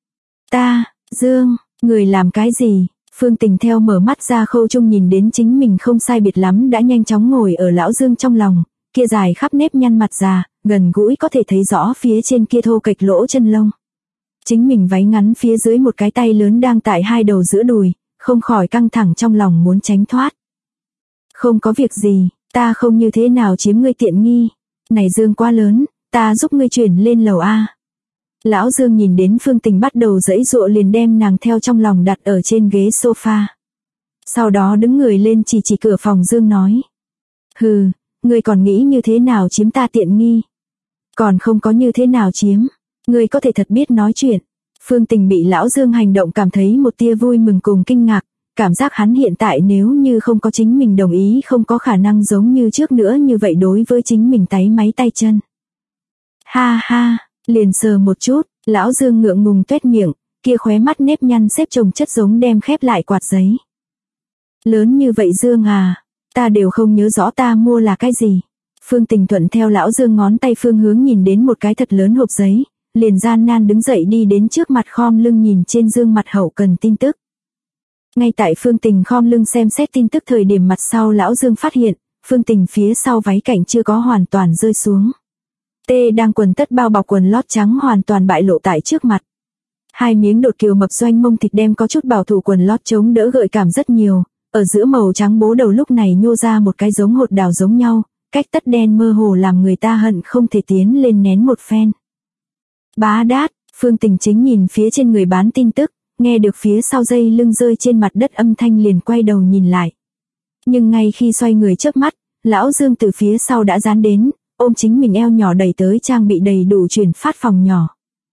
Ta, Dương, người làm cái gì? Phương Tình theo mở mắt ra khâu chung nhìn đến chính mình không sai biệt lắm đã nhanh chóng ngồi ở Lão Dương trong lòng, kia dài khắp nếp nhăn mặt già, gần gũi có thể thấy rõ phía trên kia thô kệch lỗ chân lông. Chính mình váy ngắn phía dưới một cái tay lớn đang tại 2 đầu giữa đùi, không khỏi căng thẳng trong lòng muốn tránh thoát. Không có việc gì, ta không như thế nào chiếm ngươi tiện nghi. Này Dương quá lớn, ta giúp ngươi chuyển lên lầu A. Lão Dương nhìn đến Phương Tình bắt đầu giãy giụa liền đem nàng theo trong lòng đặt ở trên ghế sofa. Sau đó đứng người lên chỉ cửa phòng Dương nói. Hừ, ngươi còn nghĩ như thế nào chiếm ta tiện nghi? Còn không có như thế nào chiếm, ngươi có thể thật biết nói chuyện. Phương Tình bị Lão Dương hành động cảm thấy một tia vui mừng cùng kinh ngạc, cảm giác hắn hiện tại nếu như không có chính mình đồng ý không có khả năng giống như trước nữa như vậy đối với chính mình táy máy tay chân. Ha ha, liền sờ một chút, Lão Dương ngượng ngùng tuét miệng, kia khóe mắt nếp nhăn xếp chồng chất giống đem khép lại quạt giấy. Lớn như vậy Dương à, ta đều không nhớ rõ ta mua là cái gì. Phương Tình thuận theo Lão Dương ngón tay phương hướng nhìn đến một cái thật lớn hộp giấy, liền gian nan đứng dậy đi đến trước mặt khom lưng nhìn trên Dương mặt hậu cần tin tức. Ngay tại Phương Tình khom lưng xem xét tin tức thời điểm mặt sau Lão Dương phát hiện, Phương Tình phía sau váy cảnh chưa có hoàn toàn rơi xuống. Tê đang quần tất bao bọc quần lót trắng hoàn toàn bại lộ tại trước mặt. Hai miếng đột kiều mập doanh mông thịt đem có chút bảo thủ quần lót chống đỡ gợi cảm rất nhiều, ở giữa màu trắng bố đầu lúc này nhô ra một cái giống hột đào giống nhau, cách tất đen mơ hồ làm người ta hận không thể tiến lên nén một phen. Bá đát, Phương Tình chính nhìn phía trên người bán tin tức, nghe được phía sau dây lưng rơi trên mặt đất âm thanh liền quay đầu nhìn lại. Nhưng ngay khi xoay người chớp mắt, Lão Dương từ phía sau đã dán đến, ôm chính mình eo nhỏ đẩy tới trang bị đầy đủ chuyển phát phòng nhỏ.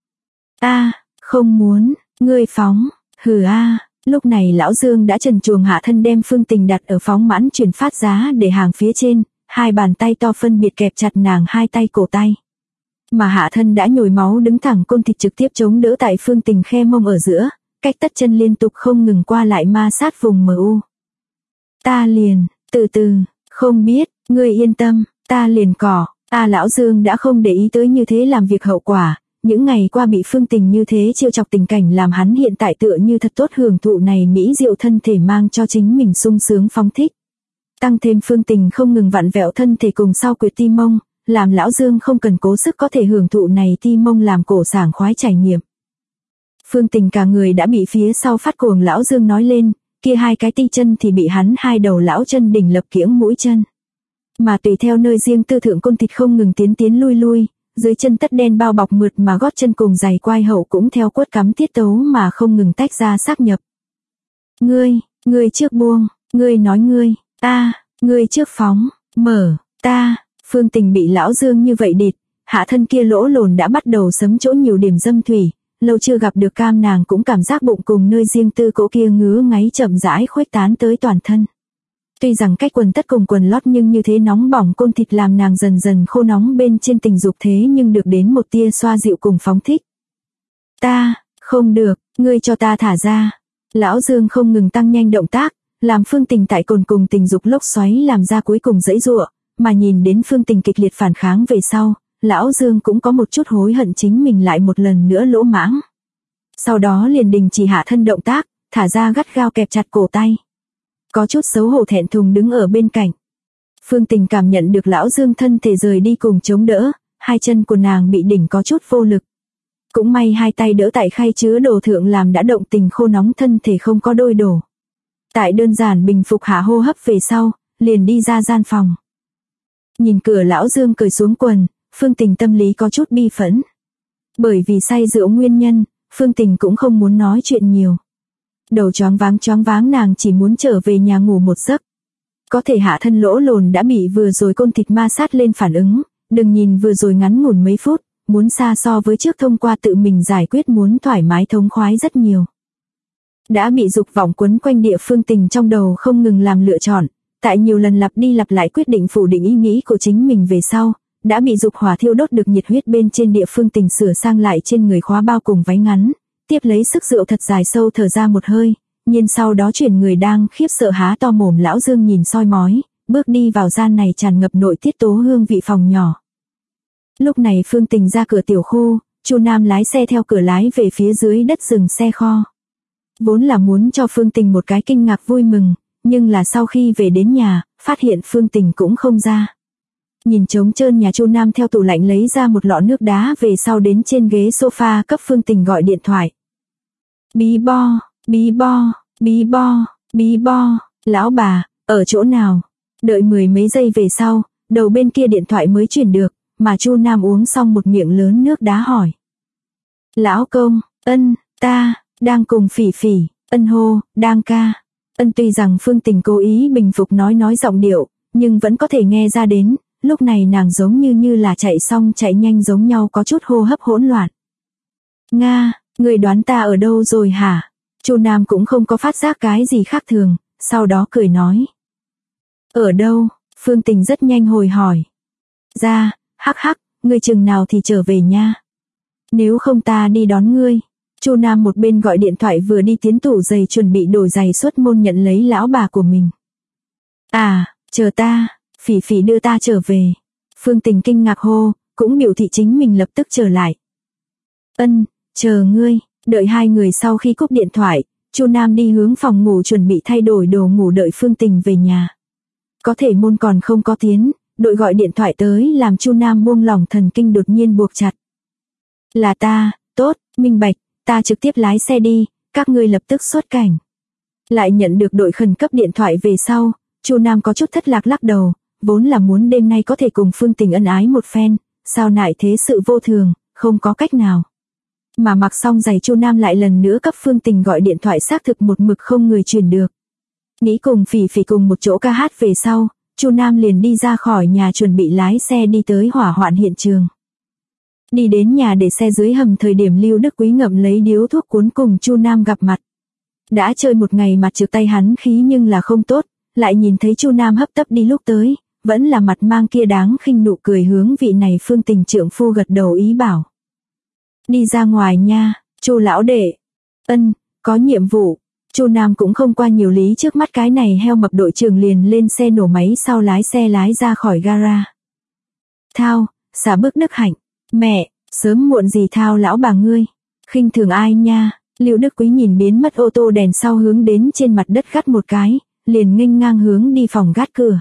Không muốn, ngươi phóng, hừ lúc này Lão Dương đã trần truồng hạ thân đem Phương Tình đặt ở phóng mãn chuyển phát giá để hàng phía trên, hai bàn tay to phân biệt kẹp chặt nàng hai tay cổ tay. Mà hạ thân đã nhồi máu đứng thẳng côn thịt trực tiếp chống đỡ tại Phương Tình khe mông ở giữa, cách tất chân liên tục không ngừng qua lại ma sát vùng MU. Ta liền, từ từ, không biết, ngươi yên tâm, ta liền cỏ. Lão Dương đã không để ý tới như thế làm việc hậu quả, những ngày qua bị Phương Tình như thế trêu chọc tình cảnh làm hắn hiện tại tựa như thật tốt hưởng thụ này mỹ diệu thân thể mang cho chính mình sung sướng phóng thích. Tăng thêm Phương Tình không ngừng vặn vẹo thân thể cùng sau quyệt ti mông, làm Lão Dương không cần cố sức có thể hưởng thụ này ti mông làm cổ sảng khoái trải nghiệm. Phương Tình cả người đã bị phía sau phát cuồng Lão Dương nói lên, kia hai cái ti chân thì bị hắn hai đầu lão chân đỉnh lập kiễng mũi chân. Mà tùy theo nơi riêng tư thượng côn thịt không ngừng tiến lui, dưới chân tất đen bao bọc mượt mà gót chân cùng giày quai hậu cũng theo quất cắm tiết tấu mà không ngừng tách ra xác nhập. Ngươi trước buông, ngươi nói ngươi trước phóng, mở, Phương Tình bị Lão Dương như vậy địt, hạ thân kia lỗ lồn đã bắt đầu sấm chỗ nhiều điểm dâm thủy, lâu chưa gặp được cam nàng cũng cảm giác bụng cùng nơi riêng tư cỗ kia ngứa ngáy chậm rãi khuếch tán tới toàn thân. Tuy rằng cách quần tất cùng quần lót nhưng như thế nóng bỏng côn thịt làm nàng dần dần khô nóng bên trên tình dục thế nhưng được đến một tia xoa dịu cùng phóng thích. Không được, ngươi cho ta thả ra. Lão Dương không ngừng tăng nhanh động tác, làm Phương Tình tại cồn cùng tình dục lốc xoáy làm ra cuối cùng giãy giụa, mà nhìn đến Phương Tình kịch liệt phản kháng về sau, Lão Dương cũng có một chút hối hận chính mình lại một lần nữa lỗ mãng. Sau đó liền đình chỉ hạ thân động tác, thả ra gắt gao kẹp chặt cổ tay. Có chút xấu hổ thẹn thùng đứng ở bên cạnh. Phương Tình cảm nhận được Lão Dương thân thể rời đi cùng chống đỡ, hai chân của nàng bị đỉnh có chút vô lực. Cũng may hai tay đỡ tại khay chứa đồ thượng làm đã động tình khô nóng thân thể không có đôi đổ. Tại đơn giản bình phục hạ hô hấp về sau, liền đi ra gian phòng. Nhìn cửa Lão Dương cởi xuống quần, Phương Tình tâm lý có chút bi phẫn. Bởi vì say rượu nguyên nhân, Phương Tình cũng không muốn nói chuyện nhiều. Đầu choáng váng nàng chỉ muốn trở về nhà ngủ một giấc. Có thể hạ thân lỗ lồn đã bị vừa rồi côn thịt ma sát lên phản ứng, đừng nhìn vừa rồi ngắn ngủn mấy phút, muốn xa so với trước thông qua tự mình giải quyết muốn thoải mái thống khoái rất nhiều. Đã bị dục vọng quấn quanh địa Phương Tình trong đầu không ngừng làm lựa chọn, tại nhiều lần lặp đi lặp lại quyết định phủ định ý nghĩ của chính mình về sau, đã bị dục hỏa thiêu đốt được nhiệt huyết bên trên địa Phương Tình sửa sang lại trên người khóa bao cùng váy ngắn, tiếp lấy sức rượu thật dài sâu thở ra một hơi, nhiên sau đó chuyển người đang khiếp sợ há to mồm Lão Dương nhìn soi mói, bước đi vào gian này tràn ngập nội tiết tố hương vị phòng nhỏ. Lúc này Phương Tình ra cửa tiểu khu, Chu Nam lái xe theo cửa lái về phía dưới đất dừng xe kho. Vốn là muốn cho Phương Tình một cái kinh ngạc vui mừng, nhưng là sau khi về đến nhà, phát hiện Phương Tình cũng không ra. Nhìn trống trơn nhà Chu Nam theo tủ lạnh lấy ra một lọ nước đá về sau đến trên ghế sofa cấp Phương Tình gọi điện thoại. Bí bo, lão bà, ở chỗ nào? Đợi mười mấy giây về sau, đầu bên kia điện thoại mới truyền được, mà Chu Nam uống xong một miệng lớn nước đá hỏi. Lão công, ta, đang cùng Phỉ Phỉ, hô, đang ca. Tuy rằng Phương Tình cố ý bình phục nói giọng điệu, nhưng vẫn có thể nghe ra đến, lúc này nàng giống như là chạy xong chạy nhanh giống nhau có chút hô hấp hỗn loạn. Nga, người đoán ta ở đâu rồi hả? Chu Nam cũng không có phát giác cái gì khác thường, sau đó cười nói. Ở đâu? Phương Tình rất nhanh hồi hỏi. Ra, hắc, ngươi chừng nào thì trở về nha. Nếu không ta đi đón ngươi. Chu Nam một bên gọi điện thoại vừa đi tiến tủ giày chuẩn bị đổi giày xuất môn nhận lấy lão bà của mình. Chờ ta, Phỉ Phỉ đưa ta trở về. Phương Tình kinh ngạc hô, cũng biểu thị chính mình lập tức trở lại. Chờ ngươi. Đợi hai người sau khi cúp điện thoại, Chu Nam đi hướng phòng ngủ chuẩn bị thay đổi đồ ngủ đợi Phương Tình về nhà. Có thể môn còn không có tiến, đội gọi điện thoại tới làm Chu Nam buông lỏng thần kinh đột nhiên buộc chặt. Là ta, tốt, minh bạch, ta trực tiếp lái xe đi, các ngươi lập tức xuất cảnh. Lại nhận được đội khẩn cấp điện thoại về sau, Chu Nam có chút thất lạc lắc đầu, vốn là muốn đêm nay có thể cùng Phương Tình ân ái một phen, sao nại thế sự vô thường, không có cách nào. Mà mặc xong giày Chu Nam lại lần nữa cấp Phương Tình gọi điện thoại xác thực một mực không người truyền được. Nghĩ cùng Phỉ Phỉ cùng một chỗ ca hát về sau, Chu Nam liền đi ra khỏi nhà chuẩn bị lái xe đi tới hỏa hoạn hiện trường. Đi đến nhà để xe dưới hầm thời điểm Lưu Đức Quý ngậm lấy điếu thuốc cuốn cùng Chu Nam gặp mặt. Đã chơi một ngày mặt trượt tay hắn khí nhưng là không tốt, lại nhìn thấy Chu Nam hấp tấp đi lúc tới, vẫn là mặt mang kia đáng khinh nụ cười hướng vị này Phương Tình trượng phu gật đầu ý bảo. Đi ra ngoài nha, Chu lão đệ. Ân, có nhiệm vụ. Chu Nam cũng không qua nhiều lý trước mắt cái này heo mập đội trưởng liền lên xe nổ máy sau lái xe lái ra khỏi gara. Thao, xả bước Đức Hạnh. Mẹ, sớm muộn gì Thao lão bà ngươi. Khinh thường ai nha. Lưu Đức Quý nhìn biến mất ô tô đèn sau hướng đến trên mặt đất gắt một cái, liền nghênh ngang hướng đi phòng gác cửa.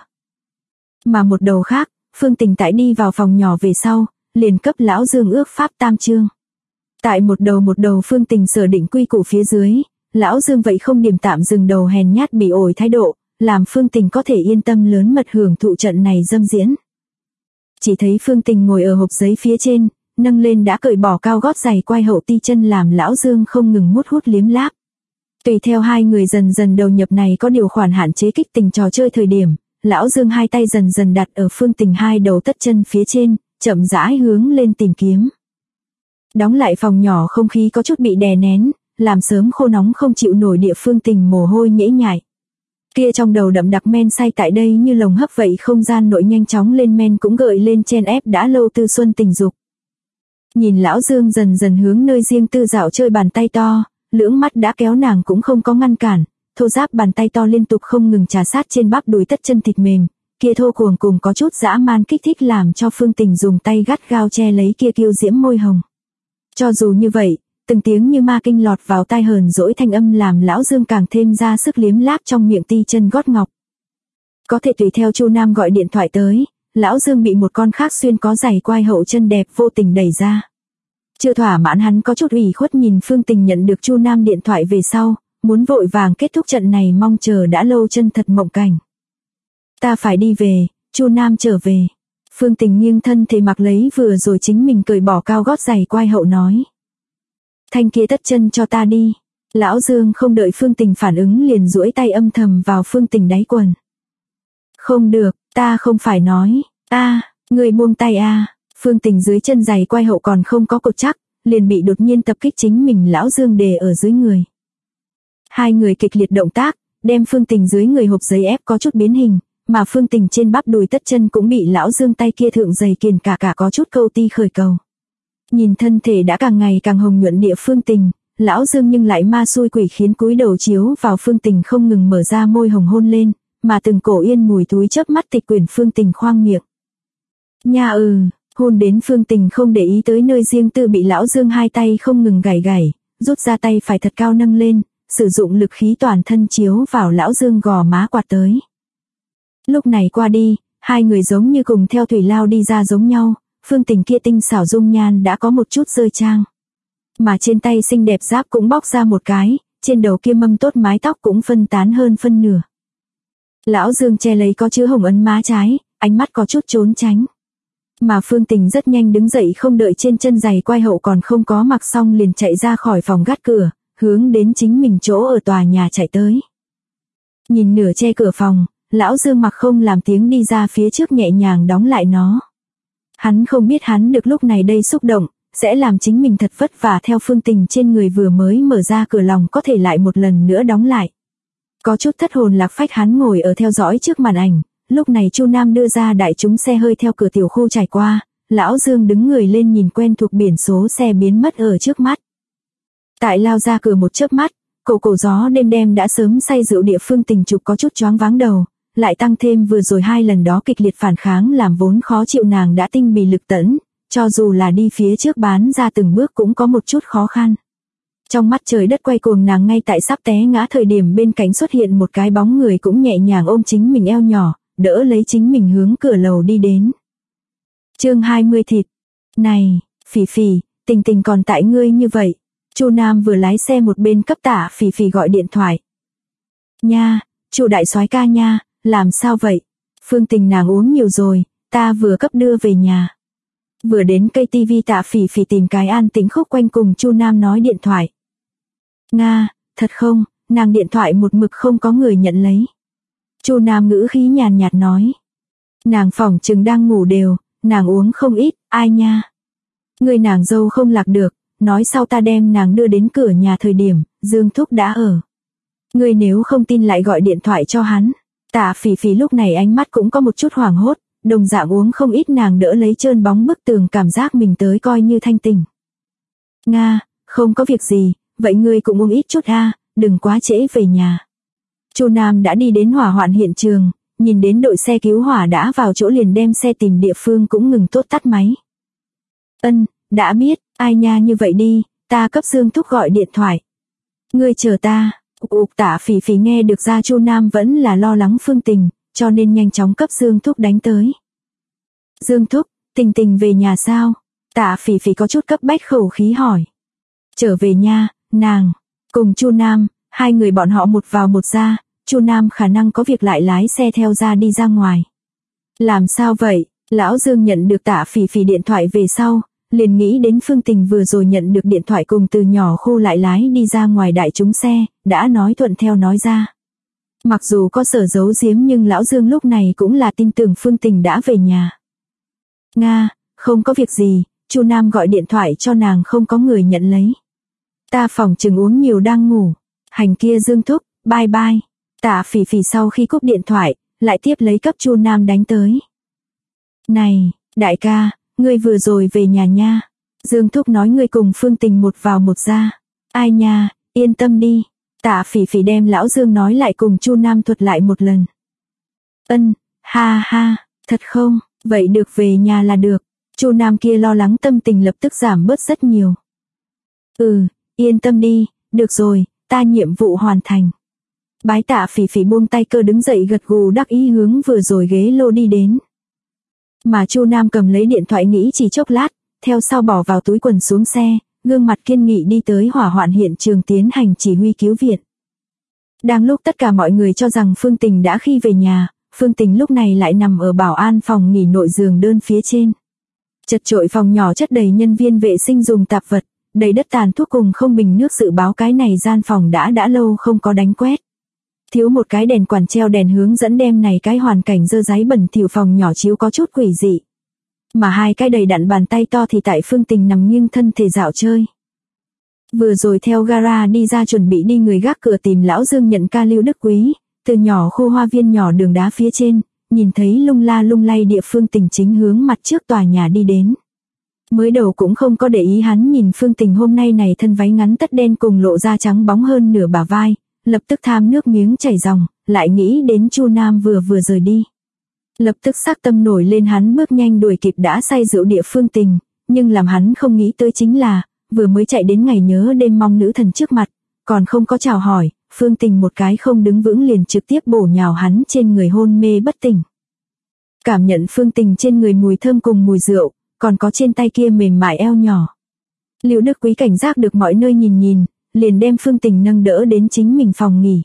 Mà một đầu khác, Phương Tình tại đi vào phòng nhỏ về sau, liền cấp lão Dương ước pháp tam chương. Tại một đầu Phương Tình sở định quy củ phía dưới, lão Dương vậy không điểm tạm dừng đầu hèn nhát bị ổi thái độ, làm Phương Tình có thể yên tâm lớn mật hưởng thụ trận này dâm diễn. Chỉ thấy Phương Tình ngồi ở hộp giấy phía trên, nâng lên đã cởi bỏ cao gót giày quai hậu ti chân làm lão Dương không ngừng mút hút liếm láp. Tùy theo hai người dần dần đầu nhập này có điều khoản hạn chế kích tình trò chơi thời điểm, lão Dương hai tay dần dần đặt ở Phương Tình hai đầu tất chân phía trên, chậm rãi hướng lên tìm kiếm. Đóng lại phòng nhỏ không khí có chút bị đè nén, làm sớm khô nóng không chịu nổi địa Phương Tình mồ hôi nhễ nhại. Kia trong đầu đậm đặc men say tại đây như lồng hấp vậy không gian nội nhanh chóng lên men cũng gợi lên chen ép đã lâu tư xuân tình dục. Nhìn lão Dương dần dần hướng nơi riêng tư dạo chơi bàn tay to, lưỡng mắt đã kéo nàng cũng không có ngăn cản, thô ráp bàn tay to liên tục không ngừng trà sát trên bắp đùi tất chân thịt mềm, kia thô cuồng cùng có chút dã man kích thích làm cho Phương Tình dùng tay gắt gao che lấy kia kiêu diễm môi hồng. Cho dù như vậy, từng tiếng như ma kinh lọt vào tai hờn dỗi thanh âm làm lão Dương càng thêm ra sức liếm láp trong miệng ti chân gót ngọc. Có thể tùy theo Chu Nam gọi điện thoại tới, lão Dương bị một con khác xuyên có giày quai hậu chân đẹp vô tình đẩy ra. Chưa thỏa mãn hắn có chút ủy khuất nhìn Phương Tình nhận được Chu Nam điện thoại về sau, muốn vội vàng kết thúc trận này mong chờ đã lâu chân thật mộng cảnh. Ta phải đi về, Chu Nam trở về. Phương Tình nghiêng thân thể mặc lấy vừa rồi chính mình cởi bỏ cao gót giày quai hậu nói. Thanh kia tất chân cho ta đi. Lão Dương không đợi Phương Tình phản ứng liền duỗi tay âm thầm vào Phương Tình đáy quần. Không được, ta không phải nói. Người buông tay a. Phương Tình dưới chân giày quai hậu còn không có cột chắc, liền bị đột nhiên tập kích chính mình lão Dương đè ở dưới người. Hai người kịch liệt động tác, đem Phương Tình dưới người hộp giấy ép có chút biến hình, mà Phương Tình trên bắp đùi tất chân cũng bị lão Dương tay kia thượng giày kiền cả có chút câu ti khởi cầu. Nhìn thân thể đã càng ngày càng hồng nhuận địa Phương Tình, lão Dương nhưng lại ma xui quỷ khiến cúi đầu chiếu vào Phương Tình không ngừng mở ra môi hồng hôn lên, mà từng cổ yên mùi túi chớp mắt tịch quyển Phương Tình khoang miệng. Nha hôn đến Phương Tình không để ý tới nơi riêng tư bị lão Dương hai tay không ngừng gảy, rút ra tay phải thật cao nâng lên, sử dụng lực khí toàn thân chiếu vào lão Dương gò má quạt tới. Lúc này qua đi, hai người giống như cùng theo thủy lao đi ra giống nhau, Phương Tình kia tinh xảo dung nhan đã có một chút rơi trang. Mà trên tay xinh đẹp giáp cũng bóc ra một cái, trên đầu kia mâm tốt mái tóc cũng phân tán hơn phân nửa. Lão Dương che lấy có chữ hồng ấn má trái, ánh mắt có chút trốn tránh. Mà Phương Tình rất nhanh đứng dậy không đợi trên chân giày quai hậu còn không có mặc xong liền chạy ra khỏi phòng gác cửa, hướng đến chính mình chỗ ở tòa nhà chạy tới. Nhìn nửa che cửa phòng, lão Dương mặc không làm tiếng đi ra phía trước nhẹ nhàng đóng lại nó. Hắn không biết hắn được lúc này đây xúc động, sẽ làm chính mình thật vất vả theo Phương Tình trên người vừa mới mở ra cửa lòng có thể lại một lần nữa đóng lại. Có chút thất hồn lạc phách hắn ngồi ở theo dõi trước màn ảnh, lúc này Chu Nam đưa ra đại chúng xe hơi theo cửa tiểu khu trải qua, lão Dương đứng người lên nhìn quen thuộc biển số xe biến mất ở trước mắt. Tại lao ra cửa một chớp mắt, cổ gió đêm đêm đã sớm say rượu địa Phương Tình chụp có chút choáng váng đầu, lại tăng thêm vừa rồi hai lần đó kịch liệt phản kháng làm vốn khó chịu nàng đã tinh bì lực tẫn, cho dù là đi phía trước bán ra từng bước cũng có một chút khó khăn. Trong mắt trời đất quay cuồng nàng ngay tại sắp té ngã thời điểm bên cạnh xuất hiện một cái bóng người cũng nhẹ nhàng ôm chính mình eo nhỏ, đỡ lấy chính mình hướng cửa lầu đi đến. Chương 20 thịt. Này, Phỉ Phỉ, Tình Tình còn tại ngươi như vậy. Chu Nam vừa lái xe một bên cấp Tạ Phỉ Phỉ gọi điện thoại. Nha, Chu đại soái ca nha, làm sao vậy? Phương Tình nàng uống nhiều rồi, ta vừa cấp đưa về nhà. Vừa đến cây tivi Tạ Phỉ Phỉ tìm cái an tĩnh khúc quanh cùng Chu Nam nói điện thoại. Nga, thật không, nàng điện thoại một mực không có người nhận lấy. Chu Nam ngữ khí nhàn nhạt nói. Nàng phỏng chừng đang ngủ đều, nàng uống không ít, ai nha. Người nàng dâu không lạc được, nói sau ta đem nàng đưa đến cửa nhà thời điểm, Dương Thúc đã ở. Người nếu không tin lại gọi điện thoại cho hắn. Tạ Phỉ Phỉ lúc này ánh mắt cũng có một chút hoảng hốt, đồng dạng uống không ít nàng đỡ lấy trơn bóng bức tường cảm giác mình tới coi như thanh tỉnh. Nga, không có việc gì, vậy ngươi cũng uống ít chút a, đừng quá trễ về nhà. Chu Nam đã đi đến hỏa hoạn hiện trường, nhìn đến đội xe cứu hỏa đã vào chỗ liền đem xe tìm địa phương cũng ngừng tốt tắt máy. Đã biết, ai nha như vậy đi, ta cấp Dương Thúc gọi điện thoại. Ngươi chờ ta. Tạ Phỉ Phỉ nghe được ra Chu Nam vẫn là lo lắng Phương Tình, cho nên nhanh chóng cấp Dương Thúc đánh tới. Dương Thúc, Tình Tình về nhà sao? Tạ Phỉ Phỉ có chút cấp bách khẩu khí hỏi. Trở về nha, nàng, cùng Chu Nam, hai người bọn họ một vào một ra, Chu Nam khả năng có việc lại lái xe theo ra đi ra ngoài. Làm sao vậy? Lão Dương nhận được Tạ Phỉ Phỉ điện thoại về sau, liền nghĩ đến Phương Tình vừa rồi nhận được điện thoại cùng từ nhỏ khu lại lái đi ra ngoài đại chúng xe, đã nói thuận theo nói ra. Mặc dù có sở giấu giếm nhưng Lão Dương lúc này cũng là tin tưởng Phương Tình đã về nhà. Nga, không có việc gì, Chu Nam gọi điện thoại cho nàng không có người nhận lấy. Ta phỏng chừng uống nhiều đang ngủ. Hành kia Dương Thúc, bye bye. Tạ Phỉ Phỉ sau khi cúp điện thoại, lại tiếp lấy cấp Chu Nam đánh tới. Này, đại ca, ngươi vừa rồi về nhà nha. Dương Thúc nói ngươi cùng Phương Tình một vào một ra. Ai nha, yên tâm đi. Tạ Phỉ Phỉ đem Lão Dương nói lại cùng Chu Nam thuật lại một lần. Ha ha, thật không, vậy được về nhà là được. Chu Nam kia lo lắng tâm tình lập tức giảm bớt rất nhiều. Yên tâm đi, được rồi, ta nhiệm vụ hoàn thành. Bái Tạ Phỉ Phỉ buông tay cơ đứng dậy gật gù đắc ý hướng vừa rồi ghế lô đi đến. Mà Chu Nam cầm lấy điện thoại nghĩ chỉ chốc lát, theo sau bỏ vào túi quần xuống xe, gương mặt kiên nghị đi tới hỏa hoạn hiện trường tiến hành chỉ huy cứu viện. Đang lúc tất cả mọi người cho rằng Phương Tình đã khi về nhà, Phương Tình lúc này lại nằm ở bảo an phòng nghỉ nội giường đơn phía trên. Chật chội phòng nhỏ chất đầy nhân viên vệ sinh dùng tạp vật, đầy đất tàn thuốc cùng không bình nước dự báo cái này gian phòng đã lâu không có đánh quét. Thiếu một cái đèn quản treo đèn hướng dẫn đem này cái hoàn cảnh dơ dáy bẩn thỉu phòng nhỏ chiếu có chút quỷ dị. Mà hai cái đầy đặn bàn tay to thì tại Phương Tình nằm nghiêng thân thể dạo chơi. Vừa rồi theo gara đi ra chuẩn bị đi người gác cửa tìm Lão Dương nhận ca Lưu Đức Quý, từ nhỏ khu hoa viên nhỏ đường đá phía trên, nhìn thấy lung la lung lay địa Phương Tình chính hướng mặt trước tòa nhà đi đến. Mới đầu cũng không có để ý hắn nhìn Phương Tình hôm nay này thân váy ngắn tất đen cùng lộ da trắng bóng hơn nửa bả vai, lập tức tham nước miếng chảy ròng, lại nghĩ đến Chu Nam vừa rời đi. Lập tức sắc tâm nổi lên hắn bước nhanh đuổi kịp đã say rượu địa Phương Tình, nhưng làm hắn không nghĩ tới chính là, vừa mới chạy đến ngày nhớ đêm mong nữ thần trước mặt, còn không có chào hỏi, Phương Tình một cái không đứng vững liền trực tiếp bổ nhào hắn trên người hôn mê bất tỉnh. Cảm nhận Phương Tình trên người mùi thơm cùng mùi rượu, còn có trên tay kia mềm mại eo nhỏ. Lưu Đức Quý cảnh giác được mọi nơi nhìn, liền đem Phương Tình nâng đỡ đến chính mình phòng nghỉ.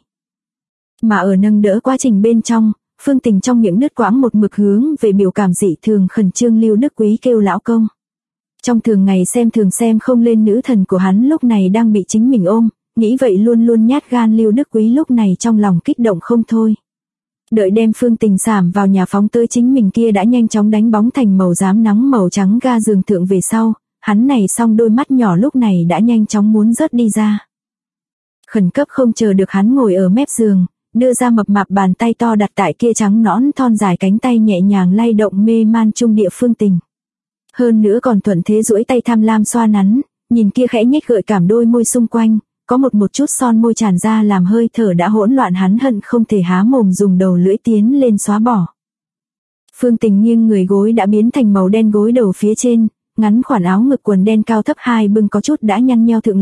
Mà ở nâng đỡ quá trình bên trong, Phương Tình trong miệng nứt quãng một mực hướng về biểu cảm dị thường khẩn trương Lưu Đức Quý kêu lão công. Trong thường ngày thường xem không lên nữ thần của hắn lúc này đang bị chính mình ôm, nghĩ vậy luôn luôn nhát gan Lưu Đức Quý lúc này trong lòng kích động không thôi. Đợi đem Phương Tình sảm vào nhà phóng tới chính mình kia đã nhanh chóng đánh bóng thành màu xám nắng màu trắng ga giường thượng về sau, hắn này xong đôi mắt nhỏ lúc này đã nhanh chóng muốn rớt đi ra. Khẩn cấp không chờ được hắn ngồi ở mép giường, đưa ra mập mạp bàn tay to đặt tại kia trắng nõn thon dài cánh tay nhẹ nhàng lay động mê man trung địa Phương Tình. Hơn nữa còn thuận thế duỗi tay tham lam xoa nắn, nhìn kia khẽ nhếch gợi cảm đôi môi xung quanh, có một chút son môi tràn ra làm hơi thở đã hỗn loạn hắn hận không thể há mồm dùng đầu lưỡi tiến lên xóa bỏ. Phương Tình nghiêng người gối đã biến thành màu đen gối đầu phía trên, ngắn khoản áo ngực quần đen cao thấp hai bưng có chút đã nhăn nheo thượng lật,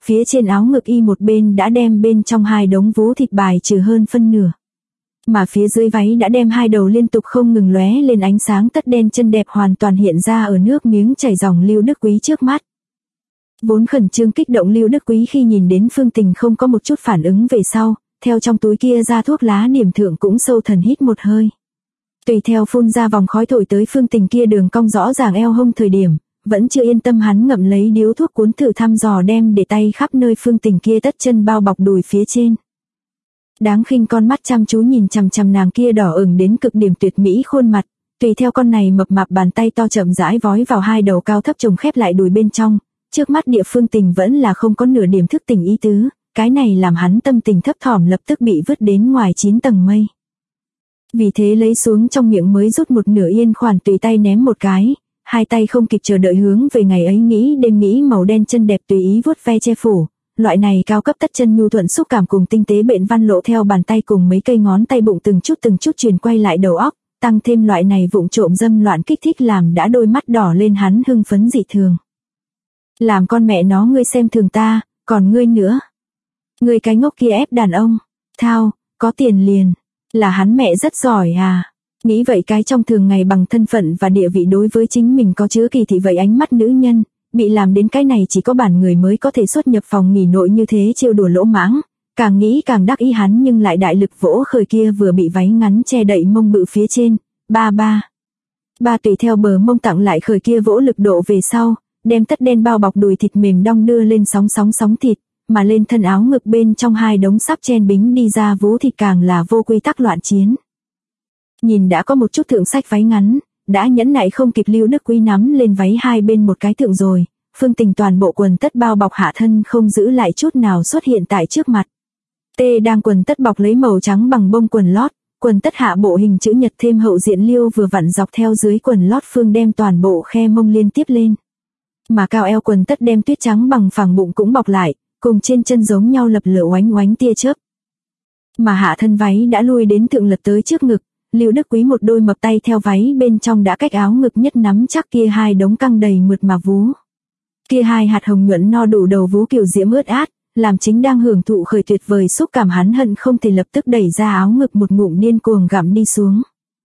phía trên áo ngực y một bên đã đem bên trong hai đống vú thịt bài trừ hơn phân nửa. Mà phía dưới váy đã đem hai đầu liên tục không ngừng lóe lên ánh sáng tất đen chân đẹp hoàn toàn hiện ra ở nước miếng chảy ròng Lưu Đức Quý trước mắt. Vốn khẩn trương kích động Lưu Đức Quý khi nhìn đến Phương Tình không có một chút phản ứng về sau, theo trong túi kia ra thuốc lá điểm thượng cũng sâu thần hít một hơi. Tùy theo phun ra vòng khói thổi tới Phương Tình kia đường cong rõ ràng eo hông thời điểm, vẫn chưa yên tâm hắn ngậm lấy điếu thuốc cuốn thử thăm dò đem để tay khắp nơi Phương Tình kia tất chân bao bọc đùi phía trên. Đáng khinh con mắt chăm chú nhìn chằm chằm nàng kia đỏ ửng đến cực điểm tuyệt mỹ khuôn mặt, tùy theo con này mập mạp bàn tay to chậm rãi vói vào hai đầu cao thấp chồng khép lại đùi bên trong, trước mắt địa Phương Tình vẫn là không có nửa điểm thức tỉnh ý tứ, cái này làm hắn tâm tình thấp thỏm lập tức bị vứt đến ngoài 9 tầng mây. Vì thế lấy xuống trong miệng mới rút một nửa yên khoản tùy tay ném một cái, hai tay không kịp chờ đợi hướng về ngày ấy nghĩ đêm nghĩ màu đen chân đẹp tùy ý vuốt ve che phủ. Loại này cao cấp tất chân nhu thuận xúc cảm cùng tinh tế bện văn lộ theo bàn tay cùng mấy cây ngón tay bụng từng chút truyền quay lại đầu óc, tăng thêm loại này vụng trộm dâm loạn kích thích làm đã đôi mắt đỏ lên hắn hưng phấn dị thường. Làm con mẹ nó ngươi xem thường ta, còn ngươi nữa. Ngươi cái ngốc kia ép đàn ông, thao, có tiền liền, là hắn mẹ rất giỏi à. Nghĩ vậy cái trong thường ngày bằng thân phận và địa vị đối với chính mình có chứa kỳ thị vậy ánh mắt nữ nhân. Bị làm đến cái này chỉ có bản người mới có thể xuất nhập phòng nghỉ nội như thế trêu đùa lỗ mãng, càng nghĩ càng đắc ý hắn nhưng lại đại lực vỗ khởi kia vừa bị váy ngắn che đậy mông bự phía trên, ba tùy theo bờ mông tặng lại khởi kia vỗ lực độ về sau, đem tất đen bao bọc đùi thịt mềm đong đưa lên sóng thịt, mà lên thân áo ngực bên trong hai đống sắp chen bính đi ra vú thịt càng là vô quy tắc loạn chiến. Nhìn đã có một chút thượng sách váy ngắn, đã nhẫn nại không kịp Lưu Đức Quý nắm lên váy hai bên một cái thượng rồi, Phương Tình toàn bộ quần tất bao bọc hạ thân không giữ lại chút nào xuất hiện tại trước mặt. Tê đang quần tất bọc lấy màu trắng bằng bông quần lót, quần tất hạ bộ hình chữ nhật thêm hậu diện liêu vừa vặn dọc theo dưới quần lót Phương đem toàn bộ khe mông liên tiếp lên. Mà cao eo quần tất đem tuyết trắng bằng phẳng bụng cũng bọc lại, cùng trên chân giống nhau lập lửa oánh oánh tia chớp. Mà hạ thân váy đã lui đến thượng lật tới trước ngực. Lưu Đức Quý một đôi mập tay theo váy bên trong đã cách áo ngực nhất nắm chắc kia hai đống căng đầy mượt mà vú. Kia hai hạt hồng nhuận no đủ đầu vú kiều diễm ướt át, làm chính đang hưởng thụ khởi tuyệt vời xúc cảm hắn hận không thể lập tức đẩy ra áo ngực một ngụm điên cuồng gặm đi xuống.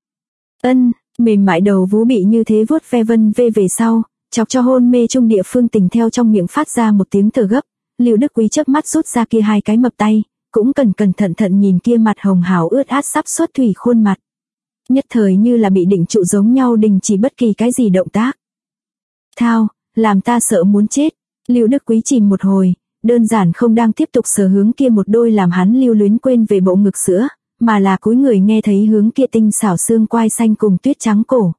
Mềm mại đầu vú bị như thế vuốt ve vân vê về sau, chọc cho hôn mê trung địa Phương Tình theo trong miệng phát ra một tiếng thở gấp, Lưu Đức Quý chớp mắt rút ra kia hai cái mập tay, cũng cẩn thận nhìn kia mặt hồng hào ướt át sắp xuất thủy khuôn mặt. Nhất thời như là bị định trụ giống nhau đình chỉ bất kỳ cái gì động tác. Thao, làm ta sợ muốn chết. Lưu Đức Quý chìm một hồi, đơn giản không đang tiếp tục sờ hướng kia một đôi làm hắn lưu luyến quên về bộ ngực sữa, mà là cúi người nghe thấy hướng kia tinh xảo xương quai xanh cùng tuyết trắng cổ.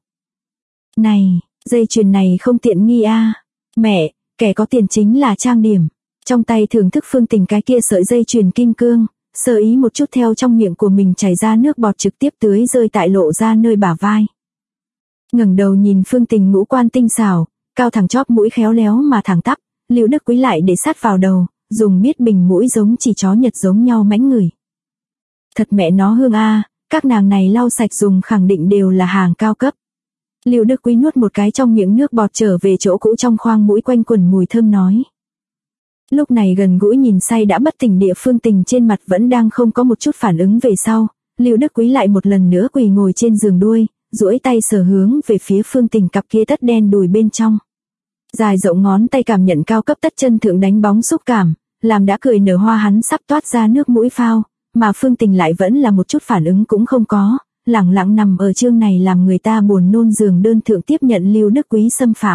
Này, dây chuyền này không tiện nghi a. Mẹ, kẻ có tiền chính là trang điểm. Trong tay thưởng thức Phương Tình cái kia sợi dây chuyền kim cương. Sơ ý một chút theo trong miệng của mình chảy ra nước bọt trực tiếp tưới rơi tại lộ ra nơi bả vai. Ngẩng đầu nhìn Phương Tình ngũ quan tinh xảo, cao thẳng chóp mũi khéo léo mà thẳng tắp, Lưu Đức Quý lại để sát vào đầu, dùng biết bình mũi giống chỉ chó Nhật giống nhau mãnh ngửi. Thật mẹ nó hương a, các nàng này lau sạch dùng khẳng định đều là hàng cao cấp. Lưu Đức Quý nuốt một cái trong miệng nước bọt trở về chỗ cũ trong khoang mũi quanh quẩn mùi thơm nói. Lúc này gần gũi nhìn say đã bất tỉnh địa Phương Tình trên mặt vẫn đang không có một chút phản ứng về sau, Lưu Đức Quý lại một lần nữa quỳ ngồi trên giường đuôi, duỗi tay sờ hướng về phía Phương Tình cặp kia tất đen đùi bên trong. Dài rộng ngón tay cảm nhận cao cấp tất chân thượng đánh bóng xúc cảm, làm đã cười nở hoa hắn sắp toát ra nước mũi phao, mà Phương Tình lại vẫn là một chút phản ứng cũng không có, lẳng lặng nằm ở chương này làm người ta buồn nôn giường đơn thượng tiếp nhận Lưu Đức Quý xâm phạm.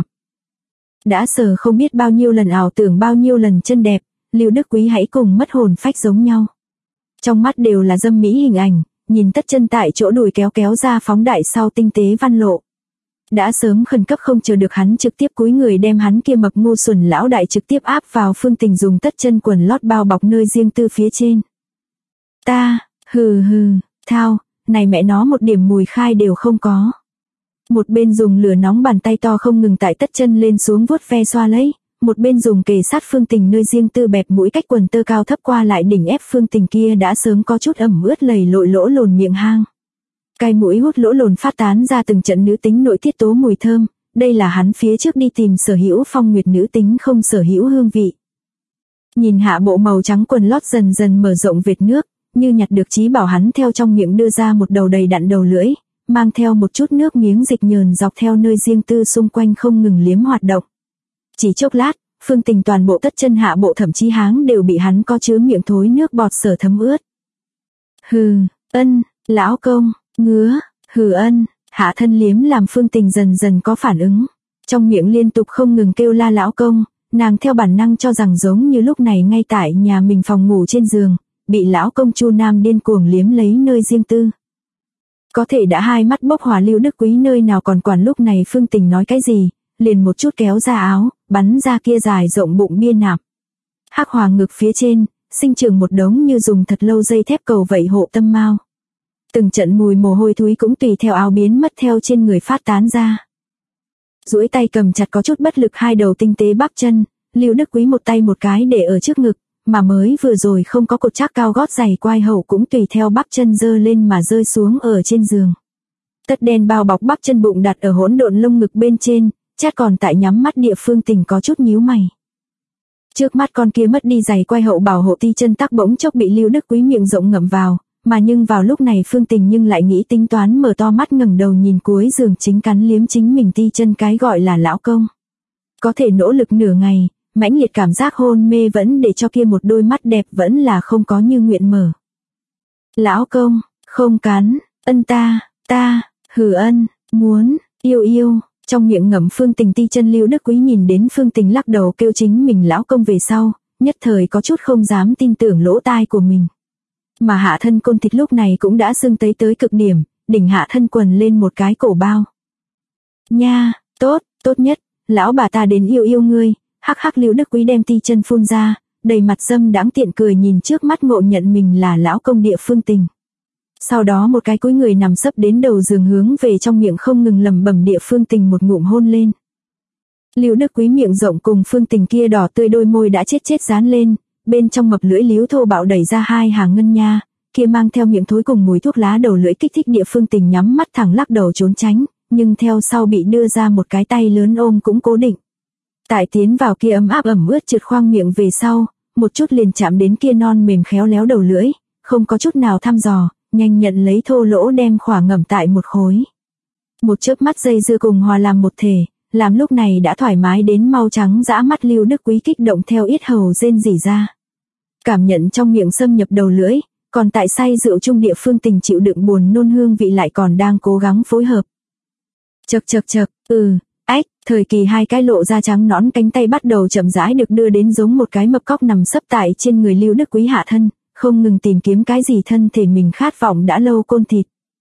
Đã sờ không biết bao nhiêu lần ảo tưởng bao nhiêu lần chân đẹp, Lưu Đức Quý hãy cùng mất hồn phách giống nhau. Trong mắt đều là dâm mỹ hình ảnh, nhìn tất chân tại chỗ đùi kéo ra phóng đại sau tinh tế văn lộ. Đã sớm khẩn cấp không chờ được hắn trực tiếp cúi người đem hắn kia mập ngu xuẩn lão đại trực tiếp áp vào Phương Tình dùng tất chân quần lót bao bọc nơi riêng tư phía trên. Ta, thao, này mẹ nó một điểm mùi khai đều không có. Một bên dùng lửa nóng bàn tay to không ngừng tại tất chân lên xuống vuốt ve xoa lấy, một bên dùng kề sát Phương Tình nơi riêng tư bẹp mũi cách quần tơ cao thấp qua lại đỉnh ép Phương Tình kia đã sớm có chút ẩm ướt lầy lội lỗ lồn miệng hang. Cái mũi hút lỗ lồn phát tán ra từng trận nữ tính nội tiết tố mùi thơm, đây là hắn phía trước đi tìm sở hữu phong nguyệt nữ tính không sở hữu hương vị. Nhìn hạ bộ màu trắng quần lót dần dần mở rộng vệt nước, như nhặt được trí bảo, hắn theo trong miệng đưa ra một đầu đầy đặn đầu lưỡi, mang theo một chút nước miếng dịch nhờn dọc theo nơi riêng tư xung quanh không ngừng liếm hoạt động. Chỉ chốc lát, Phương Tình toàn bộ tất chân hạ bộ thậm chí háng đều bị hắn có chứa miệng thối nước bọt sở thấm ướt. Hừ, ân, lão công, ngứa, hừ ân, hạ thân liếm làm Phương Tình dần dần có phản ứng. Trong miệng liên tục không ngừng kêu la lão công, nàng theo bản năng cho rằng giống như lúc này ngay tại nhà mình phòng ngủ trên giường, bị lão công Chu Nam điên cuồng liếm lấy nơi riêng tư. Có thể đã hai mắt bốc hỏa, Lưu Đức Quý nơi nào còn quản lúc này Phương Tình nói cái gì, liền một chút kéo ra áo, bắn ra kia dài rộng bụng bia nạp. Hắc hoàng ngực phía trên, sinh trưởng một đống như dùng thật lâu dây thép cầu vậy hộ tâm mao. Từng trận mùi mồ hôi thúi cũng tùy theo áo biến mất theo trên người phát tán ra. Duỗi tay cầm chặt có chút bất lực hai đầu tinh tế bắp chân, Lưu Đức Quý một tay một cái để ở trước ngực, mà mới vừa rồi không có cột chắc cao gót giày quai hậu cũng tùy theo bắp chân giơ lên mà rơi xuống ở trên giường. Tất đen bao bọc bắp chân bụng đặt ở hỗn độn lông ngực bên trên, chát còn tại nhắm mắt địa Phương Tình có chút nhíu mày. Trước mắt con kia mất đi giày quai hậu bảo hộ ti chân tắc bỗng chốc bị Lưu Đức Quý miệng rộng ngậm vào, mà nhưng vào lúc này Phương Tình nhưng lại nghĩ tính toán, mở to mắt ngẩng đầu nhìn cuối giường chính cắn liếm chính mình ti chân cái gọi là lão công. Có thể nỗ lực nửa ngày, mãnh liệt cảm giác hôn mê vẫn để cho kia một đôi mắt đẹp vẫn là không có như nguyện mở. Lão công, không cắn, ân ta, hừ ân, muốn, yêu. Trong miệng ngậm Phương Tình ti chân, Lưu Đức Quý nhìn đến Phương Tình lắc đầu kêu chính mình lão công về sau, nhất thời có chút không dám tin tưởng lỗ tai của mình. Mà hạ thân côn thịt lúc này cũng đã sưng tấy tới cực điểm, đỉnh hạ thân quần lên một cái cổ bao. Nha, tốt nhất, lão bà ta đến yêu ngươi, hắc Lưu Đức Quý đem ti chân phun ra, đầy mặt dâm đãng tiện cười nhìn trước mắt ngộ nhận mình là lão công địa Phương Tình. Sau đó một cái cúi người nằm sấp đến đầu giường hướng về trong miệng không ngừng lẩm bẩm địa Phương Tình một ngụm hôn lên. Lưu Đức Quý miệng rộng cùng Phương Tình kia đỏ tươi đôi môi đã chết dán lên, bên trong mập lưỡi liếu thô bạo đẩy ra hai hàng ngân nha, kia mang theo miệng thối cùng mùi thuốc lá đầu lưỡi kích thích địa Phương Tình nhắm mắt thẳng lắc đầu trốn tránh, nhưng theo sau bị đưa ra một cái tay lớn ôm cũng cố định. Tại tiến vào kia ấm áp ẩm ướt trượt khoang miệng về sau, một chút liền chạm đến kia non mềm khéo léo đầu lưỡi, không có chút nào thăm dò, nhanh nhận lấy thô lỗ đem khỏa ngậm tại một khối. Một chớp mắt dây dưa cùng hòa làm một thể, làm lúc này đã thoải mái đến mau trắng dã mắt Lưu Đức Quý kích động theo yết hầu rên rỉ ra. Cảm nhận trong miệng xâm nhập đầu lưỡi, còn tại say rượu chung địa Phương Tình chịu đựng buồn nôn hương vị lại còn đang cố gắng phối hợp. Chậc, thời kỳ hai cái lộ ra trắng nõn cánh tay bắt đầu chậm rãi được đưa đến giống một cái mập cóc nằm sấp tại trên người Lưu Đức Quý hạ thân, không ngừng tìm kiếm cái gì thân thể mình khát vọng đã lâu côn thịt.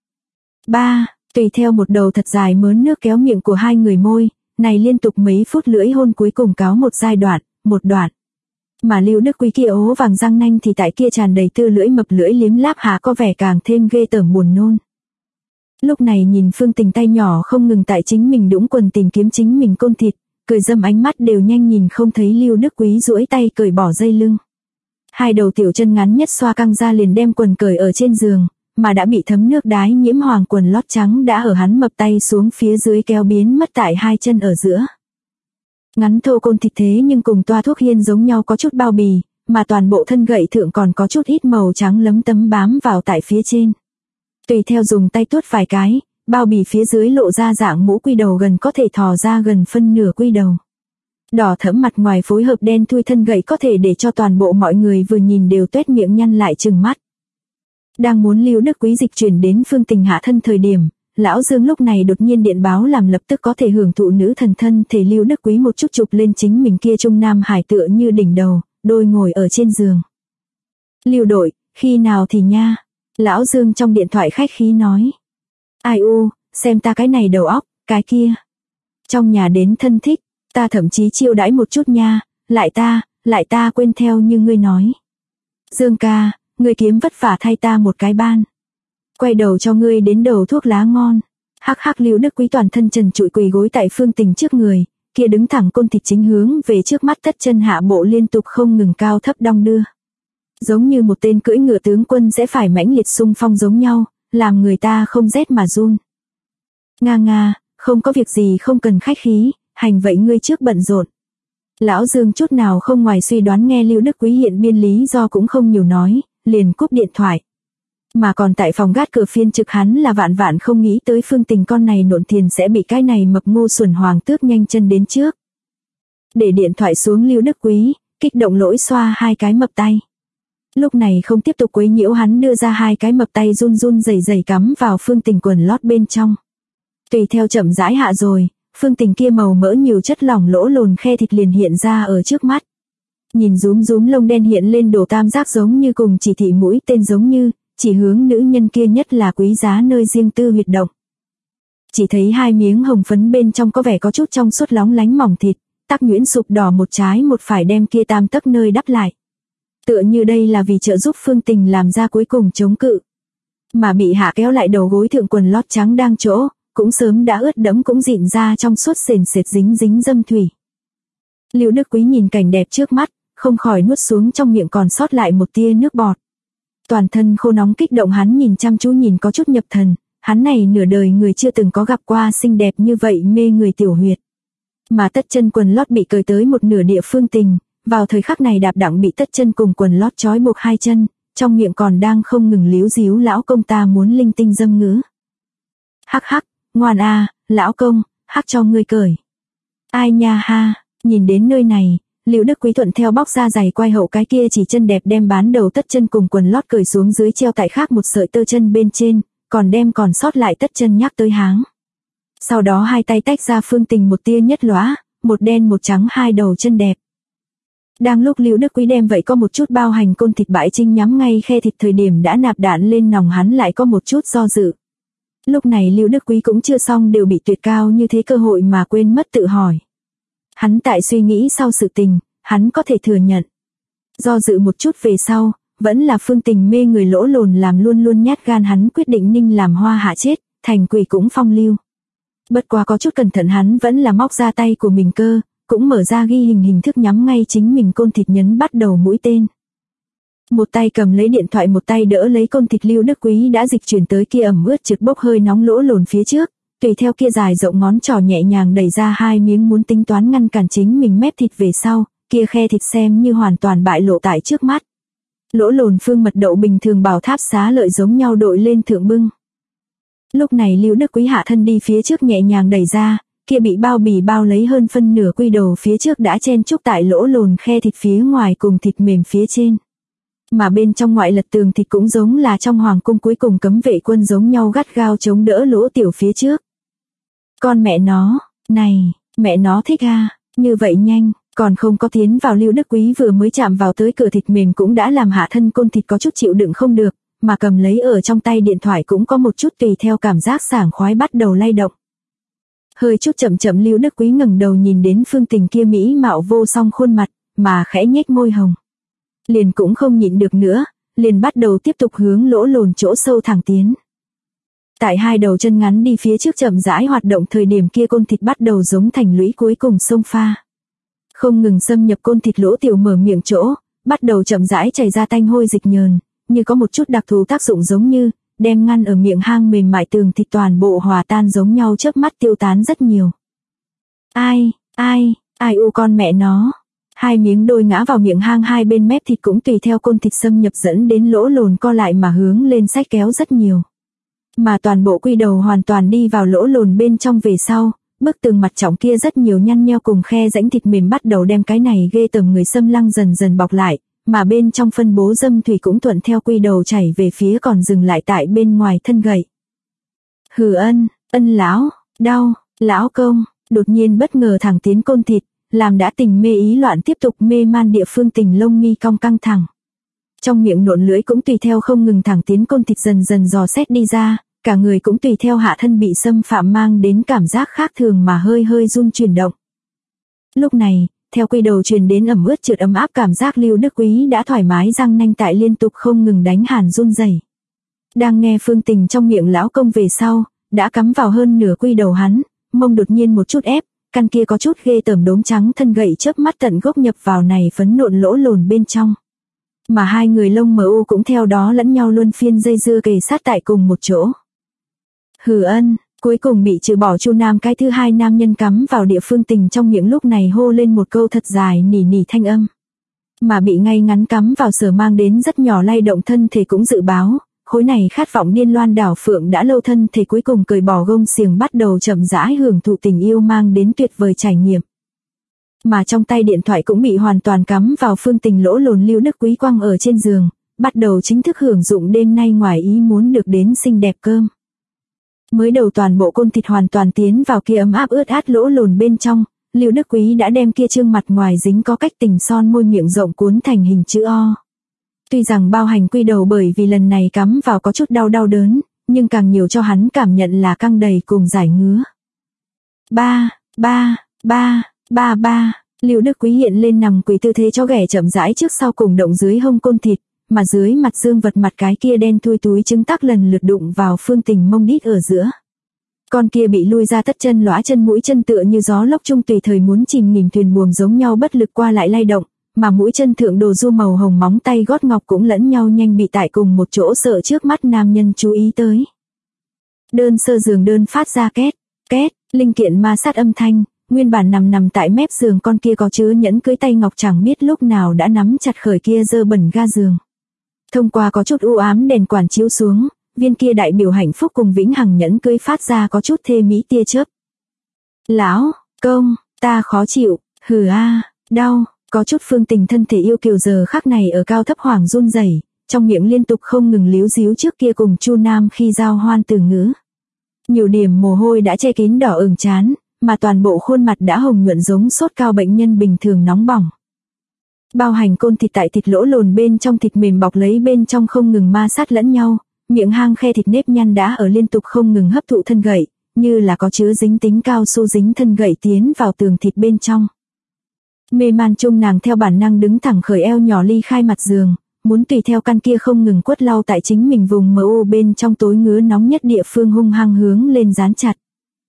Tùy theo một đầu thật dài mớn nước kéo miệng của hai người môi, này liên tục mấy phút lưỡi hôn cuối cùng cáo một giai đoạn, một đoạn. Mà Lưu Đức Quý kia ố vàng răng nanh thì tại kia tràn đầy tư lưỡi mập lưỡi liếm láp hạ có vẻ càng thêm ghê tởm buồn nôn. Lúc này nhìn Phương Tình tay nhỏ không ngừng tại chính mình đũng quần tìm kiếm chính mình côn thịt, cười dâm ánh mắt đều nhanh nhìn không thấy Lưu Đức Quý duỗi tay cởi bỏ dây lưng. Hai đầu tiểu chân ngắn nhất xoa căng ra liền đem quần cởi ở trên giường, mà đã bị thấm nước đái nhiễm hoàng quần lót trắng đã ở hắn mập tay xuống phía dưới kéo biến mất tại hai chân ở giữa. Ngắn thô côn thịt thế nhưng cùng toa thuốc hiên giống nhau có chút bao bì, mà toàn bộ thân gậy thượng còn có chút ít màu trắng lấm tấm bám vào tại phía trên. Tùy theo dùng tay tuốt vài cái, bao bì phía dưới lộ ra dạng mũ quy đầu gần có thể thò ra gần phân nửa quy đầu. Đỏ thẫm mặt ngoài phối hợp đen thui thân gậy có thể để cho toàn bộ mọi người vừa nhìn đều tuét miệng nhăn lại trừng mắt. Đang muốn Lưu Đức Quý dịch chuyển đến Phương Tình hạ thân thời điểm, lão Dương lúc này đột nhiên điện báo làm lập tức có thể hưởng thụ nữ thần thân thể Lưu Đức Quý một chút chụp lên chính mình kia trung nam hải tựa như đỉnh đầu, đôi ngồi ở trên giường. Lưu đội, khi nào thì nha? Lão Dương trong điện thoại khách khí nói. Ai u, xem ta cái này đầu óc, cái kia. Trong nhà đến thân thích, ta thậm chí chiêu đãi một chút nha, lại ta quên theo như ngươi nói. Dương ca, ngươi kiếm vất vả thay ta một cái ban. Quay đầu cho ngươi đến đầu thuốc lá ngon. Hắc Lưu Đức Quý toàn thân trần trụi quỳ gối tại Phương Tình trước người, kia đứng thẳng côn thịt chính hướng về trước mắt tất chân hạ bộ liên tục không ngừng cao thấp đong đưa. Giống như một tên cưỡi ngựa tướng quân sẽ phải mãnh liệt xung phong giống nhau, làm người ta không rét mà run. Nga, không có việc gì không cần khách khí, hành vậy ngươi trước bận rộn. Lão Dương chút nào không ngoài suy đoán, nghe Lưu Đức Quý hiện biên lý do cũng không nhiều nói, liền cúp điện thoại. Mà còn tại phòng gác cửa phiên trực hắn là vạn vạn không nghĩ tới Phương Tình con này nộn tiền sẽ bị cái này mập ngu xuẩn hoàng tước nhanh chân đến trước. Để điện thoại xuống, Lưu Đức Quý kích động lỗi xoa hai cái mập tay. Lúc này không tiếp tục quấy nhiễu, hắn đưa ra hai cái mập tay run run rẩy rẩy cắm vào Phương Tình quần lót bên trong. Tùy theo chậm rãi hạ rồi, Phương Tình kia màu mỡ nhiều chất lỏng lỗ lồn khe thịt liền hiện ra ở trước mắt. Nhìn rúm rúm lông đen hiện lên đồ tam giác giống như cùng chỉ thị mũi tên giống như, chỉ hướng nữ nhân kia nhất là quý giá nơi riêng tư huyệt động. Chỉ thấy hai miếng hồng phấn bên trong có vẻ có chút trong suốt lóng lánh mỏng thịt, tắc nhuyễn sụp đỏ một trái một phải đem kia tam tấc nơi đắp lại. Tựa như đây là vì trợ giúp Phương Tình làm ra cuối cùng chống cự. Mà bị hạ kéo lại đầu gối thượng quần lót trắng đang chỗ, cũng sớm đã ướt đẫm cũng dịn ra trong suốt sền sệt dính dính dâm thủy. Lưu Đức Quý nhìn cảnh đẹp trước mắt, không khỏi nuốt xuống trong miệng còn sót lại một tia nước bọt. Toàn thân khô nóng kích động, hắn nhìn chăm chú, nhìn có chút nhập thần, hắn này nửa đời người chưa từng có gặp qua xinh đẹp như vậy mê người tiểu huyệt. Mà tất chân quần lót bị cởi tới một nửa địa Phương Tình, vào thời khắc này đạp đặng bị tất chân cùng quần lót trói buộc hai chân, trong miệng còn đang không ngừng líu díu lão công ta muốn linh tinh dâm ngữ. Hắc hắc, ngoan a, lão công, hắc cho ngươi cởi. Ai nha ha, nhìn đến nơi này, Lưu Đức Quý thuận theo bóc ra giày quai hậu cái kia chỉ chân đẹp đem bán đầu tất chân cùng quần lót cởi xuống dưới treo tại khác một sợi tơ chân bên trên, còn đem còn sót lại tất chân nhắc tới háng. Sau đó hai tay tách ra Phương Tình một tia nhất lóa, một đen một trắng hai đầu chân đẹp. Đang lúc Lưu Đức Quý đem vậy có một chút bao hành côn thịt bãi trinh nhắm ngay khe thịt thời điểm đã nạp đạn lên nòng, hắn lại có một chút do dự. Lúc này Lưu Đức Quý cũng chưa xong đều bị tuyệt cao như thế cơ hội mà quên mất tự hỏi. Hắn tại suy nghĩ sau sự tình, hắn có thể thừa nhận. Do dự một chút về sau, vẫn là Phương Tình mê người lỗ lồn làm luôn luôn nhát gan, hắn quyết định ninh làm hoa hạ chết, thành quỷ cũng phong lưu. Bất quá có chút cẩn thận, hắn vẫn là móc ra tay của mình cơ, cũng mở ra ghi hình hình thức nhắm ngay chính mình côn thịt nhấn bắt đầu mũi tên. Một tay cầm lấy điện thoại, một tay đỡ lấy côn thịt, Lưu Đức Quý đã dịch chuyển tới kia ẩm ướt trượt bốc hơi nóng lỗ lồn phía trước, tùy theo kia dài rộng ngón trỏ nhẹ nhàng đẩy ra hai miếng muốn tính toán ngăn cản chính mình mép thịt về sau, kia khe thịt xem như hoàn toàn bại lộ tại trước mắt. Lỗ lồn phương mật đậu bình thường bảo tháp xá lợi giống nhau đội lên thượng bưng. Lúc này Lưu Đức Quý hạ thân đi phía trước nhẹ nhàng đẩy ra, kia bị bao bì bao lấy hơn phân nửa quy đầu phía trước đã chen chúc tại lỗ lồn khe thịt phía ngoài cùng thịt mềm phía trên. Mà bên trong ngoại lật tường thịt cũng giống là trong hoàng cung cuối cùng cấm vệ quân giống nhau gắt gao chống đỡ lỗ tiểu phía trước. Con mẹ nó, này, mẹ nó thích a, như vậy nhanh, còn không có tiến vào Lưu Đức Quý vừa mới chạm vào tới cửa thịt mềm cũng đã làm hạ thân côn thịt có chút chịu đựng không được, mà cầm lấy ở trong tay điện thoại cũng có một chút tùy theo cảm giác sảng khoái bắt đầu lay động. Hơi chút chậm chậm Lưu Đức Quý ngẩng đầu nhìn đến Phương Tình kia mỹ mạo vô song khuôn mặt, mà khẽ nhếch môi hồng. Liền cũng không nhịn được nữa, liền bắt đầu tiếp tục hướng lỗ lồn chỗ sâu thẳng tiến. Tại hai đầu chân ngắn đi phía trước chậm rãi hoạt động thời điểm kia côn thịt bắt đầu giống thành lũy cuối cùng sông pha. Không ngừng xâm nhập côn thịt lỗ tiểu mở miệng chỗ, bắt đầu chậm rãi chảy ra tanh hôi dịch nhờn, như có một chút đặc thù tác dụng giống như đem ngăn ở miệng hang mềm mại tường thịt toàn bộ hòa tan giống nhau chớp mắt tiêu tán rất nhiều. Ai u con mẹ nó. Hai miếng đôi ngã vào miệng hang, hai bên mép thịt cũng tùy theo côn thịt xâm nhập dẫn đến lỗ lồn co lại mà hướng lên sách kéo rất nhiều. Mà toàn bộ quy đầu hoàn toàn đi vào lỗ lồn bên trong về sau, bức tường mặt trọng kia rất nhiều nhăn nheo cùng khe rãnh thịt mềm bắt đầu đem cái này ghê tởm người xâm lăng dần dần bọc lại, mà bên trong phân bố dâm thủy cũng thuận theo quy đầu chảy về phía còn dừng lại tại bên ngoài thân gậy. Hừ ân lão, đau, lão công, đột nhiên bất ngờ thẳng tiến côn thịt, làm đã tình mê ý loạn tiếp tục mê man địa Phương Tình lông mi cong căng thẳng. Trong miệng nộn lưỡi cũng tùy theo không ngừng thẳng tiến côn thịt dần dần dò xét đi ra, cả người cũng tùy theo hạ thân bị xâm phạm mang đến cảm giác khác thường mà hơi hơi run chuyển động. Lúc này, theo quy đầu truyền đến ẩm ướt trượt ấm áp cảm giác, Lưu Đức Quý đã thoải mái răng nanh tại liên tục không ngừng đánh hàn run rẩy. Đang nghe Phương Tình trong miệng lão công về sau, đã cắm vào hơn nửa quy đầu hắn, mông đột nhiên một chút ép, căn kia có chút ghê tởm đốm trắng thân gậy chớp mắt tận gốc nhập vào này phấn nộn lỗ lồn bên trong. Mà hai người lông mờ u cũng theo đó lẫn nhau luân phiên dây dưa kề sát tại cùng một chỗ. Hừ Cuối cùng bị trừ bỏ Chu Nam cái thứ hai nam nhân cắm vào địa Phương Tình trong miệng lúc này hô lên một câu thật dài nỉ nỉ thanh âm. Mà bị ngay ngắn cắm vào Sở mang đến rất nhỏ lay động thân thể cũng dự báo, khối này khát vọng điên loan đảo phượng đã lâu thân thể cuối cùng cởi bỏ gông xiềng bắt đầu chậm rãi hưởng thụ tình yêu mang đến tuyệt vời trải nghiệm. Mà trong tay điện thoại cũng bị hoàn toàn cắm vào Phương Tình lỗ lồn Lưu Đức Quý quăng ở trên giường, bắt đầu chính thức hưởng dụng đêm nay ngoài ý muốn được đến xinh đẹp cơm. Mới đầu toàn bộ côn thịt hoàn toàn tiến vào kia ấm áp ướt át lỗ lồn bên trong, Lưu Đức Quý đã đem kia trương mặt ngoài dính có cách tình son môi miệng rộng cuốn thành hình chữ O. Tuy rằng bao hành quy đầu bởi vì lần này cắm vào có chút đau đớn, nhưng càng nhiều cho hắn cảm nhận là căng đầy cùng giải ngứa. Ba, Lưu Đức Quý hiện lên nằm quỳ tư thế cho ghẻ chậm rãi trước sau cùng động dưới hông côn thịt, mà dưới mặt dương vật mặt cái kia đen thui túi trứng tắc lần lượt đụng vào Phương Tình mông đít ở giữa. Con kia bị lui ra tất chân lõa chân mũi chân tựa như gió lốc chung tùy thời muốn chìm nghỉm thuyền buồm giống nhau bất lực qua lại lay động, mà mũi chân thượng đồ du màu hồng móng tay gót ngọc cũng lẫn nhau nhanh bị tại cùng một chỗ sợ trước mắt nam nhân chú ý tới. Đơn sơ giường đơn phát ra két, linh kiện ma sát âm thanh, nguyên bản nằm tại mép giường con kia có chứa nhẫn cưới tay ngọc chẳng biết lúc nào đã nắm chặt khởi kia dơ bẩn ga giường. Thông qua có chút u ám đèn quản chiếu xuống, viên kia đại biểu hạnh phúc cùng vĩnh hằng nhẫn cưới phát ra có chút thê mỹ tia chớp. Lão công, ta khó chịu, đau, có chút Phương Tình thân thể yêu kiều giờ khắc này ở cao thấp hoảng run rẩy, trong miệng liên tục không ngừng líu díu trước kia cùng Chu Nam khi giao hoan từ ngữ. Nhiều điểm mồ hôi đã che kín đỏ ửng trán, mà toàn bộ khuôn mặt đã hồng nhuận giống sốt cao bệnh nhân bình thường nóng bỏng. Bao hành côn thịt tại thịt lỗ lồn bên trong thịt mềm bọc lấy bên trong không ngừng ma sát lẫn nhau, miệng hang khe thịt nếp nhăn đã ở liên tục không ngừng hấp thụ thân gậy, như là có chứa dính tính cao su dính thân gậy tiến vào tường thịt bên trong. Mê man chung nàng theo bản năng đứng thẳng khởi eo nhỏ ly khai mặt giường, muốn tùy theo căn kia không ngừng quất lau tại chính mình vùng mỡ ô bên trong tối ngứa nóng nhất địa phương hung hăng hướng lên dán chặt.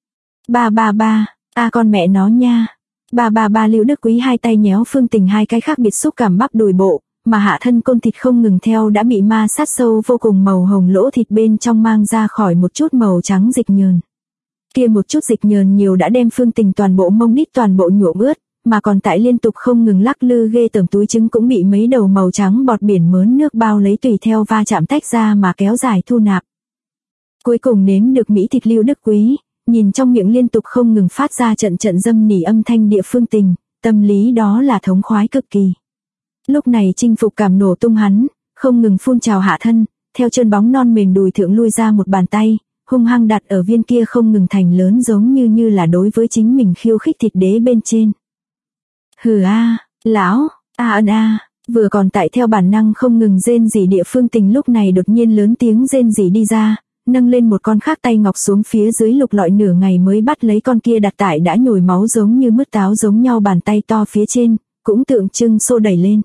Con mẹ nó nha. Lưu Đức Quý hai tay nhéo Phương Tình hai cái khác biệt xúc cảm bắp đùi bộ, mà hạ thân côn thịt không ngừng theo đã bị ma sát sâu vô cùng màu hồng lỗ thịt bên trong mang ra khỏi một chút màu trắng dịch nhờn. Kia một chút dịch nhờn nhiều đã đem Phương Tình toàn bộ mông đít toàn bộ nhuộm ướt, mà còn tại liên tục không ngừng lắc lư ghê tởm túi trứng cũng bị mấy đầu màu trắng bọt biển mớn nước bao lấy tùy theo va chạm tách ra mà kéo dài thu nạp. Cuối cùng nếm được mỹ thịt Lưu Đức Quý, nhìn trong miệng liên tục không ngừng phát ra trận dâm nỉ âm thanh địa Phương Tình, tâm lý đó là thống khoái cực kỳ. Lúc này chinh phục cảm nổ tung hắn, không ngừng phun trào hạ thân, theo chân bóng non mềm đùi thượng lui ra một bàn tay, hung hăng đặt ở viên kia không ngừng thành lớn giống như là đối với chính mình khiêu khích thịt đế bên trên. Lão, vừa còn tại theo bản năng không ngừng rên rỉ địa Phương Tình lúc này đột nhiên lớn tiếng rên rỉ đi ra, nâng lên một con khác tay ngọc xuống phía dưới lục lọi nửa ngày mới bắt lấy con kia đặt tại đã nhồi máu giống như mứt táo giống nhau bàn tay to phía trên, cũng tượng trưng xô đẩy lên.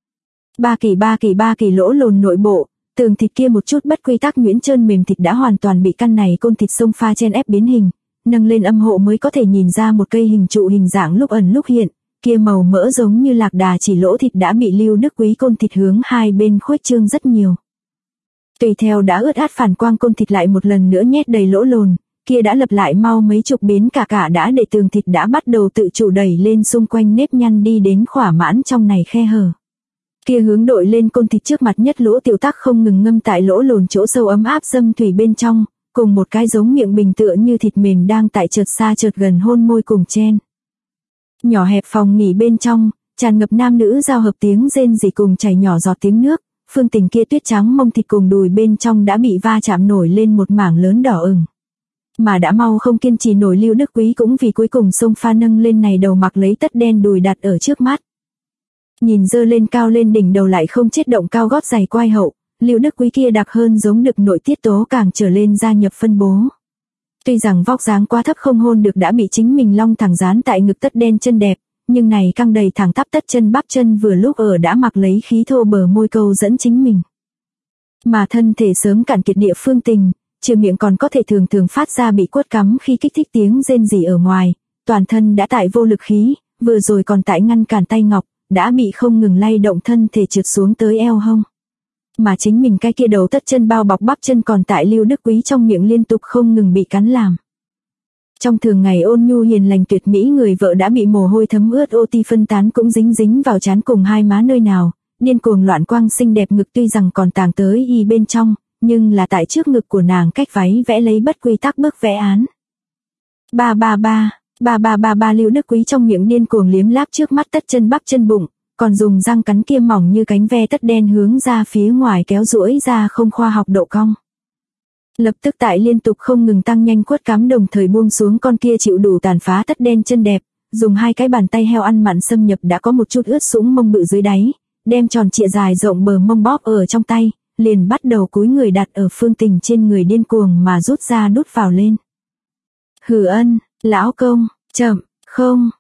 Ba kỳ lỗ lồn nội bộ, tường thịt kia một chút bất quy tắc nhuyễn trơn mềm thịt đã hoàn toàn bị căn này côn thịt xông pha chen ép biến hình, nâng lên âm hộ mới có thể nhìn ra một cây hình trụ hình dạng lúc ẩn lúc hiện, kia màu mỡ giống như lạc đà chỉ lỗ thịt đã bị Lưu Đức Quý côn thịt hướng hai bên khuếch trương rất nhiều. Tùy theo đã ướt át phản quang côn thịt lại một lần nữa nhét đầy lỗ lồn, kia đã lập lại mau mấy chục biến cả đã để tường thịt đã bắt đầu tự chủ đẩy lên xung quanh nếp nhăn đi đến khỏa mãn trong này khe hở. Kia hướng đội lên côn thịt trước mặt nhất lỗ tiểu tắc không ngừng ngâm tại lỗ lồn chỗ sâu ấm áp dâm thủy bên trong, cùng một cái giống miệng bình tựa như thịt mềm đang tại chợt xa chợt gần hôn môi cùng chen. Nhỏ hẹp phòng nghỉ bên trong, tràn ngập nam nữ giao hợp tiếng rên rỉ cùng chảy nhỏ giọt tiếng nước, Phương Tình kia tuyết trắng mông thịt cùng đùi bên trong đã bị va chạm nổi lên một mảng lớn đỏ ửng. Mà đã mau không kiên trì nổi Lưu Đức Quý cũng vì cuối cùng xông pha nâng lên này đầu mặc lấy tất đen đùi đặt ở trước mắt. Nhìn dơ lên cao lên đỉnh đầu lại không chết động cao gót giày quai hậu, Lưu Đức Quý kia đặc hơn giống được nội tiết tố càng trở lên gia nhập phân bố. Tuy rằng vóc dáng quá thấp không hôn được đã bị chính mình long thẳng dán tại ngực tất đen chân đẹp, nhưng này căng đầy thẳng tắp tất chân bắp chân vừa lúc ở đã mặc lấy khí thô bờ môi câu dẫn chính mình. Mà thân thể sớm cạn kiệt địa Phương Tình, trừ miệng còn có thể thường phát ra bị quất cắm khi kích thích tiếng rên rỉ ở ngoài, toàn thân đã tại vô lực khí, vừa rồi còn tại ngăn cản tay ngọc, đã bị không ngừng lay động thân thể trượt xuống tới eo hông. Mà chính mình cái kia đầu tất chân bao bọc bắp chân còn tại Lưu Đức Quý trong miệng liên tục không ngừng bị cắn làm. Trong thường ngày ôn nhu hiền lành tuyệt mỹ người vợ đã bị mồ hôi thấm ướt ô ti phân tán cũng dính dính vào trán cùng hai má nơi nào, điên cuồng loạn quang xinh đẹp ngực tuy rằng còn tàng tới y bên trong, nhưng là tại trước ngực của nàng cách váy vẽ lấy bất quy tắc bức vẽ án. Ba Lưu Đức Quý trong miệng điên cuồng liếm láp trước mắt tất chân bắp chân bụng, còn dùng răng cắn kia mỏng như cánh ve tất đen hướng ra phía ngoài kéo duỗi ra không khoa học độ cong. Lập tức tại liên tục không ngừng tăng nhanh quất cắm đồng thời buông xuống con kia chịu đủ tàn phá tất đen chân đẹp, dùng hai cái bàn tay heo ăn mặn xâm nhập đã có một chút ướt sũng mông bự dưới đáy, đem tròn trịa dài rộng bờ mông bóp ở trong tay, liền bắt đầu cúi người đặt ở Phương Tình trên người điên cuồng mà rút ra đút vào lên. Hừ ân, lão công, chậm, không,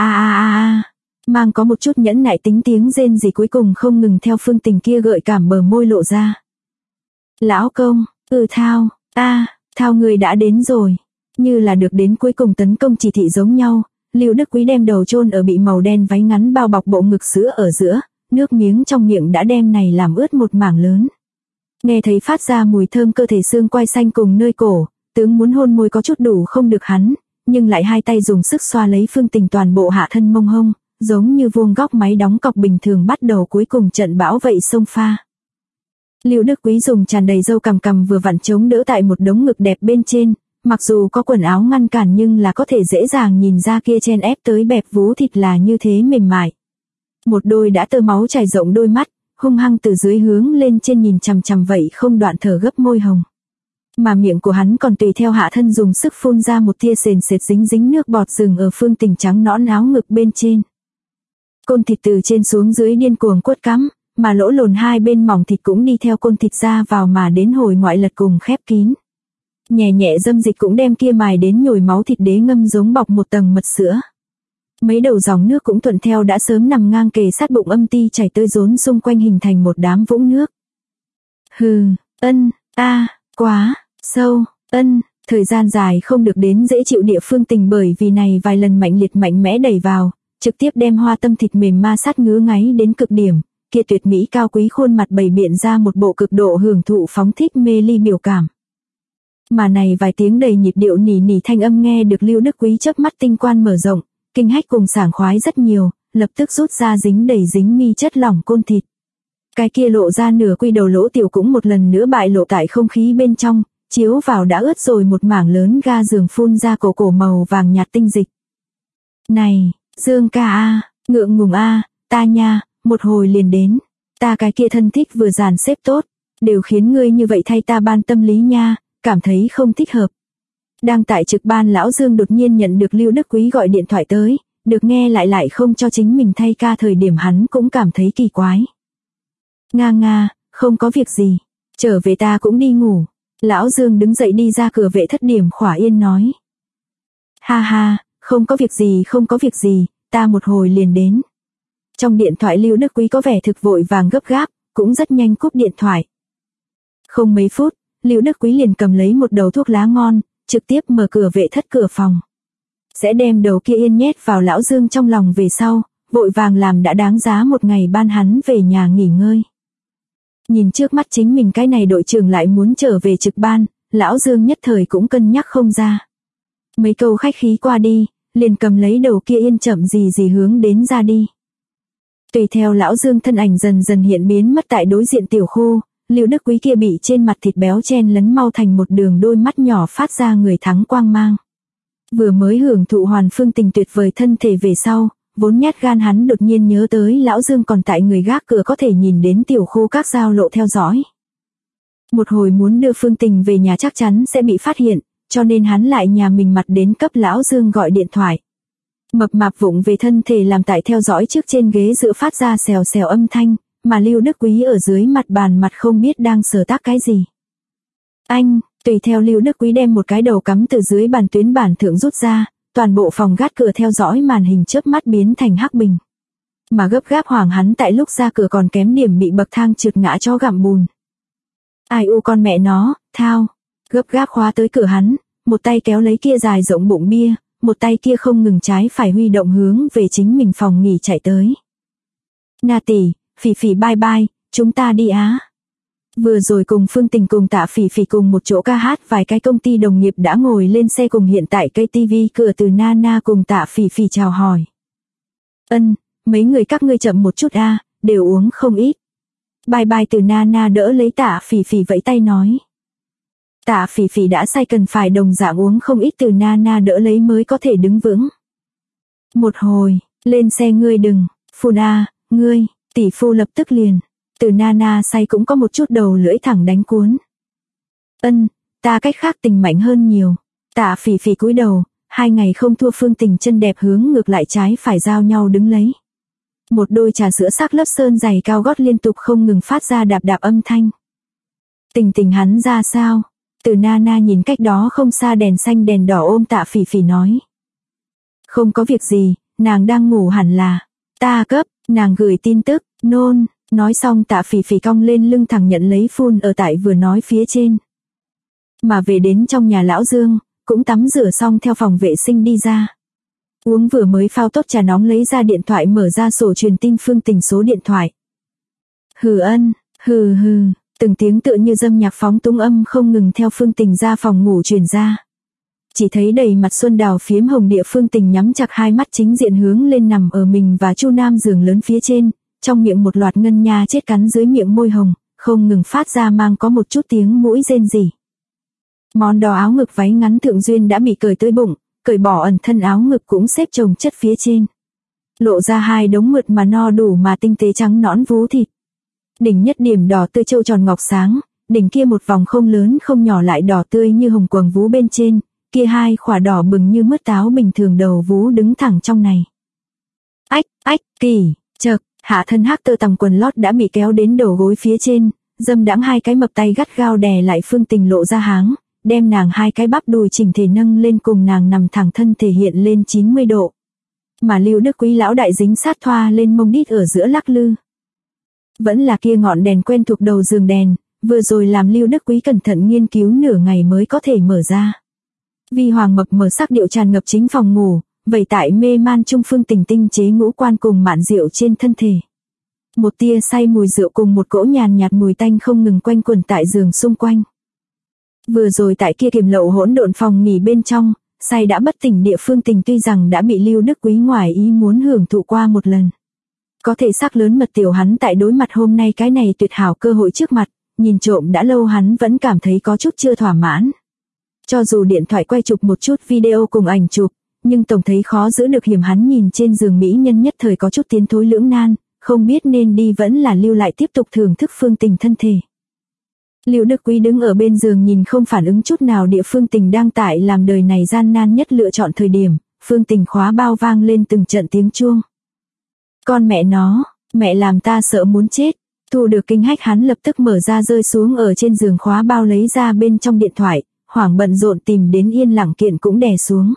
mang có một chút nhẫn nại tính tiếng rên gì cuối cùng không ngừng theo Phương Tình kia gợi cảm bờ môi lộ ra. Lão công, Thao, Thao người đã đến rồi. Như là được đến cuối cùng tấn công chỉ thị giống nhau, Lưu Đức Quý đem đầu chôn ở bị màu đen váy ngắn bao bọc bộ ngực sữa ở giữa, nước miếng trong miệng đã đem này làm ướt một mảng lớn. Nghe thấy phát ra mùi thơm cơ thể xương quai xanh cùng nơi cổ, tướng muốn hôn môi có chút đủ không được hắn, nhưng lại hai tay dùng sức xoa lấy Phương Tình toàn bộ hạ thân mông hông, giống như vuông góc máy đóng cọc bình thường bắt đầu cuối cùng trận bão vậy xông pha. Lưu Đức Quý dùng tràn đầy râu cằm vừa vặn chống đỡ tại một đống ngực đẹp bên trên, mặc dù có quần áo ngăn cản nhưng là có thể dễ dàng nhìn ra kia chen ép tới bẹp vú thịt là như thế mềm mại. Một đôi đã tơ máu chảy rộng đôi mắt, hung hăng từ dưới hướng lên trên nhìn chằm chằm vậy không đoạn thở gấp môi hồng. Mà miệng của hắn còn tùy theo hạ thân dùng sức phun ra một tia sền sệt dính dính nước bọt rừng ở Phương Tình trắng nõn áo ngực bên trên. Côn thịt từ trên xuống dưới điên cuồng quất cắm, mà lỗ lồn hai bên mỏng thịt cũng đi theo côn thịt ra vào mà đến hồi ngoại lật cùng khép kín. Nhẹ nhẹ dâm dịch cũng đem kia mài đến nhồi máu thịt đế ngâm giống bọc một tầng mật sữa. Mấy đầu dòng nước cũng thuận theo đã sớm nằm ngang kề sát bụng âm ti chảy tơi rốn xung quanh hình thành một đám vũng nước. Hừ, quá, sâu, thời gian dài không được đến dễ chịu địa Phương Tình bởi vì này vài lần mạnh liệt mạnh mẽ đẩy vào, trực tiếp đem hoa tâm thịt mềm ma sát ngứa ngáy đến cực điểm, kia tuyệt mỹ cao quý khuôn mặt bày biện ra một bộ cực độ hưởng thụ phóng thích mê ly biểu cảm. Mà này vài tiếng đầy nhịp điệu nỉ nỉ thanh âm nghe được Lưu Đức Quý chớp mắt tinh quan mở rộng, kinh hách cùng sảng khoái rất nhiều, lập tức rút ra dính đầy dính mi chất lỏng côn thịt. Cái kia lộ ra nửa quy đầu lỗ tiểu cũng một lần nữa bại lộ tại không khí bên trong, chiếu vào đã ướt rồi một mảng lớn ga giường phun ra cổ màu vàng nhạt tinh dịch. Này, Dương ca ngượng ngùng ta nha, một hồi liền đến. Ta cái kia thân thích vừa dàn xếp tốt, đều khiến ngươi như vậy thay ta ban tâm lý nha, cảm thấy không thích hợp. Đang tại trực ban lão Dương đột nhiên nhận được Lưu Đức Quý gọi điện thoại tới, được nghe lại không cho chính mình thay ca thời điểm hắn cũng cảm thấy kỳ quái. Nga, không có việc gì, trở về ta cũng đi ngủ. Lão Dương đứng dậy đi ra cửa vệ thất điểm khỏa yên nói. Ha, không có việc gì, ta một hồi liền đến. Trong điện thoại Lưu Đức Quý có vẻ thực vội vàng gấp gáp, cũng rất nhanh cúp điện thoại. Không mấy phút, Lưu Đức Quý liền cầm lấy một đầu thuốc lá ngon, trực tiếp mở cửa vệ thất cửa phòng. Sẽ đem đầu kia yên nhét vào lão Dương trong lòng về sau, vội vàng làm đã đáng giá một ngày ban hắn về nhà nghỉ ngơi. Nhìn trước mắt chính mình cái này đội trưởng lại muốn trở về trực ban, lão Dương nhất thời cũng cân nhắc không ra. Mấy câu khách khí qua đi, liền cầm lấy đầu kia yên chậm gì hướng đến ra đi. Tùy theo lão Dương thân ảnh dần dần hiện biến mất tại đối diện tiểu khu, Lưu Đức Quý kia bị trên mặt thịt béo chen lấn mau thành một đường đôi mắt nhỏ phát ra người thắng quang mang. Vừa mới hưởng thụ hoàn Phương Tình tuyệt vời thân thể về sau, vốn nhát gan hắn đột nhiên nhớ tới lão Dương còn tại người gác cửa có thể nhìn đến tiểu khu các giao lộ theo dõi. Một hồi muốn đưa Phương Tình về nhà chắc chắn sẽ bị phát hiện, cho nên hắn lại nhà mình mặt đến cấp lão Dương gọi điện thoại. Mập mạp vụng về thân thể làm tại theo dõi trước trên ghế dựa phát ra xèo xèo âm thanh, mà Lưu Đức Quý ở dưới mặt bàn mặt không biết đang sờ tác cái gì. Tùy theo Lưu Đức Quý đem một cái đầu cắm từ dưới bàn tuyến bản thượng rút ra, toàn bộ phòng gác cửa theo dõi màn hình chớp mắt biến thành hắc bình. Mà gấp gáp hoảng hắn tại lúc ra cửa còn kém điểm bị bậc thang trượt ngã cho gặm bùn. Ai u con mẹ nó, Thao, gấp gáp khóa tới cửa hắn, một tay kéo lấy kia dài rộng bụng bia, một tay kia không ngừng trái phải huy động hướng về chính mình phòng nghỉ chạy tới. Na tỷ, Phỉ bye bye, chúng ta đi á. Vừa rồi cùng Phương Tình cùng Tạ Phỉ Phỉ cùng một chỗ ca hát, vài cái công ty đồng nghiệp đã ngồi lên xe cùng hiện tại cây TV cửa từ Nana cùng Tạ Phỉ Phỉ chào hỏi. Mấy người các ngươi chậm một chút a, đều uống không ít. Bye bye từ Nana đỡ lấy Tạ Phỉ Phỉ vẫy tay nói. Tạ Phỉ Phỉ đã say cần phải đồng dạng uống không ít từ Nana đỡ lấy mới có thể đứng vững. Một hồi, lên xe ngươi đừng, phun a, ngươi, tỷ phu lập tức liền. Từ Nana say cũng có một chút đầu lưỡi thẳng đánh cuốn. Ta cách khác tình mạnh hơn nhiều. Tạ Phỉ Phỉ cúi đầu, 2 ngày không thua Phương Tình chân đẹp hướng ngược lại trái phải giao nhau đứng lấy. Một đôi trà sữa sắc lớp sơn giày cao gót liên tục không ngừng phát ra đạp đạp âm thanh. Tình hắn ra sao? Từ Nana nhìn cách đó không xa đèn xanh đèn đỏ ôm Tạ Phỉ Phỉ nói. Không có việc gì, nàng đang ngủ hẳn là. Ta cấp, nàng gửi tin tức, nôn. Nói xong Tạ Phỉ Phỉ cong lên lưng thẳng nhận lấy phun ở tại vừa nói phía trên. Mà về đến trong nhà lão Dương, cũng tắm rửa xong theo phòng vệ sinh đi ra. Uống vừa mới phao tốt trà nóng lấy ra điện thoại mở ra sổ truyền tin Phương Tình số điện thoại. Hừ, từng tiếng tựa như dâm nhạc phóng túng âm không ngừng theo Phương Tình ra phòng ngủ truyền ra. Chỉ thấy đầy mặt xuân đào phiếm hồng địa Phương Tình nhắm chặt hai mắt chính diện hướng lên nằm ở mình và Chu Nam giường lớn phía trên. Trong miệng một loạt ngân nha chết cắn dưới miệng môi hồng, không ngừng phát ra mang có một chút tiếng mũi rên rỉ. Món đỏ áo ngực váy ngắn thượng duyên đã bị cởi tới bụng, cởi bỏ ẩn thân áo ngực cũng xếp chồng chất phía trên. Lộ ra 2 đống mượt mà no đủ mà tinh tế trắng nõn vú thịt. Đỉnh nhất điểm đỏ tươi trâu tròn ngọc sáng, đỉnh kia một vòng không lớn không nhỏ lại đỏ tươi như hồng quầng vú bên trên, kia 2 khỏa đỏ bừng như mứt táo bình thường đầu vú đứng thẳng trong này. Kỳ, chợt. Hạ thân hắc tơ tằm quần lót đã bị kéo đến đầu gối phía trên, dâm đãng 2 cái mập tay gắt gao đè lại Phương Tình lộ ra háng, đem nàng 2 cái bắp đùi chỉnh thể nâng lên cùng nàng nằm thẳng thân thể hiện lên 90 độ. Mà Lưu Đức Quý lão đại dính sát thoa lên mông đít ở giữa lắc lư. Vẫn là kia ngọn đèn quen thuộc đầu giường đèn, vừa rồi làm Lưu Đức Quý cẩn thận nghiên cứu nửa ngày mới có thể mở ra. Vi hoàng mập mờ sắc điệu tràn ngập chính phòng ngủ. Vậy tại mê man trung Phương Tình tinh chế ngũ quan cùng mạn rượu trên thân thể. Một tia say mùi rượu cùng một cỗ nhàn nhạt mùi tanh không ngừng quanh quẩn tại giường xung quanh. Vừa rồi tại kia kiềm lậu hỗn độn phòng nghỉ bên trong, say đã bất tỉnh địa Phương Tình tuy rằng đã bị Lưu Đức Quý ngoài ý muốn hưởng thụ qua một lần. Có thể sắc lớn mật tiểu hắn tại đối mặt hôm nay cái này tuyệt hảo cơ hội trước mặt, nhìn trộm đã lâu hắn vẫn cảm thấy có chút chưa thỏa mãn. Cho dù điện thoại quay chụp một chút video cùng ảnh chụp, nhưng tổng thấy khó giữ được hiểm hắn nhìn trên giường mỹ nhân nhất thời có chút tiến thối lưỡng nan, không biết nên đi vẫn là lưu lại tiếp tục thưởng thức Phương Tình thân thể. Lưu Đức Quý đứng ở bên giường nhìn không phản ứng chút nào địa Phương Tình đang tại làm đời này gian nan nhất lựa chọn thời điểm, Phương Tình khóa bao vang lên từng trận tiếng chuông. Con mẹ nó, mẹ làm ta sợ muốn chết. Thu được kinh hách hắn lập tức mở ra rơi xuống ở trên giường khóa bao lấy ra bên trong điện thoại, hoảng bận rộn tìm đến yên lặng kiện cũng đè xuống.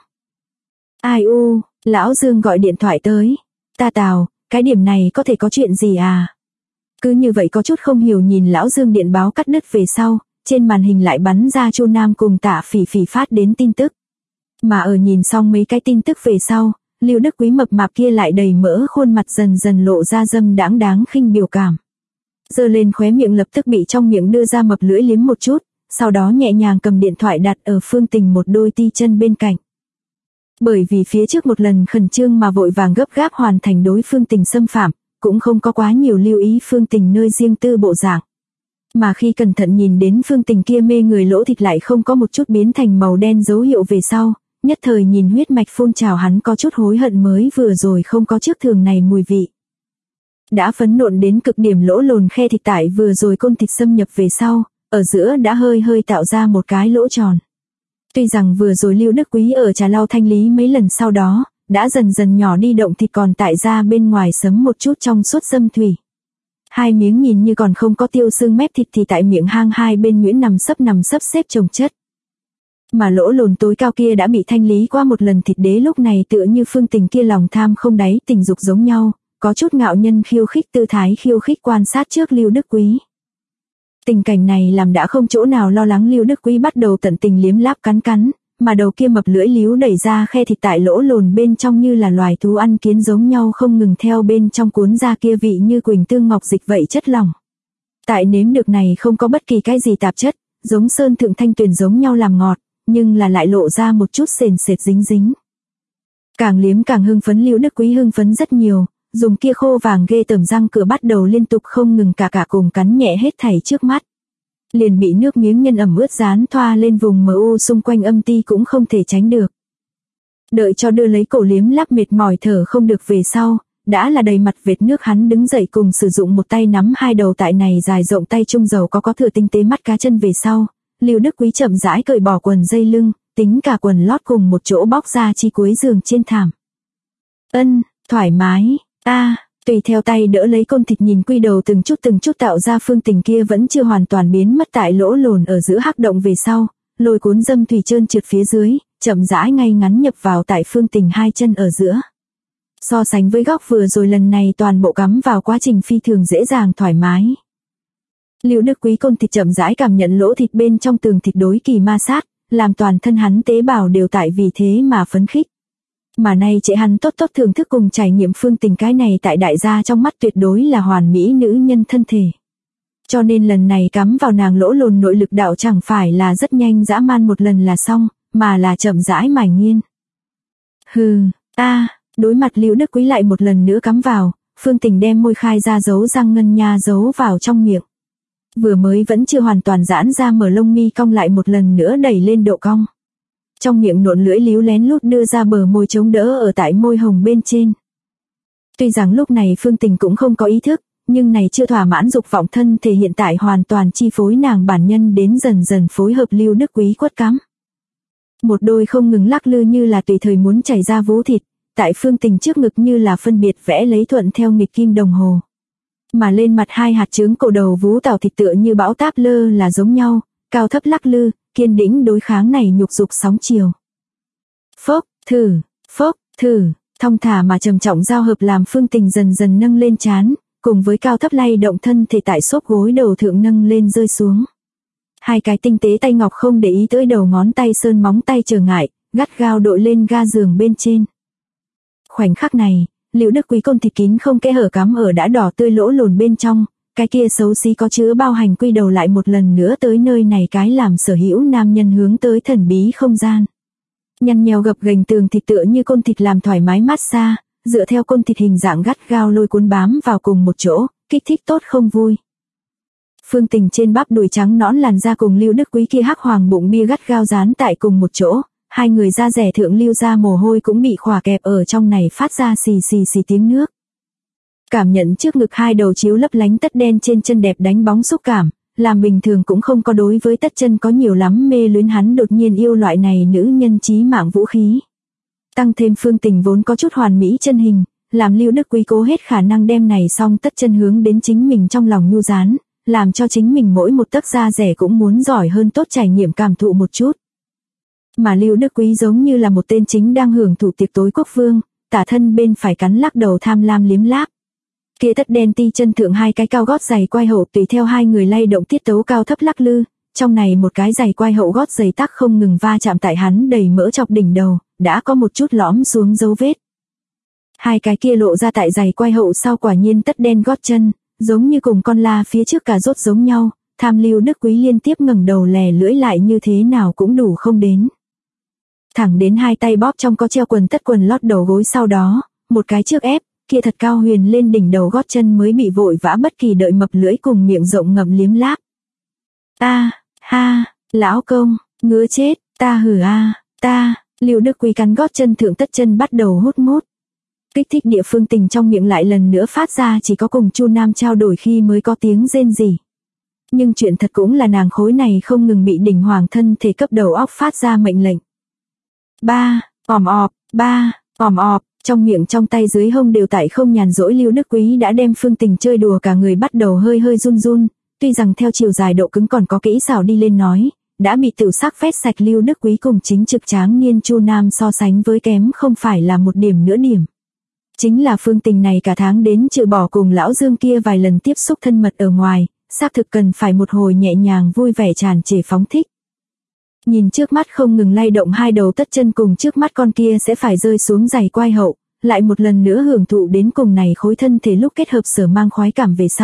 Ai u, lão Dương gọi điện thoại tới. Ta Tào, cái điểm này có thể có chuyện gì à? Cứ như vậy có chút không hiểu nhìn lão Dương điện báo cắt đứt về sau, trên màn hình lại bắn ra Chu Nam cùng Tạ Phỉ Phỉ phát đến tin tức. Mà ở nhìn xong mấy cái tin tức về sau, Lưu Đức Quý mập mạp kia lại đầy mỡ khuôn mặt dần dần lộ ra dâm đáng khinh biểu cảm. Giơ lên khóe miệng lập tức bị trong miệng đưa ra mập lưỡi liếm một chút, sau đó nhẹ nhàng cầm điện thoại đặt ở Phương Tình một đôi ti chân bên cạnh. Bởi vì phía trước một lần khẩn trương mà vội vàng gấp gáp hoàn thành đối Phương Tình xâm phạm, cũng không có quá nhiều lưu ý Phương Tình nơi riêng tư bộ dạng. Mà khi cẩn thận nhìn đến Phương Tình kia mê người lỗ thịt lại không có một chút biến thành màu đen dấu hiệu về sau, nhất thời nhìn huyết mạch phun trào hắn có chút hối hận mới vừa rồi không có trước thường này mùi vị. Đã phấn nộn đến cực điểm lỗ lồn khe thịt tại vừa rồi côn thịt xâm nhập về sau, ở giữa đã hơi tạo ra một cái lỗ tròn. Tuy rằng vừa rồi Lưu Đức Quý ở trà lau thanh lý mấy lần sau đó, đã dần dần nhỏ đi động thịt còn tại ra bên ngoài sấm một chút trong suốt dâm thủy. 2 miếng nhìn như còn không có tiêu xương mép thịt thì tại miệng hang hai bên nhuyễn nằm sấp xếp chồng chất. Mà lỗ lồn tối cao kia đã bị thanh lý qua một lần thịt đế lúc này tựa như Phương Tình kia lòng tham không đáy tình dục giống nhau, có chút ngạo nhân khiêu khích tư thái khiêu khích quan sát trước Lưu Đức Quý. Tình cảnh này làm đã không chỗ nào lo lắng Lưu Đức Quý bắt đầu tận tình liếm láp cắn, mà đầu kia mập lưỡi líu đẩy ra khe thịt tại lỗ lồn bên trong như là loài thú ăn kiến giống nhau không ngừng theo bên trong cuốn ra kia vị như quỳnh tương ngọc dịch vậy chất lỏng. Tại nếm được này không có bất kỳ cái gì tạp chất, giống sơn thượng thanh tuyền giống nhau làm ngọt, nhưng là lại lộ ra một chút sền sệt dính dính. Càng liếm càng hưng phấn, Lưu Đức Quý hưng phấn rất nhiều, dùng kia khô vàng ghê tởm răng cửa bắt đầu liên tục không ngừng cả cùng cắn nhẹ hết thảy trước mắt. Liền bị nước miếng nhân ẩm ướt dán thoa lên vùng mờ u xung quanh âm ti cũng không thể tránh được. Đợi cho đưa lấy cổ liếm láp mệt mỏi thở không được về sau, đã là đầy mặt vệt nước, hắn đứng dậy cùng sử dụng một tay nắm hai đầu tại này dài rộng tay trung dầu có thừa tinh tế mắt cá chân về sau, Lưu Đức Quý chậm rãi cởi bỏ quần dây lưng, tính cả quần lót cùng một chỗ bóc ra chi cuối giường trên thảm. Thoải mái, tùy theo tay đỡ lấy côn thịt nhìn quy đầu từng chút tạo ra. Phương Tình kia vẫn chưa hoàn toàn biến mất tại lỗ lồn ở giữa hắc động về sau, lôi cuốn dâm thủy trơn trượt phía dưới, chậm rãi ngay ngắn nhập vào tại Phương Tình hai chân ở giữa. So sánh với góc vừa rồi, lần này toàn bộ cắm vào quá trình phi thường dễ dàng thoải mái. Lưu Đức Quý côn thịt chậm rãi cảm nhận lỗ thịt bên trong tường thịt đối kỳ ma sát, làm toàn thân hắn tế bào đều tại vì thế mà phấn khích. Mà nay trễ hắn tốt thưởng thức cùng trải nghiệm Phương Tình cái này tại đại gia trong mắt tuyệt đối là hoàn mỹ nữ nhân thân thể. Cho nên lần này cắm vào nàng lỗ lồn nội lực đạo chẳng phải là rất nhanh dã man một lần là xong, mà là chậm rãi mài nghiên. Đối mặt Lưu Đức Quý lại một lần nữa cắm vào, Phương Tình đem môi khai ra giấu răng ngân nha giấu vào trong miệng. Vừa mới vẫn chưa hoàn toàn giãn ra mở lông mi cong lại một lần nữa đẩy lên độ cong. Trong miệng nộn lưỡi líu lén lút đưa ra bờ môi chống đỡ ở tại môi hồng bên trên. Tuy rằng lúc này Phương Tình cũng không có ý thức, nhưng này chưa thỏa mãn dục vọng thân thể hiện tại hoàn toàn chi phối nàng bản nhân đến dần dần phối hợp Lưu Đức Quý quất cắm. Một đôi không ngừng lắc lư như là tùy thời muốn chảy ra vú thịt, tại Phương Tình trước ngực như là phân biệt vẽ lấy thuận theo nghịch kim đồng hồ. Mà lên mặt hai hạt trứng cổ đầu vú tảo thịt tựa như bão táp lơ là giống nhau, cao thấp lắc lư, kiên đĩnh đối kháng này nhục dục sóng chiều. Phốc, thử, thong thả mà trầm trọng giao hợp làm Phương Tình dần dần nâng lên trán, cùng với cao thấp lay động thân thể tại xốp gối đầu thượng nâng lên rơi xuống. Hai cái tinh tế tay ngọc không để ý tới đầu ngón tay sơn móng tay trở ngại, gắt gao đội lên ga giường bên trên. Khoảnh khắc này, Lưu Đức Quý côn thịt kín không kẽ hở cắm ở đã đỏ tươi lỗ lồn bên trong, cái kia xấu xí có chứa bao hành quy đầu lại một lần nữa tới nơi này cái làm sở hữu nam nhân hướng tới thần bí không gian. Nhăn nheo gập ghềnh tường thịt tựa như côn thịt làm thoải mái mát xa, dựa theo côn thịt hình dạng gắt gao lôi cuốn bám vào cùng một chỗ, kích thích tốt không vui. Phương Tình trên bắp đùi trắng nõn làn da cùng Lưu Đức Quý kia hắc hoàng bụng bia gắt gao dán tại cùng một chỗ, hai người da rẻ thượng lưu ra mồ hôi cũng bị khỏa kẹp ở trong này phát ra xì xì tiếng nước. Cảm nhận trước ngực hai đầu chiếu lấp lánh tất đen trên chân đẹp đánh bóng xúc cảm, làm bình thường cũng không có đối với tất chân có nhiều lắm mê luyến hắn đột nhiên yêu loại này nữ nhân chí mạng vũ khí. Tăng thêm Phương Tình vốn có chút hoàn mỹ chân hình, làm Lưu Đức Quý cố hết khả năng đem này xong tất chân hướng đến chính mình trong lòng nhu dán, làm cho chính mình mỗi một tấc da rẻ cũng muốn giỏi hơn tốt trải nghiệm cảm thụ một chút. Mà Lưu Đức Quý giống như là một tên chính đang hưởng thụ tiệc tối quốc vương, tả thân bên phải cắn lắc đầu tham lam liếm láp. Kia tất đen ti chân thượng hai cái cao gót giày quai hậu tùy theo hai người lay động tiết tấu cao thấp lắc lư, trong này một cái giày quai hậu gót giày tắc không ngừng va chạm tại hắn đầy mỡ chọc đỉnh đầu, đã có một chút lõm xuống dấu vết. Hai cái kia lộ ra tại giày quai hậu sau quả nhiên tất đen gót chân, giống như cùng con la phía trước cà rốt giống nhau, tham Lưu Đức Quý liên tiếp ngẩng đầu lè lưỡi lại như thế nào cũng đủ không đến. Thẳng đến hai tay bóp trong có treo quần tất quần lót đầu gối sau đó, một cái trước ép, kia thật cao huyền lên đỉnh đầu gót chân mới bị vội vã bất kỳ đợi mập lưỡi cùng miệng rộng ngậm liếm láp. Lão công, ngứa chết, Lưu Đức Quý cắn gót chân thượng tất chân bắt đầu hút mút. Kích thích địa phương Tình trong miệng lại lần nữa phát ra chỉ có cùng Chu Nam trao đổi khi mới có tiếng rên rỉ. Nhưng chuyện thật cũng là nàng khối này không ngừng bị đỉnh hoàng thân thể cấp đầu óc phát ra mệnh lệnh. Ỏm ọp, trong miệng trong tay dưới hông đều tại không nhàn rỗi. Lưu Đức Quý đã đem Phương Tình chơi đùa cả người bắt đầu hơi run run, tuy rằng theo chiều dài độ cứng còn có kỹ xảo đi lên nói, đã bị tiểu sắc phét sạch Lưu Đức Quý cùng chính trực tráng niên Chu Nam so sánh với kém không phải là một điểm nữa điểm. Chính là Phương Tình này cả tháng đến trừ bỏ cùng lão Dương kia vài lần tiếp xúc thân mật ở ngoài, xác thực cần phải một hồi nhẹ nhàng vui vẻ tràn trề phóng thích. Nhìn trước mắt không ngừng lay động hai đầu tất chân cùng trước mắt con kia sẽ phải rơi xuống giày quai hậu, lại một lần nữa hưởng thụ đến cùng này khối thân thể lúc kết hợp sở mang khoái cảm về sau,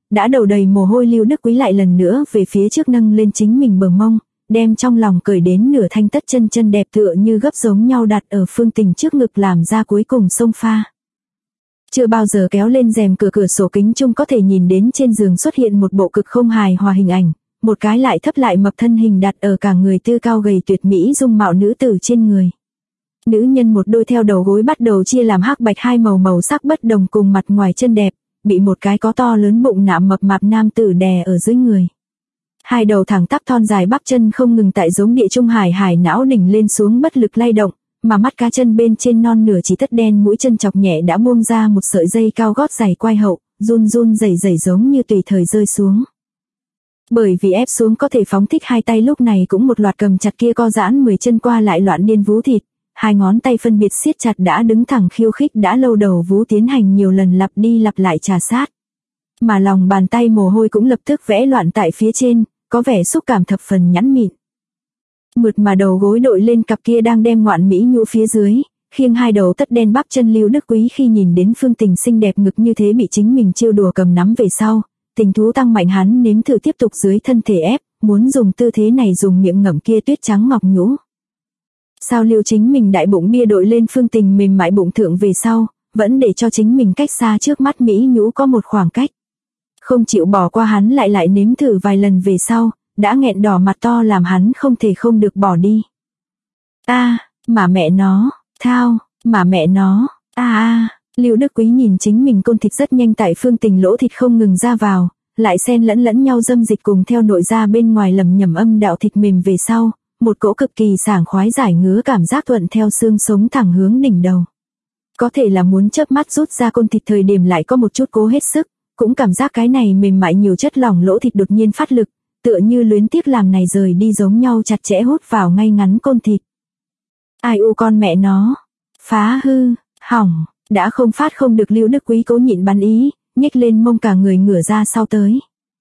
đã đầu đầy mồ hôi Lưu Đức Quý lại lần nữa về phía trước nâng lên chính mình bờ mông, đem trong lòng cởi đến nửa thanh tất chân đẹp tựa như gấp giống nhau đặt ở Phương Tình trước ngực làm ra cuối cùng xông pha. Chưa bao giờ kéo lên rèm cửa sổ kính chung có thể nhìn đến trên giường xuất hiện một bộ cực không hài hòa hình ảnh, một cái lại thấp lại mập thân hình đặt ở cả người tư cao gầy tuyệt mỹ dung mạo nữ tử trên người. Nữ nhân một đôi theo đầu gối bắt đầu chia làm hắc bạch hai màu sắc bất đồng cùng mặt ngoài chân đẹp, bị một cái có to lớn bụng nạm mập mạp nam tử đè ở dưới người. Hai đầu thẳng tắp thon dài bắp chân không ngừng tại giống địa trung hải não đỉnh lên xuống bất lực lay động, mà mắt cá chân bên trên non nửa chỉ tất đen mũi chân chọc nhẹ đã buông ra một sợi dây cao gót giày quai hậu, run rẩy giống như tùy thời rơi xuống. Bởi vì ép xuống có thể phóng thích hai tay lúc này cũng một loạt cầm chặt kia co giãn 10 chân qua lại loạn điên vú thịt, hai ngón tay phân biệt siết chặt đã đứng thẳng khiêu khích đã lâu đầu vú tiến hành nhiều lần lặp đi lặp lại trà sát. Mà lòng bàn tay mồ hôi cũng lập tức vẽ loạn tại phía trên, có vẻ xúc cảm thập phần nhẵn mịn. Mượt mà đầu gối đội lên cặp kia đang đem ngoạn mỹ nhũ phía dưới, khiêng hai đầu tất đen bắp chân Lưu Đức Quý khi nhìn đến Phương Tình xinh đẹp ngực như thế bị chính mình trêu đùa cầm nắm về sau, tình thú tăng mạnh hắn nếm thử tiếp tục dưới thân thể ép, muốn dùng tư thế này dùng miệng ngậm kia tuyết trắng ngọc nhũ. Sao Lưu chính mình đại bụng bia đội lên Phương Tình mềm mại bụng thượng về sau, vẫn để cho chính mình cách xa trước mắt mỹ nhũ có một khoảng cách. Không chịu bỏ qua hắn lại nếm thử vài lần về sau, đã nghẹn đỏ mặt to làm hắn không thể không được bỏ đi. Mà mẹ nó, mà mẹ nó, Lưu Đức Quý nhìn chính mình côn thịt rất nhanh tại Phương Tình lỗ thịt không ngừng ra vào, lại xen lẫn nhau dâm dịch cùng theo nội ra bên ngoài lầm nhầm âm đạo thịt mềm về sau, một cỗ cực kỳ sảng khoái giải ngứa cảm giác thuận theo xương sống thẳng hướng đỉnh đầu. Có thể là muốn chớp mắt rút ra côn thịt thời điểm lại có một chút cố hết sức, cũng cảm giác cái này mềm mại nhiều chất lỏng lỗ thịt đột nhiên phát lực, tựa như luyến tiếc làm này rời đi giống nhau chặt chẽ hút vào ngay ngắn côn thịt. Ai u con mẹ nó, phá hư, hỏng, đã không phát không được Lưu Đức Quý cố nhịn bắn ý, nhếch lên mông cả người ngửa ra sau tới.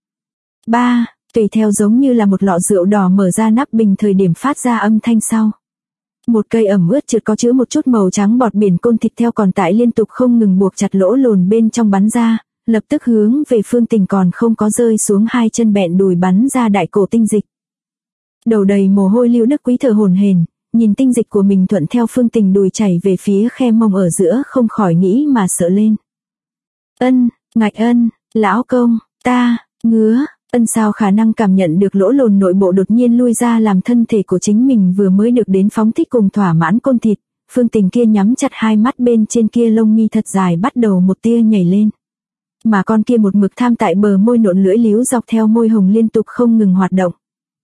Tùy theo giống như là một lọ rượu đỏ mở ra nắp bình thời điểm phát ra âm thanh sau. Một cây ẩm ướt trượt có chứa một chút màu trắng bọt biển côn thịt theo còn tại liên tục không ngừng buộc chặt lỗ lồn bên trong bắn ra, lập tức hướng về Phương Tình còn không có rơi xuống hai chân bẹn đùi bắn ra đại cổ tinh dịch. Đầu đầy mồ hôi Lưu Đức Quý thở hổn hển, nhìn tinh dịch của mình thuận theo Phương Tình đùi chảy về phía khe mông ở giữa không khỏi nghĩ mà sợ lên. Lão công, ngứa. Sao khả năng cảm nhận được lỗ lồn nội bộ đột nhiên lui ra làm thân thể của chính mình vừa mới được đến phóng thích cùng thỏa mãn côn thịt, Phương Tình kia nhắm chặt hai mắt bên trên kia lông mi thật dài bắt đầu một tia nhảy lên. Mà con kia một mực tham tại bờ môi nộn lưỡi líu dọc theo môi hồng liên tục không ngừng hoạt động.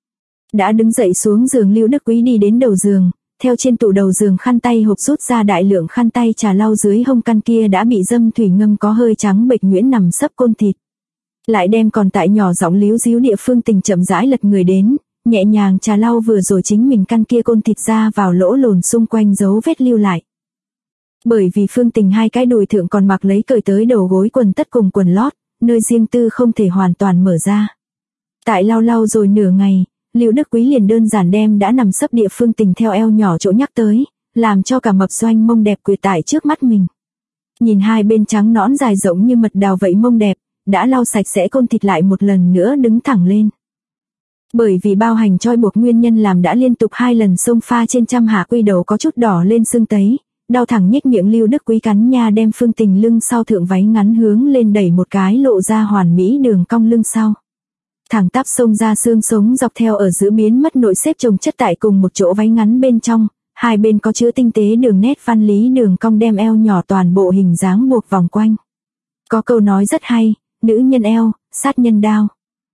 Đã đứng dậy xuống giường Lưu Đức Quý đi đến đầu giường, theo trên tủ đầu giường khăn tay hộp rút ra đại lượng khăn tay trà lau dưới hông căn kia đã bị dâm thủy ngâm có hơi trắng bệch nhuyễn nằm sấp côn thịt. Lại đem còn tại nhỏ giọng líu díu địa Phương Tình chậm rãi lật người đến, nhẹ nhàng trà lau vừa rồi chính mình căn kia côn thịt ra vào lỗ lồn xung quanh dấu vết lưu lại. Bởi vì Phương Tình hai cái đùi thượng còn mặc lấy cởi tới đầu gối quần tất cùng quần lót, nơi riêng tư không thể hoàn toàn mở ra. Tại lau rồi nửa ngày, Lưu Đức Quý liền đơn giản đem đã nằm sấp địa Phương Tình theo eo nhỏ chỗ nhắc tới, làm cho cả mập doanh mông đẹp quyệt tại trước mắt mình. Nhìn hai bên trắng nõn dài rộng như mật đào vậy mông đẹp, đã lau sạch sẽ côn thịt lại một lần nữa đứng thẳng lên. Bởi vì bao hành trói buộc nguyên nhân làm đã liên tục 2 lần xông pha trên trăm hạ quy đầu có chút đỏ lên sưng tấy, đau thẳng nhếch miệng Lưu Đức Quý cắn nha đem Phương Tình lưng sau thượng váy ngắn hướng lên đẩy một cái lộ ra hoàn mỹ đường cong lưng sau. Thẳng tắp xông ra xương sống dọc theo ở giữa biến mất nội xếp chồng chất tại cùng một chỗ váy ngắn bên trong, hai bên có chứa tinh tế đường nét văn lý đường cong đem eo nhỏ toàn bộ hình dáng buộc vòng quanh. Có câu nói rất hay, nữ nhân eo, sát nhân đao.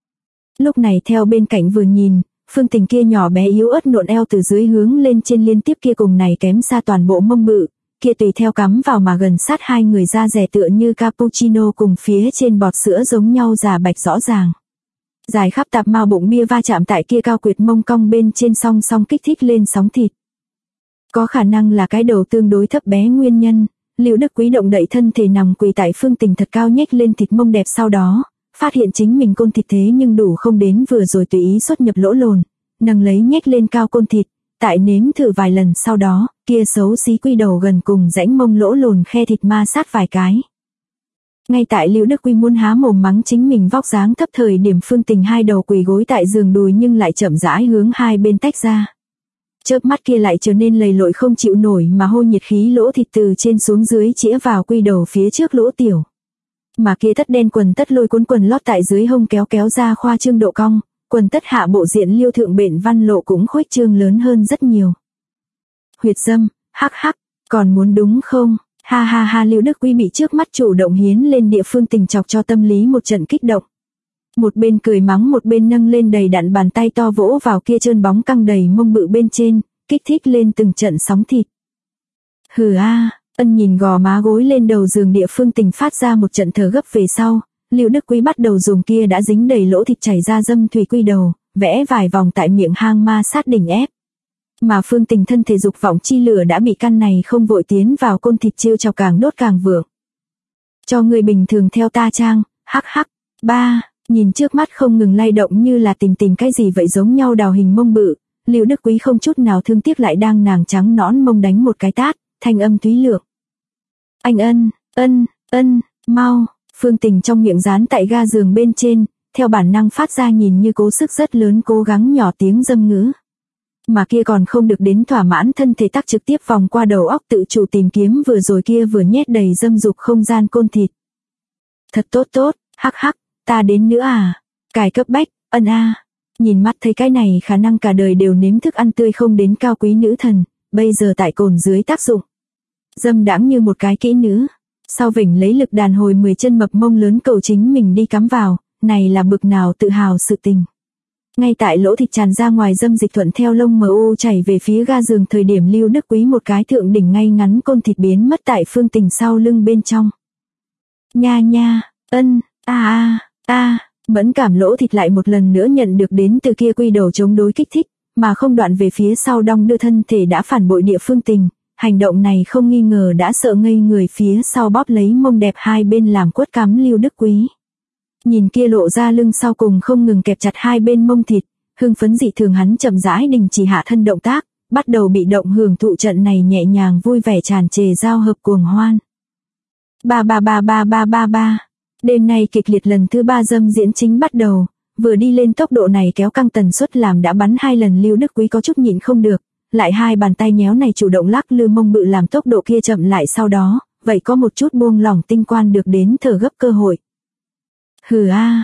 Lúc này theo bên cạnh vừa nhìn, Phương Tình kia nhỏ bé yếu ớt nộn eo từ dưới hướng lên trên liên tiếp kia cùng này kém xa toàn bộ mông bự, kia tùy theo cắm vào mà gần sát hai người da rẻ tựa như cappuccino cùng phía trên bọt sữa giống nhau giả bạch rõ ràng. Dài khắp tạp mao bụng bia va chạm tại kia cao quyệt mông cong bên trên song song kích thích lên sóng thịt. Có khả năng là cái đầu tương đối thấp bé nguyên nhân, Lưu Đức Quý động đậy thân thể nằm quỳ tại Phương Tình thật cao nhếch lên thịt mông đẹp sau đó, phát hiện chính mình côn thịt thế nhưng đủ không đến vừa rồi tùy ý xuất nhập lỗ lồn, nâng lấy nhếch lên cao côn thịt, tại nếm thử vài lần sau đó, kia xấu xí quy đầu gần cùng rãnh mông lỗ lồn khe thịt ma sát vài cái. Ngay tại Lưu Đức Quý muốn há mồm mắng chính mình vóc dáng thấp thời điểm Phương Tình hai đầu quỳ gối tại giường đùi nhưng lại chậm rãi hướng hai bên tách ra. Chớp mắt kia lại trở nên lầy lội không chịu nổi mà hôi nhiệt khí lỗ thịt từ trên xuống dưới chĩa vào quy đầu phía trước lỗ tiểu. Mà kia tất đen quần tất lôi cuốn quần lót tại dưới hông kéo kéo ra khoa trương độ cong, quần tất hạ bộ diện liêu thượng bện văn lộ cũng khuếch trương lớn hơn rất nhiều. Huyệt dâm, hắc hắc, còn muốn đúng không? Ha ha ha, Lưu Đức Quý bị trước mắt chủ động hiến lên địa Phương Tình chọc cho tâm lý một trận kích động. Một bên cười mắng một bên nâng lên đầy đặn bàn tay to vỗ vào kia trơn bóng căng đầy mông bự bên trên, kích thích lên từng trận sóng thịt. Hừ a, ân nhìn gò má gối lên đầu giường địa Phương Tình phát ra một trận thở gấp về sau, Lưu Đức Quý bắt đầu dùng kia đã dính đầy lỗ thịt chảy ra dâm thủy quy đầu, vẽ vài vòng tại miệng hang ma sát đỉnh ép. Mà Phương Tình thân thể dục vọng chi lửa đã bị căn này không vội tiến vào côn thịt trêu chọc càng đốt càng vượng. Cho người bình thường theo ta trang, hắc hắc, ba, nhìn trước mắt không ngừng lay động như là tìm cái gì vậy giống nhau đào hình mông bự, Lưu Đức Quý không chút nào thương tiếc lại đang nàng trắng nõn mông đánh một cái tát, thanh âm thúy lượng. Anh ân, mau, Phương Tình trong miệng dán tại ga giường bên trên, theo bản năng phát ra nhìn như cố sức rất lớn cố gắng nhỏ tiếng dâm ngữ. Mà kia còn không được đến thỏa mãn thân thể tắc trực tiếp vòng qua đầu óc tự chủ tìm kiếm vừa rồi kia vừa nhét đầy dâm dục không gian côn thịt. Thật tốt, hắc hắc, ta đến nữa à, cài cấp bách, ân a. Nhìn mắt thấy cái này khả năng cả đời đều nếm thức ăn tươi không đến cao quý nữ thần, bây giờ tại cồn dưới tác dụng. Dâm đãng như một cái kỹ nữ, sau vỉnh lấy lực đàn hồi 10 chân mập mông lớn cầu chính mình đi cắm vào, này là bực nào tự hào sự tình. Ngay tại lỗ thịt tràn ra ngoài dâm dịch thuận theo lông mu chảy về phía ga giường thời điểm Lưu Đức Quý một cái thượng đỉnh ngay ngắn côn thịt biến mất tại Phương Tình sau lưng bên trong. Nha, ân, mẫn cảm lỗ thịt lại một lần nữa nhận được đến từ kia quy đầu chống đối kích thích, mà không đoạn về phía sau đong đưa thân thể đã phản bội địa Phương Tình, hành động này không nghi ngờ đã sợ ngây người phía sau bóp lấy mông đẹp hai bên làm quất cắm Lưu Đức Quý. Nhìn kia lộ ra lưng sau cùng không ngừng kẹp chặt hai bên mông thịt, hưng phấn dị thường hắn chậm rãi đình chỉ hạ thân động tác, bắt đầu bị động hưởng thụ trận này nhẹ nhàng vui vẻ tràn trề giao hợp cuồng hoan. Ba. Đêm nay kịch liệt lần thứ 3 dâm diễn chính bắt đầu, vừa đi lên tốc độ này kéo căng tần suất làm đã bắn 2 lần Lưu Đức Quý có chút nhịn không được, lại hai bàn tay nhéo này chủ động lắc lư mông bự làm tốc độ kia chậm lại sau đó, vậy có một chút buông lỏng tinh quan được đến thở gấp cơ hội. Hừ a,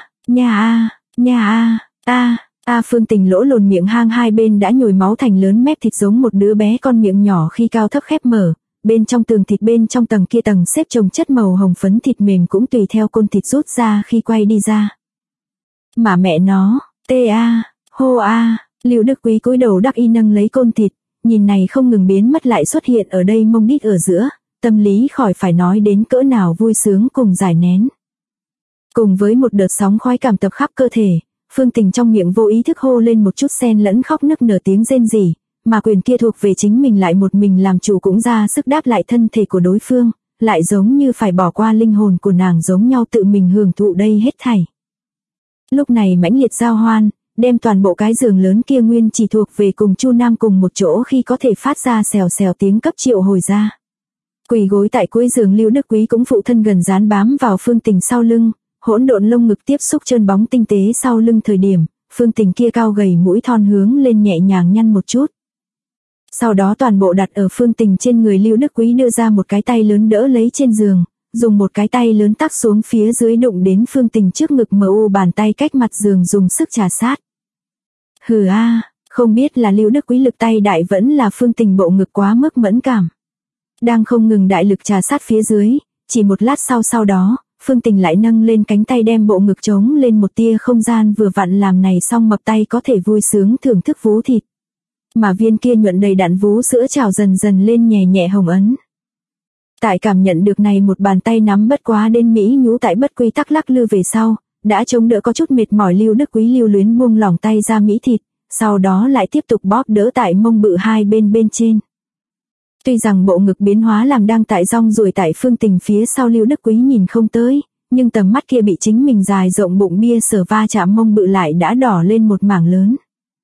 nha a, Phương Tình lỗ lồn miệng hang hai bên đã nhồi máu thành lớn mép thịt giống một đứa bé con miệng nhỏ khi cao thấp khép mở, bên trong tường thịt bên trong tầng kia tầng xếp chồng chất màu hồng phấn thịt mềm cũng tùy theo côn thịt rút ra khi quay đi ra. Mà mẹ nó, hô a, Lưu Đức Quý cúi đầu đắc y nâng lấy côn thịt, nhìn này không ngừng biến mất lại xuất hiện ở đây mông đít ở giữa, tâm lý khỏi phải nói đến cỡ nào vui sướng cùng giải nén. Cùng với một đợt sóng khoái cảm tập khắp cơ thể, Phương Tình trong miệng vô ý thức hô lên một chút xen lẫn khóc nức nở tiếng rên rỉ, mà quyền kia thuộc về chính mình lại một mình làm chủ cũng ra sức đáp lại thân thể của đối phương, lại giống như phải bỏ qua linh hồn của nàng giống nhau tự mình hưởng thụ đây hết thảy. Lúc này mãnh liệt giao hoan, đem toàn bộ cái giường lớn kia nguyên chỉ thuộc về cùng Chu Nam cùng một chỗ khi có thể phát ra xèo xèo tiếng cấp triệu hồi ra. Quỳ gối tại cuối giường Lưu Đức Quý cũng phụ thân gần dán bám vào Phương Tình sau lưng, hỗn độn lông ngực tiếp xúc trơn bóng tinh tế sau lưng thời điểm, Phương Tình kia cao gầy mũi thon hướng lên nhẹ nhàng nhăn một chút. Sau đó toàn bộ đặt ở Phương Tình trên người Lưu Đức Quý đưa ra một cái tay lớn đỡ lấy trên giường, dùng một cái tay lớn tác xuống phía dưới đụng đến Phương Tình trước ngực mu bàn tay cách mặt giường dùng sức trà sát. Hừ a, không biết là Lưu Đức Quý lực tay đại vẫn là Phương Tình bộ ngực quá mức mẫn cảm. Đang không ngừng đại lực trà sát phía dưới, chỉ một lát sau đó, Phương Tình lại nâng lên cánh tay đem bộ ngực trống lên một tia không gian vừa vặn làm này xong mập tay có thể vui sướng thưởng thức vú thịt. Mà viên kia nhuận đầy đặn vú sữa trào dần dần lên nhẹ nhẹ hồng ấn. Tại cảm nhận được này một bàn tay nắm bất quá đến Mỹ nhú tại bất quy tắc lắc lư về sau, đã chống đỡ có chút mệt mỏi Lưu Đức Quý lưu luyến buông lỏng tay ra Mỹ thịt, sau đó lại tiếp tục bóp đỡ tại mông bự hai bên trên. Tuy rằng bộ ngực biến hóa làm đang tại rong ruổi tại Phương Tình phía sau Lưu Đức Quý nhìn không tới, nhưng tầm mắt kia bị chính mình dài rộng bụng bia sở va chạm mông bự lại đã đỏ lên một mảng lớn.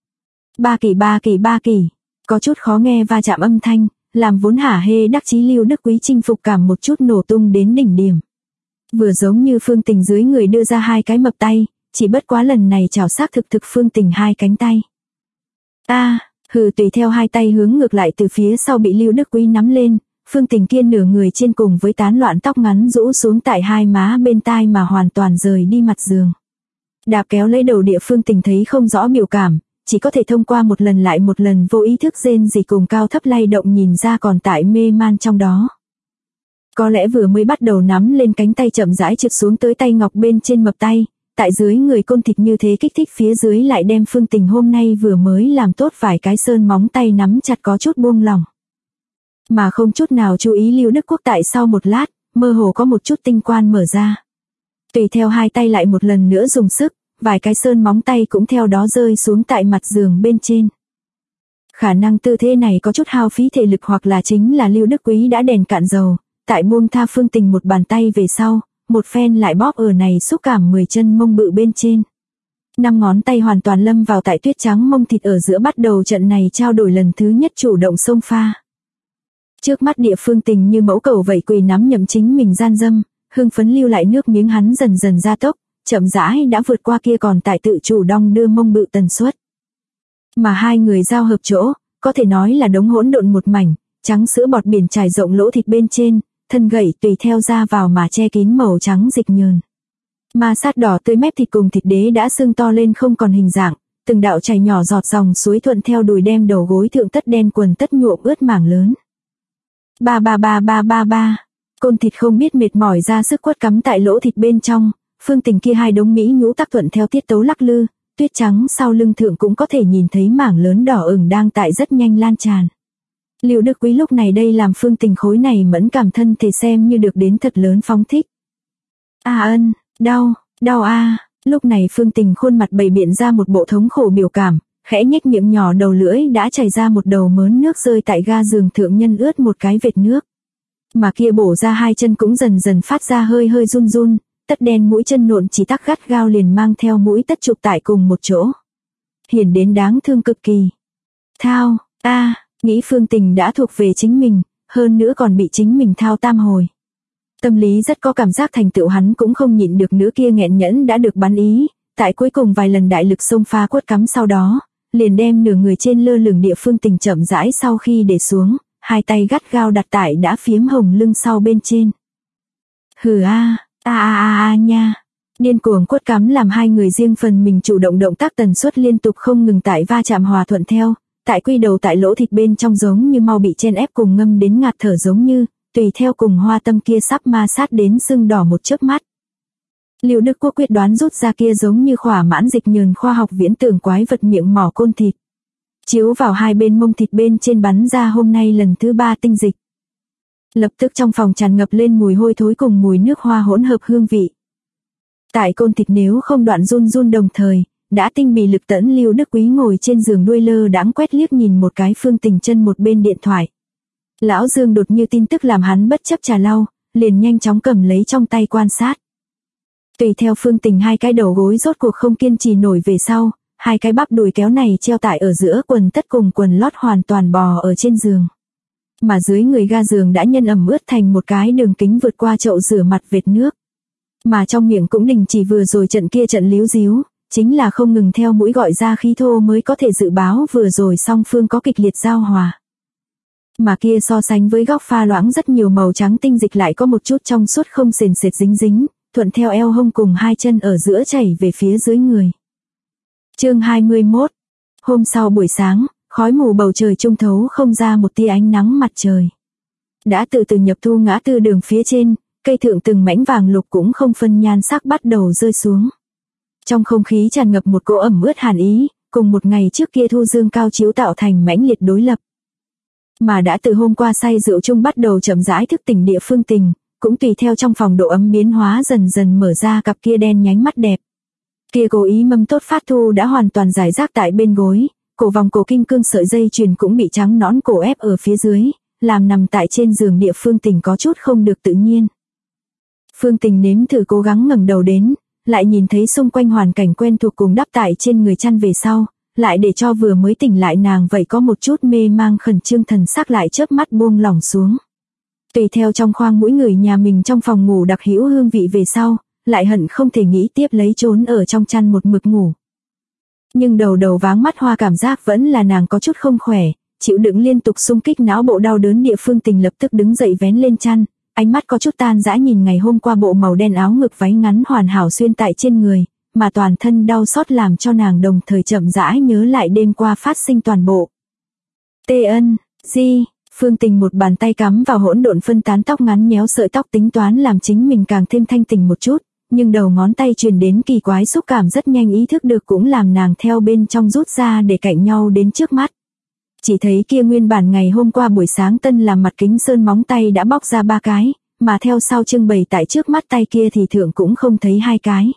Ba kỳ, có chút khó nghe va chạm âm thanh, làm vốn hả hê đắc chí Lưu Đức Quý chinh phục cảm một chút nổ tung đến đỉnh điểm. Vừa giống như Phương Tình dưới người đưa ra hai cái mập tay, chỉ bất quá lần này chảo xác thực Phương Tình hai cánh tay. Hừ, tùy theo hai tay hướng ngược lại từ phía sau bị Lưu Đức Quý nắm lên, Phương Tình kia nửa người trên cùng với tán loạn tóc ngắn rũ xuống tại hai má bên tai mà hoàn toàn rời đi mặt giường. Đạp kéo lấy đầu địa Phương Tình thấy không rõ biểu cảm, chỉ có thể thông qua một lần lại một lần vô ý thức rên rỉ cùng cao thấp lay động nhìn ra còn tại mê man trong đó. Có lẽ vừa mới bắt đầu nắm lên cánh tay chậm rãi trượt xuống tới tay ngọc bên trên mập tay, tại dưới người côn thịt như thế kích thích phía dưới lại đem Phương Tình hôm nay vừa mới làm tốt vài cái sơn móng tay nắm chặt có chút buông lỏng. Mà không chút nào chú ý Lưu Đức Quốc tại sau một lát, mơ hồ có một chút tinh quan mở ra. Tùy theo hai tay lại một lần nữa dùng sức, vài cái sơn móng tay cũng theo đó rơi xuống tại mặt giường bên trên. Khả năng tư thế này có chút hao phí thể lực hoặc là chính là Lưu Đức Quý đã đèn cạn dầu, tại buông tha Phương Tình một bàn tay về sau, một phen lại bóp ở này xúc cảm 10 chân mông bự bên trên. 5 ngón tay hoàn toàn lâm vào tại tuyết trắng mông thịt ở giữa bắt đầu trận này trao đổi lần thứ nhất chủ động xông pha. Trước mắt địa Phương Tình như mẫu cầu vậy quỳ nắm nhậm chính mình gian dâm, hưng phấn lưu lại nước miếng hắn dần dần gia tốc, chậm rãi đã vượt qua kia còn tại tự chủ đong đưa mông bự tần suất. Mà hai người giao hợp chỗ, có thể nói là đống hỗn độn một mảnh, trắng sữa bọt biển trải rộng lỗ thịt bên trên, thân gậy tùy theo ra vào mà che kín màu trắng dịch nhờn. Ma sát đỏ tươi mép thịt cùng thịt đế đã sưng to lên không còn hình dạng, từng đạo chảy nhỏ giọt dòng suối thuận theo đùi đem đầu gối thượng tất đen quần tất nhuộm ướt mảng lớn. Ba. Côn thịt không biết mệt mỏi ra sức quất cắm tại lỗ thịt bên trong, Phương Tình kia hai đống mỹ nhũ tác thuận theo tiết tấu lắc lư, tuyết trắng sau lưng thượng cũng có thể nhìn thấy mảng lớn đỏ ửng đang tại rất nhanh lan tràn. Lưu Đức Quý lúc này đây làm Phương Tình khối này mẫn cảm thân thể xem như được đến thật lớn phóng thích. Đau lúc này Phương Tình khuôn mặt bày biện ra một bộ thống khổ biểu cảm, khẽ nhếch miệng nhỏ đầu lưỡi đã chảy ra một đầu mớn nước rơi tại ga giường thượng nhân ướt một cái vệt nước. Mà kia bổ ra hai chân cũng dần dần phát ra hơi hơi run run, tất đen mũi chân nộn chỉ tắc gắt gao liền mang theo mũi tất chụp tại cùng một chỗ. Hiển đến đáng thương cực kỳ. Nghĩ Phương Tình đã thuộc về chính mình, hơn nữa còn bị chính mình thao tam hồi. Tâm lý rất có cảm giác thành tựu hắn cũng không nhịn được nữa kia nghẹn nhẫn đã được bắn ý, tại cuối cùng vài lần đại lực xông pha quất cắm sau đó, liền đem nửa người trên lơ lửng địa Phương Tình chậm rãi sau khi để xuống, hai tay gắt gao đặt tại đã phiếm hồng lưng sau bên trên. Nha. Điên cuồng quất cắm làm hai người riêng phần mình chủ động động tác tần suất liên tục không ngừng tại va chạm hòa thuận theo, tại quy đầu tại lỗ thịt bên trong giống như mau bị chen ép cùng ngâm đến ngạt thở giống như, tùy theo cùng hoa tâm kia sắp ma sát đến sưng đỏ một chớp mắt. Lưu Đức Quốc quyết đoán rút ra kia giống như khỏa mãn dịch nhờn khoa học viễn tưởng quái vật miệng mỏ côn thịt. Chiếu vào hai bên mông thịt bên trên bắn ra hôm nay lần thứ 3 tinh dịch. Lập tức trong phòng tràn ngập lên mùi hôi thối cùng mùi nước hoa hỗn hợp hương vị. Tại côn thịt nếu không đoạn run đồng thời, đã tinh bì lực tẫn Lưu Đức Quý ngồi trên giường đuôi lơ đãng quét liếc nhìn một cái Phương Tình chân một bên điện thoại. Lão Dương đột như tin tức làm hắn bất chấp trà lau, liền nhanh chóng cầm lấy trong tay quan sát. Tùy theo Phương Tình hai cái đầu gối rốt cuộc không kiên trì nổi về sau, hai cái bắp đùi kéo này treo tại ở giữa quần tất cùng quần lót hoàn toàn bò ở trên giường. Mà dưới người ga giường đã nhân ẩm ướt thành một cái đường kính vượt qua chậu rửa mặt vệt nước. Mà trong miệng cũng đình chỉ vừa rồi trận kia trận líu díu, chính là không ngừng theo mũi gọi ra khí thô mới có thể dự báo vừa rồi song phương có kịch liệt giao hòa. Mà kia so sánh với góc pha loãng rất nhiều màu trắng tinh dịch lại có một chút trong suốt không sền sệt dính, thuận theo eo hông cùng hai chân ở giữa chảy về phía dưới người. Chương 21. Hôm sau buổi sáng, khói mù bầu trời trung thấu không ra một tia ánh nắng mặt trời. Đã từ từ nhập thu ngã tư đường phía trên, cây thượng từng mảnh vàng lục cũng không phân nhan sắc bắt đầu rơi xuống. Trong không khí tràn ngập một cỗ ẩm ướt hàn ý, cùng một ngày trước kia thu dương cao chiếu tạo thành mãnh liệt đối lập. Mà đã từ hôm qua say rượu chung bắt đầu chậm rãi thức tỉnh địa Phương Tình, cũng tùy theo trong phòng độ ấm biến hóa dần dần mở ra cặp kia đen nhánh mắt đẹp. Kia cố ý mâm tốt phát thu đã hoàn toàn giải rác tại bên gối, cổ vòng cổ kim cương sợi dây chuyền cũng bị trắng nõn cổ ép ở phía dưới, làm nằm tại trên giường địa Phương Tình có chút không được tự nhiên. Phương Tình nếm thử cố gắng ngẩng đầu đến, lại nhìn thấy xung quanh hoàn cảnh quen thuộc cùng đắp tại trên người chăn về sau, lại để cho vừa mới tỉnh lại nàng vậy có một chút mê mang khẩn trương thần sắc lại chớp mắt buông lỏng xuống. Tùy theo trong khoang mũi người nhà mình trong phòng ngủ đặc hữu hương vị về sau, lại hận không thể nghĩ tiếp lấy trốn ở trong chăn một mực ngủ. Nhưng đầu đầu váng mắt hoa cảm giác vẫn là nàng có chút không khỏe, chịu đựng liên tục xung kích não bộ đau đớn địa Phương Tình lập tức đứng dậy vén lên chăn, ánh mắt có chút tan dã nhìn ngày hôm qua bộ màu đen áo ngực váy ngắn hoàn hảo xuyên tại trên người, mà toàn thân đau xót làm cho nàng đồng thời chậm rãi nhớ lại đêm qua phát sinh toàn bộ. Tê Ân, Di, Phương Tình một bàn tay cắm vào hỗn độn phân tán tóc ngắn nhéo sợi tóc tính toán làm chính mình càng thêm thanh tỉnh một chút, nhưng đầu ngón tay truyền đến kỳ quái xúc cảm rất nhanh ý thức được cũng làm nàng theo bên trong rút ra để cạnh nhau đến trước mắt. Chỉ thấy kia nguyên bản ngày hôm qua buổi sáng tân làm mặt kính sơn móng tay đã bóc ra 3 cái, mà theo sau trưng bày tại trước mắt tay kia thì thượng cũng không thấy 2 cái.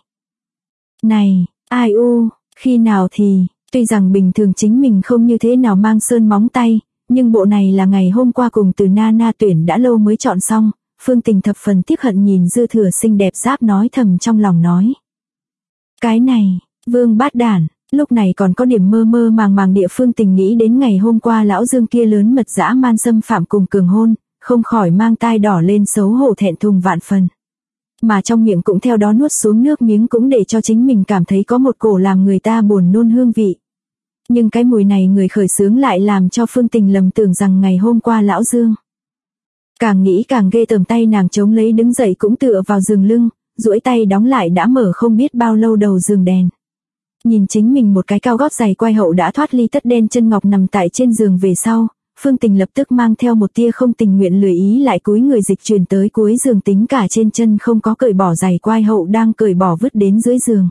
Này, ai u, khi nào thì, tuy rằng bình thường chính mình không như thế nào mang sơn móng tay, nhưng bộ này là ngày hôm qua cùng từ Nana tuyển đã lâu mới chọn xong, Phương Tình thập phần tiếc hận nhìn dư thừa xinh đẹp giáp nói thầm trong lòng nói. Cái này, Vương bát đản, lúc này còn có điểm mơ mơ màng màng địa Phương Tình nghĩ đến ngày hôm qua lão Dương kia lớn mật dã man xâm phạm cùng cường hôn, không khỏi mang tai đỏ lên xấu hổ thẹn thùng vạn phần. Mà trong miệng cũng theo đó nuốt xuống nước miếng cũng để cho chính mình cảm thấy có một cổ làm người ta buồn nôn hương vị. Nhưng cái mùi này người khởi xướng lại làm cho Phương Tình lầm tưởng rằng ngày hôm qua lão Dương. Càng nghĩ càng ghê tởm, tay nàng chống lấy đứng dậy cũng tựa vào giường lưng, duỗi tay đóng lại đã mở không biết bao lâu đầu giường đèn. Nhìn chính mình một cái cao gót giày quai hậu đã thoát ly tất đen chân ngọc nằm tại trên giường về sau, Phương Tình lập tức mang theo một tia không tình nguyện lười ý lại cúi người dịch chuyển tới cuối giường tính cả trên chân không có cởi bỏ giày quai hậu đang cởi bỏ vứt đến dưới giường.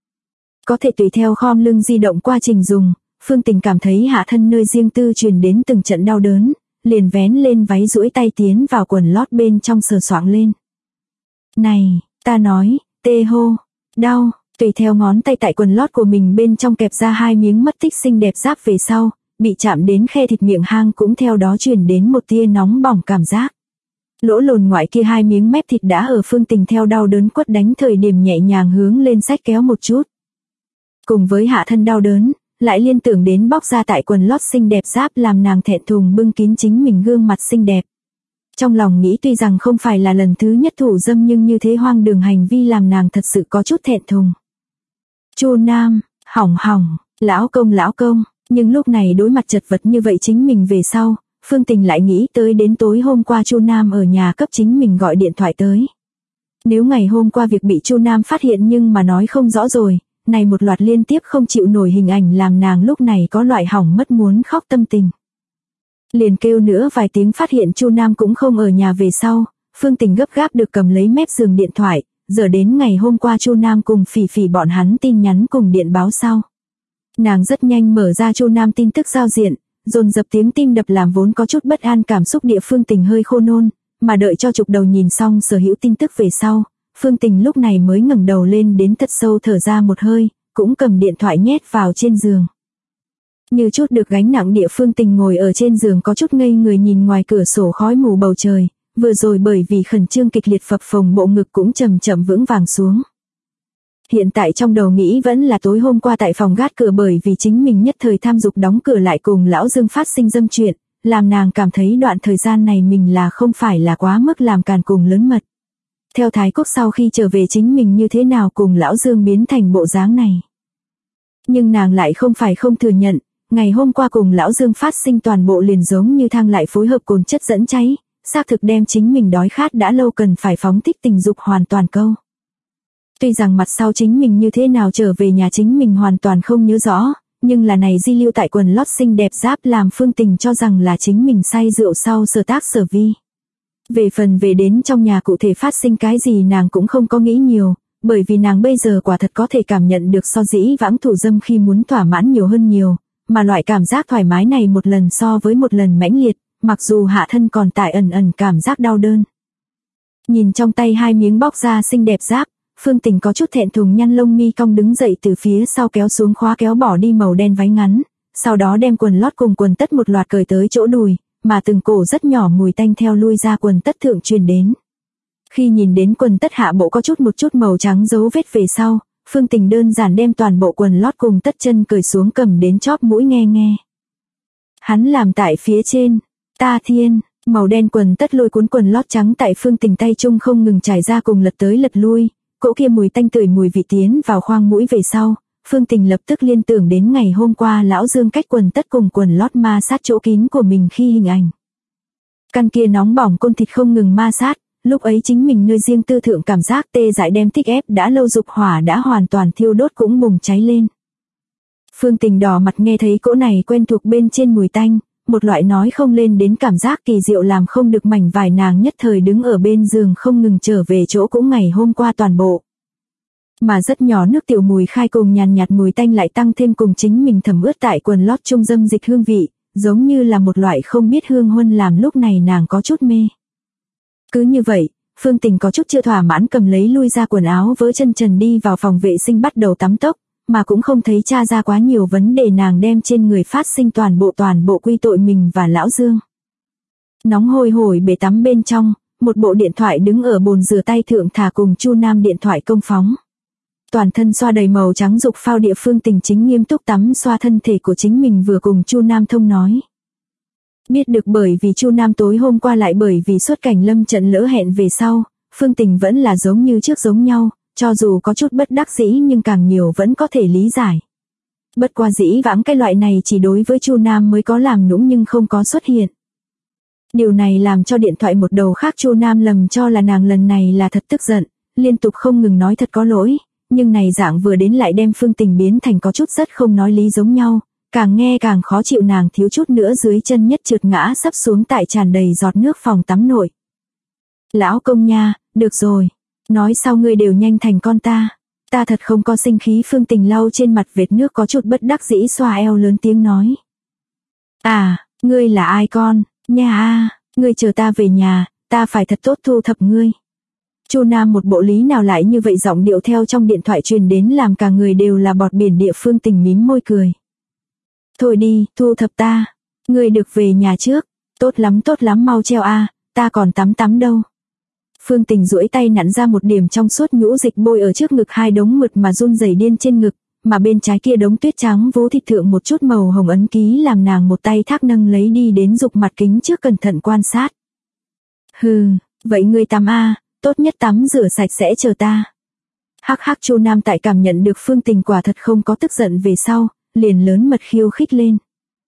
Có thể tùy theo khom lưng di động qua trình dùng, Phương Tình cảm thấy hạ thân nơi riêng tư truyền đến từng trận đau đớn, liền vén lên váy duỗi tay tiến vào quần lót bên trong sờ soạng lên. Này, ta nói, tê hô, đau, tùy theo ngón tay tại quần lót của mình bên trong kẹp ra 2 miếng mất tích xinh đẹp giáp về sau, bị chạm đến khe thịt miệng hang cũng theo đó truyền đến một tia nóng bỏng cảm giác. Lỗ lồn ngoại kia 2 miếng mép thịt đã ở Phương Tình theo đau đớn quất đánh thời điểm nhẹ nhàng hướng lên xách kéo một chút. Cùng với hạ thân đau đớn, lại liên tưởng đến bóc ra tại quần lót xinh đẹp giáp làm nàng thẹn thùng bưng kín chính mình gương mặt xinh đẹp. Trong lòng nghĩ tuy rằng không phải là lần thứ nhất thủ dâm nhưng như thế hoang đường hành vi làm nàng thật sự có chút thẹn thùng. Chu Nam, hỏng, lão công, nhưng lúc này đối mặt chật vật như vậy chính mình về sau, Phương Tình lại nghĩ tới đến tối hôm qua Chu Nam ở nhà cấp chính mình gọi điện thoại tới. Nếu ngày hôm qua việc bị Chu Nam phát hiện nhưng mà nói không rõ rồi, này một loạt liên tiếp không chịu nổi hình ảnh làm nàng lúc này có loại hỏng mất muốn khóc tâm tình. Liền kêu nữa vài tiếng phát hiện Chu Nam cũng không ở nhà về sau, Phương Tình gấp gáp được cầm lấy mép giường điện thoại, giờ đến ngày hôm qua Chu Nam cùng Phỉ Phỉ bọn hắn tin nhắn cùng điện báo sau. Nàng rất nhanh mở ra Chu Nam tin tức giao diện, dồn dập tiếng tim đập làm vốn có chút bất an cảm xúc địa Phương Tình hơi khô nôn, mà đợi cho chụp đầu nhìn xong sở hữu tin tức về sau, Phương Tình lúc này mới ngẩng đầu lên đến thật sâu thở ra một hơi, cũng cầm điện thoại nhét vào trên giường. Như chút được gánh nặng địa Phương Tình ngồi ở trên giường có chút ngây người nhìn ngoài cửa sổ khói mù bầu trời, vừa rồi bởi vì khẩn trương kịch liệt phập phồng bộ ngực cũng chậm chậm vững vàng xuống. Hiện tại trong đầu nghĩ vẫn là tối hôm qua tại phòng gác cửa bởi vì chính mình nhất thời tham dục đóng cửa lại cùng lão Dương phát sinh dâm chuyện, làm nàng cảm thấy đoạn thời gian này mình là không phải là quá mức làm càn cùng lớn mật. Theo Thái Quốc sau khi trở về chính mình như thế nào cùng lão Dương biến thành bộ dáng này. Nhưng nàng lại không phải không thừa nhận, ngày hôm qua cùng lão Dương phát sinh toàn bộ liền giống như thang lại phối hợp cồn chất dẫn cháy, xác thực đem chính mình đói khát đã lâu cần phải phóng thích tình dục hoàn toàn câu. Tuy rằng mặt sau chính mình như thế nào trở về nhà chính mình hoàn toàn không nhớ rõ, nhưng là này di lưu tại quần lót xinh đẹp giáp làm Phương Tình cho rằng là chính mình say rượu sau sở tác sở vi. Về phần về đến trong nhà cụ thể phát sinh cái gì nàng cũng không có nghĩ nhiều, bởi vì nàng bây giờ quả thật có thể cảm nhận được so dĩ vãng thủ dâm khi muốn thỏa mãn nhiều hơn nhiều, mà loại cảm giác thoải mái này một lần so với một lần mãnh liệt, mặc dù hạ thân còn tải ẩn cảm giác đau đớn. Nhìn trong tay 2 miếng bóc ra xinh đẹp giáp, Phương Tình có chút thẹn thùng nhăn lông mi cong đứng dậy từ phía sau kéo xuống khóa kéo bỏ đi màu đen váy ngắn, sau đó đem quần lót cùng quần tất một loạt cởi tới chỗ đùi, mà từng cổ rất nhỏ mùi tanh theo lui ra quần tất thượng truyền đến. Khi nhìn đến quần tất hạ bộ có một chút màu trắng dấu vết về sau, Phương Tình đơn giản đem toàn bộ quần lót cùng tất chân cởi xuống cầm đến chóp mũi nghe. Hắn làm tại phía trên, ta thiên, Màu đen quần tất lôi cuốn quần lót trắng tại Phương Tình tay trung không ngừng trải ra cùng lật tới lật lui, cỗ kia mùi tanh tưởi mùi vị tiến vào khoang mũi về sau, Phương Tình lập tức liên tưởng đến ngày hôm qua lão Dương cách quần tất cùng quần lót ma sát chỗ kín của mình khi hình ảnh. Căn kia nóng bỏng côn thịt không ngừng ma sát, lúc ấy chính mình nơi riêng tư thượng cảm giác tê dại đem tích ép đã lâu dục hỏa đã hoàn toàn thiêu đốt cũng bùng cháy lên. Phương Tình đỏ mặt nghe thấy cỗ này quen thuộc bên trên mùi tanh, một loại nói không lên đến cảm giác kỳ diệu làm không được mảnh vải nàng nhất thời đứng ở bên giường không ngừng trở về chỗ cũ ngày hôm qua toàn bộ. Mà rất nhỏ nước tiểu mùi khai cùng nhàn nhạt mùi tanh lại tăng thêm cùng chính mình thẩm ướt tại quần lót trung dâm dịch hương vị, giống như là một loại không biết hương huân làm lúc này nàng có chút mê. Cứ như vậy, Phương Tình có chút chưa thỏa mãn cầm lấy lui ra quần áo vớ chân trần đi vào phòng vệ sinh bắt đầu tắm tốc, mà cũng không thấy tra ra quá nhiều vấn đề nàng đem trên người phát sinh toàn bộ quy tội mình và lão Dương. Nóng hôi hổi bể tắm bên trong, một bộ điện thoại đứng ở bồn rửa tay thượng thả cùng Chu Nam điện thoại công phóng. Toàn thân xoa đầy màu trắng dục phao địa Phương Tình chính nghiêm túc tắm xoa thân thể của chính mình vừa cùng Chu Nam thông nói. Biết được bởi vì Chu Nam tối hôm qua lại bởi vì xuất cảnh lâm trận lỡ hẹn về sau, Phương Tình vẫn là giống như trước giống nhau, cho dù có chút bất đắc dĩ nhưng càng nhiều vẫn có thể lý giải. Bất qua dĩ vãng cái loại này chỉ đối với Chu Nam mới có làm nũng nhưng không có xuất hiện. Điều này làm cho điện thoại một đầu khác Chu Nam lầm cho là nàng lần này là thật tức giận, liên tục không ngừng nói thật có lỗi, nhưng này dạng vừa đến lại đem Phương Tình biến thành có chút rất không nói lý giống nhau, càng nghe càng khó chịu nàng thiếu chút nữa dưới chân nhất trượt ngã sắp xuống tại tràn đầy giọt nước phòng tắm nội. Lão công nha, được rồi, nói sao ngươi đều nhanh thành con ta thật không có sinh khí. Phương Tình lau trên mặt vệt nước có chút bất đắc dĩ xoa eo lớn tiếng nói. À, ngươi là ai con, nha ngươi chờ ta về nhà, ta phải thật tốt thu thập ngươi. Chu Nam một bộ lý nào lại như vậy giọng điệu theo trong điện thoại truyền đến làm cả người đều là bọt biển địa. Phương Tình mím môi cười. Thôi đi, thu thập ta, ngươi được về nhà trước, tốt lắm mau treo ta còn tắm đâu. Phương Tình duỗi tay nặn ra một điểm trong suốt nhũ dịch bôi ở trước ngực hai đống mượt mà run rẩy điên trên ngực, mà bên trái kia đống tuyết trắng vú thịt thượng một chút màu hồng ấn ký làm nàng một tay thác nâng lấy đi đến dục mặt kính trước cẩn thận quan sát. Hừ, vậy ngươi tắm tốt nhất tắm rửa sạch sẽ chờ ta. Hắc Chu Nam tại cảm nhận được Phương Tình quả thật không có tức giận về sau, liền lớn mật khiêu khích lên.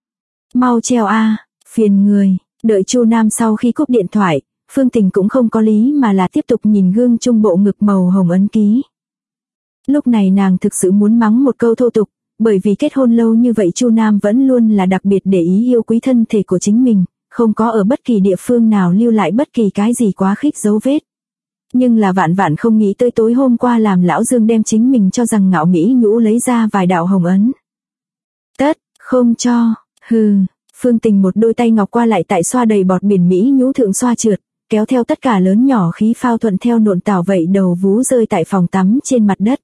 Mau treo phiền người. Đợi Chu Nam sau khi cúp điện thoại, Phương Tình cũng không có lý mà là tiếp tục nhìn gương trung bộ ngực màu hồng ấn ký. Lúc này nàng thực sự muốn mắng một câu thô tục, bởi vì kết hôn lâu như vậy Chu Nam vẫn luôn là đặc biệt để ý yêu quý thân thể của chính mình, không có ở bất kỳ địa phương nào lưu lại bất kỳ cái gì quá khích dấu vết. Nhưng là vạn không nghĩ tới tối hôm qua làm lão Dương đem chính mình cho rằng ngạo mỹ nhũ lấy ra vài đạo hồng ấn. Tất, không cho, hừ. Phương Tình một đôi tay ngọc qua lại tại xoa đầy bọt biển mỹ nhũ thượng xoa trượt, kéo theo tất cả lớn nhỏ khí phao thuận theo nộn tảo vậy đầu vú rơi tại phòng tắm trên mặt đất.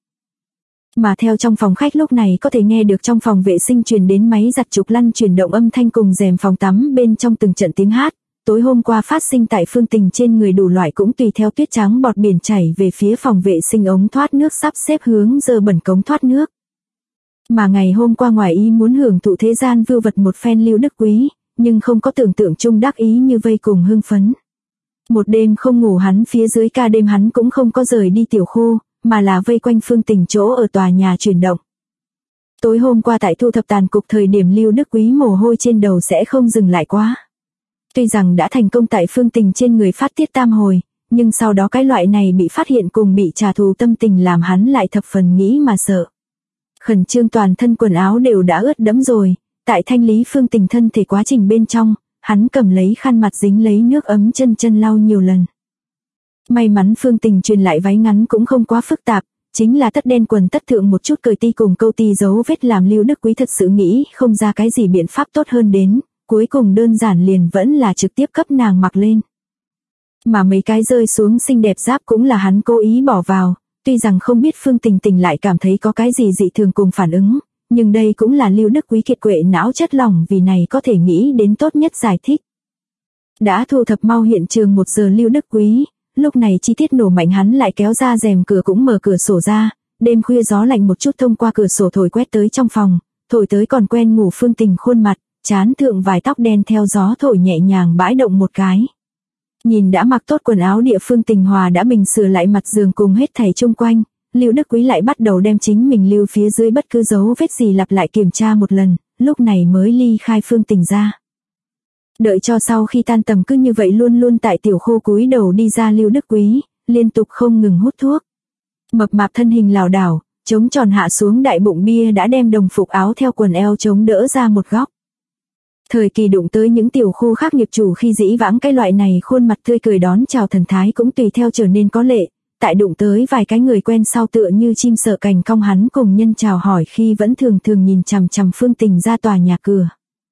Mà theo trong phòng khách lúc này có thể nghe được trong phòng vệ sinh truyền đến máy giặt trục lăn chuyển động âm thanh cùng rèm phòng tắm bên trong từng trận tiếng hát. Tối hôm qua phát sinh tại Phương Tình trên người đủ loại cũng tùy theo tuyết trắng bọt biển chảy về phía phòng vệ sinh ống thoát nước sắp xếp hướng dơ bẩn cống thoát nước. Mà ngày hôm qua ngoài ý muốn hưởng thụ thế gian vưu vật một phen Lưu Đức Quý, nhưng không có tưởng tượng chung đắc ý như vây cùng hưng phấn. Một đêm không ngủ hắn phía dưới ca đêm hắn cũng không có rời đi tiểu khu, mà là vây quanh Phương Tình chỗ ở tòa nhà chuyển động. Tối hôm qua tại thu thập tàn cục thời điểm Lưu Đức Quý mồ hôi trên đầu sẽ không dừng lại quá. Tuy rằng đã thành công tại Phương Tình trên người phát tiết tam hồi, nhưng sau đó cái loại này bị phát hiện cùng bị trả thù tâm tình làm hắn lại thập phần nghĩ mà sợ. Khẩn trương toàn thân quần áo đều đã ướt đẫm rồi, tại thanh lý Phương Tình thân thể quá trình bên trong, hắn cầm lấy khăn mặt dính lấy nước ấm chân lau nhiều lần. May mắn Phương Tình truyền lại váy ngắn cũng không quá phức tạp, chính là tất đen quần tất thượng một chút cởi ti cùng câu ti dấu vết làm Lưu Đức Quý thật sự nghĩ không ra cái gì biện pháp tốt hơn đến, cuối cùng đơn giản liền vẫn là trực tiếp cấp nàng mặc lên. Mà mấy cái rơi xuống xinh đẹp giáp cũng là hắn cố ý bỏ vào, tuy rằng không biết Phương Tình lại cảm thấy có cái gì dị thường cùng phản ứng, nhưng đây cũng là Lưu Đức Quý kiệt quệ não chất lỏng vì này có thể nghĩ đến tốt nhất giải thích. Đã thu thập mau hiện trường 1 giờ Lưu Đức Quý, lúc này chi tiết nổ mạnh hắn lại kéo ra rèm cửa cũng mở cửa sổ ra, đêm khuya gió lạnh một chút thông qua cửa sổ thổi quét tới trong phòng, thổi tới còn quen ngủ Phương Tình khuôn mặt, trán thượng vài tóc đen theo gió thổi nhẹ nhàng bãi động một cái. Nhìn đã mặc tốt quần áo địa Phương Tình Hòa đã bình sửa lại mặt giường cùng hết thảy chung quanh, Lưu Đức Quý lại bắt đầu đem chính mình lưu phía dưới bất cứ dấu vết gì lặp lại kiểm tra một lần, lúc này mới ly khai Phương Tình ra. Đợi cho sau khi tan tầm cứ như vậy luôn luôn tại tiểu khu cúi đầu đi ra Lưu Đức Quý, liên tục không ngừng hút thuốc. Mập mạp thân hình lảo đảo, chống tròn hạ xuống đại bụng bia đã đem đồng phục áo theo quần eo chống đỡ ra một góc. Thời kỳ đụng tới những tiểu khu khác nghiệp chủ khi dĩ vãng cái loại này khuôn mặt tươi cười đón chào thần thái cũng tùy theo trở nên có lệ, tại đụng tới vài cái người quen sau tựa như chim sợ cành cong hắn cùng nhân chào hỏi khi vẫn thường thường nhìn chằm chằm Phương Tình ra tòa nhà cửa.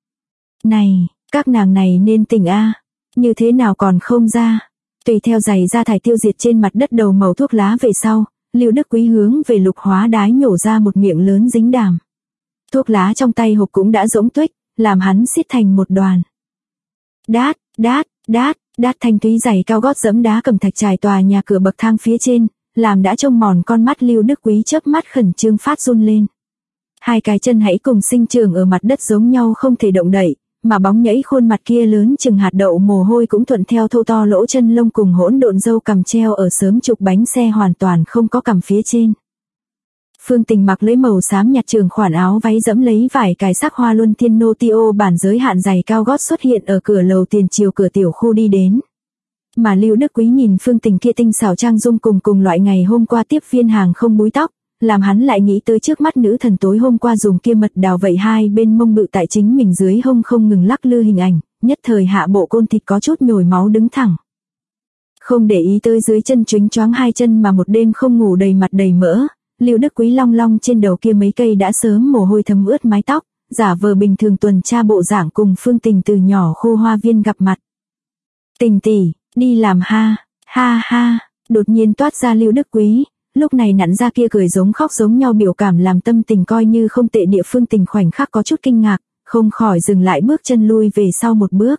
Này, các nàng này nên tỉnh a, như thế nào còn không ra? Tùy theo giày da thải tiêu diệt trên mặt đất đầu màu thuốc lá về sau, Lưu Đức Quý hướng về Lục Hóa Đái nhổ ra một miệng lớn dính đàm. Thuốc lá trong tay hộp cũng đã rỗng tuếch, làm hắn xiết thành một đoàn. Đát, đát, đát, đát thanh thúy giày cao gót dẫm đá cẩm thạch trải tòa nhà cửa bậc thang phía trên, làm đã trông mòn con mắt Lưu Đức Quý chớp mắt khẩn trương phát run lên. Hai cái chân hãy cùng sinh trưởng ở mặt đất giống nhau không thể động đậy, mà bóng nhẫy khuôn mặt kia lớn chừng hạt đậu mồ hôi cũng thuận theo thô to lỗ chân lông cùng hỗn độn râu cằm treo ở sớm trục bánh xe hoàn toàn không có cằm phía trên. Phương Tình mặc lấy màu xám nhạt trường khoản áo váy dẫm lấy vải cài sắc hoa luân thiên nô tiêu bản giới hạn giày cao gót xuất hiện ở cửa lầu tiền chiều cửa tiểu khu đi đến. Mà Lưu Đức Quý nhìn Phương Tình kia tinh xảo trang dung cùng loại ngày hôm qua tiếp viên hàng không búi tóc, làm hắn lại nghĩ tới trước mắt nữ thần tối hôm qua dùng kia mật đào vậy hai bên mông bự tại chính mình dưới hông không ngừng lắc lư hình ảnh, nhất thời hạ bộ côn thịt có chút nhồi máu đứng thẳng. Không để ý tới dưới chân chónh choáng hai chân mà một đêm không ngủ đầy mặt đầy mỡ, Lưu Đức Quý long long trên đầu kia mấy cây đã sớm mồ hôi thấm ướt mái tóc, giả vờ bình thường tuần tra bộ dạng cùng Phương Tình từ nhỏ khu hoa viên gặp mặt. Tình tỷ, đi làm ha, ha ha, đột nhiên toát ra Lưu Đức Quý, lúc này nặn ra kia cười giống khóc giống nhau biểu cảm làm tâm tình coi như không tệ địa Phương Tình khoảnh khắc có chút kinh ngạc, không khỏi dừng lại bước chân lui về sau một bước.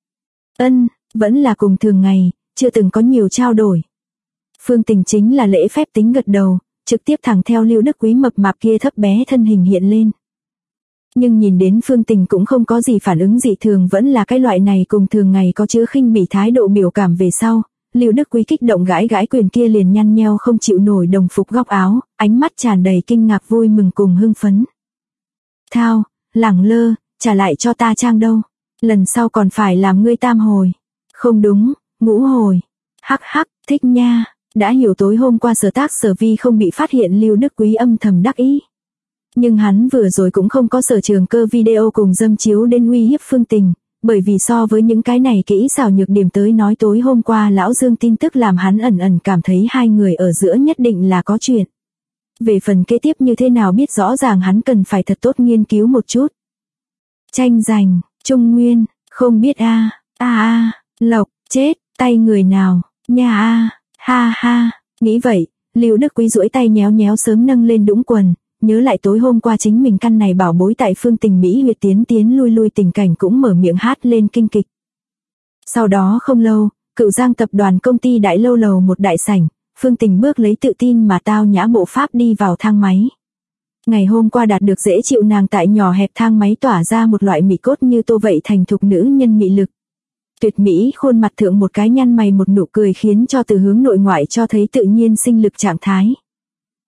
Vẫn là cùng thường ngày, chưa từng có nhiều trao đổi. Phương Tình chính là lễ phép tính gật đầu, trực tiếp thẳng theo Lưu Đức Quý mập mạp kia thấp bé thân hình hiện lên. Nhưng nhìn đến Phương Tình cũng không có gì phản ứng dị thường, vẫn là cái loại này cùng thường ngày có chứa khinh bỉ thái độ biểu cảm về sau, Lưu Đức Quý kích động gãi gãi quyền kia liền nhăn nheo không chịu nổi đồng phục góc áo, ánh mắt tràn đầy kinh ngạc vui mừng cùng hưng phấn. Thao, lẳng lơ, trả lại cho ta trang đâu, lần sau còn phải làm ngươi tam hồi. Không đúng, ngũ hồi. Hắc hắc, thích nha. Đã hiểu tối hôm qua sở tác sở vi không bị phát hiện Lưu Đức Quý âm thầm đắc ý. Nhưng hắn vừa rồi cũng không có sở trường cơ video cùng dâm chiếu đến uy hiếp Phương Tình, bởi vì so với những cái này kỹ xảo nhược điểm tới nói tối hôm qua lão Dương tin tức làm hắn ẩn ẩn cảm thấy hai người ở giữa nhất định là có chuyện. Về phần kế tiếp như thế nào biết rõ ràng hắn cần phải thật tốt nghiên cứu một chút. Tranh giành, Trung Nguyên, không biết Lộc, chết, tay người nào, nha ha ha, nghĩ vậy, Lưu Đức Quý duỗi tay nhéo nhéo sớm nâng lên đũng quần, nhớ lại tối hôm qua chính mình căn này bảo bối tại Phương Tình Mỹ huyệt tiến lui tình cảnh cũng mở miệng hát lên kinh kịch. Sau đó không lâu, Cửu Giang tập đoàn công ty đại lâu lầu một đại sảnh, Phương Tình bước lấy tự tin mà tao nhã bộ pháp đi vào thang máy. Ngày hôm qua đạt được dễ chịu nàng tại nhỏ hẹp thang máy tỏa ra một loại mị cốt như tô vậy thành thục nữ nhân mị lực. Tuyệt mỹ khuôn mặt thượng một cái nhăn mày một nụ cười khiến cho từ hướng nội ngoại cho thấy tự nhiên sinh lực trạng thái.